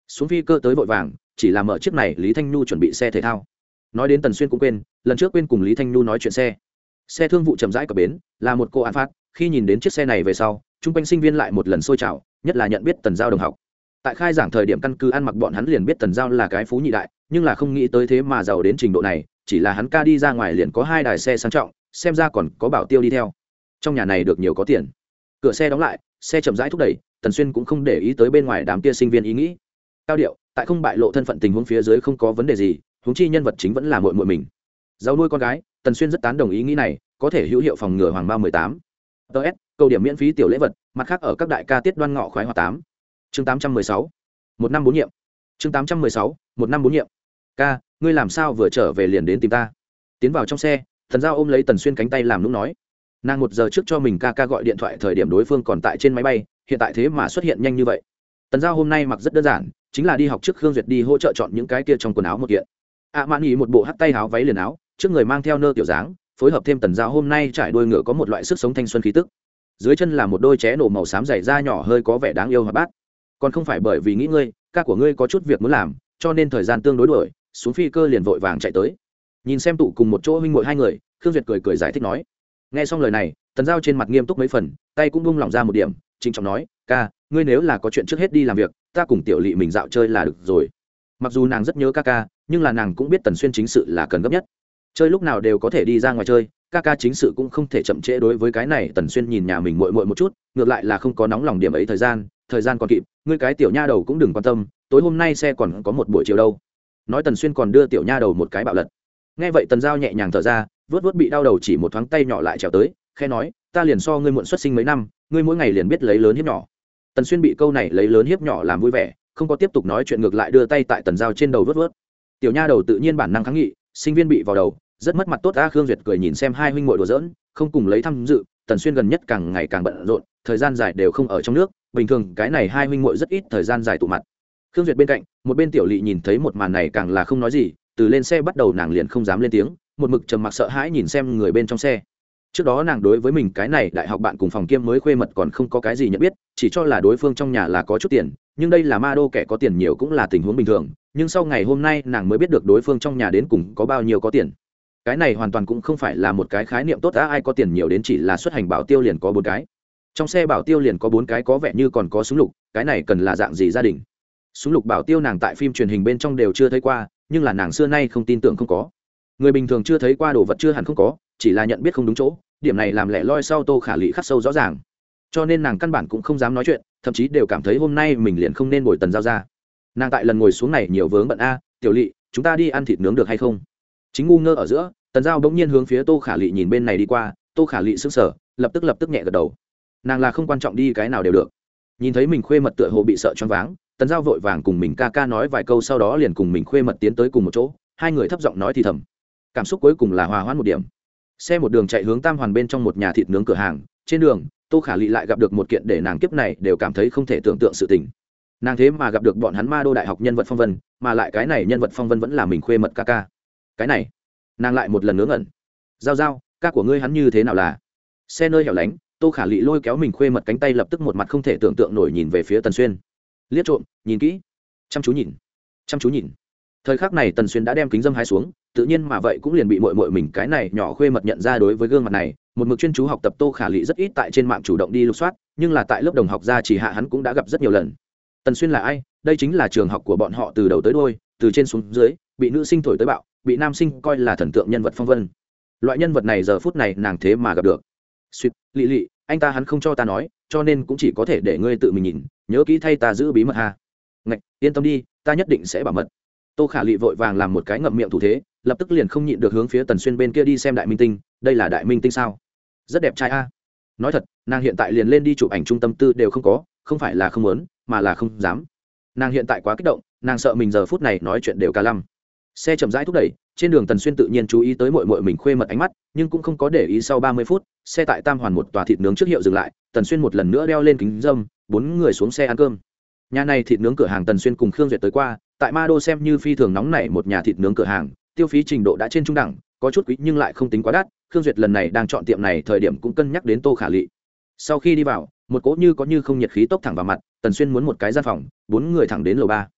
Speaker 1: xuống phi cơ tới vội vàng, chỉ là mở chiếc này Lý Thanh Nhu chuẩn bị xe thể thao. Nói đến Tần Xuyên cũng quên, lần trước quên cùng Lý Thanh Nhu nói chuyện xe. Xe thương vụ chậm rãi cập bến, là một cô An Phát, khi nhìn đến chiếc xe này về sau, chung quanh sinh viên lại một lần sôi trào, nhất là nhận biết Tần Giao đồng học. Tại khai giảng thời điểm căn cứ ăn mặc bọn hắn liền biết Tần Giao là cái phú nhị đại, nhưng là không nghĩ tới thế mà giàu đến trình độ này, chỉ là hắn ca đi ra ngoài liền có hai đài xe sang trọng, xem ra còn có bảo tiêu đi theo. Trong nhà này được nhiều có tiền. Cửa xe đóng lại, xe chậm rãi thúc đẩy, Tần Xuyên cũng không để ý tới bên ngoài đám kia sinh viên ý nghĩ. Cao điệu, tại không bại lộ thân phận tình huống phía dưới không có vấn đề gì, huống chi nhân vật chính vẫn là muội muội mình. Giàu nuôi con gái, Tần Xuyên rất tán đồng ý nghĩ này, có thể hữu hiệu phòng ngừa hoàng bao mười tám. ps câu điểm miễn phí tiểu lễ vật, mặt khác ở các đại ca tiết đoan ngọ khoái hoạt tám. Chương tám trăm mười sáu. Một năm bốn nhiệm. Chương tám trăm mười sáu. Một năm bốn nhiệm. Ca, ngươi làm sao vừa trở về liền đến tìm ta? Tiến vào trong xe, Thần Giao ôm lấy Tần Xuyên cánh tay làm nũng nói. Nàng một giờ trước cho mình ca ca gọi điện thoại thời điểm đối phương còn tại trên máy bay, hiện tại thế mà xuất hiện nhanh như vậy. Tần Giao hôm nay mặc rất đơn giản, chính là đi học trước Khương Duyệt đi hỗ trợ chọn những cái kia trong quần áo một kiện. ạ mạn nghỉ một bộ hắt tay áo váy liền áo, trước người mang theo nơ tiểu dáng, phối hợp thêm Tần Giao hôm nay trải đuôi ngựa có một loại sức sống thanh xuân khí tức. Dưới chân là một đôi ché nổ màu xám dày da nhỏ hơi có vẻ đáng yêu hoạt bát. Còn không phải bởi vì nghĩ ngươi, ca của ngươi có chút việc muốn làm, cho nên thời gian tương đối đuổi, xuống phi cơ liền vội vàng chạy tới. Nhìn xem tụ cùng một chỗ huynh muội hai người, Khương Duyệt cười cười giải thích nói. Nghe xong lời này, Tần Giao trên mặt nghiêm túc mấy phần, tay cũng buông lỏng ra một điểm, trịnh trọng nói, ca, ngươi nếu là có chuyện trước hết đi làm việc, ta cùng tiểu lỵ mình dạo chơi là được rồi. Mặc dù nàng rất nhớ ca ca, nhưng là nàng cũng biết Tần Xuyên chính sự là cần gấp nhất. Chơi lúc nào đều có thể đi ra ngoài chơi, ca ca chính sự cũng không thể chậm trễ. Đối với cái này Tần Xuyên nhìn nhà mình muội muội một chút, ngược lại là không có nóng lòng điểm ấy thời gian, thời gian còn kịp, ngươi cái tiểu nha đầu cũng đừng quan tâm, tối hôm nay xe còn có một buổi chiều đâu. Nói Tần Xuyên còn đưa tiểu nha đầu một cái bạo lật. Nghe vậy Tần Giao nhẹ nhàng thở ra, vớt vớt bị đau đầu chỉ một thoáng tay nhỏ lại trèo tới, khẽ nói, ta liền so ngươi muộn xuất sinh mấy năm, ngươi mỗi ngày liền biết lấy lớn hiếp nhỏ. Tần Xuyên bị câu này lấy lớn hiếp nhỏ làm vui vẻ, không có tiếp tục nói chuyện, ngược lại đưa tay tại Tần Giao trên đầu vớt vớt. Tiểu nha đầu tự nhiên bản năng kháng nghị, sinh viên bị vào đầu, rất mất mặt tốt. A Khương Duyệt cười nhìn xem hai huynh muội đùa giỡn, không cùng lấy tham dự. Tần Xuyên gần nhất càng ngày càng bận rộn, thời gian dài đều không ở trong nước, bình thường cái này hai huynh muội rất ít thời gian dài tụ mặt. Khương Duyệt bên cạnh, một bên tiểu lỵ nhìn thấy một màn này càng là không nói gì, từ lên xe bắt đầu nàng liền không dám lên tiếng, một mực trầm mặc sợ hãi nhìn xem người bên trong xe. Trước đó nàng đối với mình cái này đại học bạn cùng phòng kiêm mới khuê mật còn không có cái gì nhận biết, chỉ cho là đối phương trong nhà là có chút tiền, nhưng đây là ma đô kẻ có tiền nhiều cũng là tình huống bình thường. Nhưng sau ngày hôm nay nàng mới biết được đối phương trong nhà đến cùng có bao nhiêu có tiền. Cái này hoàn toàn cũng không phải là một cái khái niệm tốt, đã ai có tiền nhiều đến chỉ là xuất hành bảo tiêu liền có bốn cái, trong xe bảo tiêu liền có bốn cái, có vẻ như còn có súng lục, cái này cần là dạng gì gia đình? Súng lục bảo tiêu nàng tại phim truyền hình bên trong đều chưa thấy qua, nhưng là nàng xưa nay không tin tưởng không có. Người bình thường chưa thấy qua đồ vật chưa hẳn không có, chỉ là nhận biết không đúng chỗ, điểm này làm lẻ loi sau Tô Khả Lị khắc sâu rõ ràng, cho nên nàng căn bản cũng không dám nói chuyện, thậm chí đều cảm thấy hôm nay mình liền không nên bồi Tần Giao ra. Nàng tại lần ngồi xuống này nhiều vướng bận. A tiểu Lị, chúng ta đi ăn thịt nướng được hay không? Chính ngu ngơ ở giữa, Tần Giao bỗng nhiên hướng phía Tô Khả Lị nhìn bên này đi qua. Tô Khả Lị sững sờ, lập tức lập tức nhẹ gật đầu. Nàng là không quan trọng, đi cái nào đều được. Nhìn thấy mình khuê mật tựa hồ bị sợ choáng váng, Tần Giao vội vàng cùng mình ca ca nói vài câu, sau đó liền cùng mình khuê mật tiến tới cùng một chỗ, hai người thấp giọng nói thì thầm, cảm xúc cuối cùng là hòa hoãn một điểm. Xe một đường chạy hướng Tam Hoàn bên trong một nhà thịt nướng cửa hàng. Trên đường, Tô Khả Lị lại gặp được một kiện để nàng kiếp này đều cảm thấy không thể tưởng tượng sự tình. Nàng thế mà gặp được bọn hắn ma đô đại học nhân vật phong vân, mà lại cái này nhân vật phong vân vẫn là mình khuê mật ca ca. Cái này, nàng lại một lần ngớ ngẩn. Giao Giao, ca của ngươi hắn như thế nào là? Xe nơi hẻo lánh, Tô Khả Lị lôi kéo mình khuê mật cánh tay, lập tức một mặt không thể tưởng tượng nổi nhìn về phía Tần Xuyên. Liếc trộm, nhìn kỹ, chăm chú nhìn, chăm chú nhìn. Thời khắc này Tần Xuyên đã đem kính dâm hai xuống, tự nhiên mà vậy cũng liền bị muội muội mình cái này nhỏ khuê mật nhận ra. Đối với gương mặt này, một mực chuyên chú học tập Tô Khả Lị rất ít tại trên mạng chủ động đi lục soát, nhưng là tại lớp đồng học gia chỉ hạ hắn cũng đã gặp rất nhiều lần. Tần Xuyên là ai? Đây chính là trường học của bọn họ từ đầu tới đuôi, từ trên xuống dưới, bị nữ sinh thổi tới bạo, bị nam sinh coi là thần tượng nhân vật phong vân. Loại nhân vật này giờ phút này nàng thế mà gặp được. Xuyệt, Lị Lị, anh ta hắn không cho ta nói, cho nên cũng chỉ có thể để ngươi tự mình nhìn, nhớ kỹ thay ta giữ bí mật ha. Ngạch, yên tâm đi, ta nhất định sẽ bảo mật. Tô Khả Lị vội vàng làm một cái ngậm miệng thủ thế, lập tức liền không nhịn được hướng phía Tần Xuyên bên kia đi xem đại minh tinh. Đây là đại minh tinh sao? Rất đẹp trai a. Nói thật, nàng hiện tại liền lên đi chụp ảnh trung tâm tư đều không có, không phải là không muốn, mà là không dám. Nàng hiện tại quá kích động, nàng sợ mình giờ phút này nói chuyện đều cả lăm. Xe chậm rãi thúc đẩy, trên đường Tần Xuyên tự nhiên chú ý tới muội muội mình khuê mật ánh mắt, nhưng cũng không có để ý. Sau ba mươi phút, xe tại Tam Hoàn một tòa thịt nướng trước hiệu dừng lại, Tần Xuyên một lần nữa đeo lên kính râm, bốn người xuống xe ăn cơm. Nhà này thịt nướng cửa hàng Tần Xuyên cùng Khương Duyệt tới qua, tại ma đô xem như phi thường nóng nảy một nhà thịt nướng cửa hàng, tiêu phí trình độ đã trên trung đẳng, có chút quý nhưng lại không tính quá đắt. Khương Duyệt lần này đang chọn tiệm này thời điểm cũng cân nhắc đến Tô Khả Lị. Sau khi đi vào, một cỗ như có như không nhiệt khí tốc thẳng vào mặt, Tần Xuyên muốn một cái gian phòng, bốn người thẳng đến lầu ba.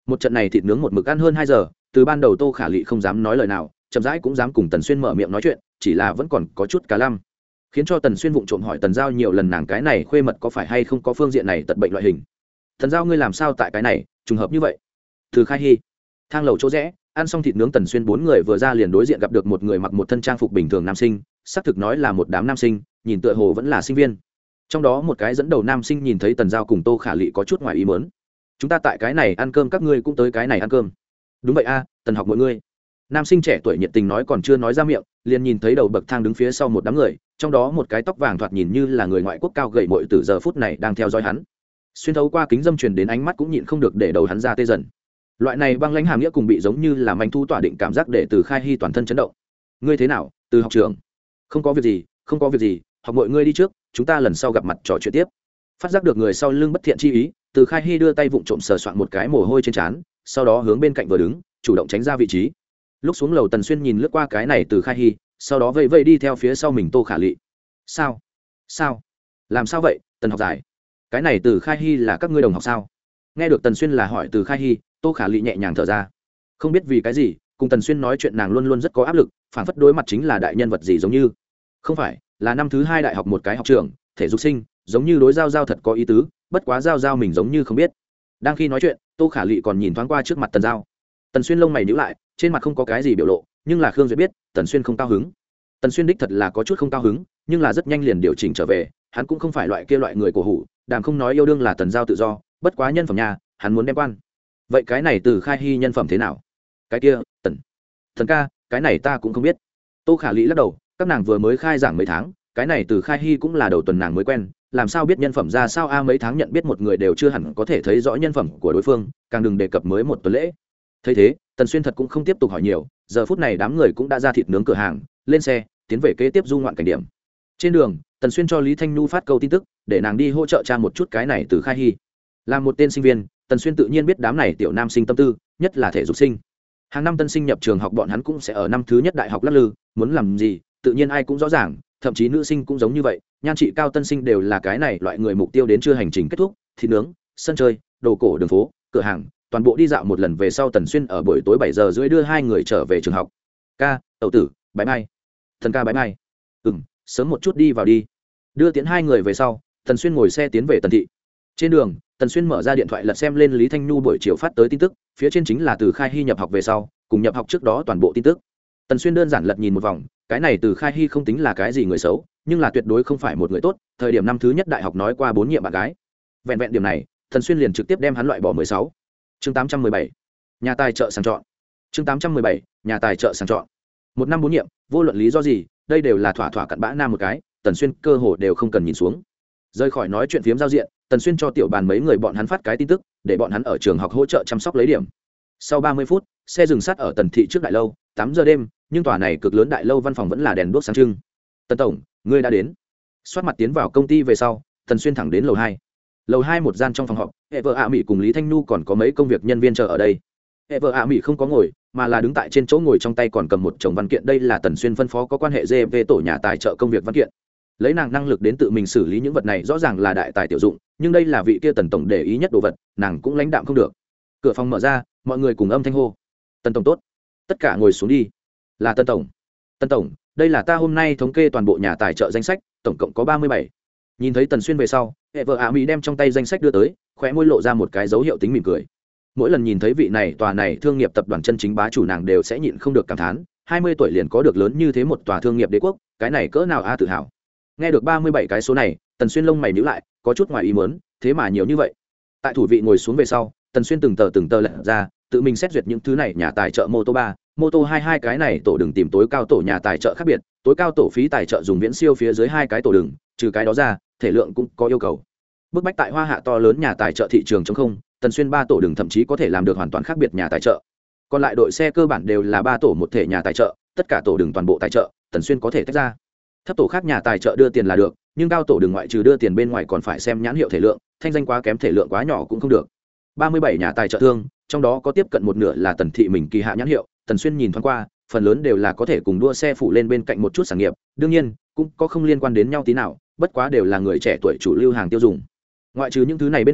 Speaker 1: Một trận này thịt nướng một mực ăn hơn hai giờ, từ ban đầu Tô Khả Lị không dám nói lời nào, chậm rãi cũng dám cùng Tần Xuyên mở miệng nói chuyện, chỉ là vẫn còn có chút cá lăm, khiến cho Tần Xuyên vụng trộm hỏi Tần Giao nhiều lần nàng cái này khuê mật có phải hay không có phương diện này tật bệnh loại hình. Tần Giao ngươi làm sao tại cái này trùng hợp như vậy? Từ Khai Hy thang lầu chỗ rẽ, ăn xong thịt nướng Tần Xuyên bốn người vừa ra liền đối diện gặp được một người mặc một thân trang phục bình thường nam sinh, xác thực nói là một đám nam sinh, nhìn tựa hồ vẫn là sinh viên. Trong đó một cái dẫn đầu nam sinh nhìn thấy Tần Giao cùng Tô Khả Lị có chút ngoài ý muốn. Chúng ta tại cái này ăn cơm, các ngươi cũng tới cái này ăn cơm? Đúng vậy a, Tần học mọi người. Nam sinh trẻ tuổi nhiệt tình nói, còn chưa nói ra miệng liền nhìn thấy đầu bậc thang đứng phía sau một đám người, trong đó một cái tóc vàng thoạt nhìn như là người ngoại quốc cao gầy muội từ giờ phút này đang theo dõi hắn. Xuyên thấu qua kính dâm truyền đến ánh mắt cũng nhịn không được để đầu hắn ra tê dần. Loại này băng lãnh hàm nghĩa cùng bị giống như là manh thu tỏa định cảm giác để Từ Khai Hy toàn thân chấn động. Ngươi thế nào, Từ học trưởng? Không có việc gì, không có việc gì, học mọi ngươi đi trước, chúng ta lần sau gặp mặt trò chuyện tiếp. Phát giác được người sau lưng bất thiện chi ý, Từ Khai Hy đưa tay vụng trộm sờ soạn một cái mồ hôi trên trán, sau đó hướng bên cạnh vừa đứng, chủ động tránh ra vị trí. Lúc xuống lầu Tần Xuyên nhìn lướt qua cái này Từ Khai Hy, sau đó vẫy vẫy đi theo phía sau mình Tô Khả Lị. Sao? Sao? Làm sao vậy, Tần học giải? Cái này Từ Khai Hy là các ngươi đồng học sao? Nghe được Tần Xuyên là hỏi Từ Khai Hy, Tô Khả Lị nhẹ nhàng thở ra. Không biết vì cái gì, cùng Tần Xuyên nói chuyện nàng luôn luôn rất có áp lực, phản phất đối mặt chính là đại nhân vật gì giống như. Không phải, là năm thứ hai đại học một cái học trưởng, thể dục sinh, giống như đối giao giao thật có ý tứ, bất quá giao giao mình giống như không biết. Đang khi nói chuyện, Tô Khả Lị còn nhìn thoáng qua trước mặt Tần Giao. Tần Xuyên lông mày nhíu lại, trên mặt không có cái gì biểu lộ, nhưng là Khương Duyệt biết, Tần Xuyên không cao hứng. Tần Xuyên đích thật là có chút không cao hứng, nhưng là rất nhanh liền điều chỉnh trở về, hắn cũng không phải loại kia loại người cổ hủ, đàm không nói yêu đương là Tần Giao tự do, bất quá nhân phẩm nhà, hắn muốn đem quan. Vậy cái này Từ Khai Hy nhân phẩm thế nào? Cái kia, Tần Thần ca, cái này ta cũng không biết. Tô Khả Lị lắc đầu, các nàng vừa mới khai giảng mấy tháng, cái này Từ Khai Hy cũng là đầu tuần nàng mới quen, làm sao biết nhân phẩm ra sao a, mấy tháng nhận biết một người đều chưa hẳn có thể thấy rõ nhân phẩm của đối phương, càng đừng đề cập mới một tuần lễ. Thấy thế, Tần Xuyên thật cũng không tiếp tục hỏi nhiều, giờ phút này đám người cũng đã ra thịt nướng cửa hàng, lên xe tiến về kế tiếp du ngoạn cảnh điểm. Trên đường, Tần Xuyên cho Lý Thanh Nhu phát câu tin tức để nàng đi hỗ trợ tra một chút cái này Từ Khai Hy. Là một tên sinh viên, Tần Xuyên tự nhiên biết đám này tiểu nam sinh tâm tư, nhất là thể dục sinh. Hàng năm tân sinh nhập trường học bọn hắn cũng sẽ ở năm thứ nhất đại học lắc lư, muốn làm gì tự nhiên ai cũng rõ ràng, thậm chí nữ sinh cũng giống như vậy, nhan trị cao tân sinh đều là cái này loại người mục tiêu đến chưa hành trình kết thúc, thịt nướng, sân chơi, đồ cổ đường phố, cửa hàng, toàn bộ đi dạo một lần về sau Tần Xuyên ở buổi tối bảy giờ rưỡi đưa hai người trở về trường học. Ca, tẩu tử, bái bai. Thần ca bái bai. Ừm, sớm một chút đi vào đi. Đưa tiến hai người về sau, Tần Xuyên ngồi xe tiến về Tần thị. Trên đường, Tần Xuyên mở ra điện thoại lật xem lên Lý Thanh Nhu buổi chiều phát tới tin tức, phía trên chính là Từ Khai Hy nhập học về sau, cùng nhập học trước đó toàn bộ tin tức. Tần Xuyên đơn giản lật nhìn một vòng, cái này Từ Khai Hy không tính là cái gì người xấu, nhưng là tuyệt đối không phải một người tốt, thời điểm năm thứ nhất đại học nói qua bốn nhiệm bạn gái. Vẹn vẹn điểm này, Tần Xuyên liền trực tiếp đem hắn loại bỏ mười sáu. Chương tám trăm mười bảy. Nhà tài trợ sàng chọn. Chương tám trăm mười bảy. Nhà tài trợ sàng chọn. Một năm bốn nhiệm, vô luận lý do gì, đây đều là thỏa thỏa cặn bã nam một cái, Tần Xuyên cơ hồ đều không cần nhìn xuống. Rời khỏi nói chuyện phiếm giao diện, Tần Xuyên cho tiểu bàn mấy người bọn hắn phát cái tin tức, để bọn hắn ở trường học hỗ trợ chăm sóc lấy điểm. Sau ba mươi phút, xe dừng sát ở Tần thị trước đại lâu, tám giờ đêm, nhưng tòa này cực lớn đại lâu văn phòng vẫn là đèn đuốc sáng trưng. Tần tổng, ngươi đã đến. Xoát mặt tiến vào công ty về sau, Tần Xuyên thẳng đến lầu hai. Lầu hai một gian trong phòng họp, hệ vợ ạ Mỹ cùng Lý Thanh Nhu còn có mấy công việc nhân viên chờ ở đây. Hệ vợ ạ Mỹ không có ngồi, mà là đứng tại trên chỗ ngồi, trong tay còn cầm một chồng văn kiện, đây là Tần Xuyên phân phó có quan hệ giê về tổ nhà tài trợ công việc văn kiện. Lấy nàng năng lực đến tự mình xử lý những vật này rõ ràng là đại tài tiểu dụng, nhưng đây là vị kia Tần tổng để ý nhất đồ vật, nàng cũng lãnh đạm không được. Cửa phòng mở ra, mọi người cùng âm thanh hô: Tần tổng tốt. Tất cả ngồi xuống đi. Là Tần tổng. Tần tổng, đây là ta hôm nay thống kê toàn bộ nhà tài trợ danh sách, tổng cộng có ba mươi bảy. Nhìn thấy Tần Xuyên về sau, hệ vợ ạ Mỹ đem trong tay danh sách đưa tới, khóe môi lộ ra một cái dấu hiệu tính mỉm cười. Mỗi lần nhìn thấy vị này tòa này thương nghiệp tập đoàn chân chính bá chủ, nàng đều sẽ nhịn không được cảm thán, hai mươi tuổi liền có được lớn như thế một tòa thương nghiệp đế quốc, cái này cỡ nào a tự hào. Nghe được ba mươi bảy cái số này, Tần Xuyên lông mày nhíu lại, có chút ngoài ý muốn, thế mà nhiều như vậy. Tại thủ vị ngồi xuống về sau, Tần Xuyên từng tờ từng tờ lật ra, tự mình xét duyệt những thứ này, nhà tài trợ mô tô ba, mô tô hai hai cái này tổ đường tìm tối cao tổ nhà tài trợ khác biệt, tối cao tổ phí tài trợ dùng viễn siêu phía dưới hai cái tổ đường, trừ cái đó ra, thể lượng cũng có yêu cầu. Bức bách tại Hoa Hạ to lớn nhà tài trợ thị trường trống không, Tần Xuyên ba tổ đường thậm chí có thể làm được hoàn toàn khác biệt nhà tài trợ. Còn lại đội xe cơ bản đều là ba tổ một thể nhà tài trợ, tất cả tổ đường toàn bộ tài trợ, Tần Xuyên có thể tách ra. Thấp tổ khác nhà tài trợ đưa tiền là được, nhưng cao tổ đường ngoại trừ đưa tiền bên ngoài còn phải xem nhãn hiệu thể lượng, thanh danh quá kém thể lượng quá nhỏ cũng không được. ba mươi bảy nhà tài trợ thương, trong đó có tiếp cận một nửa là Tần thị mình kỳ hạ nhãn hiệu, Tần Xuyên nhìn thoáng qua, phần lớn đều là có thể cùng đua xe phụ lên bên cạnh một chút sản nghiệp, đương nhiên cũng có không liên quan đến nhau tí nào, bất quá đều là người trẻ tuổi chủ lưu hàng tiêu dùng. Ngoại trừ những thứ này bên ngoài,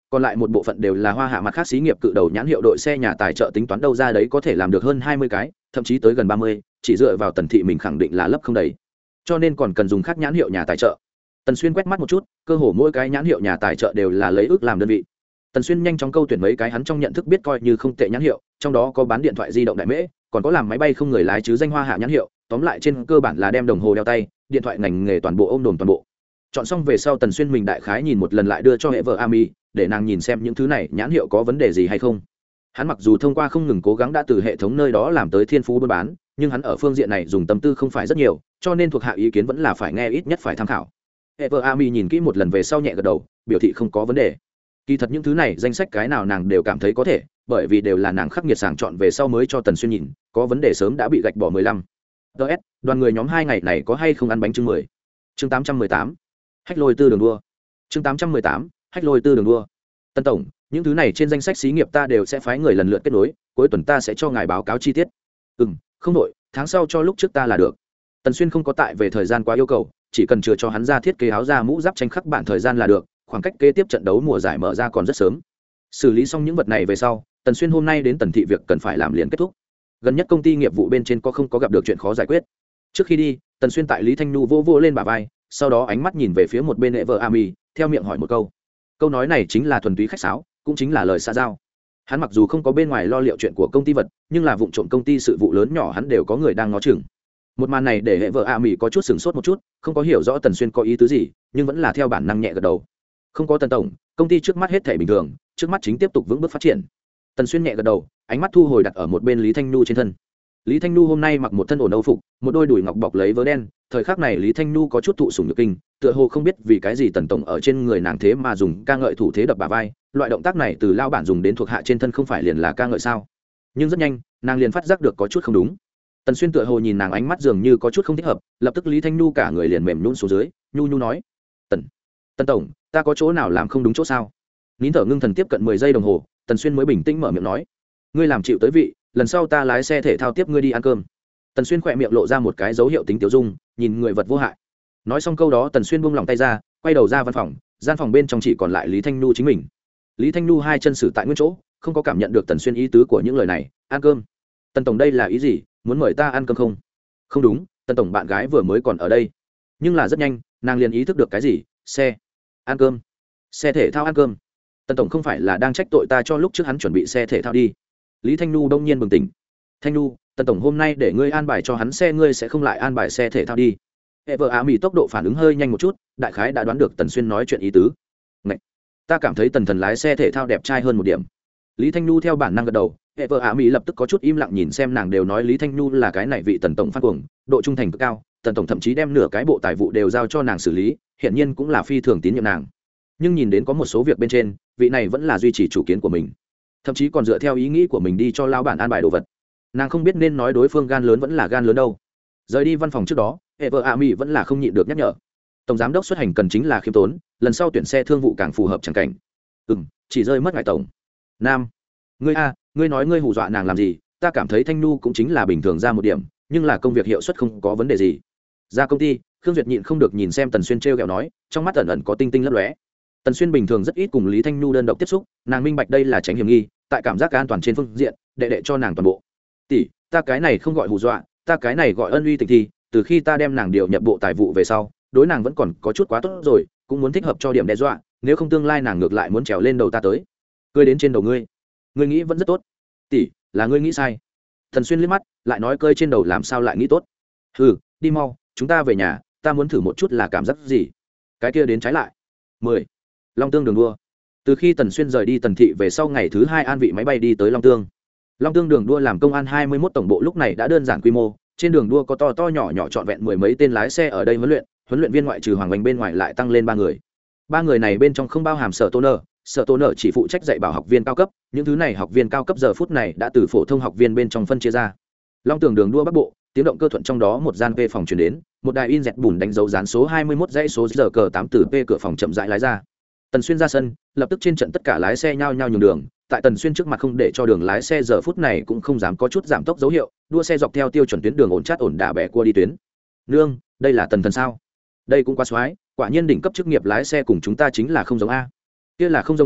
Speaker 1: còn lại một bộ phận đều là hoa hạ mặt khác xí nghiệp cự đầu nhãn hiệu đội xe nhà tài trợ tính toán đâu ra đấy có thể làm được hơn hai mươi cái thậm chí tới gần ba mươi, chỉ dựa vào Tần thị mình khẳng định là lấp không đầy, cho nên còn cần dùng khác nhãn hiệu nhà tài trợ. Tần Xuyên quét mắt một chút, cơ hồ mỗi cái nhãn hiệu nhà tài trợ đều là lấy ước làm đơn vị. Tần Xuyên nhanh chóng câu tuyển mấy cái hắn trong nhận thức biết coi như không tệ nhãn hiệu, trong đó có bán điện thoại di động đại mễ, còn có làm máy bay không người lái chứ danh hoa hạ nhãn hiệu, tóm lại trên cơ bản là đem đồng hồ đeo tay, điện thoại ngành nghề toàn bộ ôm đồm toàn bộ. Chọn xong về sau Tần Xuyên mình đại khái nhìn một lần lại đưa cho hệ vợ Ami, để nàng nhìn xem những thứ này nhãn hiệu có vấn đề gì hay không. Hắn mặc dù thông qua không ngừng cố gắng đã từ hệ thống nơi đó làm tới thiên phú buôn bán, nhưng hắn ở phương diện này dùng tâm tư không phải rất nhiều, cho nên thuộc hạ ý kiến vẫn là phải nghe, ít nhất phải tham khảo. Hệ vợ Ami nhìn kỹ một lần về sau nhẹ gật đầu, biểu thị không có vấn đề. Kỳ thật những thứ này danh sách cái nào nàng đều cảm thấy có thể, bởi vì đều là nàng khắc nghiệt sàng chọn về sau mới cho Tần Xuyên nhìn, có vấn đề sớm đã bị gạch bỏ mười lăm. ds đoàn người nhóm hai ngày này có hay không ăn bánh trưng mười. Chương tám trăm mười tám. Hách lôi tư đường đua. Chương tám trăm mười tám. Hách lôi tư đường đua. Tân tổng, những thứ này trên danh sách xí nghiệp ta đều sẽ phái người lần lượt kết nối, cuối tuần ta sẽ cho ngài báo cáo chi tiết. Ừm, không đổi, tháng sau cho lúc trước ta là được. Tần Xuyên không có tại về thời gian quá yêu cầu, chỉ cần chừa cho hắn ra thiết kế áo da mũ giáp tranh khắc bản thời gian là được, khoảng cách kế tiếp trận đấu mùa giải mở ra còn rất sớm. Xử lý xong những vật này về sau, Tần Xuyên hôm nay đến Tần thị việc cần phải làm liền kết thúc. Gần nhất công ty nghiệp vụ bên trên có không có gặp được chuyện khó giải quyết. Trước khi đi, Tần Xuyên tại Lý Thanh Nhu vô vô lên bả vai, sau đó ánh mắt nhìn về phía một bên hệ vợ Ami, theo miệng hỏi một câu. Câu nói này chính là thuần túy khách sáo, cũng chính là lời xã giao. Hắn mặc dù không có bên ngoài lo liệu chuyện của công ty vật, nhưng là vụ trộm công ty sự vụ lớn nhỏ hắn đều có người đang ngó chừng. Một màn này để hệ vợ Ami có chút sửng sốt một chút, không có hiểu rõ Tần Xuyên có ý tứ gì, nhưng vẫn là theo bản năng nhẹ gật đầu. Không có Tần tổng, công ty trước mắt hết thảy bình thường, trước mắt chính tiếp tục vững bước phát triển. Tần Xuyên nhẹ gật đầu, ánh mắt thu hồi đặt ở một bên Lý Thanh Nhu trên thân. Lý Thanh Nhu hôm nay mặc một thân ổn âu phục, một đôi đùi ngọc bọc lấy vớ đen, thời khắc này Lý Thanh Nhu có chút thụ sủng nhược kinh, tựa hồ không biết vì cái gì Tần tổng ở trên người nàng thế mà dùng ca ngợi thủ thế đập bả vai, loại động tác này từ lao bản dùng đến thuộc hạ trên thân không phải liền là ca ngợi sao? Nhưng rất nhanh, nàng liền phát giác được có chút không đúng. Tần Xuyên tựa hồ nhìn nàng ánh mắt dường như có chút không thích hợp, lập tức Lý Thanh Nhu cả người liền mềm nhũn xuống dưới, nhu nhu nói: "Tần, Tần tổng, ta có chỗ nào làm không đúng chỗ sao?" Nín thở ngưng thần tiếp cận mười giây đồng hồ, Tần Xuyên mới bình tĩnh mở miệng nói: "Ngươi làm chịu tới vị, lần sau ta lái xe thể thao tiếp ngươi đi ăn cơm." Tần Xuyên khỏe miệng lộ ra một cái dấu hiệu tính tiểu dung, nhìn người vật vô hại. Nói xong câu đó Tần Xuyên buông lòng tay ra, quay đầu ra văn phòng, gian phòng bên trong chỉ còn lại Lý Thanh Nhu chính mình. Lý Thanh Nhu hai chân xử tại nguyên chỗ, không có cảm nhận được Tần Xuyên ý tứ của những lời này. "Ăn cơm? Tần tổng đây là ý gì, muốn mời ta ăn cơm không?" "Không đúng, Tần tổng bạn gái vừa mới còn ở đây." Nhưng là rất nhanh, nàng liền ý thức được cái gì, xe, ăn cơm, xe thể thao ăn cơm. Tần tổng không phải là đang trách tội ta cho lúc trước hắn chuẩn bị xe thể thao đi. Lý Thanh Nhu đông nhiên bừng tỉnh. "Thanh Nhu, Tần tổng hôm nay để ngươi an bài cho hắn xe, ngươi sẽ không lại an bài xe thể thao đi." Hệ vợ Á Mỹ tốc độ phản ứng hơi nhanh một chút, đại khái đã đoán được Tần Xuyên nói chuyện ý tứ. "Ngậy, ta cảm thấy Tần thần lái xe thể thao đẹp trai hơn một điểm." Lý Thanh Nhu theo bản năng gật đầu. Hệ vợ Á Mỹ lập tức có chút im lặng nhìn xem nàng, đều nói Lý Thanh Nhu là cái này vị Tần tổng phát cuồng, độ trung thành cực cao, Tần tổng thậm chí đem nửa cái bộ tài vụ đều giao cho nàng xử lý, hiển nhiên cũng là phi thường tín nhiệm nàng. Nhưng nhìn đến có một số việc bên trên, vị này vẫn là duy trì chủ kiến của mình, thậm chí còn dựa theo ý nghĩ của mình đi cho lao bản an bài đồ vật. Nàng không biết nên nói đối phương gan lớn vẫn là gan lớn đâu. Rời đi văn phòng trước đó, hệ vợ Ami vẫn là không nhịn được nhắc nhở: "Tổng giám đốc xuất hành cần chính là khiêm tốn, lần sau tuyển xe thương vụ càng phù hợp chẳng cảnh." "Ừm, chỉ rơi mất ngài tổng." "Nam, ngươi a, ngươi nói ngươi hù dọa nàng làm gì? Ta cảm thấy Thanh Nhu cũng chính là bình thường ra một điểm, nhưng là công việc hiệu suất không có vấn đề gì." Ra công ty, Khương Duyệt nhịn không được nhìn xem Tần Xuyên trêu ghẹo nói, trong mắt ẩn ẩn có tinh tinh lấp lóe. Tần Xuyên bình thường rất ít cùng Lý Thanh Nhu đơn độc tiếp xúc, nàng minh bạch đây là tránh hiểm nghi, tại cảm giác an toàn trên phương diện, đệ đệ cho nàng toàn bộ. "Tỷ, ta cái này không gọi hù dọa, ta cái này gọi ân uy tình thi, từ khi ta đem nàng điều nhập bộ tài vụ về sau, đối nàng vẫn còn có chút quá tốt rồi, cũng muốn thích hợp cho điểm đe dọa, nếu không tương lai nàng ngược lại muốn trèo lên đầu ta tới." "Cười đến trên đầu ngươi, ngươi nghĩ vẫn rất tốt." "Tỷ, là ngươi nghĩ sai." Tần Xuyên liếc mắt, lại nói cơi trên đầu làm sao lại nghĩ tốt. "Hừ, đi mau, chúng ta về nhà, ta muốn thử một chút là cảm giác gì." Cái kia đến trái lại. mười. Long Tương đường đua. Từ khi Tần Xuyên rời đi Tần thị về sau, ngày thứ hai an vị máy bay đi tới Long Tương. Long Tương đường đua làm công an hai mươi mốt tổng bộ lúc này đã đơn giản quy mô, trên đường đua có to to nhỏ nhỏ trọn vẹn mười mấy tên lái xe ở đây huấn luyện, huấn luyện viên ngoại trừ Hoàng Oanh bên ngoài lại tăng lên ba người. Ba người này bên trong không bao hàm Sở Tô Nở, Sở Tô Nở chỉ phụ trách dạy bảo học viên cao cấp, những thứ này học viên cao cấp giờ phút này đã từ phổ thông học viên bên trong phân chia ra. Long Tường đường đua Bắc Bộ, tiếng động cơ thuận trong đó một gian P phòng truyền đến, một đài in dẹt bùn đánh dấu dán số hai mươi mốt dãy số giờ cờ tám từ P cửa phòng chậm rãi lái ra. Tần Xuyên ra sân, lập tức trên trận tất cả lái xe nhao nhao nhường đường, tại Tần Xuyên trước mặt không để cho đường lái xe giờ phút này cũng không dám có chút giảm tốc dấu hiệu, đua xe dọc theo tiêu chuẩn tuyến đường ổn chát ổn đả bẻ cua đi tuyến. Nương, đây là Tần thần sao? Đây cũng quá xoái, quả nhiên đỉnh cấp chức nghiệp lái xe cùng chúng ta chính là không giống a. Kia là không giống sao,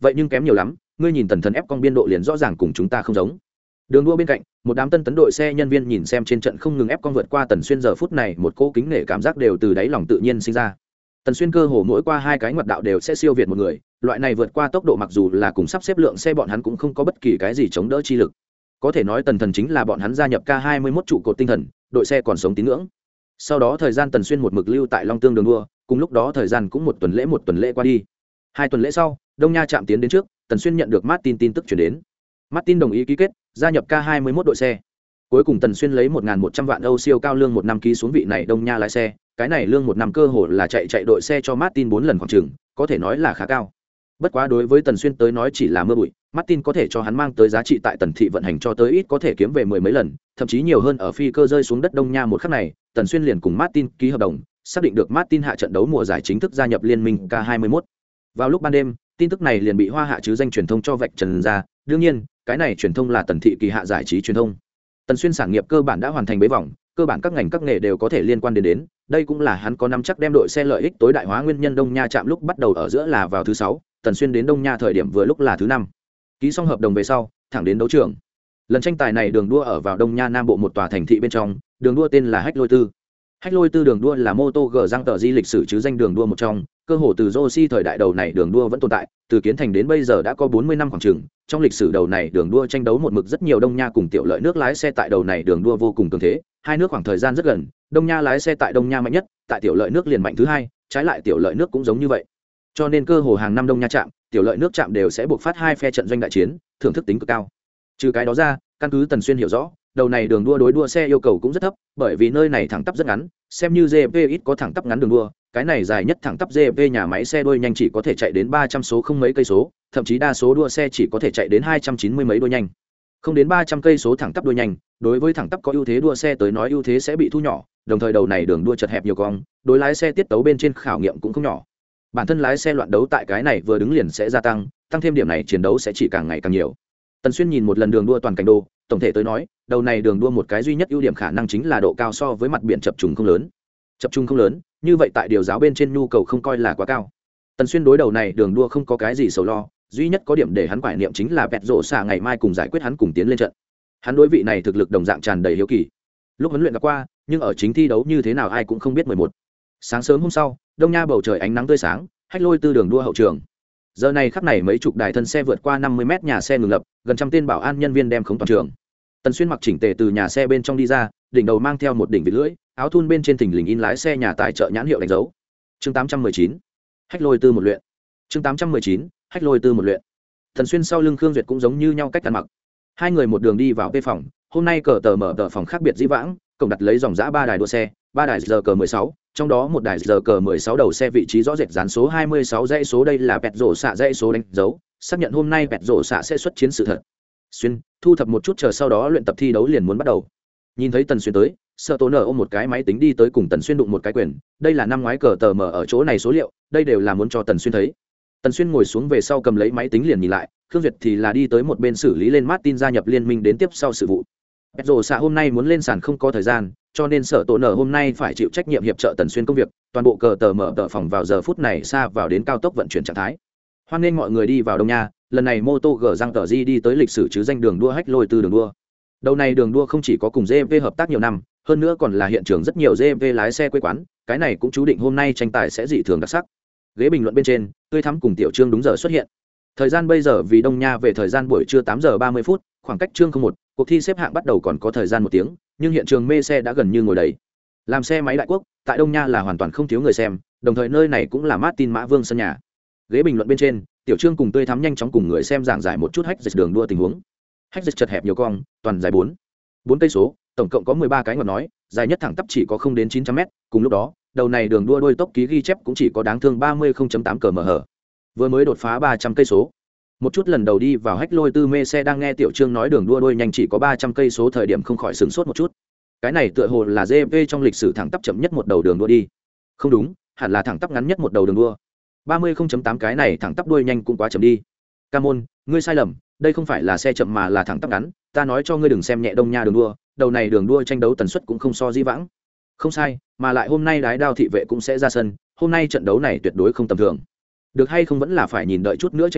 Speaker 1: vậy nhưng kém nhiều lắm, ngươi nhìn tần thần ép con biên độ liền rõ ràng cùng chúng ta không giống. Đường đua bên cạnh, một đám tân tấn đội xe nhân viên nhìn xem trên trận không ngừng ép con vượt qua Tần Xuyên, giờ phút này một cỗ kính nể cảm giác đều từ đáy lòng tự nhiên sinh ra. Tần Xuyên cơ hồ mỗi qua hai cái ngoặt đạo đều sẽ siêu việt một người, loại này vượt qua tốc độ mặc dù là cùng sắp xếp lượng xe bọn hắn cũng không có bất kỳ cái gì chống đỡ chi lực. Có thể nói Tần Thần chính là bọn hắn gia nhập K hai mươi mốt trụ cột tinh thần, đội xe còn sống tín ngưỡng. Sau đó thời gian Tần Xuyên một mực lưu tại Long Tương đường đua, cùng lúc đó thời gian cũng một tuần lễ một tuần lễ qua đi. Hai tuần lễ sau, Đông Nha chạm tiến đến trước, Tần Xuyên nhận được Martin tin tức chuyển đến. Martin đồng ý ký kết, gia nhập K hai mươi mốt đội xe. Cuối cùng Tần Xuyên lấy một nghìn một trăm vạn Âu siêu cao lương một năm ký xuống vị này Đông Nha lái xe, cái này lương một năm cơ hồ là chạy chạy đội xe cho Martin bốn lần khoảng chừng, có thể nói là khá cao. Bất quá đối với Tần Xuyên tới nói chỉ là mưa bụi, Martin có thể cho hắn mang tới giá trị tại Tần thị vận hành cho tới ít có thể kiếm về mười mấy lần, thậm chí nhiều hơn ở phi cơ rơi xuống đất Đông Nha một khắc này, Tần Xuyên liền cùng Martin ký hợp đồng, xác định được Martin hạ trận đấu mùa giải chính thức gia nhập liên minh K hai mươi mốt. Vào lúc ban đêm, tin tức này liền bị Hoa Hạ chứ danh truyền thông cho vạch trần ra, đương nhiên, cái này truyền thông là Tần thị kỳ hạ giải trí truyền thông. Tần Xuyên sản nghiệp cơ bản đã hoàn thành bế vòng, cơ bản các ngành các nghề đều có thể liên quan đến đến, đây cũng là hắn có nắm chắc đem đội xe lợi ích tối đại hóa nguyên nhân. Đông Nha chạm lúc bắt đầu ở giữa là vào thứ sáu, Tần Xuyên đến Đông Nha thời điểm vừa lúc là thứ năm. Ký xong hợp đồng về sau, thẳng đến đấu trường. Lần tranh tài này đường đua ở vào Đông Nha Nam Bộ một tòa thành thị bên trong, đường đua tên là Hách Lôi Tư. Hách Lôi Tư đường đua là mô tô gờ giang tờ di lịch sử chứ danh đường đua một trong, cơ hồ từ Rossi thời đại đầu này đường đua vẫn tồn tại, từ kiến thành đến bây giờ đã có bốn mươi năm khoảng chừng. Trong lịch sử đầu này đường đua tranh đấu một mực rất nhiều Đông Nha cùng Tiểu Lợi nước lái xe tại đầu này đường đua vô cùng tương thế, hai nước khoảng thời gian rất gần, Đông Nha lái xe tại Đông Nha mạnh nhất, tại Tiểu Lợi nước liền mạnh thứ hai, trái lại Tiểu Lợi nước cũng giống như vậy. Cho nên cơ hồ hàng năm Đông Nha trạm, Tiểu Lợi nước trạm đều sẽ buộc phát hai phe trận doanh đại chiến, thưởng thức tính cực cao. Trừ cái đó ra, căn cứ Tần Xuyên hiểu rõ, đầu này đường đua đối đua xe yêu cầu cũng rất thấp, bởi vì nơi này thẳng tắp rất ngắn, xem như giê pê ít có thẳng tắp ngắn đường đua, cái này dài nhất thẳng tắp giê pê nhà máy xe đôi nhanh chỉ có thể chạy đến ba trăm số không mấy cây số, thậm chí đa số đua xe chỉ có thể chạy đến hai trăm chín mươi mấy đôi nhanh. Không đến ba trăm cây số thẳng tắp đôi nhanh, đối với thẳng tắp có ưu thế đua xe tới nói ưu thế sẽ bị thu nhỏ, đồng thời đầu này đường đua chật hẹp nhiều cong, đối lái xe tiết tấu bên trên khảo nghiệm cũng không nhỏ. Bản thân lái xe loạn đấu tại cái này vừa đứng liền sẽ gia tăng, tăng thêm điểm này chiến đấu sẽ chỉ càng ngày càng nhiều. Tần Xuyên nhìn một lần đường đua toàn cảnh đô, tổng thể tới nói, đầu này đường đua một cái duy nhất ưu điểm khả năng chính là độ cao so với mặt biển chập trùng không lớn. Chập trùng không lớn, như vậy tại điều giáo bên trên nhu cầu không coi là quá cao. Tần Xuyên đối đầu này đường đua không có cái gì sầu lo, duy nhất có điểm để hắn quải niệm chính là Pẹt Rộ xạ ngày mai cùng giải quyết hắn cùng tiến lên trận. Hắn đối vị này thực lực đồng dạng tràn đầy hiếu kỳ. Lúc huấn luyện gặp qua, nhưng ở chính thi đấu như thế nào ai cũng không biết. Mười một sáng sớm hôm sau, Đông Nha bầu trời ánh nắng tươi sáng, Hách Lôi Tư đường đua hậu trường. Giờ này khắp này mấy chục đài thân xe vượt qua năm mươi mét nhà xe ngừng lập, gần trăm tên bảo an nhân viên đem khống toàn trường. Tần Xuyên mặc chỉnh tề từ nhà xe bên trong đi ra, đỉnh đầu mang theo một đỉnh vịt lưỡi, áo thun bên trên thình lình in lái xe nhà tài trợ nhãn hiệu đánh dấu. Chương tám trăm mười chín, Hách Lôi Tư một luyện. Chương tám trăm mười chín, Hách Lôi Tư một luyện. Tần Xuyên sau lưng Khương Duyệt cũng giống như nhau cách ăn mặc. Hai người một đường đi vào p phòng, hôm nay cờ tờ mở tờ phòng khác biệt dĩ vãng, cổng đặt lấy dòng giã ba đài đua xe, ba đài giờ cờ mười sáu, trong đó một đài giờ cờ mười sáu đầu xe vị trí rõ rệt dán số hai mươi sáu dãy số, đây là Pẹt Rộ xạ dãy số đánh dấu, xác nhận hôm nay Pẹt Rộ xạ sẽ xuất chiến sự thật. Xuyên thu thập một chút chờ sau đó luyện tập thi đấu liền muốn bắt đầu. Nhìn thấy Tần Xuyên tới, Sợ Tố Nở ôm một cái máy tính đi tới cùng Tần Xuyên đụng một cái quyền, đây là năm ngoái cờ tờ mở ở chỗ này số liệu, đây đều là muốn cho Tần Xuyên thấy. Tần Xuyên ngồi xuống về sau cầm lấy máy tính liền nhìn lại, Khương Duyệt thì là đi tới một bên xử lý lên Martin gia nhập liên minh đến tiếp sau sự vụ. Pẹt Rộ xạ hôm nay muốn lên sàn không có thời gian, cho nên Sở Tổ Nở hôm nay phải chịu trách nhiệm hiệp trợ Tần Xuyên công việc, toàn bộ cờ tờ mở tờ phòng vào giờ phút này xa vào đến cao tốc vận chuyển trạng thái. Hoan nghênh mọi người đi vào Đông Nha, lần này mô tô gờ răng tờ di đi tới lịch sử chứ danh đường đua Hách Lôi Tư đường đua. Đầu này đường đua không chỉ có cùng giê pê hợp tác nhiều năm, hơn nữa còn là hiện trường rất nhiều giê pê lái xe quê quán, cái này cũng chú định hôm nay tranh tài sẽ dị thường đặc sắc. Ghế bình luận bên trên, Tươi Thắm cùng Tiểu Trương đúng giờ xuất hiện. Thời gian bây giờ vì Đông Nha về thời gian buổi trưa tám giờ ba mươi phút, khoảng cách chương không một, cuộc thi xếp hạng bắt đầu còn có thời gian một tiếng, nhưng hiện trường mê xe đã gần như ngồi đầy. Làm xe máy đại quốc, tại Đông Nha là hoàn toàn không thiếu người xem, đồng thời nơi này cũng là Martin Mã Vương sân nhà. Ghế bình luận bên trên, Tiểu Trương cùng Tươi Thắm nhanh chóng cùng người xem giảng giải một chút hách dịch đường đua tình huống. Hách dịch chật hẹp nhiều cong, toàn dài bốn bốn cây số, tổng cộng có mười ba cái ngọt nói, dài nhất thẳng tắp chỉ có không đến chín trăm mét, cùng lúc đó, đầu này đường đua đôi tốc ký ghi chép cũng chỉ có đáng thương ba mươi phẩy tám km/h. Vừa mới đột phá ba trăm cây số. Một chút lần đầu đi vào Hách Lôi Tư mê xe đang nghe Tiểu Trương nói đường đua đôi nhanh chỉ có ba trăm cây số thời điểm không khỏi sửng sốt một chút. Cái này tựa hồ là giê pê trong lịch sử thẳng tắp chậm nhất một đầu đường đua đi. Không đúng, hẳn là thẳng tắp ngắn nhất một đầu đường đua. ba mươi phẩy tám cái này thẳng tắp đuôi nhanh cũng quá chậm đi. Camon, ngươi sai lầm, đây không phải là xe chậm mà là thẳng tắp ngắn, ta nói cho ngươi đừng xem nhẹ Đông Nha đường đua, đầu này đường đua tranh đấu tần suất cũng không so di vãng. Không sai, mà lại hôm nay đái đao thị vệ cũng sẽ ra sân, hôm nay trận đấu này tuyệt đối không tầm thường. Được hay không vẫn là phải nhìn đợi chút nữa tranh tài,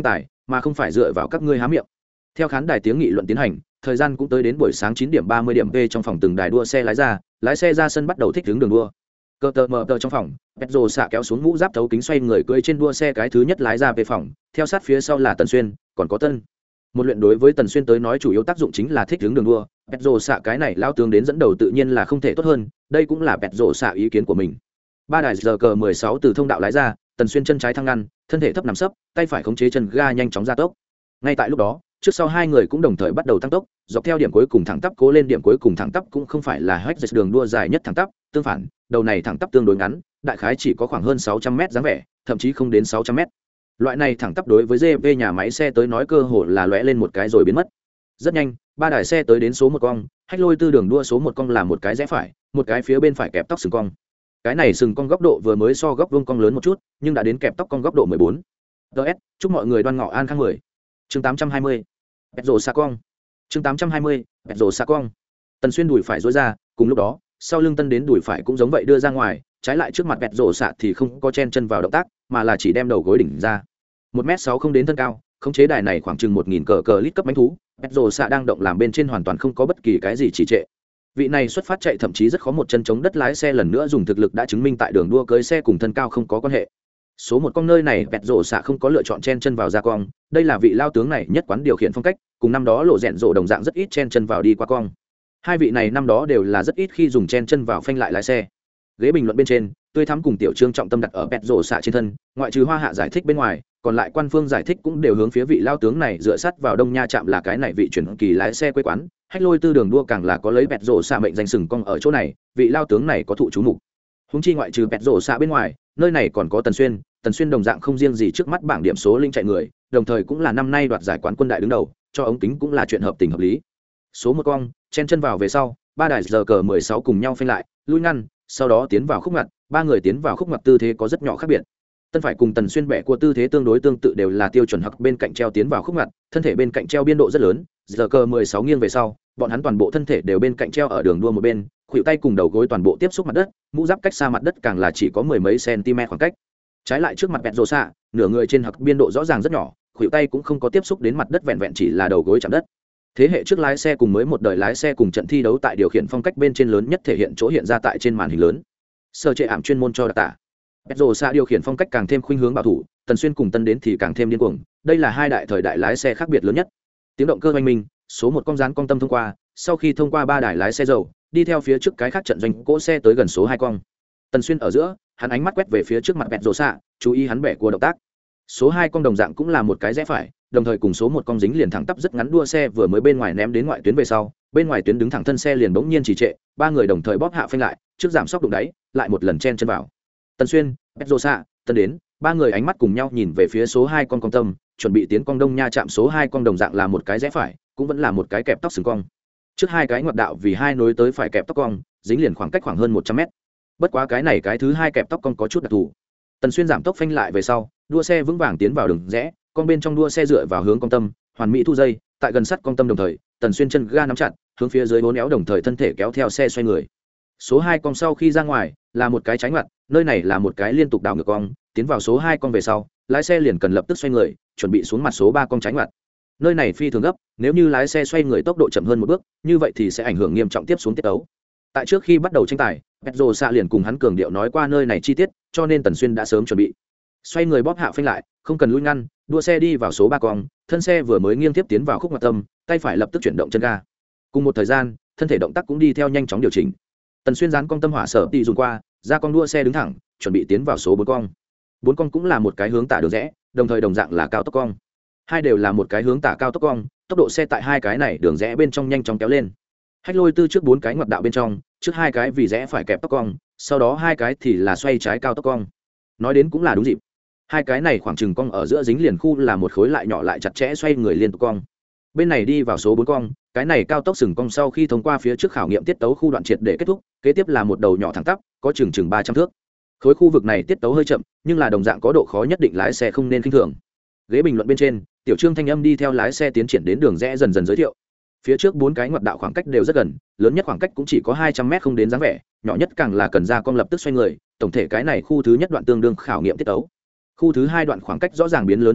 Speaker 1: mà không phải dựa vào các ngươi há miệng. Theo khán đài tiếng nghị luận tiến hành, thời gian cũng tới đến buổi sáng chín điểm ba mươi điểm p trong phòng từng đài đua xe lái ra, lái xe ra sân bắt đầu thích ứng đường đua. Cơ tờ mờ tờ trong phòng, Pedro xạ kéo xuống mũ giáp thấu kính xoay người cưỡi trên đua xe cái thứ nhất lái ra về phòng, theo sát phía sau là Tần Xuyên, còn có Tân. Một luyện đối với Tần Xuyên tới nói chủ yếu tác dụng chính là thích ứng đường đua, Pedro xạ cái này lao tướng đến dẫn đầu tự nhiên là không thể tốt hơn, đây cũng là Pedro xạ ý kiến của mình. Ba đài giờ cờ mười sáu từ thông đạo lái ra, Tần Xuyên chân trái thăng ngăn, thân thể thấp nằm sấp, tay phải khống chế chân ga nhanh chóng gia tốc. Ngay tại lúc đó, trước sau hai người cũng đồng thời bắt đầu tăng tốc, dọc theo điểm cuối cùng thẳng tắp cố lên, điểm cuối cùng thẳng tắp cũng không phải là hách đường đua dài nhất thẳng tắp, tương phản, đầu này thẳng tắp tương đối ngắn, đại khái chỉ có khoảng hơn sáu trăm mét dáng vẻ, thậm chí không đến sáu trăm mét. Loại này thẳng tắp đối với giê pê nhà máy xe tới nói cơ hồ là lóe lên một cái rồi biến mất. Rất nhanh, ba đài xe tới đến số một cong, hách lôi tư đường đua số một cong là một cái rẽ phải, một cái phía bên phải kẹp tóc sừng cong. Cái này sừng cong góc độ vừa mới so góc vuông cong lớn một chút, nhưng đã đến kẹp tóc cong góc độ mười bốn. ds chúc mọi người đoan ngọ an khang mười. Chương tám trăm hai mươi. Pedro xạ cong. Chương tám trăm hai mươi. Pedro xạ cong. Tần Xuyên đùi phải duỗi ra, cùng lúc đó, sau lưng Tân đến đùi phải cũng giống vậy đưa ra ngoài, trái lại trước mặt Pedro xạ thì không có chen chân vào động tác, mà là chỉ đem đầu gối đỉnh ra. một mét sáu không đến thân cao, khống chế đài này khoảng chừng một nghìn cờ cờ lít cấp bánh thú, Pedro xạ đang động làm bên trên hoàn toàn không có bất kỳ cái gì chỉ trệ. Vị này xuất phát chạy thậm chí rất khó một chân chống đất lái xe lần nữa dùng thực lực đã chứng minh tại đường đua cưỡi xe cùng thân cao không có quan hệ. Số một con nơi này Pedro xạ không có lựa chọn chen chân vào ra cong, đây là vị lao tướng này nhất quán điều khiển phong cách, cùng năm đó lộ rèn rộ đồng dạng rất ít chen chân vào đi qua cong. Hai vị này năm đó đều là rất ít khi dùng chen chân vào phanh lại lái xe. Ghế bình luận bên trên, tươi thắm cùng tiểu trương trọng tâm đặt ở Pedro xạ trên thân, ngoại trừ Hoa Hạ giải thích bên ngoài, còn lại quan phương giải thích cũng đều hướng phía vị lao tướng này dựa sát vào Đông Nha trạm là cái này vị chuyển kỳ lái xe quê quán, hách lôi tư đường đua càng là có lấy Pedro xạ mệnh danh sừng cong ở chỗ này, vị lao tướng này có thụ chú mục. Húng chi ngoại trừ Pedro xạ bên ngoài, nơi này còn có Tần Xuyên, Tần Xuyên đồng dạng không riêng gì trước mắt bảng điểm số linh chạy người, đồng thời cũng là năm nay đoạt giải quán quân đại đứng đầu, cho ống kính cũng là chuyện hợp tình hợp lý. Số một cong, chen chân vào về sau, ba đài giờ cờ mười sáu cùng nhau phanh lại, lui ngăn, sau đó tiến vào khúc ngoặt, ba người tiến vào khúc ngoặt tư thế có rất nhỏ khác biệt. Tân phải cùng Tần Xuyên bẻ của tư thế tương đối tương tự đều là tiêu chuẩn hoặc bên cạnh treo tiến vào khúc ngoặt, thân thể bên cạnh treo biên độ rất lớn, giờ cờ mười sáu nghiêng về sau, bọn hắn toàn bộ thân thể đều bên cạnh treo ở đường đua một bên, khuỷu tay cùng đầu gối toàn bộ tiếp xúc mặt đất, mũ giáp cách xa mặt đất càng là chỉ có mười mấy cm khoảng cách. Trái lại trước mặt Pedro xạ, nửa người trên hoặc biên độ rõ ràng rất nhỏ, khuỷu tay cũng không có tiếp xúc đến mặt đất, vẹn vẹn chỉ là đầu gối chạm đất. Thế hệ trước lái xe cùng mới một đời lái xe cùng trận thi đấu tại điều khiển phong cách bên trên lớn nhất thể hiện chỗ hiện ra tại trên màn hình lớn. Sơ chế ảm chuyên môn cho đặc tả. Pedro xạ điều khiển phong cách càng thêm khuynh hướng bảo thủ, Tần Xuyên cùng Tân đến thì càng thêm điên cuồng, đây là hai đại thời đại lái xe khác biệt lớn nhất. Tiếng động cơ oanh minh, số một con rán con tâm thông qua, sau khi thông qua ba đài lái xe dầu, đi theo phía trước cái khác trận doanh cỗ xe tới gần số hai cong. Tần Xuyên ở giữa, hắn ánh mắt quét về phía trước mặt Pedro xạ, chú ý hắn bẻ của động tác. Số hai cong đồng dạng cũng là một cái rẽ phải, đồng thời cùng số một cong dính liền thẳng tắp rất ngắn, đua xe vừa mới bên ngoài ném đến ngoại tuyến về sau, bên ngoài tuyến đứng thẳng thân xe liền bỗng nhiên trì trệ, ba người đồng thời bóp hạ phanh lại, trước giảm sóc đụng đáy, lại một lần chen chân vào. Tần Xuyên, Pedro xạ, Tân đến, ba người ánh mắt cùng nhau nhìn về phía số hai con cong tâm, chuẩn bị tiến cong Đông Nha chạm. Số hai cong đồng dạng là một cái rẽ phải, cũng vẫn là một cái kẹp tóc sừng cong. Trước hai cái ngoặt đạo vì hai nối tới phải kẹp tóc cong, dính liền khoảng cách khoảng hơn một trăm mét. Bất quá cái này cái thứ hai kẹp tóc cong có chút đặc thù. Tần Xuyên giảm tốc phanh lại về sau, đua xe vững vàng tiến vào đường rẽ, con bên trong đua xe dựa vào hướng cong tâm, hoàn mỹ thu dây, tại gần sát cong tâm đồng thời, Tần Xuyên chân ga nắm chặt, hướng phía dưới bốn éo đồng thời thân thể kéo theo xe xoay người. Số hai cong sau khi ra ngoài, là một cái trái ngoặt, nơi này là một cái liên tục đảo ngược cong, tiến vào số hai cong về sau, lái xe liền cần lập tức xoay người, chuẩn bị xuống mặt số ba cong trái ngoặt. Nơi này phi thường gấp, nếu như lái xe xoay người tốc độ chậm hơn một bước, như vậy thì sẽ ảnh hưởng nghiêm trọng tiếp xuống tiết tấu. Tại trước khi bắt đầu tranh tài, Pedro xạ liền cùng hắn cường điệu nói qua nơi này chi tiết, cho nên Tần Xuyên đã sớm chuẩn bị. Xoay người bóp hạ phanh lại, không cần lui ngăn, đua xe đi vào số ba cong, thân xe vừa mới nghiêng tiếp tiến vào khúc ngoặt tâm, tay phải lập tức chuyển động chân ga. Cùng một thời gian, thân thể động tác cũng đi theo nhanh chóng điều chỉnh. Tần Xuyên dán cong tâm hỏa sở đi dùng qua, ra cong đua xe đứng thẳng, chuẩn bị tiến vào số bốn cong. Bốn cong cũng là một cái hướng tả đường rẽ, đồng thời đồng dạng là cao tốc cong. Hai đều là một cái hướng tả cao tốc cong, tốc độ xe tại hai cái này đường rẽ bên trong nhanh chóng kéo lên. Hách lôi tư trước bốn cái ngoặt đạo bên trong, trước hai cái vì rẽ phải kẹp tốc cong, sau đó hai cái thì là xoay trái cao tốc cong. Nói đến cũng là đúng dịp. Hai cái này khoảng chừng cong ở giữa dính liền khu là một khối lại nhỏ lại chặt chẽ xoay người liên tục cong. Bên này đi vào số bốn cong, cái này cao tốc sừng cong sau khi thông qua phía trước khảo nghiệm tiết tấu khu đoạn triệt để kết thúc, kế tiếp là một đầu nhỏ thẳng tắp, có chừng chừng ba trăm thước. Khối khu vực này tiết tấu hơi chậm, nhưng là đồng dạng có độ khó nhất định, lái xe không nên khinh thường. Ghế bình luận bên trên, tiểu trương thanh âm đi theo lái xe tiến triển đến đường rẽ dần dần giới thiệu. Phía trước bốn cái ngoặt đạo khoảng cách đều rất gần, lớn nhất khoảng cách cũng chỉ có hai trăm mét không đến dáng vẻ, nhỏ nhất càng là cần ra cong lập tức xoay người, tổng thể cái này khu thứ nhất đoạn tương đương khảo nghiệm tiết tấu. Khu thứ hai đoạn khoảng cách rõ ràng biến lớn một chút,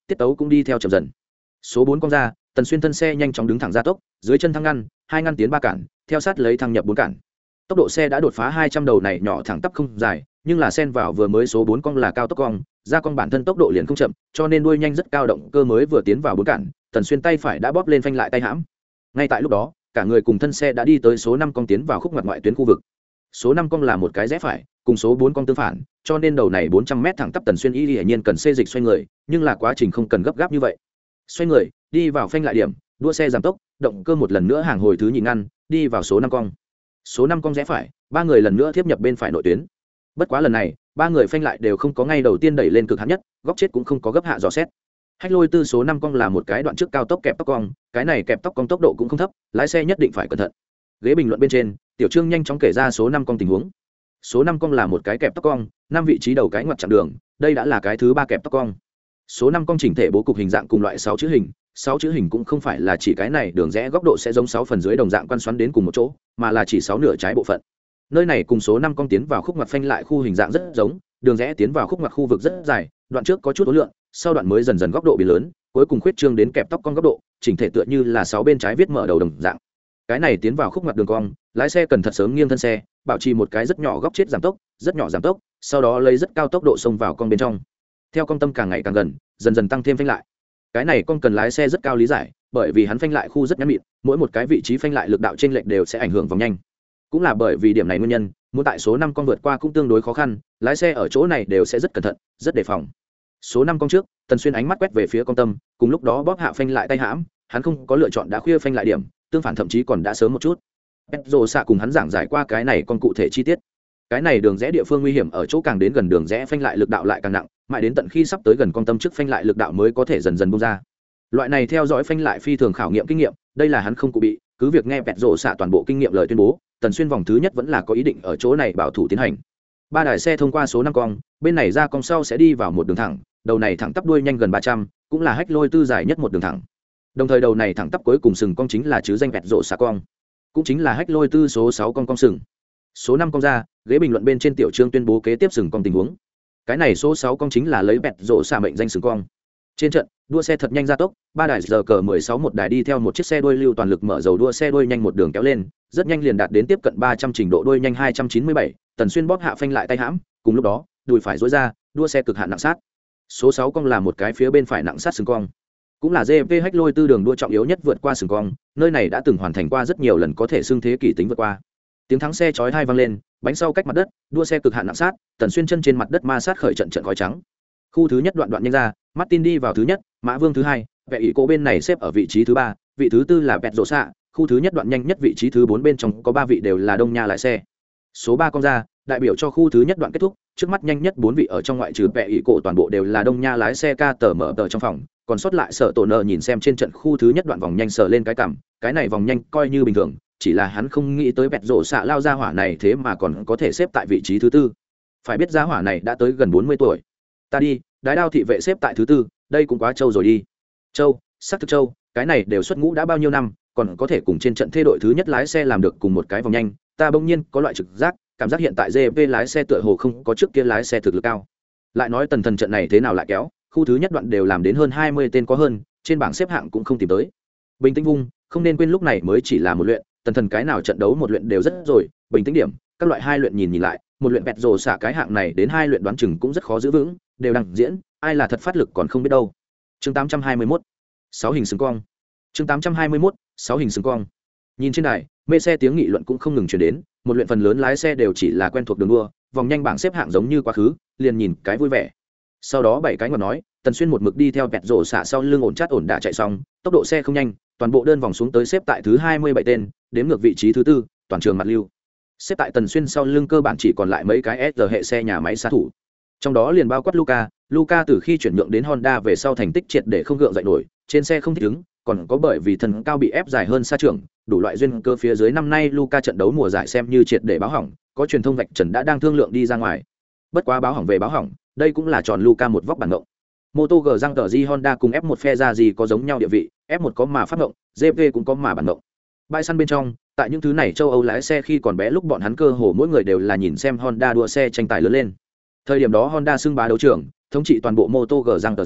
Speaker 1: tiết tấu cũng đi theo chậm dần. Số bốn con ra, Tần Xuyên thân xe nhanh chóng đứng thẳng ra tốc, dưới chân thăng ngăn, hai ngăn tiến ba cản, theo sát lấy thăng nhập bốn cản. Tốc độ xe đã đột phá hai trăm đầu này nhỏ thẳng tắp không dài, nhưng là xen vào vừa mới số bốn cong là cao tốc cong, ra cong bản thân tốc độ liền không chậm, cho nên đuôi nhanh rất cao, động cơ mới vừa tiến vào bốn cản, Tần Xuyên tay phải đã bóp lên phanh lại tay hãm. Ngay tại lúc đó, cả người cùng thân xe đã đi tới số năm cong tiến vào khúc ngoặt ngoại tuyến khu vực. Số năm cong là một cái rẽ phải, cùng số bốn cong tương phản, cho nên đầu này bốn trăm mét thẳng tắp Tần Xuyên y hiển nhiên cần xê dịch xoay người, nhưng là quá trình không cần gấp gáp như vậy. Xoay người, đi vào phanh lại điểm, đua xe giảm tốc, động cơ một lần nữa hàng hồi thứ nhị ngăn, đi vào số năm cong. Số năm cong rẽ phải, ba người lần nữa tiếp nhập bên phải nội tuyến. Bất quá lần này, ba người phanh lại đều không có ngay đầu tiên đẩy lên cực hạn nhất, góc chết cũng không có gấp hạ dò xét. Hách Lôi Tư số năm cong là một cái đoạn trước cao tốc kẹp tốc cong, cái này kẹp tốc cong tốc độ cũng không thấp, lái xe nhất định phải cẩn thận. Ghế bình luận bên trên, Tiểu Trương nhanh chóng kể ra số năm cong tình huống. Số năm cong là một cái kẹp tốc cong, năm vị trí đầu cái ngoặt chặng đường, đây đã là cái thứ ba kẹp tốc cong. Số năm cong chỉnh thể bố cục hình dạng cùng loại sáu chữ hình, sáu chữ hình cũng không phải là chỉ cái này đường rẽ góc độ sẽ giống sáu phần dưới đồng dạng quan xoắn đến cùng một chỗ, mà là chỉ sáu nửa trái bộ phận. Nơi này cùng số năm cong tiến vào khúc ngoặt phanh lại khu hình dạng rất giống, đường rẽ tiến vào khúc ngoặt khu vực rất dài, đoạn trước có chút ối lượng, sau đoạn mới dần dần góc độ bị lớn, cuối cùng khuyết trương đến kẹp tóc cong góc độ, chỉnh thể tựa như là sáu bên trái viết mở đầu đồng dạng. Cái này tiến vào khúc ngoặt đường cong, lái xe cần thật sớm nghiêng thân xe, bảo trì một cái rất nhỏ góc chết giảm tốc, rất nhỏ giảm tốc, sau đó lấy rất cao tốc độ xông vào cong bên trong. Theo cong tâm càng ngày càng gần, dần dần tăng thêm phanh lại. Cái này cong cần lái xe rất cao lý giải, bởi vì hắn phanh lại khu rất ngắn mịn, mỗi một cái vị trí phanh lại lực đạo chênh lệch đều sẽ ảnh hưởng vòng nhanh. Cũng là bởi vì điểm này nguyên nhân, muốn tại số năm con vượt qua cũng tương đối khó khăn, lái xe ở chỗ này đều sẽ rất cẩn thận, rất đề phòng. Số năm con trước, Tần Xuyên ánh mắt quét về phía con tâm, cùng lúc đó bóp hạ phanh lại tay hãm, hắn không có lựa chọn đã khuya phanh lại điểm, tương phản thậm chí còn đã sớm một chút. Pedro xạ cùng hắn giảng giải qua cái này con cụ thể chi tiết. Cái này đường rẽ địa phương nguy hiểm ở chỗ càng đến gần đường rẽ phanh lại lực đạo lại càng nặng, mãi đến tận khi sắp tới gần con tâm trước phanh lại lực đạo mới có thể dần dần bung ra. Loại này theo dõi phanh lại phi thường khảo nghiệm kinh nghiệm, đây là hắn không cụ bị, cứ việc nghe Pedro xạ toàn bộ kinh nghiệm lời tuyên bố, Tần Xuyên vòng thứ nhất vẫn là có ý định ở chỗ này bảo thủ tiến hành. Ba đài xe thông qua số năm cong, bên này ra cong sau sẽ đi vào một đường thẳng, đầu này thẳng tắp đuôi nhanh gần ba trăm, cũng là Hách Lôi Tư dài nhất một đường thẳng. Đồng thời đầu này thẳng tắp cuối cùng sừng cong chính là chứ danh vẹt rộ xạ cong, cũng chính là Hách Lôi Tư số sáu cong cong sừng. Số năm cong ra, ghế bình luận bên trên Tiểu Trương tuyên bố kế tiếp sừng cong tình huống. Cái này số sáu cong chính là lấy vẹt rộ xạ mệnh danh sừng cong. Trên trận, đua xe thật nhanh ra tốc, ba đài giờ cờ mười sáu một đài đi theo một chiếc xe đuôi lưu toàn lực mở dầu đua xe đuôi nhanh một đường kéo lên, rất nhanh liền đạt đến tiếp cận ba trăm trình độ đuôi nhanh hai trăm chín mươi bảy, Tần Xuyên bóp hạ phanh lại tay hãm, cùng lúc đó, đùi phải duỗi ra, đua xe cực hạn nặng sát. Số sáu cong là một cái phía bên phải nặng sát sừng cong, cũng là giê pê Hách Lôi Tư đường đua trọng yếu nhất vượt qua sừng cong, nơi này đã từng hoàn thành qua rất nhiều lần có thể xưng thế kỷ tính vượt qua. Tiếng thắng xe chói tai vang lên, bánh sau cách mặt đất, đua xe cực hạn nặng sát, Tần Xuyên chân trên mặt đất ma sát khởi trận trận khói trắng. Khu thứ nhất đoạn đoạn nhanh ra, Martin đi vào thứ nhất, Mã Vương thứ hai, Vệ ỷ cô bên này xếp ở vị trí thứ ba, vị thứ tư là Pedro xạ, khu thứ nhất đoạn nhanh nhất vị trí thứ bốn bên trong có ba vị đều là Đông Nha lái xe. Số ba con ra, đại biểu cho khu thứ nhất đoạn kết thúc, trước mắt nhanh nhất bốn vị ở trong ngoại trừ Vệ ỷ cô toàn bộ đều là Đông Nha lái xe ca tờ mở tờ trong phòng, còn sót lại Sở Tổ Nợ nhìn xem trên trận khu thứ nhất đoạn vòng nhanh sờ lên cái cằm, cái này vòng nhanh coi như bình thường, chỉ là hắn không nghĩ tới Pedro xạ lao ra hỏa này thế mà còn có thể xếp tại vị trí thứ tư. Phải biết ra hỏa này đã tới gần bốn mươi tuổi. Ta đi, đái đao thị vệ xếp tại thứ tư, đây cũng quá trâu rồi đi. Châu, sắc thực châu, cái này đều xuất ngũ đã bao nhiêu năm, còn có thể cùng trên trận thê đội thứ nhất lái xe làm được cùng một cái vòng nhanh, ta bỗng nhiên có loại trực giác, cảm giác hiện tại giê pê lái xe tựa hồ không có trước kia lái xe thực lực cao. Lại nói Tần Thần trận này thế nào lại kéo, khu thứ nhất đoạn đều làm đến hơn hai mươi tên có hơn, trên bảng xếp hạng cũng không tìm tới. Bình tĩnh vung, không nên quên lúc này mới chỉ là một luyện, Tần Thần cái nào trận đấu một luyện đều rất rồi, bình tĩnh điểm, các loại hai luyện nhìn nhìn lại, một luyện bẹt rồ xả cái hạng này đến hai luyện đoán chừng cũng rất khó giữ vững, đều đang diễn, ai là thật phát lực còn không biết đâu. Chương tám trăm hai mươi mốt, sáu hình sừng cong. Chương tám trăm hai mươi mốt, sáu hình sừng cong. Nhìn trên đài, mê xe tiếng nghị luận cũng không ngừng truyền đến, một luyện phần lớn lái xe đều chỉ là quen thuộc đường đua, vòng nhanh bảng xếp hạng giống như quá khứ, liền nhìn cái vui vẻ. Sau đó bảy cái ngọt nói, Tần Xuyên một mực đi theo bẹt rồ xả sau lưng ổn chát ổn đã chạy xong, tốc độ xe không nhanh, toàn bộ đơn vòng xuống tới xếp tại thứ hai mươi bảy tên, đếm ngược vị trí thứ tư, toàn trường mặt lưu. Xếp tại Tần Xuyên sau lưng cơ bản chỉ còn lại mấy cái ét rờ hệ xe nhà máy sát thủ. Trong đó liền bao quát Luca, Luca từ khi chuyển nhượng đến Honda về sau thành tích triệt để không gượng dậy nổi, trên xe không thích ứng, còn có bởi vì thân cao bị ép dài hơn xa trưởng, đủ loại duyên cơ phía dưới năm nay Luca trận đấu mùa giải xem như triệt để báo hỏng, có truyền thông vạch trần đã đang thương lượng đi ra ngoài. Bất quá báo hỏng về báo hỏng, đây cũng là tròn Luca một vóc bản ngộng. Moto G răng tờ Di Honda cùng ép một phe ra gì có giống nhau địa vị, ép một có mà phát ngộng, giê pê cũng có mà bản ngộng. Bãi săn bên trong, tại những thứ này châu Âu lái xe khi còn bé lúc bọn hắn cơ hồ mỗi người đều là nhìn xem Honda đua xe tranh tài lớn lên. Thời điểm đó Honda xưng bá đấu trường, thống trị toàn bộ Moto G răng tờ Di,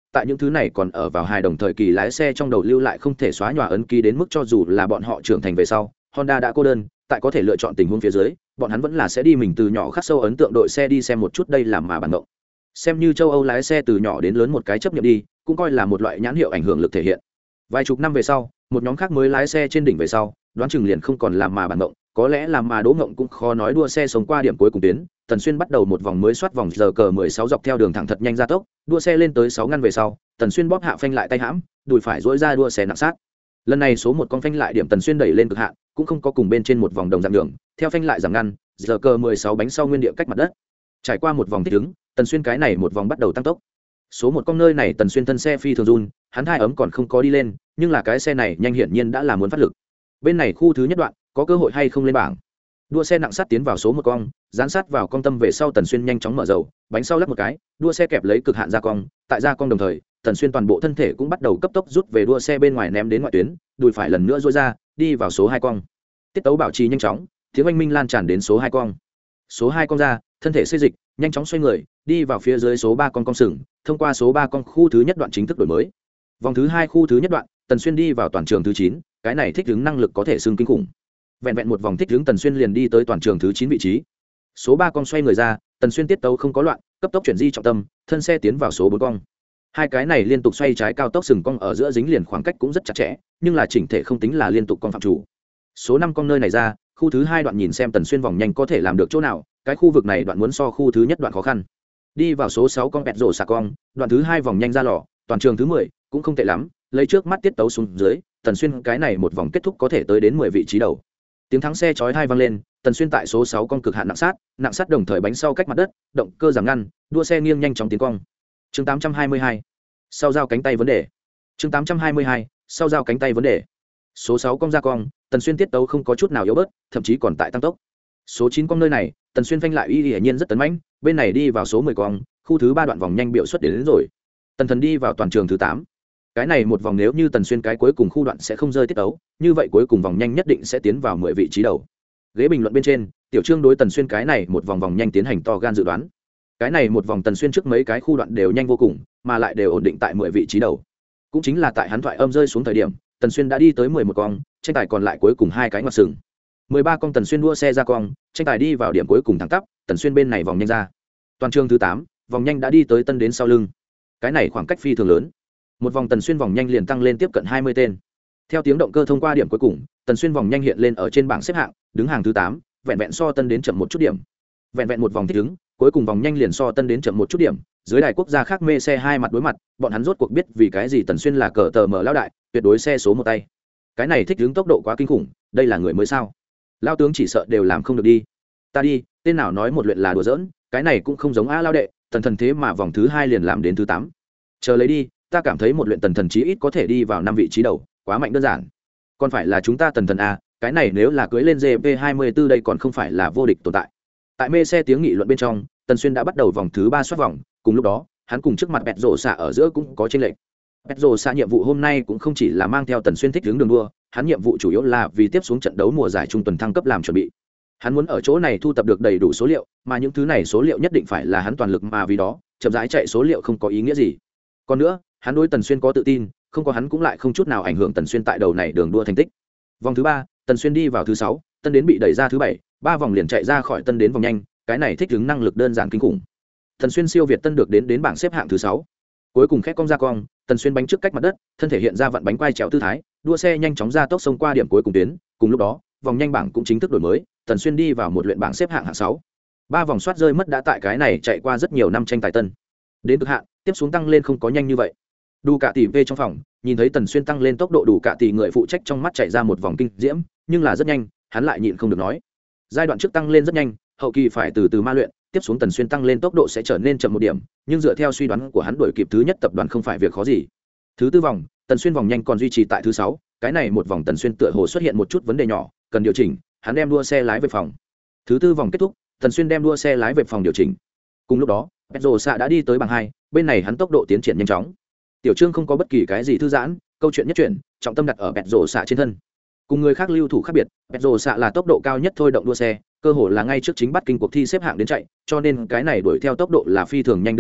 Speaker 1: tại những thứ này còn ở vào hài đồng thời kỳ lái xe trong đầu lưu lại không thể xóa nhòa ấn ký đến mức cho dù là bọn họ trưởng thành về sau, Honda đã cô đơn, tại có thể lựa chọn tình huống phía dưới, bọn hắn vẫn là sẽ đi mình từ nhỏ khắc sâu ấn tượng đội xe đi xem một chút đây làm mà bản mộng. Xem như châu Âu lái xe từ nhỏ đến lớn một cái chấp nhận đi, cũng coi là một loại nhãn hiệu ảnh hưởng lực thể hiện. Vài chục năm về sau, một nhóm khác mới lái xe trên đỉnh về sau, đoán chừng liền không còn làm mà bản mộng, có lẽ làm mà đỗ ngộng cũng khó nói đua xe sống qua điểm cuối cùng tuyến. Tần Xuyên bắt đầu một vòng mới soát vòng giờ cờ mười sáu dọc theo đường thẳng thật nhanh ra tốc, đua xe lên tới sáu ngăn về sau, Tần Xuyên bóp hạ phanh lại tay hãm, đùi phải duỗi ra đua xe nặng sát. Lần này số một con phanh lại điểm Tần Xuyên đẩy lên cực hạn, cũng không có cùng bên trên một vòng đồng dạng đường, theo phanh lại giảm ngăn, giờ cờ mười sáu bánh sau nguyên địa cách mặt đất. Trải qua một vòng thích ứng, Tần Xuyên cái này một vòng bắt đầu tăng tốc. Số một con nơi này Tần Xuyên thân xe phi thường run, hắn hai ấm còn không có đi lên, nhưng là cái xe này nhanh hiển nhiên đã là muốn phát lực. Bên này khu thứ nhất đoạn, có cơ hội hay không lên bảng. Đua xe nặng sát tiến vào số một cong, dán sát vào cong tâm về sau Tần Xuyên nhanh chóng mở dầu, bánh sau lắc một cái, đua xe kẹp lấy cực hạn ra cong, tại ra cong đồng thời, Tần Xuyên toàn bộ thân thể cũng bắt đầu cấp tốc rút về đua xe bên ngoài ném đến ngoại tuyến, đùi phải lần nữa duỗi ra, đi vào số hai cong. Tiết tấu bảo trì nhanh chóng, tiếng oanh minh lan tràn đến số hai cong. Số hai cong ra, thân thể xê dịch, nhanh chóng xoay người, đi vào phía dưới số ba cong cong sừng, thông qua số ba cong khu thứ nhất đoạn chính thức đổi mới. Vòng thứ hai khu thứ nhất đoạn, Tần Xuyên đi vào toàn trường thứ chín, cái này thích ứng năng lực có thể xưng kinh khủng. Vẹn vẹn một vòng thích ứng Tần Xuyên liền đi tới toàn trường thứ chín vị trí. Số ba cong xoay người ra, Tần Xuyên tiết tấu không có loạn, cấp tốc chuyển di trọng tâm, thân xe tiến vào số bốn cong. Hai cái này liên tục xoay trái cao tốc sừng cong ở giữa dính liền khoảng cách cũng rất chặt chẽ, nhưng là chỉnh thể không tính là liên tục cong phạm chủ. Số năm cong nơi này ra, khu thứ hai đoạn nhìn xem Tần Xuyên vòng nhanh có thể làm được chỗ nào, cái khu vực này đoạn muốn so khu thứ nhất đoạn khó khăn. Đi vào số sáu cong bẹt rổ xà cong, đoạn thứ hai vòng nhanh ra lò, toàn trường thứ mười, cũng không tệ lắm, lấy trước mắt tiết tấu xuống dưới, Tần Xuyên cái này một vòng kết thúc có thể tới đến mười vị trí đầu. Tiếng thắng xe chói tai vang lên, Tần Xuyên tại số sáu con cực hạn nặng sát, nặng sát đồng thời bánh sau cách mặt đất, động cơ giảm ngăn, đua xe nghiêng nhanh chóng tiến cong. Chương tám trăm hai mươi hai. Sau giao cánh tay vấn đề. Chương tám trăm hai mươi hai. Sau giao cánh tay vấn đề. Số sáu cong ra cong, Tần Xuyên tiết tấu không có chút nào yếu bớt, thậm chí còn tại tăng tốc. Số chín cong nơi này, Tần Xuyên phanh lại y hiển nhiên rất tấn mãnh, bên này đi vào số mười cong, khu thứ ba đoạn vòng nhanh biểu xuất đến, đến rồi. Tần Thần đi vào toàn trường thứ tám. Cái này một vòng nếu như Tần Xuyên cái cuối cùng khu đoạn sẽ không rơi tiết tấu, như vậy cuối cùng vòng nhanh nhất định sẽ tiến vào mười vị trí đầu. Ghế bình luận bên trên, Tiểu Trương đối Tần Xuyên cái này một vòng vòng nhanh tiến hành to gan dự đoán. Cái này một vòng Tần Xuyên trước mấy cái khu đoạn đều nhanh vô cùng, mà lại đều ổn định tại mười vị trí đầu. Cũng chính là tại hắn thoại âm rơi xuống thời điểm, Tần Xuyên đã đi tới mười một cong, tranh tài còn lại cuối cùng hai cái ngoặt sừng. mười ba cong Tần Xuyên đua xe ra cong, tranh tài đi vào điểm cuối cùng thẳng tắp, Tần Xuyên bên này vòng nhanh ra. Toàn trường thứ tám, vòng nhanh đã đi tới tân đến sau lưng. Cái này khoảng cách phi thường lớn. Một vòng Tần Xuyên vòng nhanh liền tăng lên tiếp cận hai mươi tên. Theo tiếng động cơ thông qua điểm cuối cùng, Tần Xuyên vòng nhanh hiện lên ở trên bảng xếp hạng, đứng hàng thứ tám, vẹn vẹn so tân đến chậm một chút điểm. Vẹn vẹn một vòng thích ứng, cuối cùng vòng nhanh liền so tân đến chậm một chút điểm. Dưới đài quốc gia khác mê xe hai mặt đối mặt, bọn hắn rốt cuộc biết vì cái gì Tần Xuyên là cờ tờ mở lao đại, tuyệt đối xe số một tay. Cái này thích ứng tốc độ quá kinh khủng, đây là người mới sao? Lao tướng chỉ sợ đều làm không được đi. Ta đi, tên nào nói một luyện là đùa giỡn, cái này cũng không giống a lao đệ, Tần Thần thế mà vòng thứ hai liền làm đến thứ tám. Chờ lấy đi, ta cảm thấy một luyện Tần Thần chí ít có thể đi vào năm vị trí đầu, quá mạnh đơn giản. Còn phải là chúng ta Tần Thần a, cái này nếu là cưới lên giê pê hai mươi tư đây còn không phải là vô địch tồn tại. Tại mê xe tiếng nghị luận bên trong, Tần Xuyên đã bắt đầu vòng thứ ba soát vòng, cùng lúc đó, hắn cùng trước mặt bẹt rổ xạ ở giữa cũng có chênh lệch. Bẹt rổ xạ nhiệm vụ hôm nay cũng không chỉ là mang theo Tần Xuyên thích hướng đường đua, hắn nhiệm vụ chủ yếu là vì tiếp xuống trận đấu mùa giải trung tuần thăng cấp làm chuẩn bị. Hắn muốn ở chỗ này thu thập được đầy đủ số liệu, mà những thứ này số liệu nhất định phải là hắn toàn lực mà vì đó, chậm rãi chạy số liệu không có ý nghĩa gì. Còn nữa, hắn đối Tần Xuyên có tự tin, không có hắn cũng lại không chút nào ảnh hưởng Tần Xuyên tại đầu này đường đua thành tích. Vòng thứ ba, Tần Xuyên đi vào thứ sáu, tân đến bị đẩy ra thứ bảy, ba vòng liền chạy ra khỏi tân đến vòng nhanh, cái này thích ứng năng lực đơn giản kinh khủng. Tần Xuyên siêu việt tân được đến đến bảng xếp hạng thứ sáu. Cuối cùng khép cong ra cong, Tần Xuyên bánh trước cách mặt đất, thân thể hiện ra vặn bánh quay chéo tư thái, đua xe nhanh chóng ra tốc xông qua điểm cuối cùng tuyến, cùng lúc đó, vòng nhanh bảng cũng chính thức đổi mới, Tần Xuyên đi vào một luyện bảng xếp hạng hạng sáu. Ba vòng soát rơi mất đã tại cái này chạy qua rất nhiều năm tranh tài tân. Đến cực hạn, tiếp xuống tăng lên không có nhanh như vậy. Đủ cả tỷ về trong phòng, nhìn thấy Tần Xuyên tăng lên tốc độ đủ cả tỷ người phụ trách trong mắt chạy ra một vòng kinh diễm, nhưng là rất nhanh, hắn lại nhịn không được nói. Giai đoạn trước tăng lên rất nhanh, hậu kỳ phải từ từ ma luyện, tiếp xuống Tần Xuyên tăng lên tốc độ sẽ trở nên chậm một điểm, nhưng dựa theo suy đoán của hắn đuổi kịp thứ nhất tập đoàn không phải việc khó gì. Thứ tư vòng, Tần Xuyên vòng nhanh còn duy trì tại thứ sáu, cái này một vòng Tần Xuyên tựa hồ xuất hiện một chút vấn đề nhỏ, cần điều chỉnh, hắn đem đua xe lái về phòng. Thứ tư vòng kết thúc, Tần Xuyên đem đua xe lái về phòng điều chỉnh. Cùng lúc đó, Pedro Sa đã đi tới bảng hai, bên này hắn tốc độ tiến triển nhanh chóng. Tiểu Trương không có bất kỳ cái gì thư giãn, câu chuyện nhất chuyện, trọng tâm đặt ở Pedro Sa trên thân. Cùng người khác lưu thủ khác biệt, Pedro Sa là tốc độ cao nhất thôi động đua xe, cơ hồ là ngay trước chính bắt kinh cuộc thi xếp hạng đến chạy, cho nên cái này đuổi theo tốc độ là phi thường nhanh đương nhiên,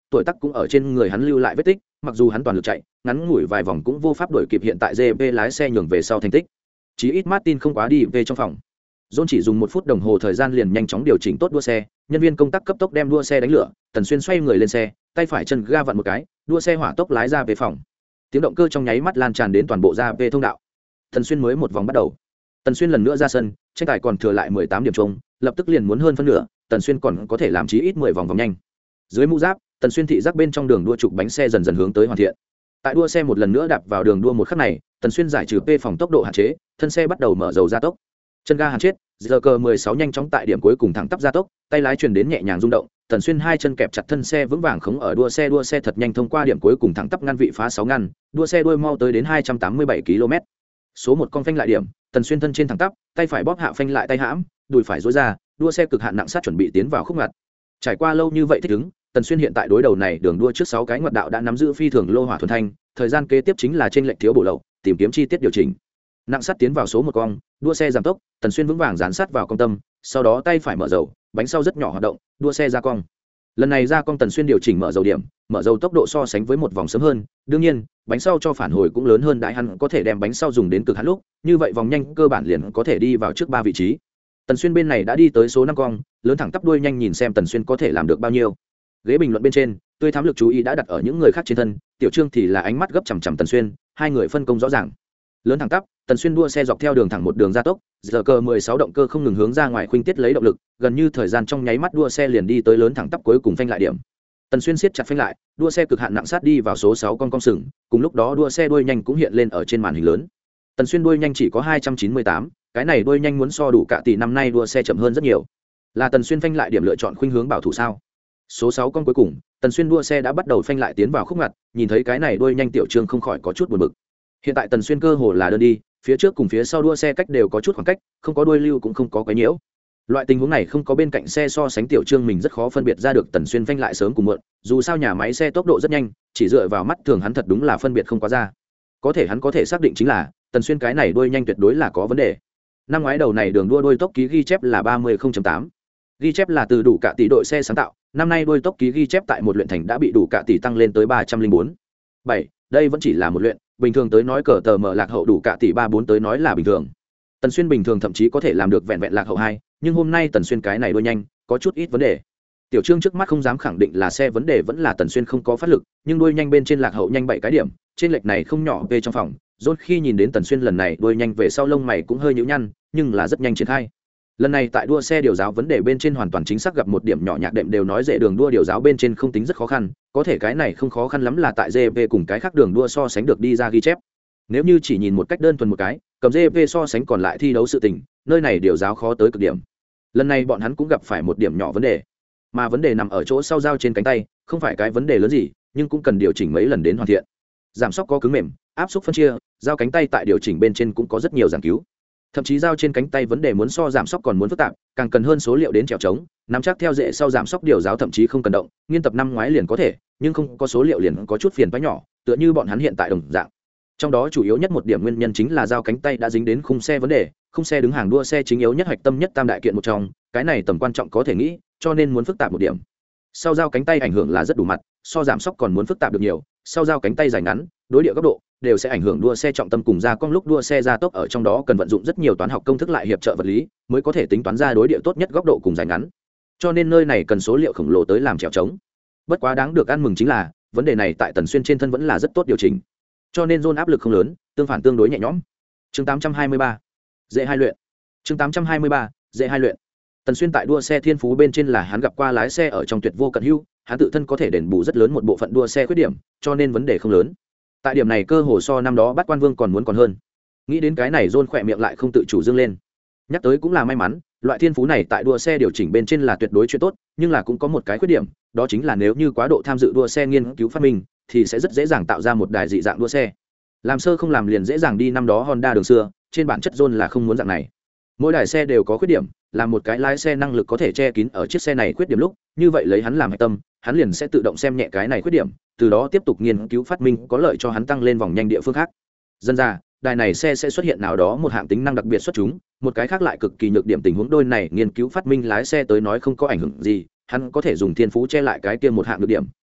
Speaker 1: tuổi tác cũng ở trên người hắn lưu lại vết tích, mặc dù hắn toàn lực chạy ngắn ngủi vài vòng cũng vô pháp đuổi kịp hiện tại giê pê lái xe nhường về sau thành tích. Chí ít Martin không quá đi về trong phòng. John chỉ dùng một phút đồng hồ thời gian liền nhanh chóng điều chỉnh tốt đua xe, nhân viên công tác cấp tốc đem đua xe đánh lửa, Tần Xuyên xoay người lên xe, tay phải chân ga vặn một cái, đua xe hỏa tốc lái ra về phòng. Tiếng động cơ trong nháy mắt lan tràn đến toàn bộ ra về thông đạo. Tần Xuyên mới một vòng bắt đầu. Tần Xuyên lần nữa ra sân, tranh tài còn thừa lại mười tám điểm chung, lập tức liền muốn hơn phân nửa, Tần Xuyên còn có thể làm chí ít mười vòng vòng nhanh. Dưới mũ giáp, Tần Xuyên thị giác bên trong đường đua trục bánh xe dần dần hướng tới hoàn thiện. Tại đua xe một lần nữa đạp vào đường đua một khắc này, Tần Xuyên giải trừ P phòng tốc độ hạn chế, thân xe bắt đầu mở dầu gia tốc. Chân ga hàn chết, giờ cờ mười sáu nhanh chóng tại điểm cuối cùng thẳng tắp gia tốc, tay lái truyền đến nhẹ nhàng rung động, Tần Xuyên hai chân kẹp chặt thân xe vững vàng khống ở đua xe đua xe thật nhanh thông qua điểm cuối cùng thẳng tắp ngăn vị phá sáu ngăn, đua xe đuôi mau tới đến hai trăm tám mươi bảy ki lô mét. Số một con phanh lại điểm, Tần Xuyên thân trên thẳng tắp, tay phải bóp hạ phanh lại tay hãm, đùi phải duỗi ra, đua xe cực hạn nặng sát chuẩn bị tiến vào khúc ngoặt. Trải qua lâu như vậy thích ứng, Tần Xuyên hiện tại đối đầu này đường đua trước sáu cái ngoặt đạo đã nắm giữ phi thường lô hỏa thuần thanh, thời gian kế tiếp chính là trên lệch thiếu bổ lậu, tìm kiếm chi tiết điều chỉnh. Nặng sát tiến vào số một cong, đua xe giảm tốc, Tần Xuyên vững vàng dán sát vào cong tâm, sau đó tay phải mở dầu, bánh sau rất nhỏ hoạt động, đua xe ra cong. Lần này ra cong Tần Xuyên điều chỉnh mở dầu điểm, mở dầu tốc độ so sánh với một vòng sớm hơn, đương nhiên, bánh sau cho phản hồi cũng lớn hơn đại hắn có thể đem bánh sau dùng đến cực hạn lúc, như vậy vòng nhanh cơ bản liền có thể đi vào trước ba vị trí. Tần Xuyên bên này đã đi tới số năm cong, lớn thẳng tắp đuôi nhanh nhìn xem Tần Xuyên có thể làm được bao nhiêu. Ghế bình luận bên trên, tươi thám lực chú ý đã đặt ở những người khác trên thân, Tiểu Trương thì là ánh mắt gấp chằm chằm Tần Xuyên, hai người phân công rõ ràng. Lớn thẳng tắp, Tần Xuyên đua xe dọc theo đường thẳng một đường gia tốc, giờ cơ mười sáu động cơ không ngừng hướng ra ngoài khuynh tiết lấy động lực, gần như thời gian trong nháy mắt đua xe liền đi tới lớn thẳng tắp cuối cùng phanh lại điểm. Tần Xuyên siết chặt phanh lại, đua xe cực hạn nặng sát đi vào số sáu con cong sừng, cùng lúc đó đua xe đuôi nhanh cũng hiện lên ở trên màn hình lớn. Tần Xuyên đuôi nhanh chỉ có hai trăm chín mươi tám, cái này đuôi nhanh muốn so đủ cả tỷ năm nay đua xe chậm hơn rất nhiều. Là Tần Xuyên phanh lại điểm lựa chọn khuynh hướng bảo thủ sao? Số sáu con cuối cùng, Tần Xuyên đua xe đã bắt đầu phanh lại tiến vào khúc ngoặt, nhìn thấy cái này đuôi nhanh Tiểu Trương không khỏi có chút buồn bực. Hiện tại Tần Xuyên cơ hồ là đơn đi, phía trước cùng phía sau đua xe cách đều có chút khoảng cách, không có đuôi lưu cũng không có quấy nhiễu. Loại tình huống này không có bên cạnh xe so sánh Tiểu Trương mình rất khó phân biệt ra được Tần Xuyên phanh lại sớm cùng muộn, dù sao nhà máy xe tốc độ rất nhanh, chỉ dựa vào mắt thường hắn thật đúng là phân biệt không quá ra. Có thể hắn có thể xác định chính là Tần Xuyên cái này đuôi nhanh tuyệt đối là có vấn đề. Năm ngoái đầu này đường đua đuôi tốc ký ghi chép là ba mươi không tám. Ghi chép là từ đủ cả tỷ đội xe sáng tạo, năm nay đuôi tốc ký ghi chép tại một luyện thành đã bị đủ cả tỷ tăng lên tới ba trăm linh bốn. bảy, đây vẫn chỉ là một luyện, bình thường tới nói cờ tờ mở lạc hậu đủ cả tỷ ba bốn tới nói là bình thường. Tần Xuyên bình thường thậm chí có thể làm được vẹn vẹn lạc hậu hai, nhưng hôm nay Tần Xuyên cái này đuôi nhanh, có chút ít vấn đề. Tiểu Trương trước mắt không dám khẳng định là xe vấn đề vẫn là Tần Xuyên không có phát lực, nhưng đuôi nhanh bên trên lạc hậu nhanh bảy cái điểm, trên lệch này không nhỏ về trong phòng. Rốt khi nhìn đến Tần Xuyên lần này đuôi nhanh về sau lông mày cũng hơi nhíu nhăn, nhưng là rất nhanh triển khai. Lần này tại đua xe điều giáo vấn đề bên trên hoàn toàn chính xác gặp một điểm nhỏ nhạc đệm đều nói dễ đường đua điều giáo bên trên không tính rất khó khăn, có thể cái này không khó khăn lắm là tại giê vê cùng cái khác đường đua so sánh được đi ra ghi chép. Nếu như chỉ nhìn một cách đơn thuần một cái, cầm giê vê so sánh còn lại thi đấu sự tình, nơi này điều giáo khó tới cực điểm. Lần này bọn hắn cũng gặp phải một điểm nhỏ vấn đề, mà vấn đề nằm ở chỗ sau dao trên cánh tay, không phải cái vấn đề lớn gì, nhưng cũng cần điều chỉnh mấy lần đến hoàn thiện. Giảm sóc có cứng mềm, áp suất phân chia, dao cánh tay tại điều chỉnh bên trên cũng có rất nhiều giảng cứu. Thậm chí dao trên cánh tay vấn đề muốn so giảm sóc còn muốn phức tạp, càng cần hơn số liệu đến trèo trống, nắm chắc theo dễ sau giảm sóc điều giáo thậm chí không cần động, nghiên tập năm ngoái liền có thể, nhưng không có số liệu liền có chút phiền toái nhỏ, tựa như bọn hắn hiện tại đồng dạng. Trong đó chủ yếu nhất một điểm nguyên nhân chính là dao cánh tay đã dính đến khung xe vấn đề, khung xe đứng hàng đua xe chính yếu nhất hạch tâm nhất tam đại kiện một trong, cái này tầm quan trọng có thể nghĩ, cho nên muốn phức tạp một điểm. Sau dao cánh tay ảnh hưởng là rất đủ mặt, so giảm sóc còn muốn phức tạp được nhiều, sau dao cánh tay dài ngắn, đối địa góc độ đều sẽ ảnh hưởng đua xe trọng tâm cùng ra cong lúc đua xe ra tốc, ở trong đó cần vận dụng rất nhiều toán học công thức lại hiệp trợ vật lý mới có thể tính toán ra đối địa tốt nhất góc độ cùng dài ngắn, cho nên nơi này cần số liệu khổng lồ tới làm trèo trống. Bất quá đáng được ăn mừng chính là vấn đề này tại Tần Xuyên trên thân vẫn là rất tốt điều chỉnh, cho nên zone áp lực không lớn, tương phản tương đối nhẹ nhõm. Chương tám trăm hai mươi ba, dễ hai luyện. Chương tám trăm hai mươi ba, dễ hai luyện. Tần Xuyên tại đua xe thiên phú bên trên là hắn gặp qua lái xe ở trong tuyệt vô cận hữu, hắn tự thân có thể đền bù rất lớn một bộ phận đua xe khuyết điểm, cho nên vấn đề không lớn. Tại điểm này cơ hồ so năm đó bắt quan vương còn muốn còn hơn. Nghĩ đến cái này John khỏe miệng lại không tự chủ dương lên. Nhắc tới cũng là may mắn, loại thiên phú này tại đua xe điều chỉnh bên trên là tuyệt đối chuyện tốt, nhưng là cũng có một cái khuyết điểm, đó chính là nếu như quá độ tham dự đua xe nghiên cứu phát minh, thì sẽ rất dễ dàng tạo ra một đài dị dạng đua xe. Làm sơ không làm liền dễ dàng đi năm đó Honda đường xưa, trên bản chất John là không muốn dạng này. Mỗi đài xe đều có khuyết điểm, là một cái lái xe năng lực có thể che kín ở chiếc xe này khuyết điểm lúc, như vậy lấy hắn làm hạch tâm, hắn liền sẽ tự động xem nhẹ cái này khuyết điểm, từ đó tiếp tục nghiên cứu phát minh có lợi cho hắn tăng lên vòng nhanh địa phương khác. Dần ra, đài này xe sẽ xuất hiện nào đó một hạng tính năng đặc biệt xuất chúng, một cái khác lại cực kỳ nhược điểm, tình huống đôi này nghiên cứu phát minh lái xe tới nói không có ảnh hưởng gì, hắn có thể dùng thiên phú che lại cái kia một hạng nhược điểm,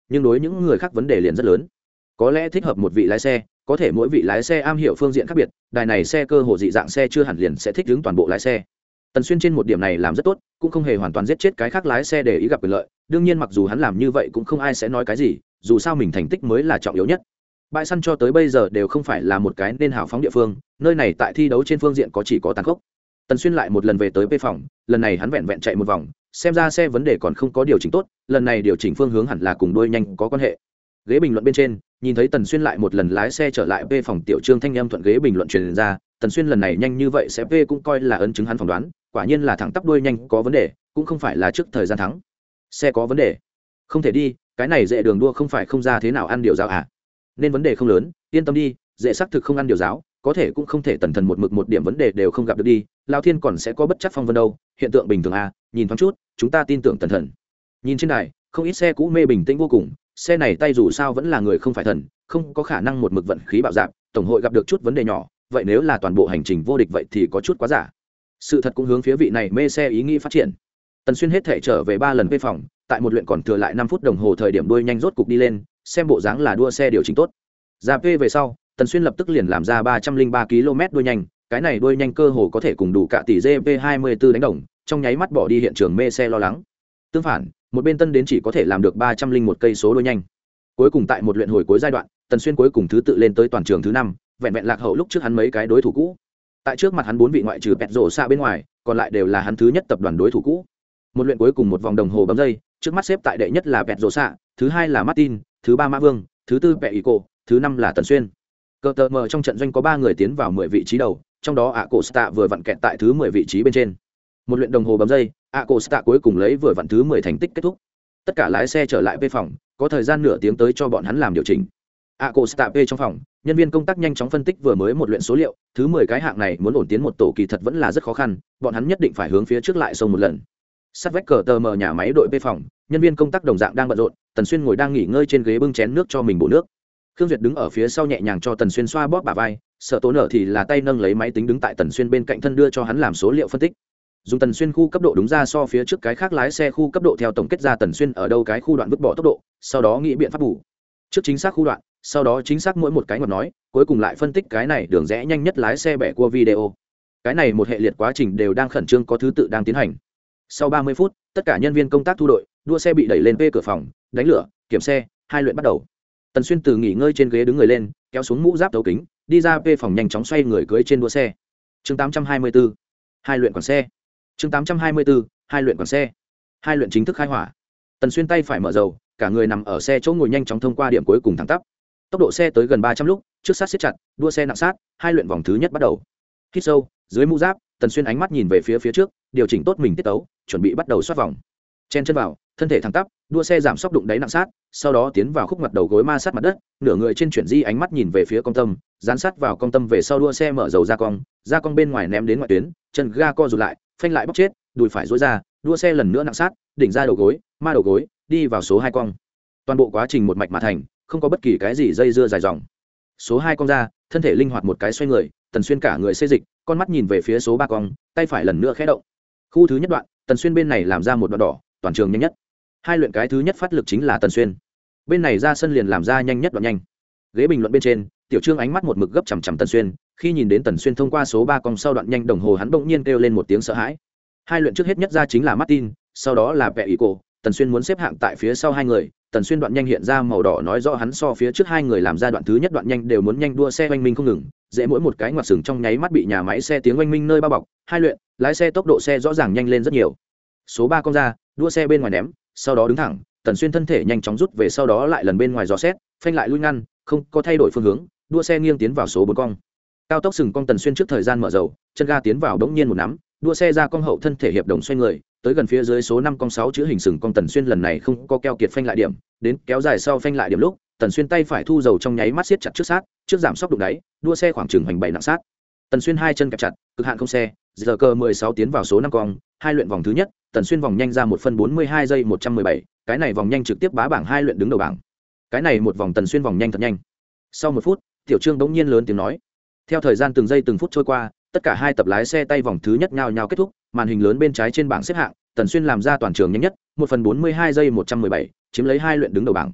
Speaker 1: nhưng đối những người khác vấn đề liền rất lớn. Có lẽ thích hợp một vị lái xe, có thể mỗi vị lái xe am hiểu phương diện khác biệt, đài này xe cơ hồ dị dạng xe chưa hẳn liền sẽ thích ứng toàn bộ lái xe. Tần Xuyên trên một điểm này làm rất tốt, cũng không hề hoàn toàn giết chết cái khác lái xe để ý gặp quyền lợi. Đương nhiên mặc dù hắn làm như vậy cũng không ai sẽ nói cái gì, dù sao mình thành tích mới là trọng yếu nhất. Bãi săn cho tới bây giờ đều không phải là một cái nên hào phóng địa phương, nơi này tại thi đấu trên phương diện có chỉ có tàn khốc. Tần Xuyên lại một lần về tới P phòng, lần này hắn vẹn vẹn chạy một vòng, xem ra xe vấn đề còn không có điều chỉnh tốt, lần này điều chỉnh phương hướng hẳn là cùng đuôi nhanh có quan hệ. Ghế bình luận bên trên, nhìn thấy Tần Xuyên lại một lần lái xe trở lại P phòng, tiểu Trương thanh em thuận ghế bình luận truyền ra, Tần Xuyên lần này nhanh như vậy sẽ P cũng coi là ấn chứng hắn phỏng đoán, quả nhiên là thẳng tắp đuôi nhanh có vấn đề, cũng không phải là trước thời gian thắng. Xe có vấn đề, không thể đi, cái này dễ đường đua không phải không ra thế nào ăn điều giáo à? Nên vấn đề không lớn, yên tâm đi, dễ xác thực không ăn điều giáo, có thể cũng không thể tần thần một mực một điểm vấn đề đều không gặp được đi, Lão Thiên còn sẽ có bất chắc phong vân đâu, hiện tượng bình thường à, nhìn thoáng chút, chúng ta tin tưởng tần thần. Nhìn trên đài, không ít xe cũ mê bình tĩnh vô cùng, xe này tay dù sao vẫn là người không phải thần, không có khả năng một mực vận khí bạo dạn, tổng hội gặp được chút vấn đề nhỏ, vậy nếu là toàn bộ hành trình vô địch vậy thì có chút quá giả. Sự thật cũng hướng phía vị này mê xe ý nghĩ phát triển. Tần Xuyên hết thể trở về ba lần về phòng, tại một luyện còn thừa lại năm phút đồng hồ thời điểm đuôi nhanh rốt cục đi lên, xem bộ dáng là đua xe điều chỉnh tốt. Ra P về sau, Tần Xuyên lập tức liền làm ra ba trăm linh ba ki lô mét đuôi nhanh, cái này đuôi nhanh cơ hồ có thể cùng đủ cả tỷ giê pê hai mươi tư đánh đồng, trong nháy mắt bỏ đi hiện trường mê xe lo lắng. Tương phản, một bên Tân đến chỉ có thể làm được ba trăm linh một cây số đuôi nhanh. Cuối cùng tại một luyện hồi cuối giai đoạn, Tần Xuyên cuối cùng thứ tự lên tới toàn trường thứ năm, vẹn vẹn lạc hậu lúc trước hắn mấy cái đối thủ cũ. Tại trước mặt hắn bốn vị ngoại trừ Pẹt rổ xa bên ngoài, còn lại đều là hắn thứ nhất tập đoàn đối thủ cũ. Một luyện cuối cùng một vòng đồng hồ bấm giây, trước mắt xếp tại đệ nhất là Pẹt rổ xa, thứ hai là Martin, thứ ba Mã Vương, thứ tư Pẹ Ico, thứ năm là Tần Xuyên. Cơ tờ mờ trong trận doanh có ba người tiến vào mười vị trí đầu, trong đó Acosta vừa vặn kẹt tại thứ mười vị trí bên trên. Một luyện đồng hồ bấm giây, Acosta cuối cùng lấy vừa vặn thứ mười thành tích kết thúc. Tất cả lái xe trở lại về phòng, có thời gian nửa tiếng tới cho bọn hắn làm điều chỉnh. Acosta P trong phòng, nhân viên công tác nhanh chóng phân tích vừa mới một luyện số liệu, thứ mười cái hạng này muốn ổn tiến một tổ kỳ thật vẫn là rất khó khăn, bọn hắn nhất định phải hướng phía trước lại sông một lần. Sát vách cờ tờ mờ nhà máy đội P phòng, nhân viên công tác đồng dạng đang bận rộn, Tần Xuyên ngồi đang nghỉ ngơi trên ghế bưng chén nước cho mình bổ nước. Khương Duyệt đứng ở phía sau nhẹ nhàng cho Tần Xuyên xoa bóp bả vai, Sở Tố Nở thì là tay nâng lấy máy tính đứng tại Tần Xuyên bên cạnh thân đưa cho hắn làm số liệu phân tích. Dùng Tần Xuyên khu cấp độ đúng ra so phía trước cái khác lái xe khu cấp độ theo tổng kết ra Tần Xuyên ở đâu cái khu đoạn vứt bỏ tốc độ, sau đó nghĩ biện pháp bù. Trước chính xác khu đoạn, sau đó chính xác mỗi một cái ngọt nói, cuối cùng lại phân tích cái này đường rẽ nhanh nhất lái xe bẻ cua video. Cái này một hệ liệt quá trình đều đang khẩn trương có thứ tự đang tiến hành. Sau ba mươi phút, tất cả nhân viên công tác thu đội, đua xe bị đẩy lên P cửa phòng, đánh lửa, kiểm xe, hai luyện bắt đầu. Tần Xuyên từ nghỉ ngơi trên ghế đứng người lên, kéo xuống mũ giáp thấu kính, đi ra P phòng nhanh chóng xoay người cưỡi trên đua xe. Chương tám trăm hai mươi tư, hai luyện quản xe. Chương tám trăm hai mươi tư, hai luyện quản xe. Hai luyện chính thức khai hỏa. Tần Xuyên tay phải mở dầu, cả người nằm ở xe chỗ ngồi nhanh chóng thông qua điểm cuối cùng thẳng tắp. Tốc độ xe tới gần ba trăm lúc, trước sát siết chặt, đua xe nặng sát, hai luyện vòng thứ nhất bắt đầu. Hít sâu, dưới mũ giáp, Tần Xuyên ánh mắt nhìn về phía phía trước, điều chỉnh tốt mình tiết tấu, chuẩn bị bắt đầu xoát vòng. Chen chân vào, thân thể thẳng tắp, đua xe giảm sóc đụng đáy nặng sát, sau đó tiến vào khúc mặt đầu gối ma sát mặt đất, nửa người trên chuyển di ánh mắt nhìn về phía công tâm, dán sát vào công tâm về sau đua xe mở dầu ra cong, ra cong bên ngoài ném đến ngoại tuyến, chân ga co rụt lại, phanh lại bóc chết, đùi phải duỗi ra, đua xe lần nữa nặng sát, đỉnh ra đầu gối, ma đầu gối, đi vào số hai cong. Toàn bộ quá trình một mạch mà thành, không có bất kỳ cái gì dây dưa dài dòng. Số hai cong ra, thân thể linh hoạt một cái xoay người, Tần Xuyên cả người xê dịch, con mắt nhìn về phía số ba cong, tay phải lần nữa khẽ động. Khu thứ nhất đoạn, Tần Xuyên bên này làm ra một đoạn đỏ, toàn trường nhanh nhất. Hai luyện cái thứ nhất phát lực chính là Tần Xuyên. Bên này ra sân liền làm ra nhanh nhất đoạn nhanh. Ghế bình luận bên trên, Tiểu Trương ánh mắt một mực gấp chằm chằm Tần Xuyên, khi nhìn đến Tần Xuyên thông qua số ba cong sau đoạn nhanh đồng hồ hắn bỗng nhiên kêu lên một tiếng sợ hãi. Hai luyện trước hết nhất ra chính là Martin, sau đó là Pẹ Ico, Tần Xuyên muốn xếp hạng tại phía sau hai người, Tần Xuyên đoạn nhanh hiện ra màu đỏ nói rõ hắn so phía trước hai người làm ra đoạn thứ nhất đoạn nhanh đều muốn nhanh, đua xe oanh minh không ngừng, dễ mỗi một cái ngoặt sừng trong nháy mắt bị nhà máy xe tiếng oanh minh nơi bao bọc. Hai luyện, lái xe tốc độ xe rõ ràng nhanh lên rất nhiều. Số ba cong ra, đua xe bên ngoài ném, sau đó đứng thẳng, Tần Xuyên thân thể nhanh chóng rút về sau đó lại lần bên ngoài dò xét, phanh lại lui ngăn, không có thay đổi phương hướng, đua xe nghiêng tiến vào số bốn cong. Cao tốc sừng cong Tần Xuyên trước thời gian mở dầu, chân ga tiến vào đống nhiên một nắm, đua xe ra cong hậu thân thể hiệp đồng xoay người, tới gần phía dưới số năm cong sáu chữ hình sừng cong Tần Xuyên lần này không có keo kiệt phanh lại điểm, đến kéo dài sau phanh lại điểm lúc, Tần Xuyên tay phải thu dầu trong nháy mắt siết chặt trước sát, trước giảm sóc đụng đáy, đua xe khoảng chừng hoành bảy nặng sát. Tần Xuyên hai chân kẹp chặt, cực hạn không xe, giờ cơ mười sáu tiến vào số năm cong, hai luyện vòng thứ nhất, Tần Xuyên vòng nhanh ra một phân bốn mươi hai giây một trăm mười bảy, cái này vòng nhanh trực tiếp bá bảng hai luyện đứng đầu bảng. Cái này một vòng Tần Xuyên vòng nhanh thật nhanh. Sau một phút, Tiểu Trương bỗng nhiên lớn tiếng nói. Theo thời gian từng giây từng phút trôi qua, tất cả hai tập lái xe tay vòng thứ nhất nhao nhao kết thúc, màn hình lớn bên trái trên bảng xếp hạng, Tần Xuyên làm ra toàn trường nhanh nhất, một phần bốn mươi hai giây một trăm mười bảy, chiếm lấy hai luyện đứng đầu bảng.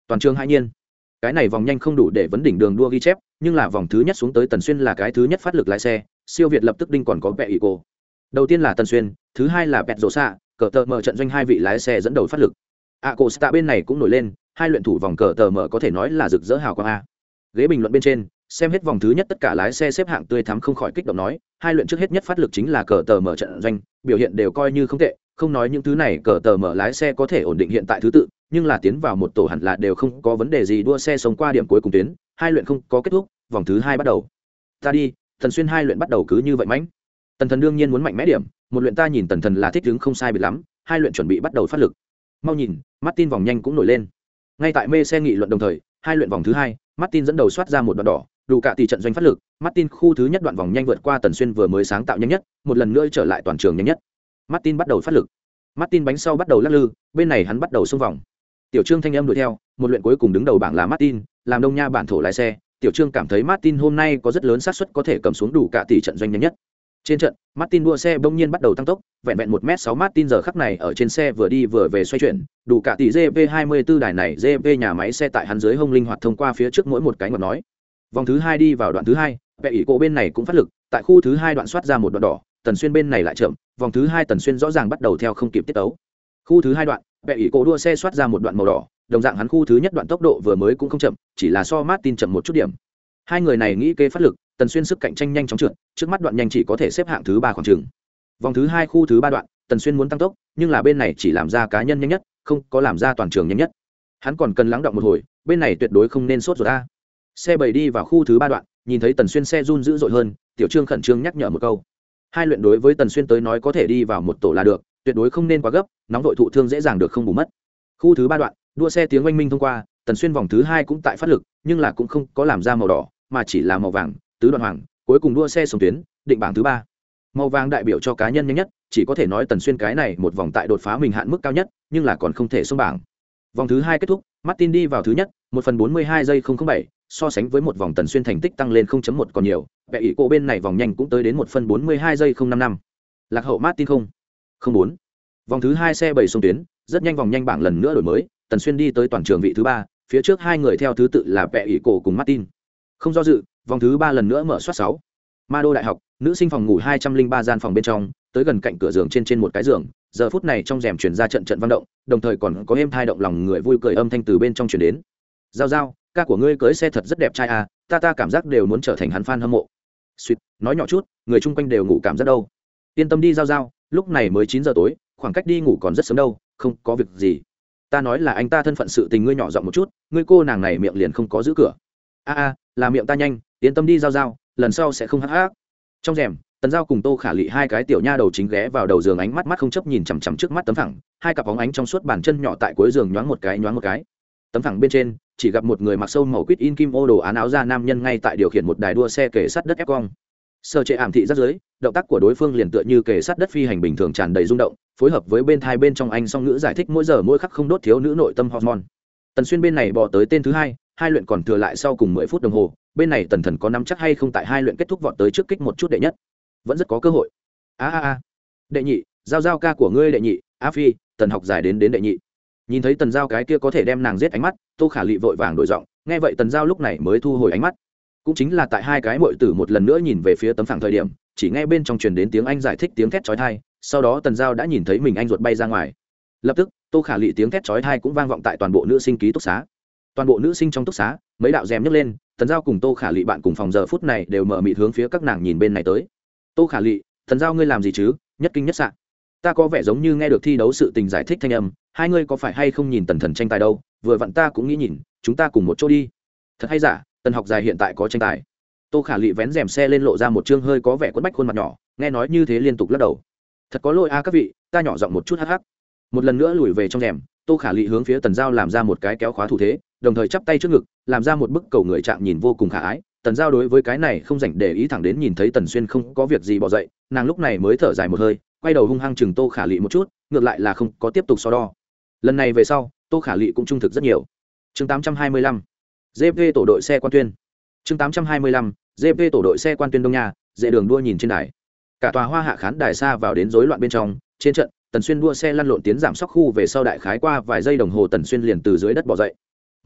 Speaker 1: Toàn trường hai nhiên. Cái này vòng nhanh không đủ để vấn đỉnh đường đua ghi chép, nhưng là vòng thứ nhất xuống tới Tần Xuyên là cái thứ nhất phát lực lái xe, siêu việt lập tức đinh còn có Pẹ ỷ cô. Đầu tiên là Tần Xuyên, thứ hai là Pẹt Rổ Xạ, cờ tờ mở trận doanh hai vị lái xe dẫn đầu phát lực. A cô Sta bên này cũng nổi lên, hai luyện thủ vòng cờ tờ mở có thể nói là rực rỡ hào quang a. Ghế bình luận bên trên, xem hết vòng thứ nhất tất cả lái xe xếp hạng tươi thắm không khỏi kích động nói, hai luyện trước hết nhất phát lực chính là cờ tờ mở trận doanh, biểu hiện đều coi như không tệ, không nói những thứ này cờ tờ mở lái xe có thể ổn định hiện tại thứ tự, nhưng là tiến vào một tổ hẳn là đều không có vấn đề gì, đua xe sống qua điểm cuối cùng tuyến, hai luyện không có kết thúc, vòng thứ hai bắt đầu. Ta đi, Tần Xuyên hai luyện bắt đầu cứ như vậy mãnh. Tần Thần đương nhiên muốn mạnh mẽ điểm, một luyện ta nhìn Tần Thần là thích đứng không sai biệt lắm, hai luyện chuẩn bị bắt đầu phát lực. Mau nhìn, Martin vòng nhanh cũng nổi lên. Ngay tại mê xe nghị luận đồng thời, hai luyện vòng thứ hai, Martin dẫn đầu soát ra một đoạn đỏ, đủ cả tỷ trận doanh phát lực, Martin khu thứ nhất đoạn vòng nhanh vượt qua Tần Xuyên vừa mới sáng tạo nhanh nhất, một lần nữa trở lại toàn trường nhanh nhất. Martin bắt đầu phát lực. Martin bánh sau bắt đầu lắc lư, bên này hắn bắt đầu xông vòng. Tiểu Trương thanh âm đuổi theo, một luyện cuối cùng đứng đầu bảng là Martin, làm Đông Nha bản thổ lái xe, Tiểu Trương cảm thấy Martin hôm nay có rất lớn xác suất có thể cầm xuống đủ cả tỷ trận doanh nhanh nhất. Trên trận, Martin đua xe bỗng nhiên bắt đầu tăng tốc, vẹn vẹn một mét sáu Martin giờ khắc này ở trên xe vừa đi vừa về xoay chuyển, đủ cả tỷ giê pê hai mươi tư đài này giê pê nhà máy xe tại hắn dưới hông linh hoạt thông qua phía trước mỗi một cái ngọt nói. Vòng thứ hai đi vào đoạn thứ hai, Pẹ ỷ cô bên này cũng phát lực, tại khu thứ hai đoạn soát ra một đoạn đỏ, Tần Xuyên bên này lại chậm, vòng thứ hai Tần Xuyên rõ ràng bắt đầu theo không kịp tiết tấu. Khu thứ hai đoạn, Pẹ ỷ cô đua xe soát ra một đoạn màu đỏ, đồng dạng hắn khu thứ nhất đoạn tốc độ vừa mới cũng không chậm, chỉ là so Martin chậm một chút điểm. Hai người này nghĩ kế phát lực, Tần Xuyên sức cạnh tranh nhanh chóng trượt, trước mắt đoạn nhanh chỉ có thể xếp hạng thứ ba khoảng chừng. Vòng thứ hai khu thứ ba đoạn, Tần Xuyên muốn tăng tốc, nhưng là bên này chỉ làm ra cá nhân nhanh nhất, không có làm ra toàn trường nhanh nhất. Hắn còn cần lắng đọng một hồi, bên này tuyệt đối không nên sốt ruột a. Xe bảy đi vào khu thứ ba đoạn, nhìn thấy Tần Xuyên xe run dữ dội hơn, Tiểu Trương khẩn trương nhắc nhở một câu. Hai luyện đối với Tần Xuyên tới nói có thể đi vào một tổ là được, tuyệt đối không nên quá gấp, nóng vội thụ thương dễ dàng được không bù mất. Khu thứ ba đoạn, đua xe tiếng oanh minh thông qua, Tần Xuyên vòng thứ hai cũng tại phát lực, nhưng là cũng không có làm ra màu đỏ, mà chỉ là màu vàng, tứ đoạn hoàng, cuối cùng đua xe xuống tuyến, định bảng thứ ba. Màu vàng đại biểu cho cá nhân nhanh nhất, chỉ có thể nói Tần Xuyên cái này một vòng tại đột phá mình hạn mức cao nhất, nhưng là còn không thể xuống bảng. Vòng thứ hai kết thúc, Martin đi vào thứ nhất, một phần bốn mươi hai giây không không bảy, so sánh với một vòng Tần Xuyên thành tích tăng lên không chấm một còn nhiều, Pẹ ỷ cô bên này vòng nhanh cũng tới đến một phần bốn mươi hai giây không năm năm. Lạc hậu Martin không không bốn. Vòng thứ hai xe bảy xuống tuyến, rất nhanh vòng nhanh bảng lần nữa đổi mới, Tần Xuyên đi tới toàn trường vị thứ ba, phía trước hai người theo thứ tự là Pẹ ỷ cô cùng Martin. Không do dự, vòng thứ ba lần nữa mở soát sáu. Ma Đô đại học, nữ sinh phòng ngủ hai trăm linh ba gian phòng bên trong, tới gần cạnh cửa giường trên trên một cái giường, giờ phút này trong rèm truyền ra trận trận văn động, đồng thời còn có êm thai động lòng người vui cười âm thanh từ bên trong truyền đến. Giao giao, ca của ngươi cưới xe thật rất đẹp trai à, ta ta cảm giác đều muốn trở thành hắn fan hâm mộ. Suýt, nói nhỏ chút, người chung quanh đều ngủ cảm giác đâu. Yên tâm đi giao giao, lúc này mới chín giờ tối, khoảng cách đi ngủ còn rất sớm đâu, không có việc gì. Ta nói là anh ta thân phận sự tình ngươi nhỏ giọng một chút, ngươi cô nàng này miệng liền không có giữ cửa. A a, là miệng ta nhanh, yên tâm đi giao giao, lần sau sẽ không hắc hắc. Trong rèm, Tần Giao cùng Tô Khả Lị hai cái tiểu nha đầu chính ghé vào đầu giường, ánh mắt mắt không chấp nhìn chằm chằm trước mắt tấm phẳng, hai cặp bóng ánh trong suốt bàn chân nhỏ tại cuối giường nhoáng một cái nhoáng một cái. Tấm phẳng bên trên chỉ gặp một người mặc sâu màu quýt in kim ô đồ án áo da nam nhân ngay tại điều khiển một đài đua xe kề sát đất ép cong. Sơ chế ảm thị rất dưới, động tác của đối phương liền tựa như kề sát đất phi hành bình thường tràn đầy rung động, phối hợp với bên thai bên trong anh song ngữ giải thích mỗi giờ mỗi khắc không đốt thiếu nữ nội tâm hormone. Tần Xuyên bên này bò tới tên thứ hai, hai luyện còn thừa lại sau cùng mười phút đồng hồ, bên này Tần Thần có nắm chắc hay không tại hai luyện kết thúc vọt tới trước kích một chút đệ nhất, vẫn rất có cơ hội. A a a, đệ nhị, giao giao ca của ngươi đệ nhị, A Phi, Tần học giải đến đến đệ nhị. Nhìn thấy Tần Giao cái kia có thể đem nàng giết ánh mắt, Tô Khả Lị vội vàng đổi giọng, nghe vậy Tần Giao lúc này mới thu hồi ánh mắt. Cũng chính là tại hai cái muội tử một lần nữa nhìn về phía tấm phẳng thời điểm, chỉ nghe bên trong truyền đến tiếng anh giải thích tiếng thét chói tai, sau đó Tần Giao đã nhìn thấy mình anh ruột bay ra ngoài. Lập tức, Tô Khả Lị tiếng thét chói tai cũng vang vọng tại toàn bộ nữ sinh ký túc xá. Toàn bộ nữ sinh trong túc xá, mấy đạo rèm nhấc lên, Tần Giao cùng Tô Khả Lị bạn cùng phòng giờ phút này đều mở mịt hướng phía các nàng nhìn bên này tới. Tô Khả Lị, Tần Giao ngươi làm gì chứ? Nhất kinh nhất sạn. Ta có vẻ giống như nghe được thi đấu sự tình giải thích thanh âm, hai ngươi có phải hay không nhìn Tần Thần tranh tài đâu? Vừa vặn ta cũng nghĩ nhìn, chúng ta cùng một chỗ đi. Thật hay giả, Tần học dài hiện tại có tranh tài. Tô Khả Lị vén rèm xe lên lộ ra một trương hơi có vẻ quất bách khuôn mặt nhỏ, nghe nói như thế liên tục lắc đầu. Thật có lỗi a các vị, ta nhỏ giọng một chút hắc hắc. Một lần nữa lùi về trong rèm, Tô Khả Lị hướng phía Tần Giao làm ra một cái kéo khóa thủ thế, đồng thời chắp tay trước ngực, làm ra một bức cầu người chạm nhìn vô cùng khả ái. Tần Giao đối với cái này không dành để ý, thẳng đến nhìn thấy Tần Xuyên không có việc gì bỏ dậy, nàng lúc này mới thở dài một hơi, quay đầu hung hăng chừng Tô Khả Lị một chút, ngược lại là không có tiếp tục so đo. Lần này về sau, Tô Khả Lị cũng trung thực rất nhiều. Chương tám trăm hai mươi lăm, giê pê tổ đội xe quan tuyên. Chương tám trăm hai mươi lăm, giê pê tổ đội xe quan tuyên Đông Nha, dễ đường đua nhìn trên đài. Cả tòa Hoa Hạ khán đài xa vào đến rối loạn bên trong, trên trận, Tần Xuyên đua xe lăn lộn tiến giảm sóc khu về sau đại khái qua vài giây đồng hồ Tần Xuyên liền từ dưới đất bò dậy.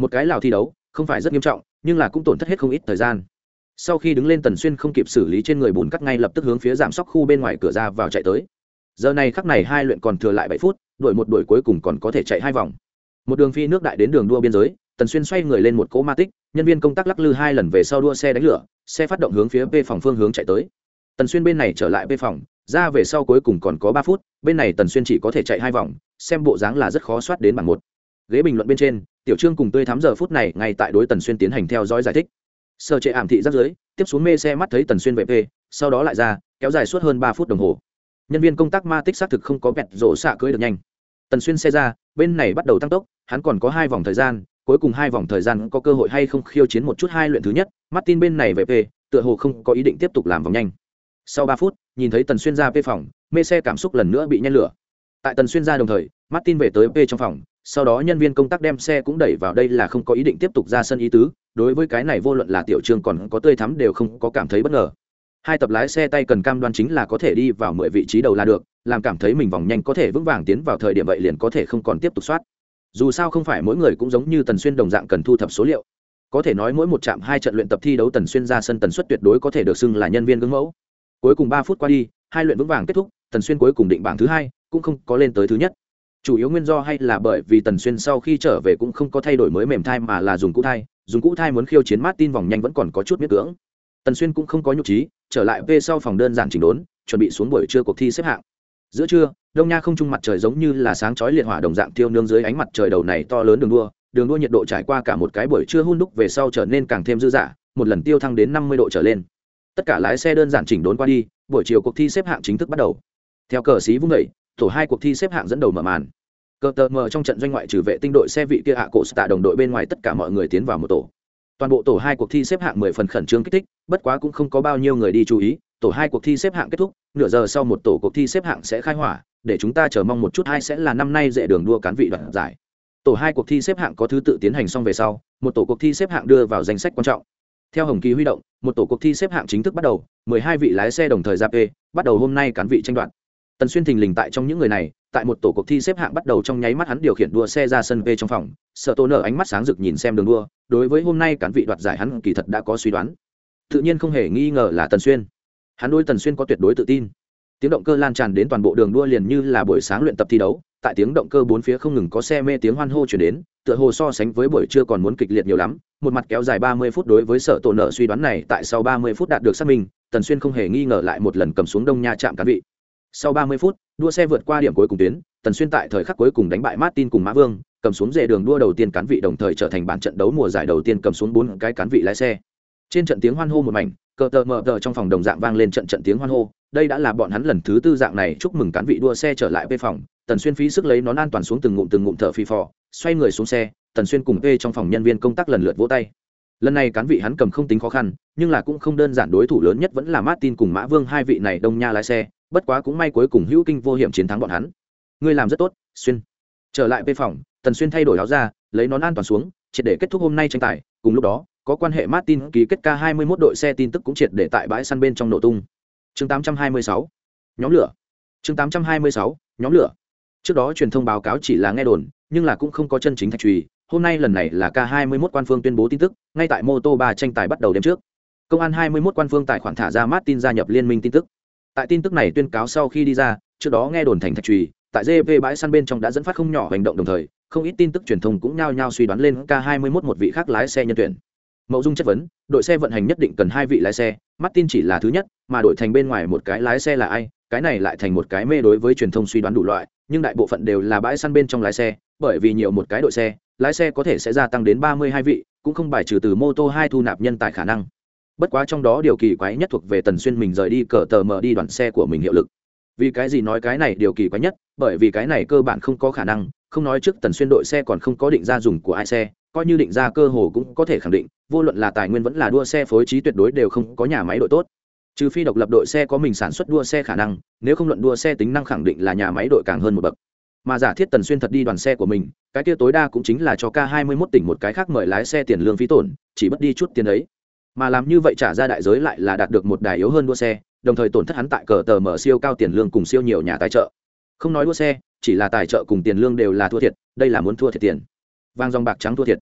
Speaker 1: một cái lào thi đấu không phải rất nghiêm trọng nhưng là cũng tổn thất hết không ít thời gian. Sau khi đứng lên, Tần Xuyên không kịp xử lý trên người bùn cắt, ngay lập tức hướng phía giảm sóc khu bên ngoài cửa ra vào chạy tới. Giờ này khắc này hai luyện còn thừa lại bảy phút, đuổi một đuổi cuối cùng còn có thể chạy hai vòng. Một đường phi nước đại đến đường đua biên giới, Tần Xuyên xoay người lên một cỗ ma tích, nhân viên công tác lắc lư hai lần về sau đua xe đánh lửa, xe phát động hướng phía P phòng phương hướng chạy tới. Tần Xuyên bên này trở lại P phòng, ra về sau cuối cùng còn có ba phút, bên này Tần Xuyên chỉ có thể chạy hai vòng, xem bộ dáng là rất khó soát đến bảng một. Ghế bình luận bên trên, Tiểu Trương cùng Tươi Thắm giờ phút này ngay tại đối Tần Xuyên tiến hành theo dõi giải thích. Sơ trệ ảm thị rất dưới, tiếp xuống mê xe mắt thấy Tần Xuyên về P, sau đó lại ra, kéo dài suốt hơn ba phút đồng hồ. Nhân viên công tác ma tích xác thực không có bẹt rổ xạ cưỡi được nhanh. Tần Xuyên xe ra, bên này bắt đầu tăng tốc, hắn còn có hai vòng thời gian, cuối cùng hai vòng thời gian có cơ hội hay không khiêu chiến một chút hai luyện thứ nhất. Martin bên này về P, tựa hồ không có ý định tiếp tục làm vòng nhanh. Sau ba phút, nhìn thấy Tần Xuyên ra P phòng, mê xe cảm xúc lần nữa bị nhen lửa. Tại Tần Xuyên ra đồng thời, Martin về tới P trong phòng, sau đó nhân viên công tác đem xe cũng đẩy vào, đây là không có ý định tiếp tục ra sân ý tứ. Đối với cái này vô luận là Tiểu Trương còn có Tươi Thắm đều không có cảm thấy bất ngờ. Hai tập lái xe tay cần cam đoan chính là có thể đi vào mười vị trí đầu là được, làm cảm thấy mình vòng nhanh có thể vững vàng tiến vào thời điểm vậy liền có thể không còn tiếp tục soát. Dù sao không phải mỗi người cũng giống như Tần Xuyên đồng dạng cần thu thập số liệu. Có thể nói mỗi một trạm hai trận luyện tập thi đấu Tần Xuyên ra sân tần suất tuyệt đối có thể được xưng là nhân viên gương mẫu. Cuối cùng ba phút qua đi, hai luyện vững vàng kết thúc, Tần Xuyên cuối cùng định bảng thứ hai, cũng không có lên tới thứ nhất. Chủ yếu nguyên do hay là bởi vì Tần Xuyên sau khi trở về cũng không có thay đổi mới mềm thai mà là dùng cũ thai, dùng cũ thai muốn khiêu chiến Martin vòng nhanh vẫn còn có chút miễn cưỡng. Tần Xuyên cũng không có nhục trí, trở lại về sau phòng đơn giản chỉnh đốn, chuẩn bị xuống buổi trưa cuộc thi xếp hạng. Giữa trưa, Đông Nha không trung mặt trời giống như là sáng chói liệt hỏa đồng dạng thiêu nương dưới ánh mặt trời đầu này to lớn đường đua, đường đua nhiệt độ trải qua cả một cái buổi trưa hun đúc về sau trở nên càng thêm dư dả, một lần tiêu thăng đến năm mươi độ trở lên. Tất cả lái xe đơn giản chỉnh đốn qua đi, buổi chiều cuộc thi xếp hạng chính thức bắt đầu. Theo cờ xí vung dậy, tổ hai cuộc thi xếp hạng dẫn đầu mở màn. Cờ tờ mờ trong trận doanh ngoại trừ vệ tinh đội xe vị kia hạ cổ tạ đồng đội bên ngoài tất cả mọi người tiến vào một tổ. Toàn bộ tổ hai cuộc thi xếp hạng mười phần khẩn trương kích thích, bất quá cũng không có bao nhiêu người đi chú ý. Tổ hai cuộc thi xếp hạng kết thúc, nửa giờ sau một tổ cuộc thi xếp hạng sẽ khai hỏa, để chúng ta chờ mong một chút hai sẽ là năm nay dễ đường đua cán vị đoạt giải. Tổ hai cuộc thi xếp hạng có thứ tự tiến hành xong về sau, một tổ cuộc thi xếp hạng đưa vào danh sách quan trọng. Theo hồng kỳ huy động, một tổ cuộc thi xếp hạng chính thức bắt đầu, mười hai vị lái xe đồng thời ra P, bắt đầu hôm nay cán vị tranh đoạt. Tần Xuyên thình lình tại trong những người này, tại một tổ cuộc thi xếp hạng bắt đầu trong nháy mắt hắn điều khiển đua xe ra sân P trong phòng, Sở Tô nở ánh mắt sáng rực nhìn xem đường đua, đối với hôm nay cán vị đoạt giải hắn kỳ thật đã có suy đoán. Tự nhiên không hề nghi ngờ là Tần Xuyên. Hắn đối Tần Xuyên có tuyệt đối tự tin. Tiếng động cơ lan tràn đến toàn bộ đường đua liền như là buổi sáng luyện tập thi đấu, tại tiếng động cơ bốn phía không ngừng có xe mê tiếng hoan hô truyền đến, tựa hồ so sánh với buổi trưa còn muốn kịch liệt nhiều lắm. Một mặt kéo dài ba mươi phút đối với Sở Tổ nở suy đoán này tại sau ba mươi phút đạt được xác minh, Tần Xuyên không hề nghi ngờ lại một lần cầm xuống Đông Nha trạm cán vị. Sau ba mươi phút, đua xe vượt qua điểm cuối cùng tuyến, Tần Xuyên tại thời khắc cuối cùng đánh bại Martin cùng Mã Vương, cầm xuống rễ đường đua đầu tiên cán vị đồng thời trở thành bản trận đấu mùa giải đầu tiên cầm xuống bốn cái cán vị lái xe. Trên trận tiếng hoan hô một mảnh, cờ tờ mờ tờ trong phòng đồng dạng vang lên trận trận tiếng hoan hô, đây đã là bọn hắn lần thứ tư dạng này chúc mừng cán vị đua xe trở lại P phòng. Tần Xuyên phí sức lấy nón an toàn xuống từng ngụm từng ngụm thở phì phò, xoay người xuống xe, Tần Xuyên cùng P trong phòng nhân viên công tác lần lượt vỗ tay. Lần này cán vị hắn cầm không tính khó khăn, nhưng là cũng không đơn giản, đối thủ lớn nhất vẫn là Martin cùng Mã Vương hai vị này Đông Nha lái xe, bất quá cũng may cuối cùng hữu kinh vô hiểm chiến thắng bọn hắn. Ngươi làm rất tốt, Xuyên. Trở lại P phòng, Tần Xuyên thay đổi áo ra, lấy nón an toàn xuống, triệt để kết thúc hôm nay tranh tài. Cùng lúc đó, có quan hệ Martin ký kết K hai mươi mốt đội xe tin tức cũng triệt để tại bãi săn bên trong nổ tung. Chương tám trăm hai mươi sáu, nhóm lửa. Chương tám trăm hai mươi sáu, nhóm lửa. Trước đó truyền thông báo cáo chỉ là nghe đồn, nhưng là cũng không có chân chính thạch trùy. Hôm nay lần này là K hai mươi mốt quan phương tuyên bố tin tức, ngay tại Moto ba tranh tài bắt đầu đêm trước. Công an hai mươi mốt quan phương tài khoản thả ra Martin gia nhập liên minh tin tức. Tại tin tức này tuyên cáo sau khi đi ra, trước đó nghe đồn thành thạch trùy, tại giê vê bãi săn bên trong đã dẫn phát không nhỏ hành động, đồng thời không ít tin tức truyền thông cũng nhao nhao suy đoán lên K hai mươi mốt một vị khác lái xe nhân tuyển. Mậu Dung chất vấn, đội xe vận hành nhất định cần hai vị lái xe, Martin chỉ là thứ nhất, mà đội thành bên ngoài một cái lái xe là ai, cái này lại thành một cái mê đối với truyền thông suy đoán đủ loại, nhưng đại bộ phận đều là bãi săn bên trong lái xe, bởi vì nhiều một cái đội xe, lái xe có thể sẽ gia tăng đến ba mươi hai vị, cũng không bài trừ từ Moto hai thu nạp nhân tài khả năng. Bất quá trong đó điều kỳ quái nhất thuộc về Tần Xuyên mình rời đi cờ tờ mờ đi đoàn xe của mình hiệu lực. Vì cái gì nói cái này điều kỳ quái nhất, bởi vì cái này cơ bản không có khả năng, không nói trước Tần Xuyên đội xe còn không có định ra dùng của ai xe, coi như định ra cơ hồ cũng có thể khẳng định, vô luận là tài nguyên vẫn là đua xe phối trí tuyệt đối đều không có nhà máy đội tốt. Trừ phi độc lập đội xe có mình sản xuất đua xe khả năng, nếu không luận đua xe tính năng khẳng định là nhà máy đội càng hơn một bậc. Mà giả thiết Tần Xuyên thật đi đoàn xe của mình, cái kia tối đa cũng chính là cho K hai mươi mốt tỉnh một cái khác mời lái xe tiền lương phí tổn, chỉ mất đi chút tiền đấy. Mà làm như vậy trả ra đại giới lại là đạt được một đài yếu hơn đua xe, đồng thời tổn thất hắn tại cờ tờ mở siêu cao tiền lương cùng siêu nhiều nhà tài trợ. Không nói đua xe, chỉ là tài trợ cùng tiền lương đều là thua thiệt, đây là muốn thua thiệt tiền. Vang dòng bạc trắng thua thiệt.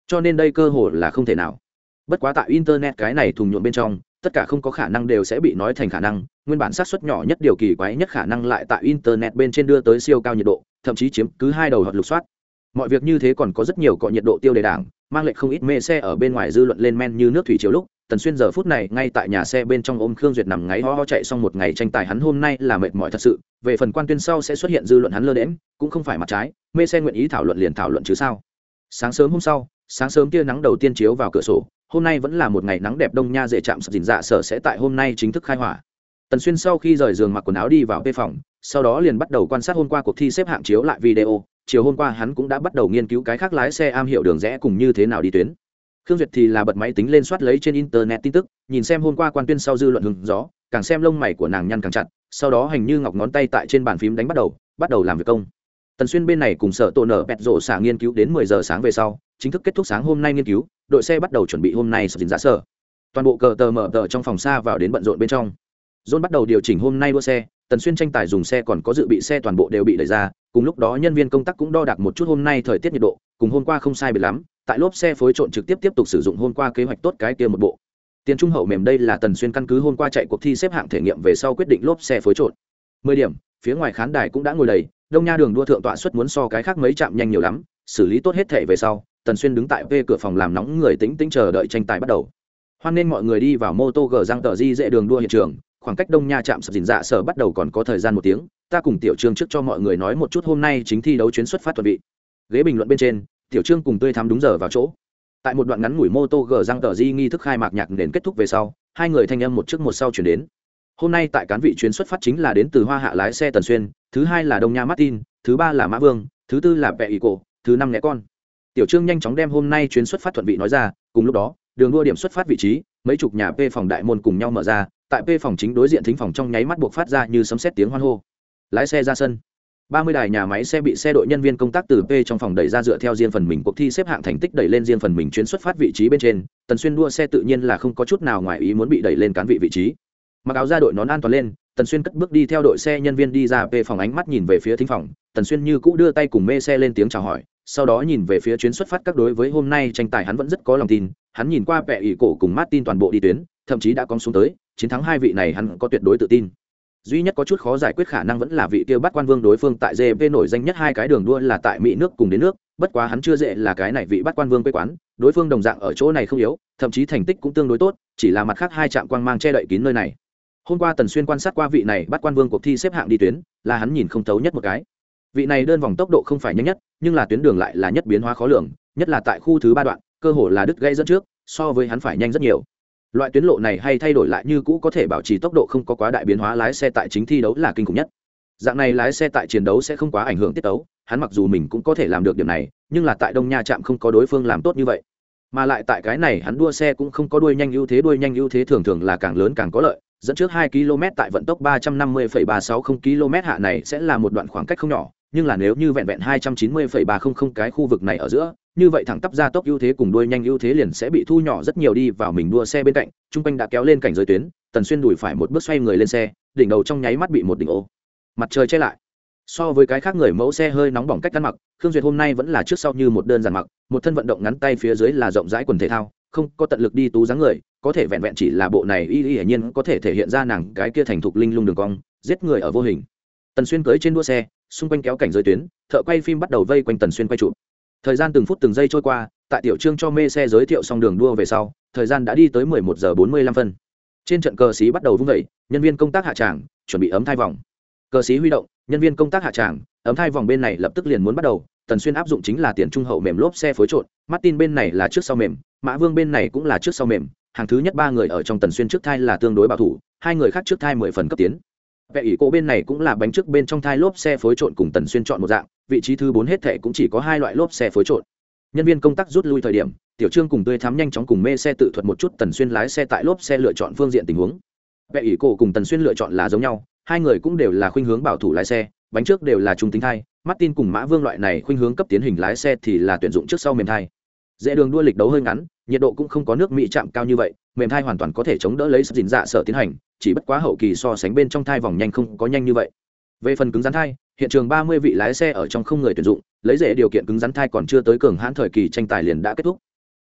Speaker 1: cho nên đây cơ hội là không thể nào. Bất quá tại internet cái này thùng nhuộm bên trong, tất cả không có khả năng đều sẽ bị nói thành khả năng, nguyên bản xác suất nhỏ nhất điều kỳ quái nhất khả năng lại tại internet bên trên đưa tới siêu cao nhiệt độ, thậm chí chiếm cứ hai đầu hoặc lục soát. Mọi việc như thế còn có rất nhiều cọ nhiệt độ tiêu đề đảng, mang lệnh không ít mê xe ở bên ngoài dư luận lên men như nước thủy triều lúc. Tần Xuyên giờ phút này ngay tại nhà xe bên trong ôm Khương Duyệt nằm ngáy ho ho chạy xong một ngày tranh tài, hắn hôm nay là mệt mỏi thật sự. Về phần quan tuyên sau sẽ xuất hiện dư luận hắn lơ đễnh, cũng không phải mặt trái, mê xe nguyện ý thảo luận liền thảo luận chứ sao. Sáng sớm hôm sau, sáng sớm tia nắng đầu tiên chiếu vào cửa sổ, hôm nay vẫn là một ngày nắng đẹp, đông nha dễ chạm sập dình dạ sở sẽ tại hôm nay chính thức khai hỏa. Tần Xuyên sau khi rời giường mặc quần áo đi vào p phòng, sau đó liền bắt đầu quan sát hôm qua cuộc thi xếp hạng chiếu lại video. Chiều hôm qua hắn cũng đã bắt đầu nghiên cứu cái khác lái xe am hiểu đường rẽ cùng như thế nào đi tuyến. Khương Duyệt thì là bật máy tính lên soát lấy trên internet tin tức, nhìn xem hôm qua quan tuyên sau dư luận hứng gió, càng xem lông mày của nàng nhăn càng chặt, sau đó hành như ngọc ngón tay tại trên bàn phím đánh bắt đầu, bắt đầu làm việc công. Tần Xuyên bên này cùng sở tổ nở bẹt rổ xả nghiên cứu đến mười giờ sáng về sau, chính thức kết thúc sáng hôm nay nghiên cứu, đội xe bắt đầu chuẩn bị hôm nay sập dình dạ sở. Toàn bộ cờ tờ mở tờ trong phòng xa vào đến bận rộn bên trong. John bắt đầu điều chỉnh hôm nay đua xe, Tần Xuyên tranh tài dùng xe còn có dự bị xe toàn bộ đều bị đẩy ra, cùng lúc đó nhân viên công tác cũng đo đạc một chút hôm nay thời tiết nhiệt độ, cùng hôm qua không sai biệt lắm, tại lốp xe phối trộn trực tiếp tiếp tục sử dụng hôm qua kế hoạch tốt cái kia một bộ. Tiền trung hậu mềm đây là Tần Xuyên căn cứ hôm qua chạy cuộc thi xếp hạng thể nghiệm về sau quyết định lốp xe phối trộn. mười điểm, phía ngoài khán đài cũng đã ngồi đầy, đông nha đường đua thượng tọa suất muốn so cái khác mấy chạm nhanh nhiều lắm, xử lý tốt hết thể về sau, Tần Xuyên đứng tại p cửa phòng làm nóng người tĩnh tĩnh chờ đợi tranh tài bắt đầu. Hoan nên mọi người đi vào mô tô gờ giang tờ di dễ đường đua hiện trường, khoảng cách đông nha trạm sập dình dạ sở bắt đầu còn có thời gian một tiếng, ta cùng tiểu trương trước cho mọi người nói một chút hôm nay chính thi đấu chuyến xuất phát chuẩn bị. Ghế bình luận bên trên, tiểu trương cùng tươi thắm đúng giờ vào chỗ. Tại một đoạn ngắn ngủi mô tô gờ giang tờ di nghi thức khai mạc nhạc đến kết thúc về sau, hai người thanh âm một trước một sau chuyển đến. Hôm nay tại cán vị chuyến xuất phát chính là đến từ Hoa Hạ lái xe Tần Xuyên, thứ hai là Đông Nha Martin, thứ ba là Mã Vương, thứ tư là Pẹ Ý Cổ, thứ năm né con. Tiểu trương nhanh chóng đem hôm nay chuyến xuất phát thuận vị nói ra, cùng lúc đó đường đua điểm xuất phát vị trí, mấy chục nhà p phòng đại môn cùng nhau mở ra, tại p phòng chính đối diện thính phòng trong nháy mắt buộc phát ra như sấm sét tiếng hoan hô. Lái xe ra sân, ba mươi đài nhà máy xe bị xe đội nhân viên công tác từ p trong phòng đẩy ra, dựa theo riêng phần mình cuộc thi xếp hạng thành tích đẩy lên riêng phần mình chuyến xuất phát vị trí bên trên. Tần Xuyên đua xe tự nhiên là không có chút nào ngoài ý muốn bị đẩy lên cán vị vị trí. Mặc áo ra đội nón an toàn lên, Tần Xuyên cất bước đi theo đội xe nhân viên đi ra p phòng, ánh mắt nhìn về phía thính phòng. Tần Xuyên như cũ đưa tay cùng mê xe lên tiếng chào hỏi, sau đó nhìn về phía chuyến xuất phát các. Đối với hôm nay tranh tài hắn vẫn rất có lòng tin, hắn nhìn qua Pẹ Ý Cổ cùng Martin toàn bộ đi tuyến, thậm chí đã cong xuống tới, chiến thắng hai vị này hắn có tuyệt đối tự tin. Duy nhất có chút khó giải quyết khả năng vẫn là vị kia bắt quan vương đối phương tại giê pê nổi danh nhất hai cái đường đua là tại Mỹ nước cùng đến nước, bất quá hắn chưa dễ là cái này vị bắt quan vương quê quán, đối phương đồng dạng ở chỗ này không yếu, thậm chí thành tích cũng tương đối tốt, chỉ là mặt khác hai trạm quang mang che đậy kín nơi này. Hôm qua Tần Xuyên quan sát qua vị này bắt quan vương cuộc thi xếp hạng đi tuyến, là hắn nhìn không thấu nhất một cái. Vị này đơn vòng tốc độ không phải nhanh nhất, nhưng là tuyến đường lại là nhất biến hóa khó lường, nhất là tại khu thứ ba đoạn, cơ hồ là đứt gãy dẫn trước, so với hắn phải nhanh rất nhiều. Loại tuyến lộ này hay thay đổi lại như cũ có thể bảo trì tốc độ không có quá đại biến hóa, lái xe tại chính thi đấu là kinh khủng nhất. Dạng này lái xe tại chiến đấu sẽ không quá ảnh hưởng tiết tấu, hắn mặc dù mình cũng có thể làm được điểm này, nhưng là tại Đông Nha trạm không có đối phương làm tốt như vậy. Mà lại tại cái này hắn đua xe cũng không có đuôi nhanh ưu thế, đuôi nhanh ưu thế thường thường là càng lớn càng có lợi, dẫn trước hai ki lô mét tại vận tốc ba trăm năm mươi phẩy ba sáu không ki lô mét hạ này sẽ là một đoạn khoảng cách không nhỏ, nhưng là nếu như vẹn vẹn hai trăm chín mươi phẩy ba không không cái khu vực này ở giữa, như vậy thẳng tắp ra tốc ưu thế cùng đuôi nhanh ưu thế liền sẽ bị thu nhỏ rất nhiều. Đi vào mình đua xe bên cạnh, trung quanh đã kéo lên cảnh giới tuyến, Tần Xuyên đùi phải một bước xoay người lên xe, đỉnh đầu trong nháy mắt bị một đỉnh ô mặt trời che lại. So với cái khác người mẫu xe hơi nóng bỏng cách ăn mặc, Khương Duyệt hôm nay vẫn là trước sau như một đơn giản mặc, một thân vận động ngắn tay phía dưới là rộng rãi quần thể thao, không có tận lực đi tú dáng người, có thể vẹn vẹn chỉ là bộ này y y hiển nhiên có thể thể hiện ra nàng cái kia thành thục linh lung đường cong, giết người ở vô hình. Tần Xuyên cưỡi trên đua xe, xung quanh kéo cảnh giới tuyến, thợ quay phim bắt đầu vây quanh Tần Xuyên quay chụp. Thời gian từng phút từng giây trôi qua, tại tiểu trương cho mê xe giới thiệu xong đường đua về sau, thời gian đã đi tới mười một giờ bốn mươi lăm phân. Trên trận cờ xí bắt đầu vung vẩy, nhân viên công tác hạ tràng, chuẩn bị ấm thai vòng. Cờ xí huy động, nhân viên công tác hạ tràng, ấm thai vòng bên này lập tức liền muốn bắt đầu. Tần Xuyên áp dụng chính là tiền trung hậu mềm lốp xe phối trộn, Martin bên này là trước sau mềm, Mã Vương bên này cũng là trước sau mềm, hàng thứ nhất ba người ở trong Tần Xuyên trước thai là tương đối bảo thủ, hai người khác trước thai mười phần cấp tiến. Pẹ Ý Cổ bên này cũng là bánh trước bên trong thai lốp xe phối trộn cùng Tần Xuyên chọn một dạng, vị trí thứ bốn hết thảy cũng chỉ có hai loại lốp xe phối trộn. Nhân viên công tác rút lui thời điểm, tiểu trương cùng tươi thắm nhanh chóng cùng mê xe tự thuật một chút Tần Xuyên lái xe tại lốp xe lựa chọn phương diện tình huống. Pẹ Ý Cổ cùng Tần Xuyên lựa chọn là giống nhau, hai người cũng đều là khuynh hướng bảo thủ lái xe, bánh trước đều là trung tính thai, Martin cùng Mã Vương loại này khuynh hướng cấp tiến hình lái xe thì là tuyển dụng trước sau mềm thai. Dễ đường đua lịch đấu hơi ngắn, nhiệt độ cũng không có nước Mỹ chạm cao như vậy, mềm thai hoàn toàn có thể chống đỡ lấy sập dình dạ sở tiến hành, chỉ bất quá hậu kỳ so sánh bên trong thai vòng nhanh không có nhanh như vậy. Về phần cứng rắn thai, hiện trường ba mươi vị lái xe ở trong không người tuyển dụng, lấy dễ điều kiện cứng rắn thai còn chưa tới cường hãn thời kỳ tranh tài liền đã kết thúc.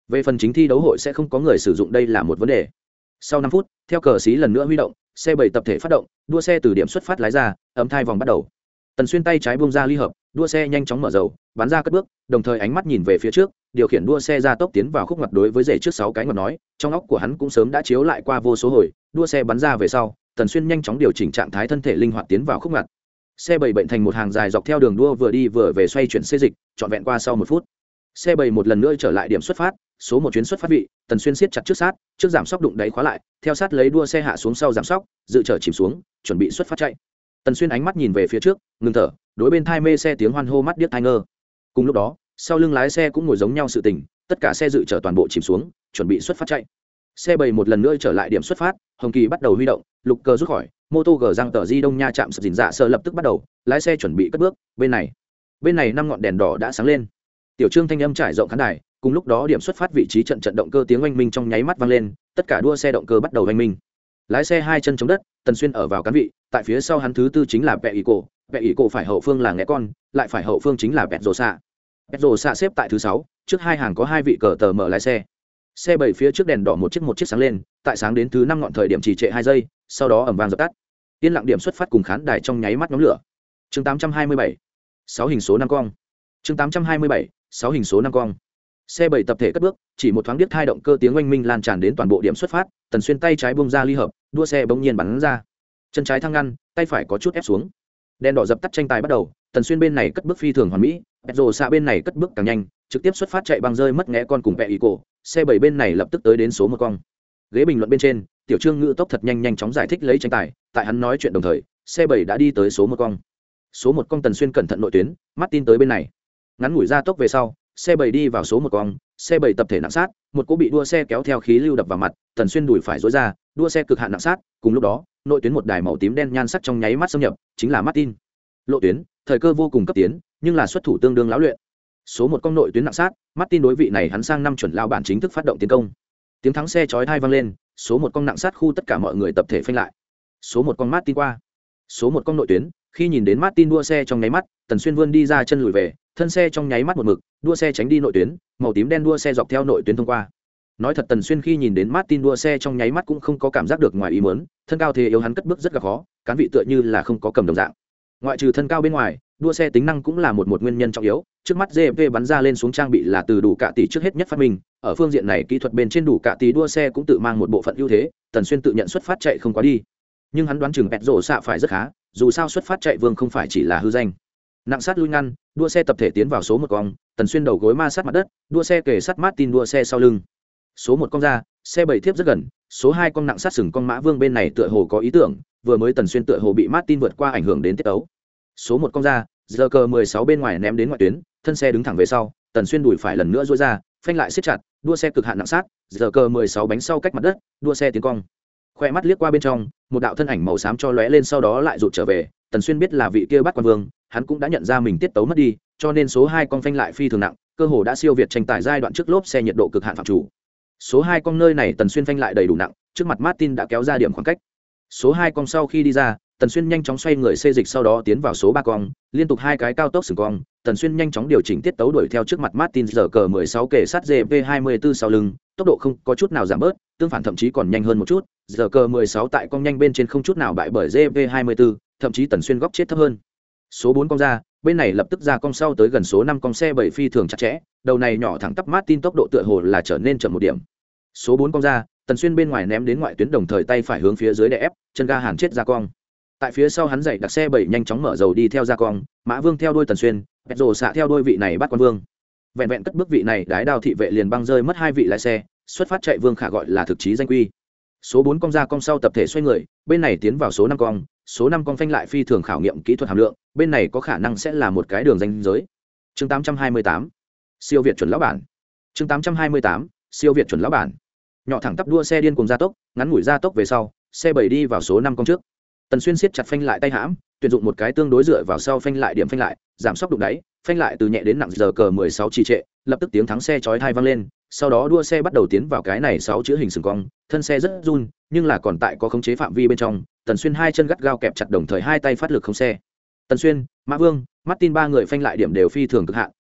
Speaker 1: Về phần chính thi đấu hội sẽ không có người sử dụng, đây là một vấn đề. Sau năm phút, theo cờ xí lần nữa huy động, xe bảy tập thể phát động, đua xe từ điểm xuất phát lái ra, ấm thai vòng bắt đầu. Tần Xuyên tay trái buông ra ly hợp, đua xe nhanh chóng mở dầu, bắn ra cất bước, đồng thời ánh mắt nhìn về phía trước, điều khiển đua xe ra tốc tiến vào khúc ngoặt. Đối với rể trước sáu cái ngoặt nói, trong óc của hắn cũng sớm đã chiếu lại qua vô số hồi, đua xe bắn ra về sau, Tần Xuyên nhanh chóng điều chỉnh trạng thái thân thể linh hoạt tiến vào khúc ngoặt. Xe bảy bệnh thành một hàng dài dọc theo đường đua vừa đi vừa về xoay chuyển xê dịch, trọn vẹn qua sau một phút. Xe bảy một lần nữa trở lại điểm xuất phát, số một chuyến xuất phát vị, Tần Xuyên siết chặt trước sát, trước giảm sóc đụng đáy khóa lại, theo sát lấy đua xe hạ xuống sau giảm sóc, dự trở chìm xuống, chuẩn bị xuất phát chạy. Tần Xuyên ánh mắt nhìn về phía trước, ngừng thở, đối bên thai mê xe tiếng hoan hô mắt điếc tai ngơ. Cùng lúc đó, sau lưng lái xe cũng ngồi giống nhau sự tình, tất cả xe dự trở toàn bộ chìm xuống, chuẩn bị xuất phát chạy. Xe bảy một lần nữa trở lại điểm xuất phát, hồng kỳ bắt đầu huy động, lục cờ rút khỏi, mô tô gờ răng tờ di đông nha chạm sập dình dạ sơ lập tức bắt đầu, lái xe chuẩn bị cất bước. Bên này, bên này năm ngọn đèn đỏ đã sáng lên. Tiểu Trương thanh âm trải rộng khán đài, cùng lúc đó điểm xuất phát vị trí trận trận động cơ tiếng oanh minh trong nháy mắt vang lên, tất cả đua xe động cơ bắt đầu oanh minh. Lái xe hai chân chống đất, Tần Xuyên ở vào cán vị, tại phía sau hắn thứ tư chính là Pẹ Ý Cổ, Pẹ Ý Cổ phải hậu phương là Ngẽ Con, lại phải hậu phương chính là Pẹt Rồ Xạ. Pẹt Rồ Xạ xếp tại thứ sáu, trước hai hàng có hai vị cờ tờ mở lái xe. Xe bảy phía trước đèn đỏ một chiếc một chiếc sáng lên, tại sáng đến thứ năm ngọn thời điểm trì trệ hai giây, sau đó ầm vang dập tắt. Yên lặng điểm xuất phát cùng khán đài trong nháy mắt nhóm lửa. Chương tám trăm hai mươi bảy, sáu hình số năm cong. Chương tám trăm hai mươi bảy, sáu hình số năm cong. Xe bảy tập thể cất bước, chỉ một thoáng điếc thai động cơ tiếng oanh minh lan tràn đến toàn bộ điểm xuất phát. Tần Xuyên tay trái bung ra ly hợp, đua xe bỗng nhiên bắn ra, chân trái thăng ngăn, tay phải có chút ép xuống. Đèn đỏ dập tắt, tranh tài bắt đầu. Tần Xuyên bên này cất bước phi thường hoàn mỹ, Pẹt Rồ Xạ bên này cất bước càng nhanh, trực tiếp xuất phát chạy băng rơi mất Ngẽ Con cùng Pẹ Ý Cổ. Xe bảy bên này lập tức tới đến số một cong. Ghế bình luận bên trên, Tiểu Trương ngữ tốc thật nhanh nhanh chóng giải thích lấy tranh tài, tại hắn nói chuyện đồng thời, xe bảy đã đi tới số một cong. Số một cong Tần Xuyên cẩn thận nội tuyến, Martin tới bên này. Ngắn ngủi ra tốc về sau, xe bảy đi vào số một cong, xe bảy tập thể nặng sát, một cỗ bị đua xe kéo theo khí lưu đập vào mặt, Tần Xuyên đùi phải rối ra, đua xe cực hạn nặng sát, cùng lúc đó, nội tuyến một đài màu tím đen nhan sắc trong nháy mắt xâm nhập, chính là Martin. Lộ tuyến, thời cơ vô cùng cấp tiến, nhưng là xuất thủ tương đương lão luyện. Số một cong nội tuyến nặng sát, Martin đối vị này hắn sang năm chuẩn lao bản chính thức phát động tiến công. Tiếng thắng xe chói tai vang lên, số một cong nặng sát khu tất cả mọi người tập thể phanh lại. Số một cong Martin qua. Số một cong nội tuyến, khi nhìn đến Martin đua xe trong nháy mắt, Tần Xuyên vươn đi ra chân lùi về, thân xe trong nháy mắt một mực, đua xe tránh đi nội tuyến, màu tím đen đua xe dọc theo nội tuyến thông qua. Nói thật, Tần Xuyên khi nhìn đến Martin đua xe trong nháy mắt cũng không có cảm giác được ngoài ý muốn, thân cao thế yếu hắn cất bước rất gặp khó, cán vị tựa như là không có cầm đồng dạng. Ngoại trừ thân cao bên ngoài, đua xe tính năng cũng là một một nguyên nhân trọng yếu. Trước mắt giê vê bắn ra lên xuống trang bị là từ đủ cạ tỷ trước hết nhất phát minh, ở phương diện này kỹ thuật bên trên đủ cạ tỷ đua xe cũng tự mang một bộ phận ưu thế. Tần Xuyên tự nhận xuất phát chạy không quá đi, nhưng hắn đoán chừng Pẹt Rồ Xạ phải rất khá, dù sao xuất phát chạy vương không phải chỉ là hư danh. Nặng sát lui ngăn, đua xe tập thể tiến vào số một cong, Tần Xuyên đầu gối ma sát mặt đất, đua xe kề sát Martin đua xe sau lưng. Số một cong ra, xe bảy tiếp rất gần, số hai cong nặng sát sừng cong Mã Vương bên này tựa hồ có ý tưởng, vừa mới Tần Xuyên tựa hồ bị Martin vượt qua ảnh hưởng đến tiết tấu. Số một cong ra, giờ cờ mười sáu bên ngoài ném đến ngoại tuyến, thân xe đứng thẳng về sau, Tần Xuyên đùi phải lần nữa duỗi ra, phanh lại siết chặt, đua xe cực hạn nặng sát, giờ cờ mười sáu bánh sau cách mặt đất, đua xe tiến cong. Khoe mắt liếc qua bên trong, một đạo thân ảnh màu xám cho lóe lên sau đó lại rụt trở về, Tần Xuyên biết là vị kia bắt quan vương, hắn cũng đã nhận ra mình tiết tấu mất đi, cho nên số hai cong phanh lại phi thường nặng, cơ hồ đã siêu việt tranh tài giai đoạn trước lốp xe nhiệt độ cực hạn phạm chủ. Số hai cong nơi này Tần Xuyên phanh lại đầy đủ nặng, trước mặt Martin đã kéo ra điểm khoảng cách. Số hai cong sau khi đi ra, Tần Xuyên nhanh chóng xoay người xê dịch sau đó tiến vào số ba cong, liên tục hai cái cao tốc sừng cong, Tần Xuyên nhanh chóng điều chỉnh tiết tấu đuổi theo trước mặt Martin giờ cờ mười sáu kề sát giê vê hai mươi tư sau lưng, tốc độ không có chút nào giảm bớt, tương phản thậm chí còn nhanh hơn một chút, giờ cờ mười sáu tại cong nhanh bên trên không chút nào bại bởi giê vê hai mươi tư, thậm chí Tần Xuyên góc chết thấp hơn. Số bốn cong ra, bên này lập tức ra cong sau tới gần số năm cong xe bảy phi thường chặt chẽ, đầu này nhỏ thẳng tắp Martin tốc độ tựa hồ là trở nên chậm một điểm. Số bốn cong ra, Tần Xuyên bên ngoài ném đến ngoại tuyến đồng thời tay phải hướng phía dưới đè ép, chân ga hàn chết ra cong. Tại phía sau hắn dậy đặt xe bảy nhanh chóng mở dầu đi theo ra cong, Mã Vương theo đuôi Tần Xuyên, Pẹt Rồ Xạ theo đuôi vị này bắt quan vương. Vẹn vẹn cất bước vị này đái đao thị vệ liền băng rơi mất hai vị lái xe, xuất phát chạy vương khả gọi là thực chí danh quy. Số bốn cong ra cong sau tập thể xoay người, bên này tiến vào số năm cong, số năm cong phanh lại phi thường khảo nghiệm kỹ thuật hàm lượng, bên này có khả năng sẽ là một cái đường ranh giới. Chương tám trăm hai mươi tám, siêu việt chuẩn lão bản. Chương tám trăm hai mươi tám, siêu việt chuẩn lão bản. Nhỏ thẳng tắp đua xe điên cuồng gia tốc, ngắn ngủi gia tốc về sau, xe bảy đi vào số năm cong trước. Tần Xuyên siết chặt phanh lại tay hãm, tuyển dụng một cái tương đối dựa vào sau phanh lại điểm phanh lại, giảm sóc đụng đáy, phanh lại từ nhẹ đến nặng giờ cờ mười sáu trì trệ, lập tức tiếng thắng xe chói tai vang lên, sau đó đua xe bắt đầu tiến vào cái này sáu chữ hình sừng cong, thân xe rất run, nhưng là còn tại có khống chế phạm vi bên trong, Tần Xuyên hai chân gắt gao kẹp chặt đồng thời hai tay phát lực khống xe. Tần Xuyên, Mã Vương, Martin ba người phanh lại điểm đều phi thường cực hạn,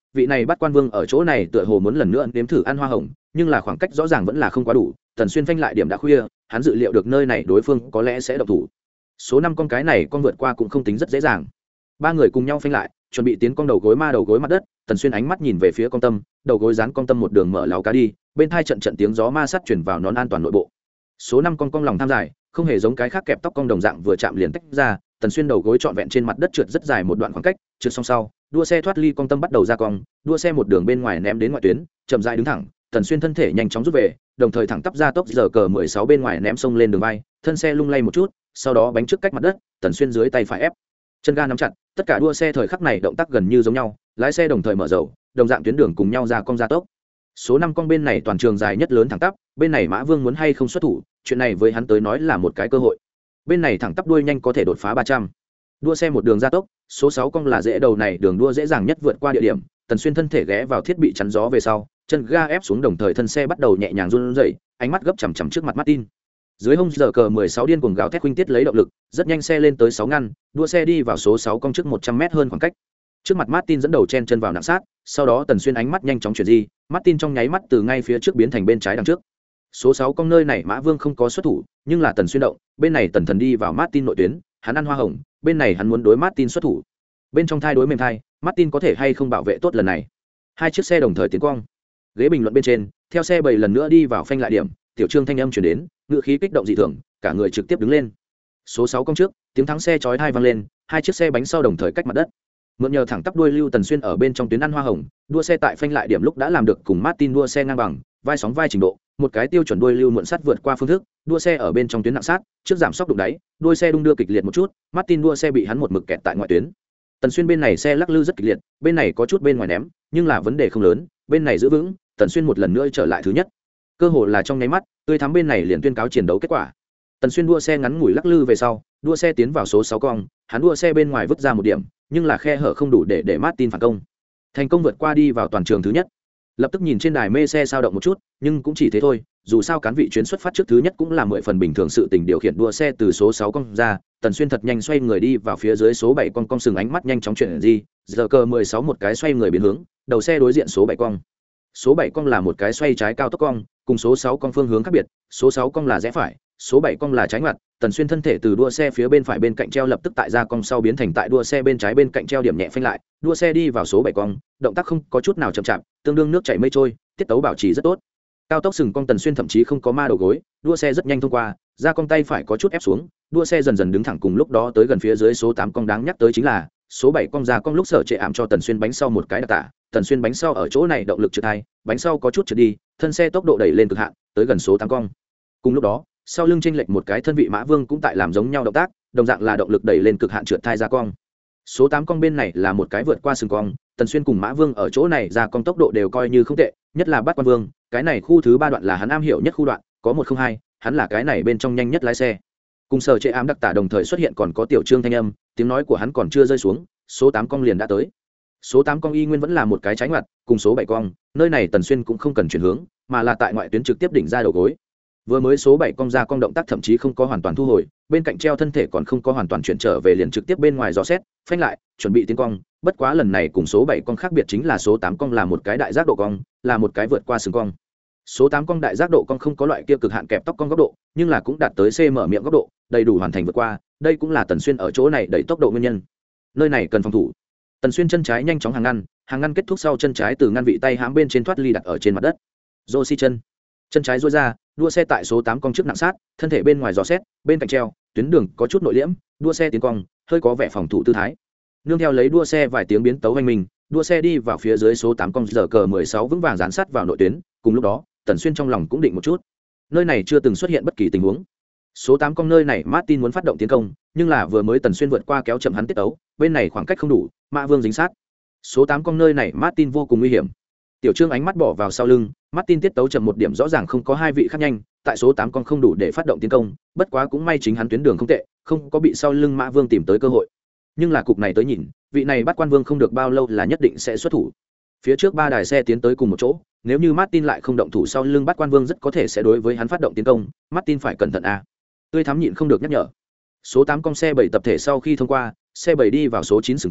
Speaker 1: vị này bắt quan vương ở chỗ này tựa hồ muốn lần nữa nếm thử ăn hoa hồng, nhưng là khoảng cách rõ ràng vẫn là không quá đủ. Tần Xuyên phanh lại điểm đã khuya, hắn dự liệu được nơi này đối phương có lẽ sẽ động thủ. Số năm con cái này con vượt qua cũng không tính rất dễ dàng. Ba người cùng nhau phanh lại, chuẩn bị tiến con đầu gối ma đầu gối mặt đất. Tần Xuyên ánh mắt nhìn về phía con tâm, đầu gối dán con tâm một đường mở láo cá đi, bên thai trận trận tiếng gió ma sát chuyển vào nón an toàn nội bộ. Số năm con cong lòng tham dài, không hề giống cái khác kẹp tóc cong đồng dạng vừa chạm liền tách ra. Tần Xuyên đầu gối trọn vẹn trên mặt đất trượt rất dài một đoạn khoảng cách, trượt xong sau, đua xe thoát ly con tâm bắt đầu ra cong, đua xe một đường bên ngoài ném đến ngoại tuyến, chậm rãi đứng thẳng. Tần Xuyên thân thể nhanh chóng rút về, đồng thời thẳng tắp ra tốc giờ cờ mười sáu bên ngoài ném sông lên đường bay, thân xe lung lay một chút, sau đó bánh trước cách mặt đất. Tần Xuyên dưới tay phải ép, chân ga nắm chặt, tất cả đua xe thời khắc này động tác gần như giống nhau, lái xe đồng thời mở dầu, đồng dạng tuyến đường cùng nhau ra cong ra tốc. Số năm con bên này toàn trường dài nhất lớn thẳng tắp, bên này Mã Vương muốn hay không xuất thủ, chuyện này với hắn tới nói là một cái cơ hội. Bên này thẳng tắp đuôi nhanh có thể đột phá ba trăm. Đua xe một đường ra tốc, số sáu con là dễ đầu này đường đua dễ dàng nhất vượt qua địa điểm. Tần Xuyên thân thể ghé vào thiết bị chắn gió về sau, chân ga ép xuống đồng thời thân xe bắt đầu nhẹ nhàng run rẩy, ánh mắt gấp chằm chằm trước mặt Martin. Dưới hông giờ cờ mười sáu điên cuồng gào thét huynh tiết lấy động lực, rất nhanh xe lên tới sáu ngăn, đua xe đi vào số sáu cong trước một trăm mét hơn khoảng cách. Trước mặt Martin dẫn đầu chen chân vào nặng sát, sau đó Tần Xuyên ánh mắt nhanh chóng chuyển di, Martin trong nháy mắt từ ngay phía trước biến thành bên trái đằng trước. Số sáu cong nơi này Mã Vương không có xuất thủ, nhưng là Tần Xuyên động, bên này Tần Thần đi vào Martin nội tuyến, hắn ăn hoa hồng, bên này hắn muốn đối Martin xuất thủ. Bên trong thai đối mềm thai, Martin có thể hay không bảo vệ tốt lần này. Hai chiếc xe đồng thời tiến quang. Ghế bình luận bên trên, theo xe bảy lần nữa đi vào phanh lại điểm, tiểu Trương thanh âm truyền đến, ngựa khí kích động dị thường, cả người trực tiếp đứng lên. Số sáu cong trước, tiếng thắng xe chói tai vang lên, hai chiếc xe bánh sau đồng thời cách mặt đất. Mượn nhờ thẳng tắp đuôi Lưu Tần Xuyên ở bên trong tuyến ăn hoa hồng, đua xe tại phanh lại điểm lúc đã làm được cùng Martin đua xe ngang bằng, vai sóng vai trình độ, một cái tiêu chuẩn đuôi Lưu muộn sát vượt qua phương thức, đua xe ở bên trong tuyến nặng sát, trước giảm sóc đụng đáy, đuôi xe đung đưa kịch liệt một chút, Martin đua xe bị hắn một mực kẹt tại ngoại tuyến. Tần Xuyên bên này xe lắc lư rất kịch liệt, bên này có chút bên ngoài ném, nhưng là vấn đề không lớn, bên này giữ vững, Tần Xuyên một lần nữa trở lại thứ nhất. Cơ hội là trong nháy mắt, tươi thắm bên này liền tuyên cáo chiến đấu kết quả. Tần Xuyên đua xe ngắn ngủi lắc lư về sau, đua xe tiến vào số sáu cong, hắn đua xe bên ngoài vứt ra một điểm, nhưng là khe hở không đủ để để Martin phản công. Thành công vượt qua đi vào toàn trường thứ nhất. Lập tức nhìn trên đài mê xe sao động một chút, nhưng cũng chỉ thế thôi, dù sao cán vị chuyến xuất phát trước thứ nhất cũng là mười phần bình thường sự tình điều khiển đua xe từ số sáu cong ra, Tần Xuyên thật nhanh xoay người đi vào phía dưới số bảy cong cong sừng ánh mắt nhanh chóng chuyển gì, giờ cơ mười sáu một cái xoay người biến hướng, đầu xe đối diện số bảy cong. Số bảy cong là một cái xoay trái cao tốc cong, cùng số sáu cong phương hướng khác biệt, số sáu cong là rẽ phải, số bảy cong là trái ngoặt. Tần Xuyên thân thể từ đua xe phía bên phải bên cạnh treo lập tức tại ra cong sau biến thành tại đua xe bên trái bên cạnh treo điểm nhẹ phanh lại, đua xe đi vào số bảy cong, động tác không có chút nào chậm chạp, tương đương nước chảy mây trôi, tiết tấu bảo trì rất tốt. Cao tốc sừng cong Tần Xuyên thậm chí không có ma đầu gối, đua xe rất nhanh thông qua, ra cong tay phải có chút ép xuống, đua xe dần dần đứng thẳng, cùng lúc đó tới gần phía dưới số tám cong đáng nhắc tới chính là số bảy cong ra cong lúc sở trệ ảm cho Tần Xuyên bánh sau một cái đặc tả, Tần Xuyên bánh sau ở chỗ này động lực trượt hai, bánh sau có chút trượt đi, thân xe tốc độ đẩy lên cực hạn, tới gần số tám cong. Cùng lúc đó, sau lưng chênh lệch một cái thân vị Mã Vương cũng tại làm giống nhau động tác, đồng dạng là động lực đẩy lên cực hạn trượt thai ra cong. Số tám cong bên này là một cái vượt qua sừng cong, Tần Xuyên cùng Mã Vương ở chỗ này ra cong tốc độ đều coi như không tệ, nhất là Bát Quan Vương, cái này khu thứ ba đoạn là hắn am hiểu nhất khu đoạn, có một không hai, hắn là cái này bên trong nhanh nhất lái xe. Cùng sở trệ ám đặc tả đồng thời xuất hiện còn có tiểu Trương thanh âm, tiếng nói của hắn còn chưa rơi xuống, số tám cong liền đã tới. Số tám cong y nguyên vẫn là một cái trái ngoặt, cùng số bảy cong, nơi này Tần Xuyên cũng không cần chuyển hướng, mà là tại ngoại tuyến trực tiếp đỉnh ra đầu gối. Vừa mới số bảy cong ra cong động tác thậm chí không có hoàn toàn thu hồi, bên cạnh treo thân thể còn không có hoàn toàn chuyển trở về liền trực tiếp bên ngoài dò xét, phanh lại, chuẩn bị tiến cong, bất quá lần này cùng số bảy cong khác biệt chính là số tám cong là một cái đại giác độ cong, là một cái vượt qua sừng cong. Số tám cong đại giác độ cong không có loại kia cực hạn kẹp tóc cong góc độ, nhưng là cũng đạt tới C mở miệng góc độ, đầy đủ hoàn thành vượt qua, đây cũng là Tần Xuyên ở chỗ này đẩy tốc độ nguyên nhân. Nơi này cần phòng thủ. Tần Xuyên chân trái nhanh chóng hàng ngăn, hàng ngăn kết thúc sau chân trái từ ngăn vị tay hãm bên trên thoát ly đặt ở trên mặt đất. Josi chân, chân trái duỗi ra, đua xe tại số tám cong trước nặng sát, thân thể bên ngoài dò xét, bên cạnh treo, tuyến đường có chút nội liễm, đua xe tiến cong, hơi có vẻ phòng thủ tư thái. Nương theo lấy đua xe vài tiếng biến tấu hoành mình, đua xe đi vào phía dưới số tám cong giờ cờ mười sáu vững vàng dán sát vào nội tuyến, cùng lúc đó, Tần Xuyên trong lòng cũng định một chút. Nơi này chưa từng xuất hiện bất kỳ tình huống. Số tám cong nơi này Martin muốn phát động tiến công, nhưng là vừa mới Tần Xuyên vượt qua kéo chậm hắn tiết tấu, bên này khoảng cách không đủ, Mã Vương dính sát. Số tám cong nơi này Martin vô cùng nguy hiểm. Tiểu Trương ánh mắt bỏ vào sau lưng, Martin tiết tấu chậm một điểm rõ ràng không có hai vị khác nhanh, tại số tám con không đủ để phát động tiến công, bất quá cũng may chính hắn tuyến đường không tệ, không có bị sau lưng Mã Vương tìm tới cơ hội. Nhưng là cục này tới nhìn, vị này Bát Quan Vương không được bao lâu là nhất định sẽ xuất thủ. Phía trước ba đài xe tiến tới cùng một chỗ, nếu như Martin lại không động thủ sau lưng Bát Quan Vương rất có thể sẽ đối với hắn phát động tiến công, Martin phải cẩn thận a. Tươi thắm nhịn không được nhắc nhở. Số tám con xe bảy tập thể sau khi thông qua, xe bảy đi vào số chín sừng cong,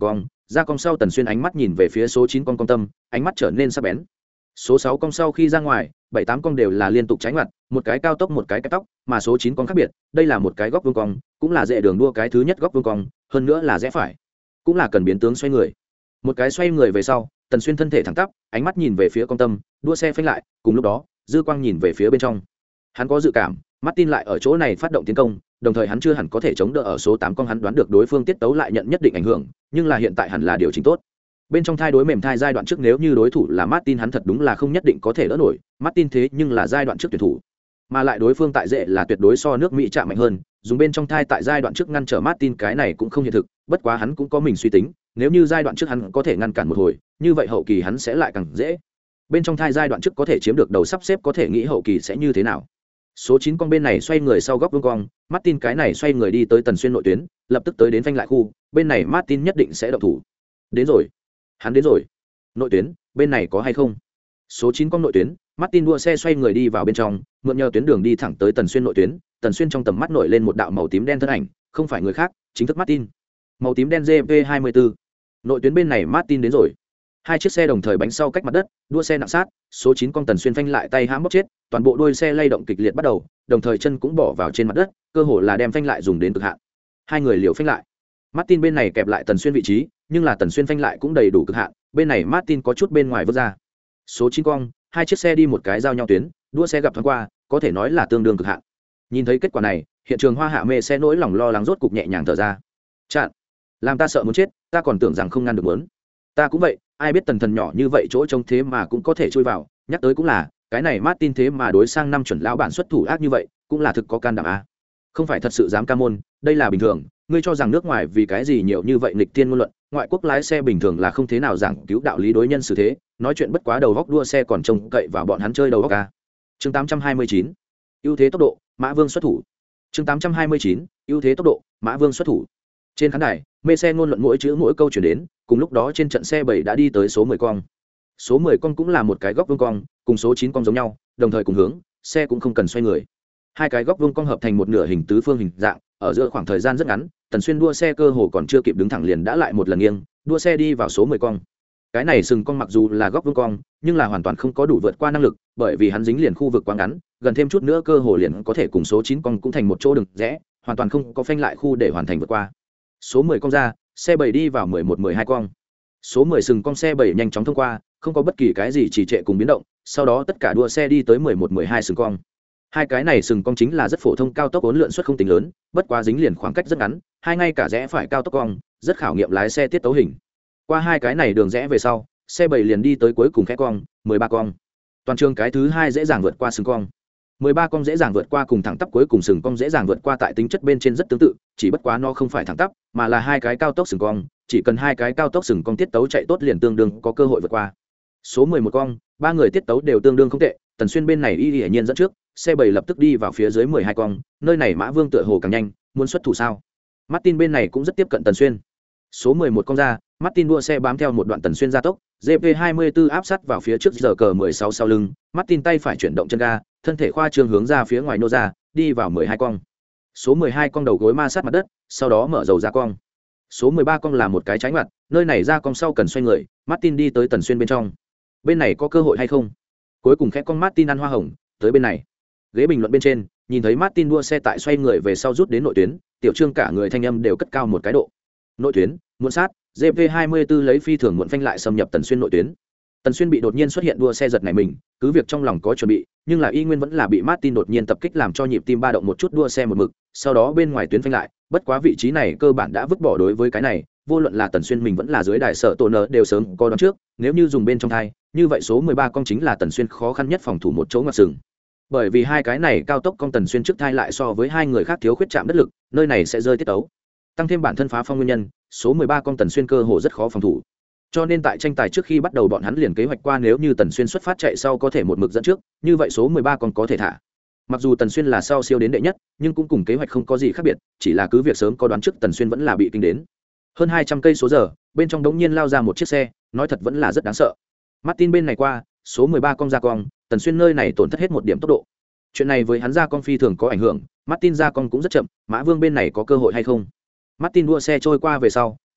Speaker 1: ra cong sau Tần Xuyên ánh mắt nhìn về phía số chín con con tâm, ánh mắt trở nên sắc bén. Số sáu con sau khi ra ngoài, bảy tám con đều là liên tục trái ngoặt, một cái cao tốc một cái kẹp tóc, mà số chín con khác biệt, đây là một cái góc vuông cong, cũng là dễ đường đua cái thứ nhất góc vuông cong, hơn nữa là rẽ phải, cũng là cần biến tướng xoay người. Một cái xoay người về sau, Tần Xuyên thân thể thẳng tắp, ánh mắt nhìn về phía con tâm, đua xe phanh lại, cùng lúc đó, dư quang nhìn về phía bên trong. Hắn có dự cảm, Martin lại ở chỗ này phát động tiến công, đồng thời hắn chưa hẳn có thể chống đỡ ở số tám con, hắn đoán được đối phương tiết tấu lại nhận nhất định ảnh hưởng, nhưng là hiện tại hẳn là điều chỉnh tốt. Bên trong thai đối mềm thai giai đoạn trước nếu như đối thủ là Martin, hắn thật đúng là không nhất định có thể đỡ nổi, Martin thế nhưng là giai đoạn trước tuyển thủ. Mà lại đối phương tại dễ là tuyệt đối so nước Mỹ chạm mạnh hơn, dùng bên trong thai tại giai đoạn trước ngăn trở Martin cái này cũng không hiện thực, bất quá hắn cũng có mình suy tính, nếu như giai đoạn trước hắn có thể ngăn cản một hồi, như vậy hậu kỳ hắn sẽ lại càng dễ. Bên trong thai giai đoạn trước có thể chiếm được đầu sắp xếp, có thể nghĩ hậu kỳ sẽ như thế nào. Số chín con bên này xoay người sau góc vuông cong, Martin cái này xoay người đi tới Tần Xuyên nội tuyến, lập tức tới đến phanh lại khu, bên này Martin nhất định sẽ động thủ. Đến rồi, hắn đến rồi. Nội tuyến, bên này có hay không? Số chín con nội tuyến, Martin đua xe xoay người đi vào bên trong, mượn nhờ tuyến đường đi thẳng tới Tần Xuyên nội tuyến, Tần Xuyên trong tầm mắt nổi lên một đạo màu tím đen thân ảnh, không phải người khác, chính thức Martin. Màu tím đen G P hai mươi tư. Nội tuyến bên này Martin đến rồi. Hai chiếc xe đồng thời bánh sau cách mặt đất, đua xe nặng sát, số chín con Tần Xuyên phanh lại tay hãm bóp chết, toàn bộ đuôi xe lay động kịch liệt bắt đầu, đồng thời chân cũng bỏ vào trên mặt đất, cơ hồ là đem phanh lại dùng đến cực hạn. Hai người liều phanh lại. Martin bên này kẹp lại Tần Xuyên vị trí, nhưng là Tần Xuyên phanh lại cũng đầy đủ cực hạn, bên này Martin có chút bên ngoài vứt ra. Số chín con, hai chiếc xe đi một cái giao nhau tuyến, đua xe gặp thoáng qua, có thể nói là tương đương cực hạn. Nhìn thấy kết quả này, hiện trường Hoa Hạ mê xe nỗi lòng lo lắng rốt cục nhẹ nhàng thở ra. Chặn, làm ta sợ muốn chết, ta còn tưởng rằng không ngăn được muốn. Ta cũng vậy, ai biết Tần Thần nhỏ như vậy chỗ trông thế mà cũng có thể chui vào, nhắc tới cũng là, cái này Martin thế mà đối sang năm chuẩn lão bản xuất thủ ác như vậy, cũng là thực có can đảm a. Không phải thật sự dám ca môn, đây là bình thường, ngươi cho rằng nước ngoài vì cái gì nhiều như vậy nghịch tiên ngôn luận, ngoại quốc lái xe bình thường là không thế nào giảng cứu đạo lý đối nhân xử thế, nói chuyện bất quá đầu góc đua xe còn trông cậy vào bọn hắn chơi đầu góc a. Chương tám trăm hai mươi chín, ưu thế tốc độ, Mã Vương xuất thủ. Chương tám trăm hai mươi chín, ưu thế tốc độ, Mã Vương xuất thủ. Trên khán đài, mê xe ngôn luận mỗi chữ mỗi câu chuyển đến, cùng lúc đó trên trận xe bảy đã đi tới số mười con. Số mười con cũng là một cái góc vuông cong, cùng số chín con giống nhau, đồng thời cùng hướng, xe cũng không cần xoay người. Hai cái góc vuông cong hợp thành một nửa hình tứ phương hình dạng, ở giữa khoảng thời gian rất ngắn, Tần Xuyên đua xe cơ hồ còn chưa kịp đứng thẳng liền đã lại một lần nghiêng, đua xe đi vào số mười con. Cái này sừng cong mặc dù là góc vuông cong, nhưng là hoàn toàn không có đủ vượt qua năng lực, bởi vì hắn dính liền khu vực quá ngắn, gần thêm chút nữa cơ hồ liền có thể cùng số chín con cũng thành một chỗ đường rẽ, hoàn toàn không có phanh lại khu để hoàn thành vượt qua. Số mười con ra, xe bảy đi vào mười một mười hai con. Số mười sừng cong xe bảy nhanh chóng thông qua, không có bất kỳ cái gì trì trệ cùng biến động, sau đó tất cả đua xe đi tới mười một mười hai sừng cong. Hai cái này sừng cong chính là rất phổ thông cao tốc uốn lượn suất không tính lớn, bất quá dính liền khoảng cách rất ngắn, hai ngay cả rẽ phải cao tốc cong, rất khảo nghiệm lái xe tiết tấu hình. Qua hai cái này đường rẽ về sau, xe bảy liền đi tới cuối cùng khẽ cong, mười ba cong. Toàn trường cái thứ hai dễ dàng vượt qua sừng cong. mười ba cong dễ dàng vượt qua cùng thẳng tắp cuối cùng sừng cong dễ dàng vượt qua tại tính chất bên trên rất tương tự, chỉ bất quá nó không phải thẳng tắp, mà là hai cái cao tốc sừng cong, chỉ cần hai cái cao tốc sừng cong tiết tấu chạy tốt liền tương đương có cơ hội vượt qua. Số mười một cong, ba người tiết tấu đều tương đương không tệ, Tần Xuyên bên này y hiển nhiên dẫn trước, xe bảy lập tức đi vào phía dưới mười hai cong, nơi này Mã Vương tựa hồ càng nhanh, muốn xuất thủ sao? Martin bên này cũng rất tiếp cận Tần Xuyên. Số mười một cong ra, Martin đua xe bám theo một đoạn Tần Xuyên gia tốc, G P hai mươi tư áp sát vào phía trước giờ cờ mười sáu sau lưng, Martin tay phải chuyển động chân ga, thân thể khoa trương hướng ra phía ngoài nô ra, đi vào mười hai cong. Số mười hai cong đầu gối ma sát mặt đất, sau đó mở dầu ra cong. Số mười ba cong là một cái trái ngoặt, nơi này ra cong sau cần xoay người, Martin đi tới Tần Xuyên bên trong. Bên này có cơ hội hay không? Cuối cùng khẽ cong Martin ăn hoa hồng, tới bên này. Ghế bình luận bên trên, nhìn thấy Martin đua xe tại xoay người về sau rút đến nội tuyến, Tiểu Trương cả người thanh âm đều cất cao một cái độ. Nội tuyến, muộn sát, G P hai mươi tư lấy phi thường muộn phanh lại xâm nhập Tần Xuyên nội tuyến. Tần Xuyên bị đột nhiên xuất hiện đua xe giật này mình, cứ việc trong lòng có chuẩn bị, nhưng là y nguyên vẫn là bị Martin đột nhiên tập kích làm cho nhịp tim ba động một chút đua xe một mực, sau đó bên ngoài tuyến phanh lại, bất quá vị trí này cơ bản đã vứt bỏ đối với cái này, vô luận là Tần Xuyên mình vẫn là dưới đài sở tổ nợ đều sớm có đoán trước, nếu như dùng bên trong thai, như vậy số mười ba con chính là Tần Xuyên khó khăn nhất phòng thủ một chỗ ngoặt sừng. Bởi vì hai cái này cao tốc con Tần Xuyên trước thai lại so với hai người khác thiếu khuyết chạm đất lực, nơi này sẽ rơi tiết tấu. Tăng thêm bản thân phá phong nguyên nhân, số mười ba con Tần Xuyên cơ hồ rất khó phòng thủ. Cho nên tại tranh tài trước khi bắt đầu bọn hắn liền kế hoạch qua nếu như Tần Xuyên xuất phát chạy sau có thể một mực dẫn trước, như vậy số mười ba con có thể thả. Mặc dù Tần Xuyên là sau siêu đến đệ nhất, nhưng cũng cùng kế hoạch không có gì khác biệt, chỉ là cứ việc sớm có đoán trước Tần Xuyên vẫn là bị kinh đến. Hơn hai trăm cây số giờ, bên trong đống nhiên lao ra một chiếc xe, nói thật vẫn là rất đáng sợ. Martin bên này qua, số mười ba con ra cong, Tần Xuyên nơi này tổn thất hết một điểm tốc độ. Chuyện này với hắn ra cong phi thường có ảnh hưởng, Martin ra cong cũng rất chậm, Mã Vương bên này có cơ hội hay không? Martin đua xe trôi qua về sau,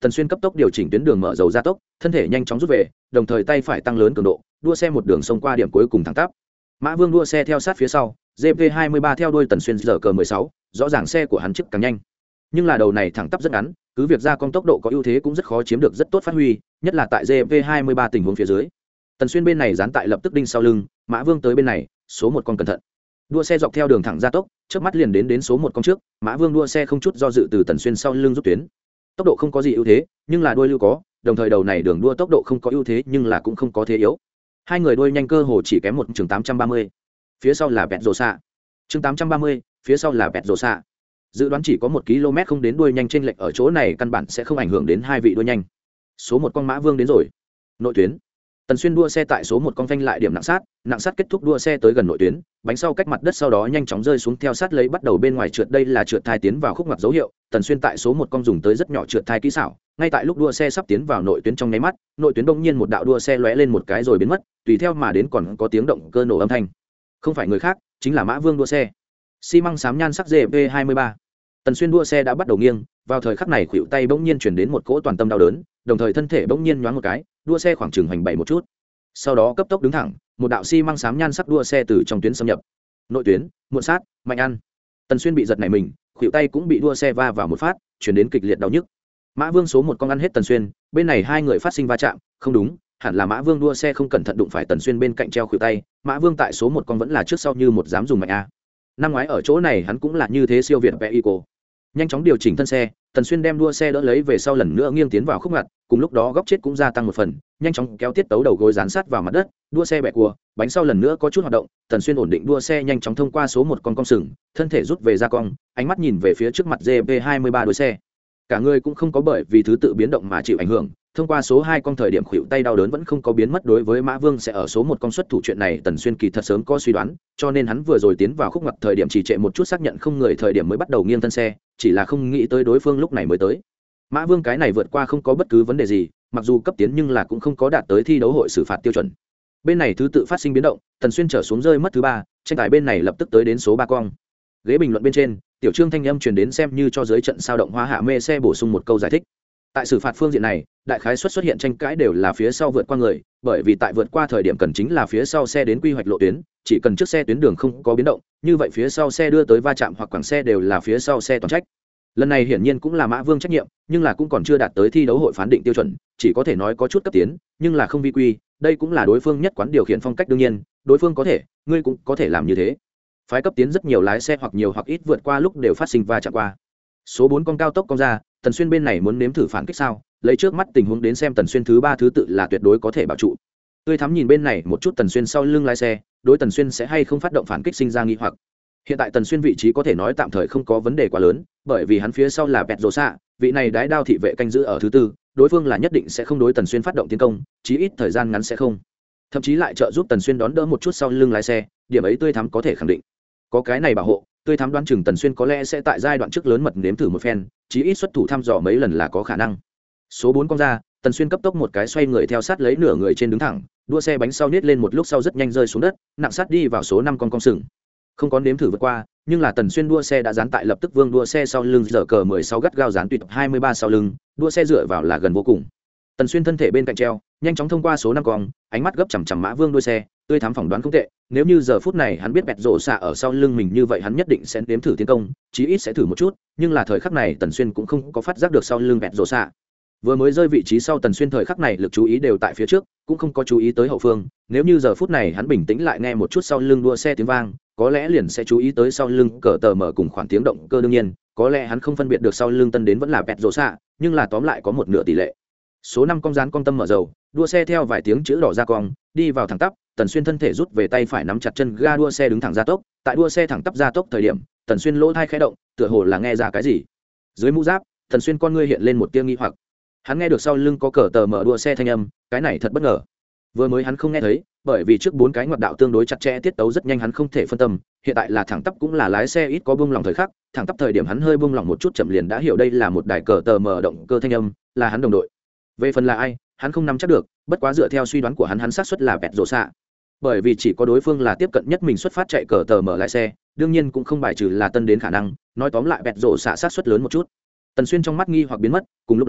Speaker 1: Tần Xuyên cấp tốc điều chỉnh tuyến đường mở dầu gia tốc, thân thể nhanh chóng rút về, đồng thời tay phải tăng lớn cường độ, đua xe một đường xông qua điểm cuối cùng thẳng tắp. Mã Vương đua xe theo sát phía sau, giê pê hai mươi ba theo đuôi Tần Xuyên giờ cờ mười sáu, rõ ràng xe của hắn trước càng nhanh. Nhưng là đầu này thẳng tắp rất ngắn, cứ việc ra con tốc độ có ưu thế cũng rất khó chiếm được rất tốt phát huy, nhất là tại giê pê hai mươi ba tình huống phía dưới. Tần Xuyên bên này dán tại lập tức đinh sau lưng, Mã Vương tới bên này, số một con cẩn thận. Đua xe dọc theo đường thẳng gia tốc, chớp mắt liền đến đến số một con trước, Mã Vương đua xe không chút do dự từ Tần Xuyên sau lưng rút tuyến. Tốc độ không có gì ưu thế, nhưng là đuôi lưu có, đồng thời đầu này đường đua tốc độ không có ưu thế nhưng là cũng không có thế yếu. Hai người đuôi nhanh cơ hồ chỉ kém một chừng tám trăm ba mươi. Phía sau là Pedrosa. Chương tám trăm ba mươi, phía sau là Pedrosa. Dự đoán chỉ có một ki lô mét không đến đuôi nhanh trên lệch ở chỗ này căn bản sẽ không ảnh hưởng đến hai vị đuôi nhanh. Số một con Mã Vương đến rồi. Nội tuyến. Tần Xuyên đua xe tại số một con phanh lại điểm nặng sát, nặng sát kết thúc đua xe tới gần nội tuyến, bánh sau cách mặt đất sau đó nhanh chóng rơi xuống theo sát lấy bắt đầu bên ngoài trượt, đây là trượt thai tiến vào khúc ngoặt dấu hiệu. Tần Xuyên tại số một con dùng tới rất nhỏ trượt thai kỹ xảo, ngay tại lúc đua xe sắp tiến vào nội tuyến trong nháy mắt, nội tuyến bỗng nhiên một đạo đua xe lóe lên một cái rồi biến mất, tùy theo mà đến còn có tiếng động cơ nổ âm thanh. Không phải người khác, chính là Mã Vương đua xe. Xi măng xám nhan sắc giê pê hai mươi ba. Tần Xuyên đua xe đã bắt đầu nghiêng, vào thời khắc này khuỷu tay bỗng nhiên chuyển đến một cỗ toàn tâm đau đớn, đồng thời thân thể bỗng nhiên nhoáng một cái, đua xe khoảng chừng hành bảy một chút. Sau đó cấp tốc đứng thẳng, một đạo xi măng xám nhan sắc đua xe từ trong tuyến xâm nhập. Nội tuyến, muộn sát, mạnh ăn. Tần Xuyên bị giật nảy mình, khuỷu tay cũng bị đua xe va vào một phát, chuyển đến kịch liệt đau nhức. Mã Vương số một con ăn hết Tần Xuyên, bên này hai người phát sinh va chạm, không đúng, hẳn là Mã Vương đua xe không cẩn thận đụng phải Tần Xuyên bên cạnh treo khuỷu tay, Mã Vương tại số một con vẫn là trước sau như một dám dùng mạnh a. Năm ngoái ở chỗ này hắn cũng là như thế siêu việt Vehicle. Nhanh chóng điều chỉnh thân xe, Tần Xuyên đem đua xe đỡ lấy về sau lần nữa nghiêng tiến vào khúc ngặt, cùng lúc đó góc chết cũng gia tăng một phần, nhanh chóng kéo tiết tấu đầu gối dán sát vào mặt đất, đua xe bẹ cua, bánh sau lần nữa có chút hoạt động, Tần Xuyên ổn định đua xe nhanh chóng thông qua số một con cong sừng, thân thể rút về ra cong, ánh mắt nhìn về phía trước mặt giê pê hai mươi ba đuôi xe. Cả người cũng không có bởi vì thứ tự biến động mà chịu ảnh hưởng, thông qua số hai con thời điểm khuỷu tay đau đớn vẫn không có biến mất. Đối với Mã Vương sẽ ở số một con xuất thủ chuyện này Tần Xuyên kỳ thật sớm có suy đoán, cho nên hắn vừa rồi tiến vào khúc ngoặt thời điểm chỉ trệ một chút xác nhận không người thời điểm mới bắt đầu nghiêng thân xe, chỉ là không nghĩ tới đối phương lúc này mới tới. Mã Vương cái này vượt qua không có bất cứ vấn đề gì, mặc dù cấp tiến nhưng là cũng không có đạt tới thi đấu hội xử phạt tiêu chuẩn. Bên này thứ tự phát sinh biến động, Tần Xuyên trở xuống rơi mất thứ ba, tranh tài bên này lập tức tới đến số ba cong. Ghế bình luận bên trên, tiểu Trương thanh âm truyền đến xem như cho giới trận sao động Hoa Hạ mê xe bổ sung một câu giải thích. Tại xử phạt phương diện này, đại khái suất xuất hiện tranh cãi đều là phía sau vượt qua người, bởi vì tại vượt qua thời điểm cần chính là phía sau xe đến quy hoạch lộ tuyến, chỉ cần trước xe tuyến đường không có biến động, như vậy phía sau xe đưa tới va chạm hoặc quẳng xe đều là phía sau xe toàn trách. Lần này hiển nhiên cũng là Mã Vương trách nhiệm, nhưng là cũng còn chưa đạt tới thi đấu hội phán định tiêu chuẩn, chỉ có thể nói có chút cấp tiến, nhưng là không vi quy, đây cũng là đối phương nhất quán điều khiển phong cách đương nhiên, đối phương có thể, ngươi cũng có thể làm như thế. Phái cấp tiến rất nhiều lái xe hoặc nhiều hoặc ít vượt qua lúc đều phát sinh va chạm qua. Số bốn con cao tốc cong ra, Tần Xuyên bên này muốn nếm thử phản kích sao? Lấy trước mắt tình huống đến xem Tần Xuyên thứ ba thứ tự là tuyệt đối có thể bảo trụ. Tươi thắm nhìn bên này một chút Tần Xuyên sau lưng lái xe, đối Tần Xuyên sẽ hay không phát động phản kích sinh ra nghi hoặc. Hiện tại Tần Xuyên vị trí có thể nói tạm thời không có vấn đề quá lớn, bởi vì hắn phía sau là Pedrosa, vị này đái đao thị vệ canh giữ ở thứ tư, đối phương là nhất định sẽ không đối Tần Xuyên phát động tiến công, chí ít thời gian ngắn sẽ không. Thậm chí lại trợ giúp Tần Xuyên đón đỡ một chút sau lưng lái xe, điểm ấy Tươi thắm có thể khẳng định. Có cái này bảo hộ, Tươi thắm đoán chừng Tần Xuyên có lẽ sẽ tại giai đoạn trước lớn mật nếm thử một phen, chí ít xuất thủ thăm dò mấy lần là có khả năng. Số bốn con ra, Tần Xuyên cấp tốc một cái xoay người theo sát lấy nửa người trên đứng thẳng, đua xe bánh sau nhét lên một lúc sau rất nhanh rơi xuống đất, nặng sát đi vào số năm con cong sừng. Không có nếm thử vượt qua, nhưng là Tần Xuyên đua xe đã dán tại lập tức Vương đua xe sau lưng giờ cờ mười sáu gắt gao dán tuyệt hai mươi ba sau lưng, đua xe dựa vào là gần vô cùng. Tần Xuyên thân thể bên cạnh treo, nhanh chóng thông qua số năm cong, ánh mắt gấp chằm chằm Mã Vương đuôi xe, Tươi thắm phỏng đoán không tệ, nếu như giờ phút này hắn biết bẹt rổ xạ ở sau lưng mình như vậy hắn nhất định sẽ nếm thử tiến công, chí ít sẽ thử một chút, nhưng là thời khắc này Tần Xuyên cũng không có phát giác được sau lưng bẹt rổ xạ. Vừa mới rơi vị trí sau Tần Xuyên thời khắc này lực chú ý đều tại phía trước, cũng không có chú ý tới hậu phương, nếu như giờ phút này hắn bình tĩnh lại nghe một chút sau lưng đua xe tiếng vang, có lẽ liền sẽ chú ý tới sau lưng cờ tờ mở cùng khoản tiếng động cơ đương nhiên, có lẽ hắn không phân biệt được sau lưng tân đến vẫn là bẹt rổ xạ, nhưng là tóm lại có một nửa tỷ lệ. Số năm con rán con tâm mở dầu, đua xe theo vài tiếng chữ đỏ ra cong, đi vào thẳng tắp, Tần Xuyên thân thể rút về tay phải nắm chặt chân ga đua xe đứng thẳng gia tốc, tại đua xe thẳng tắp gia tốc thời điểm, Tần Xuyên lỗ tai khẽ động, tựa hồ là nghe ra cái gì. Dưới mũ giáp, Tần Xuyên con ngươi hiện lên một tia nghi hoặc. Hắn nghe được sau lưng có cờ tờ mở đua xe thanh âm, cái này thật bất ngờ. Vừa mới hắn không nghe thấy, bởi vì trước bốn cái ngoặt đạo tương đối chặt chẽ tiết tấu rất nhanh hắn không thể phân tâm, hiện tại là thẳng tắp cũng là lái xe ít có buông lỏng thời khắc, thẳng tắp thời điểm hắn hơi buông lỏng một chút chậm liền đã hiểu đây là một đài cờ tờ mở động cơ thanh âm, là hắn đồng đội. Về phần là ai, hắn không nắm chắc được, bất quá dựa theo suy đoán của hắn hắn xác suất là bẹt rổ xạ. Bởi vì chỉ có đối phương là tiếp cận nhất mình xuất phát chạy cờ tờ mở lại xe, đương nhiên cũng không bài trừ là tân đến khả năng, nói tóm lại bẹt rổ xạ xác suất lớn một chút. Tần Xuyên trong mắt nghi hoặc biến mất, cùng lúc đó,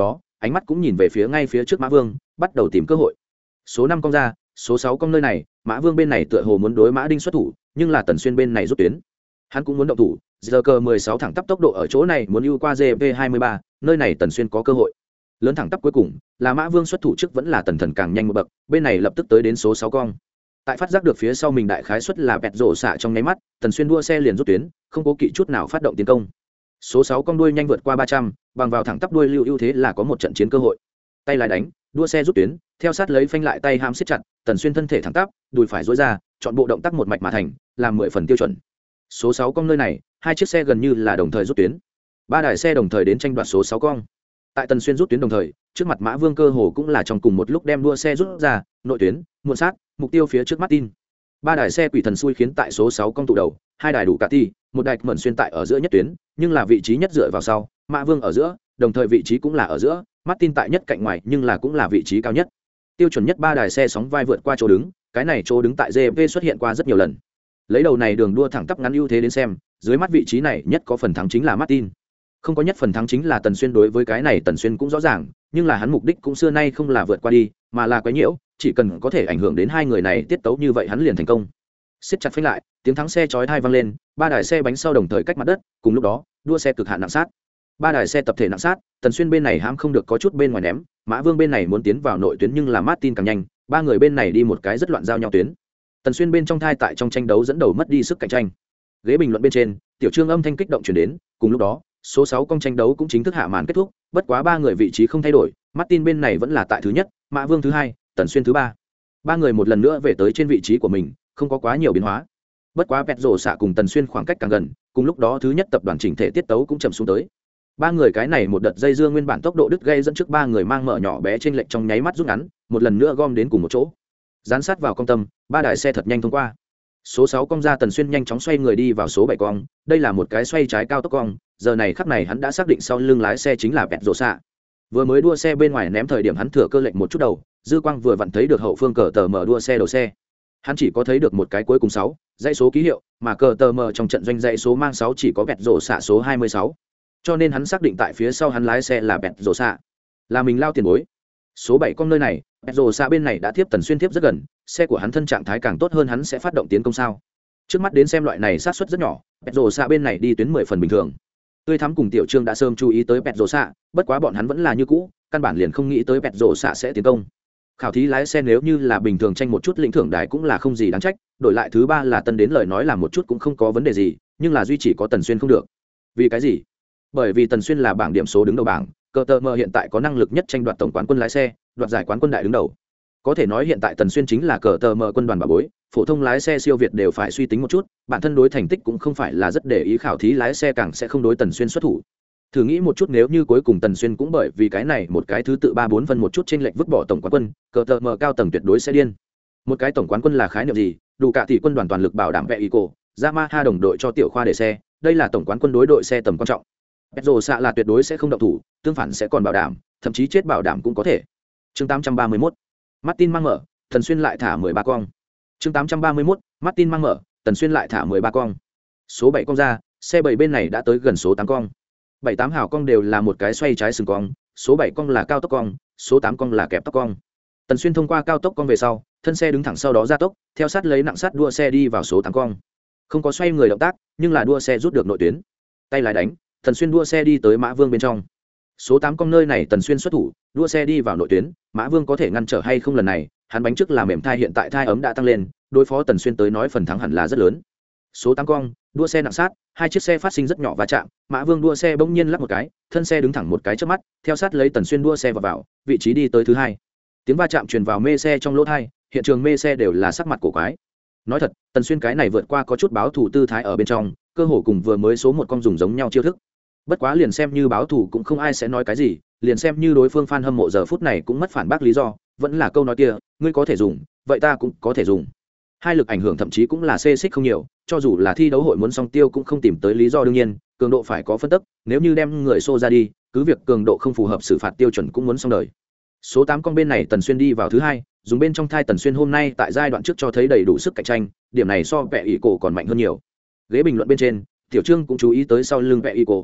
Speaker 1: ánh mắt cũng nhìn về phía ngay phía trước Mã Vương, bắt đầu tìm cơ hội. Số năm cong ra, số sáu cong nơi này, Mã Vương bên này tựa hồ muốn đối Mã Đinh xuất thủ, nhưng là Tần Xuyên bên này rút tuyến. Hắn cũng muốn động thủ, giờ cờ mười sáu thẳng tắp tốc độ ở chỗ này muốn ưu qua giê pê hai mươi ba, nơi này Tần Xuyên có cơ hội. Lớn thẳng tắp cuối cùng, là Mã Vương xuất thủ trước vẫn là Tần Thần càng nhanh một bậc, bên này lập tức tới đến số sáu cong. Tại phát giác được phía sau mình đại khái suất là bẹt rổ xạ trong nháy mắt, Tần Xuyên đua xe liền rút tuyến, không cố kỵ chút nào phát động tiến công. Số sáu cong đuôi nhanh vượt qua ba trăm, bằng vào thẳng tắp đuôi lưu ưu thế là có một trận chiến cơ hội. Tay lái đánh, đua xe rút tuyến, theo sát lấy phanh lại tay hãm siết chặt, Tần Xuyên thân thể thẳng tắp, đùi phải duỗi ra, chọn bộ động tác một mạch mà thành, làm mười phần tiêu chuẩn. Số sáu cong nơi này, hai chiếc xe gần như là đồng thời rút tuyến. Ba đài xe đồng thời đến tranh đoạt số sáu cong. Tại Tần Xuyên rút tuyến đồng thời, trước mặt Mã Vương cơ hồ cũng là trong cùng một lúc đem đua xe rút ra, nội tuyến, muộn sát, mục tiêu phía trước Martin. Ba đài xe quỷ thần xui khiến tại số sáu cong tụ đầu, hai đài đủ cả ti, một đài mẩn xuyên tại ở giữa nhất tuyến, nhưng là vị trí nhất dựa vào sau, Mã Vương ở giữa, đồng thời vị trí cũng là ở giữa, Martin tại nhất cạnh ngoài, nhưng là cũng là vị trí cao nhất. Tiêu chuẩn nhất ba đài xe sóng vai vượt qua chỗ đứng, cái này chỗ đứng tại giê pê xuất hiện qua rất nhiều lần. Lấy đầu này đường đua thẳng tắp ngắn ưu thế đến xem, dưới mắt vị trí này nhất có phần thắng chính là Martin. Không có nhất phần thắng chính là Tần Xuyên, đối với cái này Tần Xuyên cũng rõ ràng, nhưng là hắn mục đích cũng xưa nay không là vượt qua đi, mà là quấy nhiễu, chỉ cần có thể ảnh hưởng đến hai người này tiết tấu như vậy hắn liền thành công. Siết chặt phanh lại, tiếng thắng xe chói tai vang lên, ba đài xe bánh sau đồng thời cách mặt đất, cùng lúc đó, đua xe cực hạn nặng sát. Ba đài xe tập thể nặng sát, Tần Xuyên bên này hãm không được có chút bên ngoài ném, Mã Vương bên này muốn tiến vào nội tuyến nhưng là Martin càng nhanh, ba người bên này đi một cái rất loạn giao nhau tuyến. Tần Xuyên bên trong thai tại trong tranh đấu dẫn đầu mất đi sức cạnh tranh. Ghế bình luận bên trên, Tiểu Trương âm thanh kích động truyền đến, cùng lúc đó, số sáu cong tranh đấu cũng chính thức hạ màn kết thúc, bất quá ba người vị trí không thay đổi, Martin bên này vẫn là tại thứ nhất, Mã Vương thứ hai, Tần Xuyên thứ ba. Ba người một lần nữa về tới trên vị trí của mình, không có quá nhiều biến hóa. Bất quá Pet rồ xạ cùng Tần Xuyên khoảng cách càng gần, cùng lúc đó thứ nhất tập đoàn chỉnh thể tiết tấu cũng chậm xuống tới. Ba người cái này một đợt dây dưa nguyên bản tốc độ đứt gây dẫn trước ba người mang mở nhỏ bé trên lệch trong nháy mắt rút ngắn, một lần nữa gom đến cùng một chỗ. Dán sát vào công tâm, ba đài xe thật nhanh thông qua. Số sáu cong ra, Tần Xuyên nhanh chóng xoay người đi vào số bảy cong, đây là một cái xoay trái cao tốc cong, giờ này khắc này hắn đã xác định sau lưng lái xe chính là Pet rồ xạ. Vừa mới đua xe bên ngoài ném thời điểm hắn thừa cơ lệnh một chút đầu, dư quang vừa vặn thấy được hậu phương cờ tờ mở đua xe đầu xe. Hắn chỉ có thấy được một cái cuối cùng sáu, dãy số ký hiệu, mà cờ tờ mở trong trận doanh dãy số mang sáu chỉ có Pet rồ xạ số hai mươi sáu. Cho nên hắn xác định tại phía sau hắn lái xe là Pet rồ xạ, là mình lao tiền bối. Số bảy cong nơi này, Pet rồ xạ bên này đã tiếp Tần Xuyên tiếp rất gần, xe của hắn thân trạng thái càng tốt hơn hắn sẽ phát động tiến công sao. Trước mắt đến xem loại này sát suất rất nhỏ, Pet rồ xạ bên này đi tuyến mười phần bình thường. Tươi Thắm cùng Tiểu Trương đã sớm chú ý tới Pet rồ xạ, bất quá bọn hắn vẫn là như cũ, căn bản liền không nghĩ tới Pet rồ xạ sẽ tiến công. Khảo thí lái xe nếu như là bình thường tranh một chút lĩnh thưởng đài cũng là không gì đáng trách, đổi lại thứ ba là Tân đến lời nói là một chút cũng không có vấn đề gì, nhưng là duy chỉ có Tần Xuyên không được. Vì cái gì? Bởi vì Tần Xuyên là bảng điểm số đứng đầu bảng, cờ tờ mờ hiện tại có năng lực nhất tranh đoạt tổng quán quân lái xe, đoạt giải quán quân đại đứng đầu. Có thể nói hiện tại Tần Xuyên chính là cờ tờ mờ quân đoàn bà bối, phổ thông lái xe siêu việt đều phải suy tính một chút, bản thân đối thành tích cũng không phải là rất để ý, khảo thí lái xe càng sẽ không đối Tần Xuyên xuất thủ. Thử nghĩ một chút, nếu như cuối cùng Tần Xuyên cũng bởi vì cái này một cái thứ tự ba bốn phân một chút trên lệch vứt bỏ tổng quán quân, cờ tờ mờ cao tầng tuyệt đối sẽ điên. Một cái tổng quán quân là khái niệm gì? Đủ cả tỷ quân đoàn toàn lực bảo đảm vẽ Ico, Yamaha đồng đội cho tiểu khoa để xe, đây là tổng quán quân đối đội xe tầm quan trọng. Pet rồ xạ là tuyệt đối sẽ không động thủ, tương phản sẽ còn bảo đảm, thậm chí chết bảo đảm cũng có thể. Chương tám trăm ba mươi mốt, Martin mang mở, Tần Xuyên lại thả mười ba cong. Chương tám trăm ba mươi mốt, Martin mang mở, Tần Xuyên lại thả mười ba cong. Số bảy cong ra, xe bảy bên này đã tới gần số tám cong. Bảy tám hào cong đều là một cái xoay trái sừng cong, số bảy cong là cao tốc cong, số tám cong là kẹp tốc cong. Tần Xuyên thông qua cao tốc cong về sau, thân xe đứng thẳng sau đó gia tốc, theo sát lấy nặng sát đua xe đi vào số tám cong. Không có xoay người động tác, nhưng là đua xe rút được nội tuyến. Tay lái đánh, Tần Xuyên đua xe đi tới Mã Vương bên trong. Số tám cong nơi này Tần Xuyên xuất thủ, đua xe đi vào nội tuyến, Mã Vương có thể ngăn trở hay không lần này, hắn bánh trước là mềm thai, hiện tại thai ấm đã tăng lên, đối phó Tần Xuyên tới nói phần thắng hẳn là rất lớn. Số tám cong, đua xe nặng sát, hai chiếc xe phát sinh rất nhỏ va chạm, Mã Vương đua xe bỗng nhiên lắc một cái, thân xe đứng thẳng một cái trước mắt, theo sát lấy Tần Xuyên đua xe vào vào, vị trí đi tới thứ hai. Tiếng va chạm truyền vào mê xe trong lỗ tai, hiện trường mê xe đều là sắc mặt cổ quái. Nói thật, Tần Xuyên cái này vượt qua có chút báo thủ tư thái ở bên trong, cơ hồ cùng vừa mới số một con dùng giống nhau chiêu thức. Bất quá liền xem như báo thủ cũng không ai sẽ nói cái gì, liền xem như đối phương fan hâm mộ giờ phút này cũng mất phản bác lý do, vẫn là câu nói kia, ngươi có thể dùng, vậy ta cũng có thể dùng. Hai lực ảnh hưởng thậm chí cũng là xê xích không nhiều, cho dù là thi đấu hội muốn song tiêu cũng không tìm tới lý do, đương nhiên, cường độ phải có phân tức, nếu như đem người xô ra đi, cứ việc cường độ không phù hợp xử phạt tiêu chuẩn cũng muốn xong đời. Số tám con bên này Tần Xuyên đi vào thứ hai, dùng bên trong thai Tần Xuyên hôm nay tại giai đoạn trước cho thấy đầy đủ sức cạnh tranh, điểm này so vẽ ỷ cổ còn mạnh hơn nhiều. Ghế bình luận bên trên, Tiểu Trương cũng chú ý tới sau lưng vẽ ỷ cổ.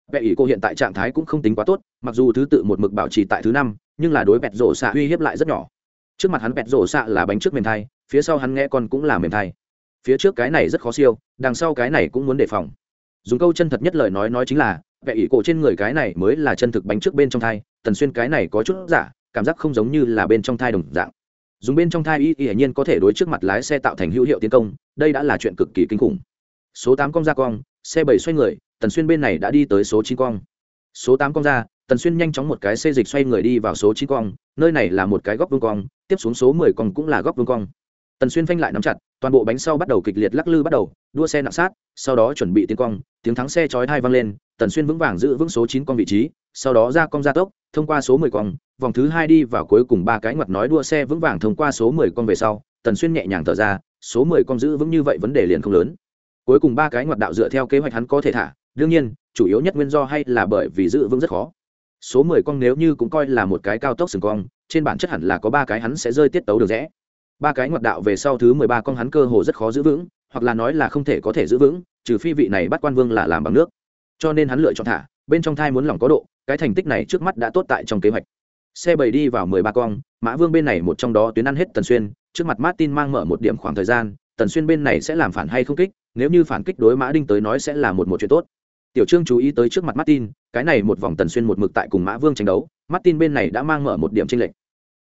Speaker 1: Vẽ ỷ cô hiện tại trạng thái cũng không tính quá tốt, mặc dù thứ tự một mực bảo trì tại thứ năm, nhưng là đối bẹt rổ xạ uy hiếp lại rất nhỏ. Trước mặt hắn bẹt rổ xạ là bánh trước mềm thai, phía sau hắn nghe con cũng là mềm thai. Phía trước cái này rất khó siêu, đằng sau cái này cũng muốn đề phòng. Dùng câu chân thật nhất lời nói nói chính là, vẽ ỷ cổ trên người cái này mới là chân thực bánh trước bên trong thai, Tần Xuyên cái này có chút giả, cảm giác không giống như là bên trong thai đồng dạng. Dùng bên trong thai y hiển nhiên có thể đối trước mặt lái xe tạo thành hữu hiệu tiến công, đây đã là chuyện cực kỳ kinh khủng. Số tám cong ra cong, xe bảy xoay người, Tần Xuyên bên này đã đi tới số chín cong. Số tám cong ra, Tần Xuyên nhanh chóng một cái xê dịch xoay người đi vào số chín cong, nơi này là một cái góc vuông cong, tiếp xuống số mười cong cũng là góc vuông cong. Tần Xuyên phanh lại nắm chặt, toàn bộ bánh sau bắt đầu kịch liệt lắc lư bắt đầu, đua xe nặng sát, sau đó chuẩn bị tiến cong, tiếng thắng xe chói tai vang lên, Tần Xuyên vững vàng giữ vững số chín cong vị trí, sau đó ra cong ra tốc, thông qua số mười cong, vòng thứ hai đi vào cuối cùng ba cái ngoặt nói đua xe vững vàng thông qua số mười cong về sau, Tần Xuyên nhẹ nhàng thở ra, số mười cong giữ vững như vậy vấn đề liền không lớn. Cuối cùng ba cái ngoặt đạo dựa theo kế hoạch hắn có thể thả, đương nhiên, chủ yếu nhất nguyên do hay là bởi vì giữ vững rất khó. Số mười cong nếu như cũng coi là một cái cao tốc sừng cong, trên bản chất hẳn là có ba cái hắn sẽ rơi tiết tấu được rẽ. Ba cái ngoặt đạo về sau thứ mười ba cong hắn cơ hồ rất khó giữ vững, hoặc là nói là không thể có thể giữ vững, trừ phi vị này bắt quan vương là làm bằng nước. Cho nên hắn lựa chọn thả, bên trong thai muốn lỏng có độ, cái thành tích này trước mắt đã tốt tại trong kế hoạch. Xe bảy đi vào mười ba cong, Mã Vương bên này một trong đó tuyến ăn hết Tần Xuyên, trước mặt Martin mang mở một điểm khoảng thời gian, Tần Xuyên bên này sẽ làm phản hay không kích, nếu như phản kích đối Mã Đinh tới nói sẽ là một một chuyện tốt. Tiểu Trương chú ý tới trước mặt Martin, cái này một vòng Tần Xuyên một mực tại cùng Mã Vương tranh đấu, Martin bên này đã mang mở một điểm chênh lệch.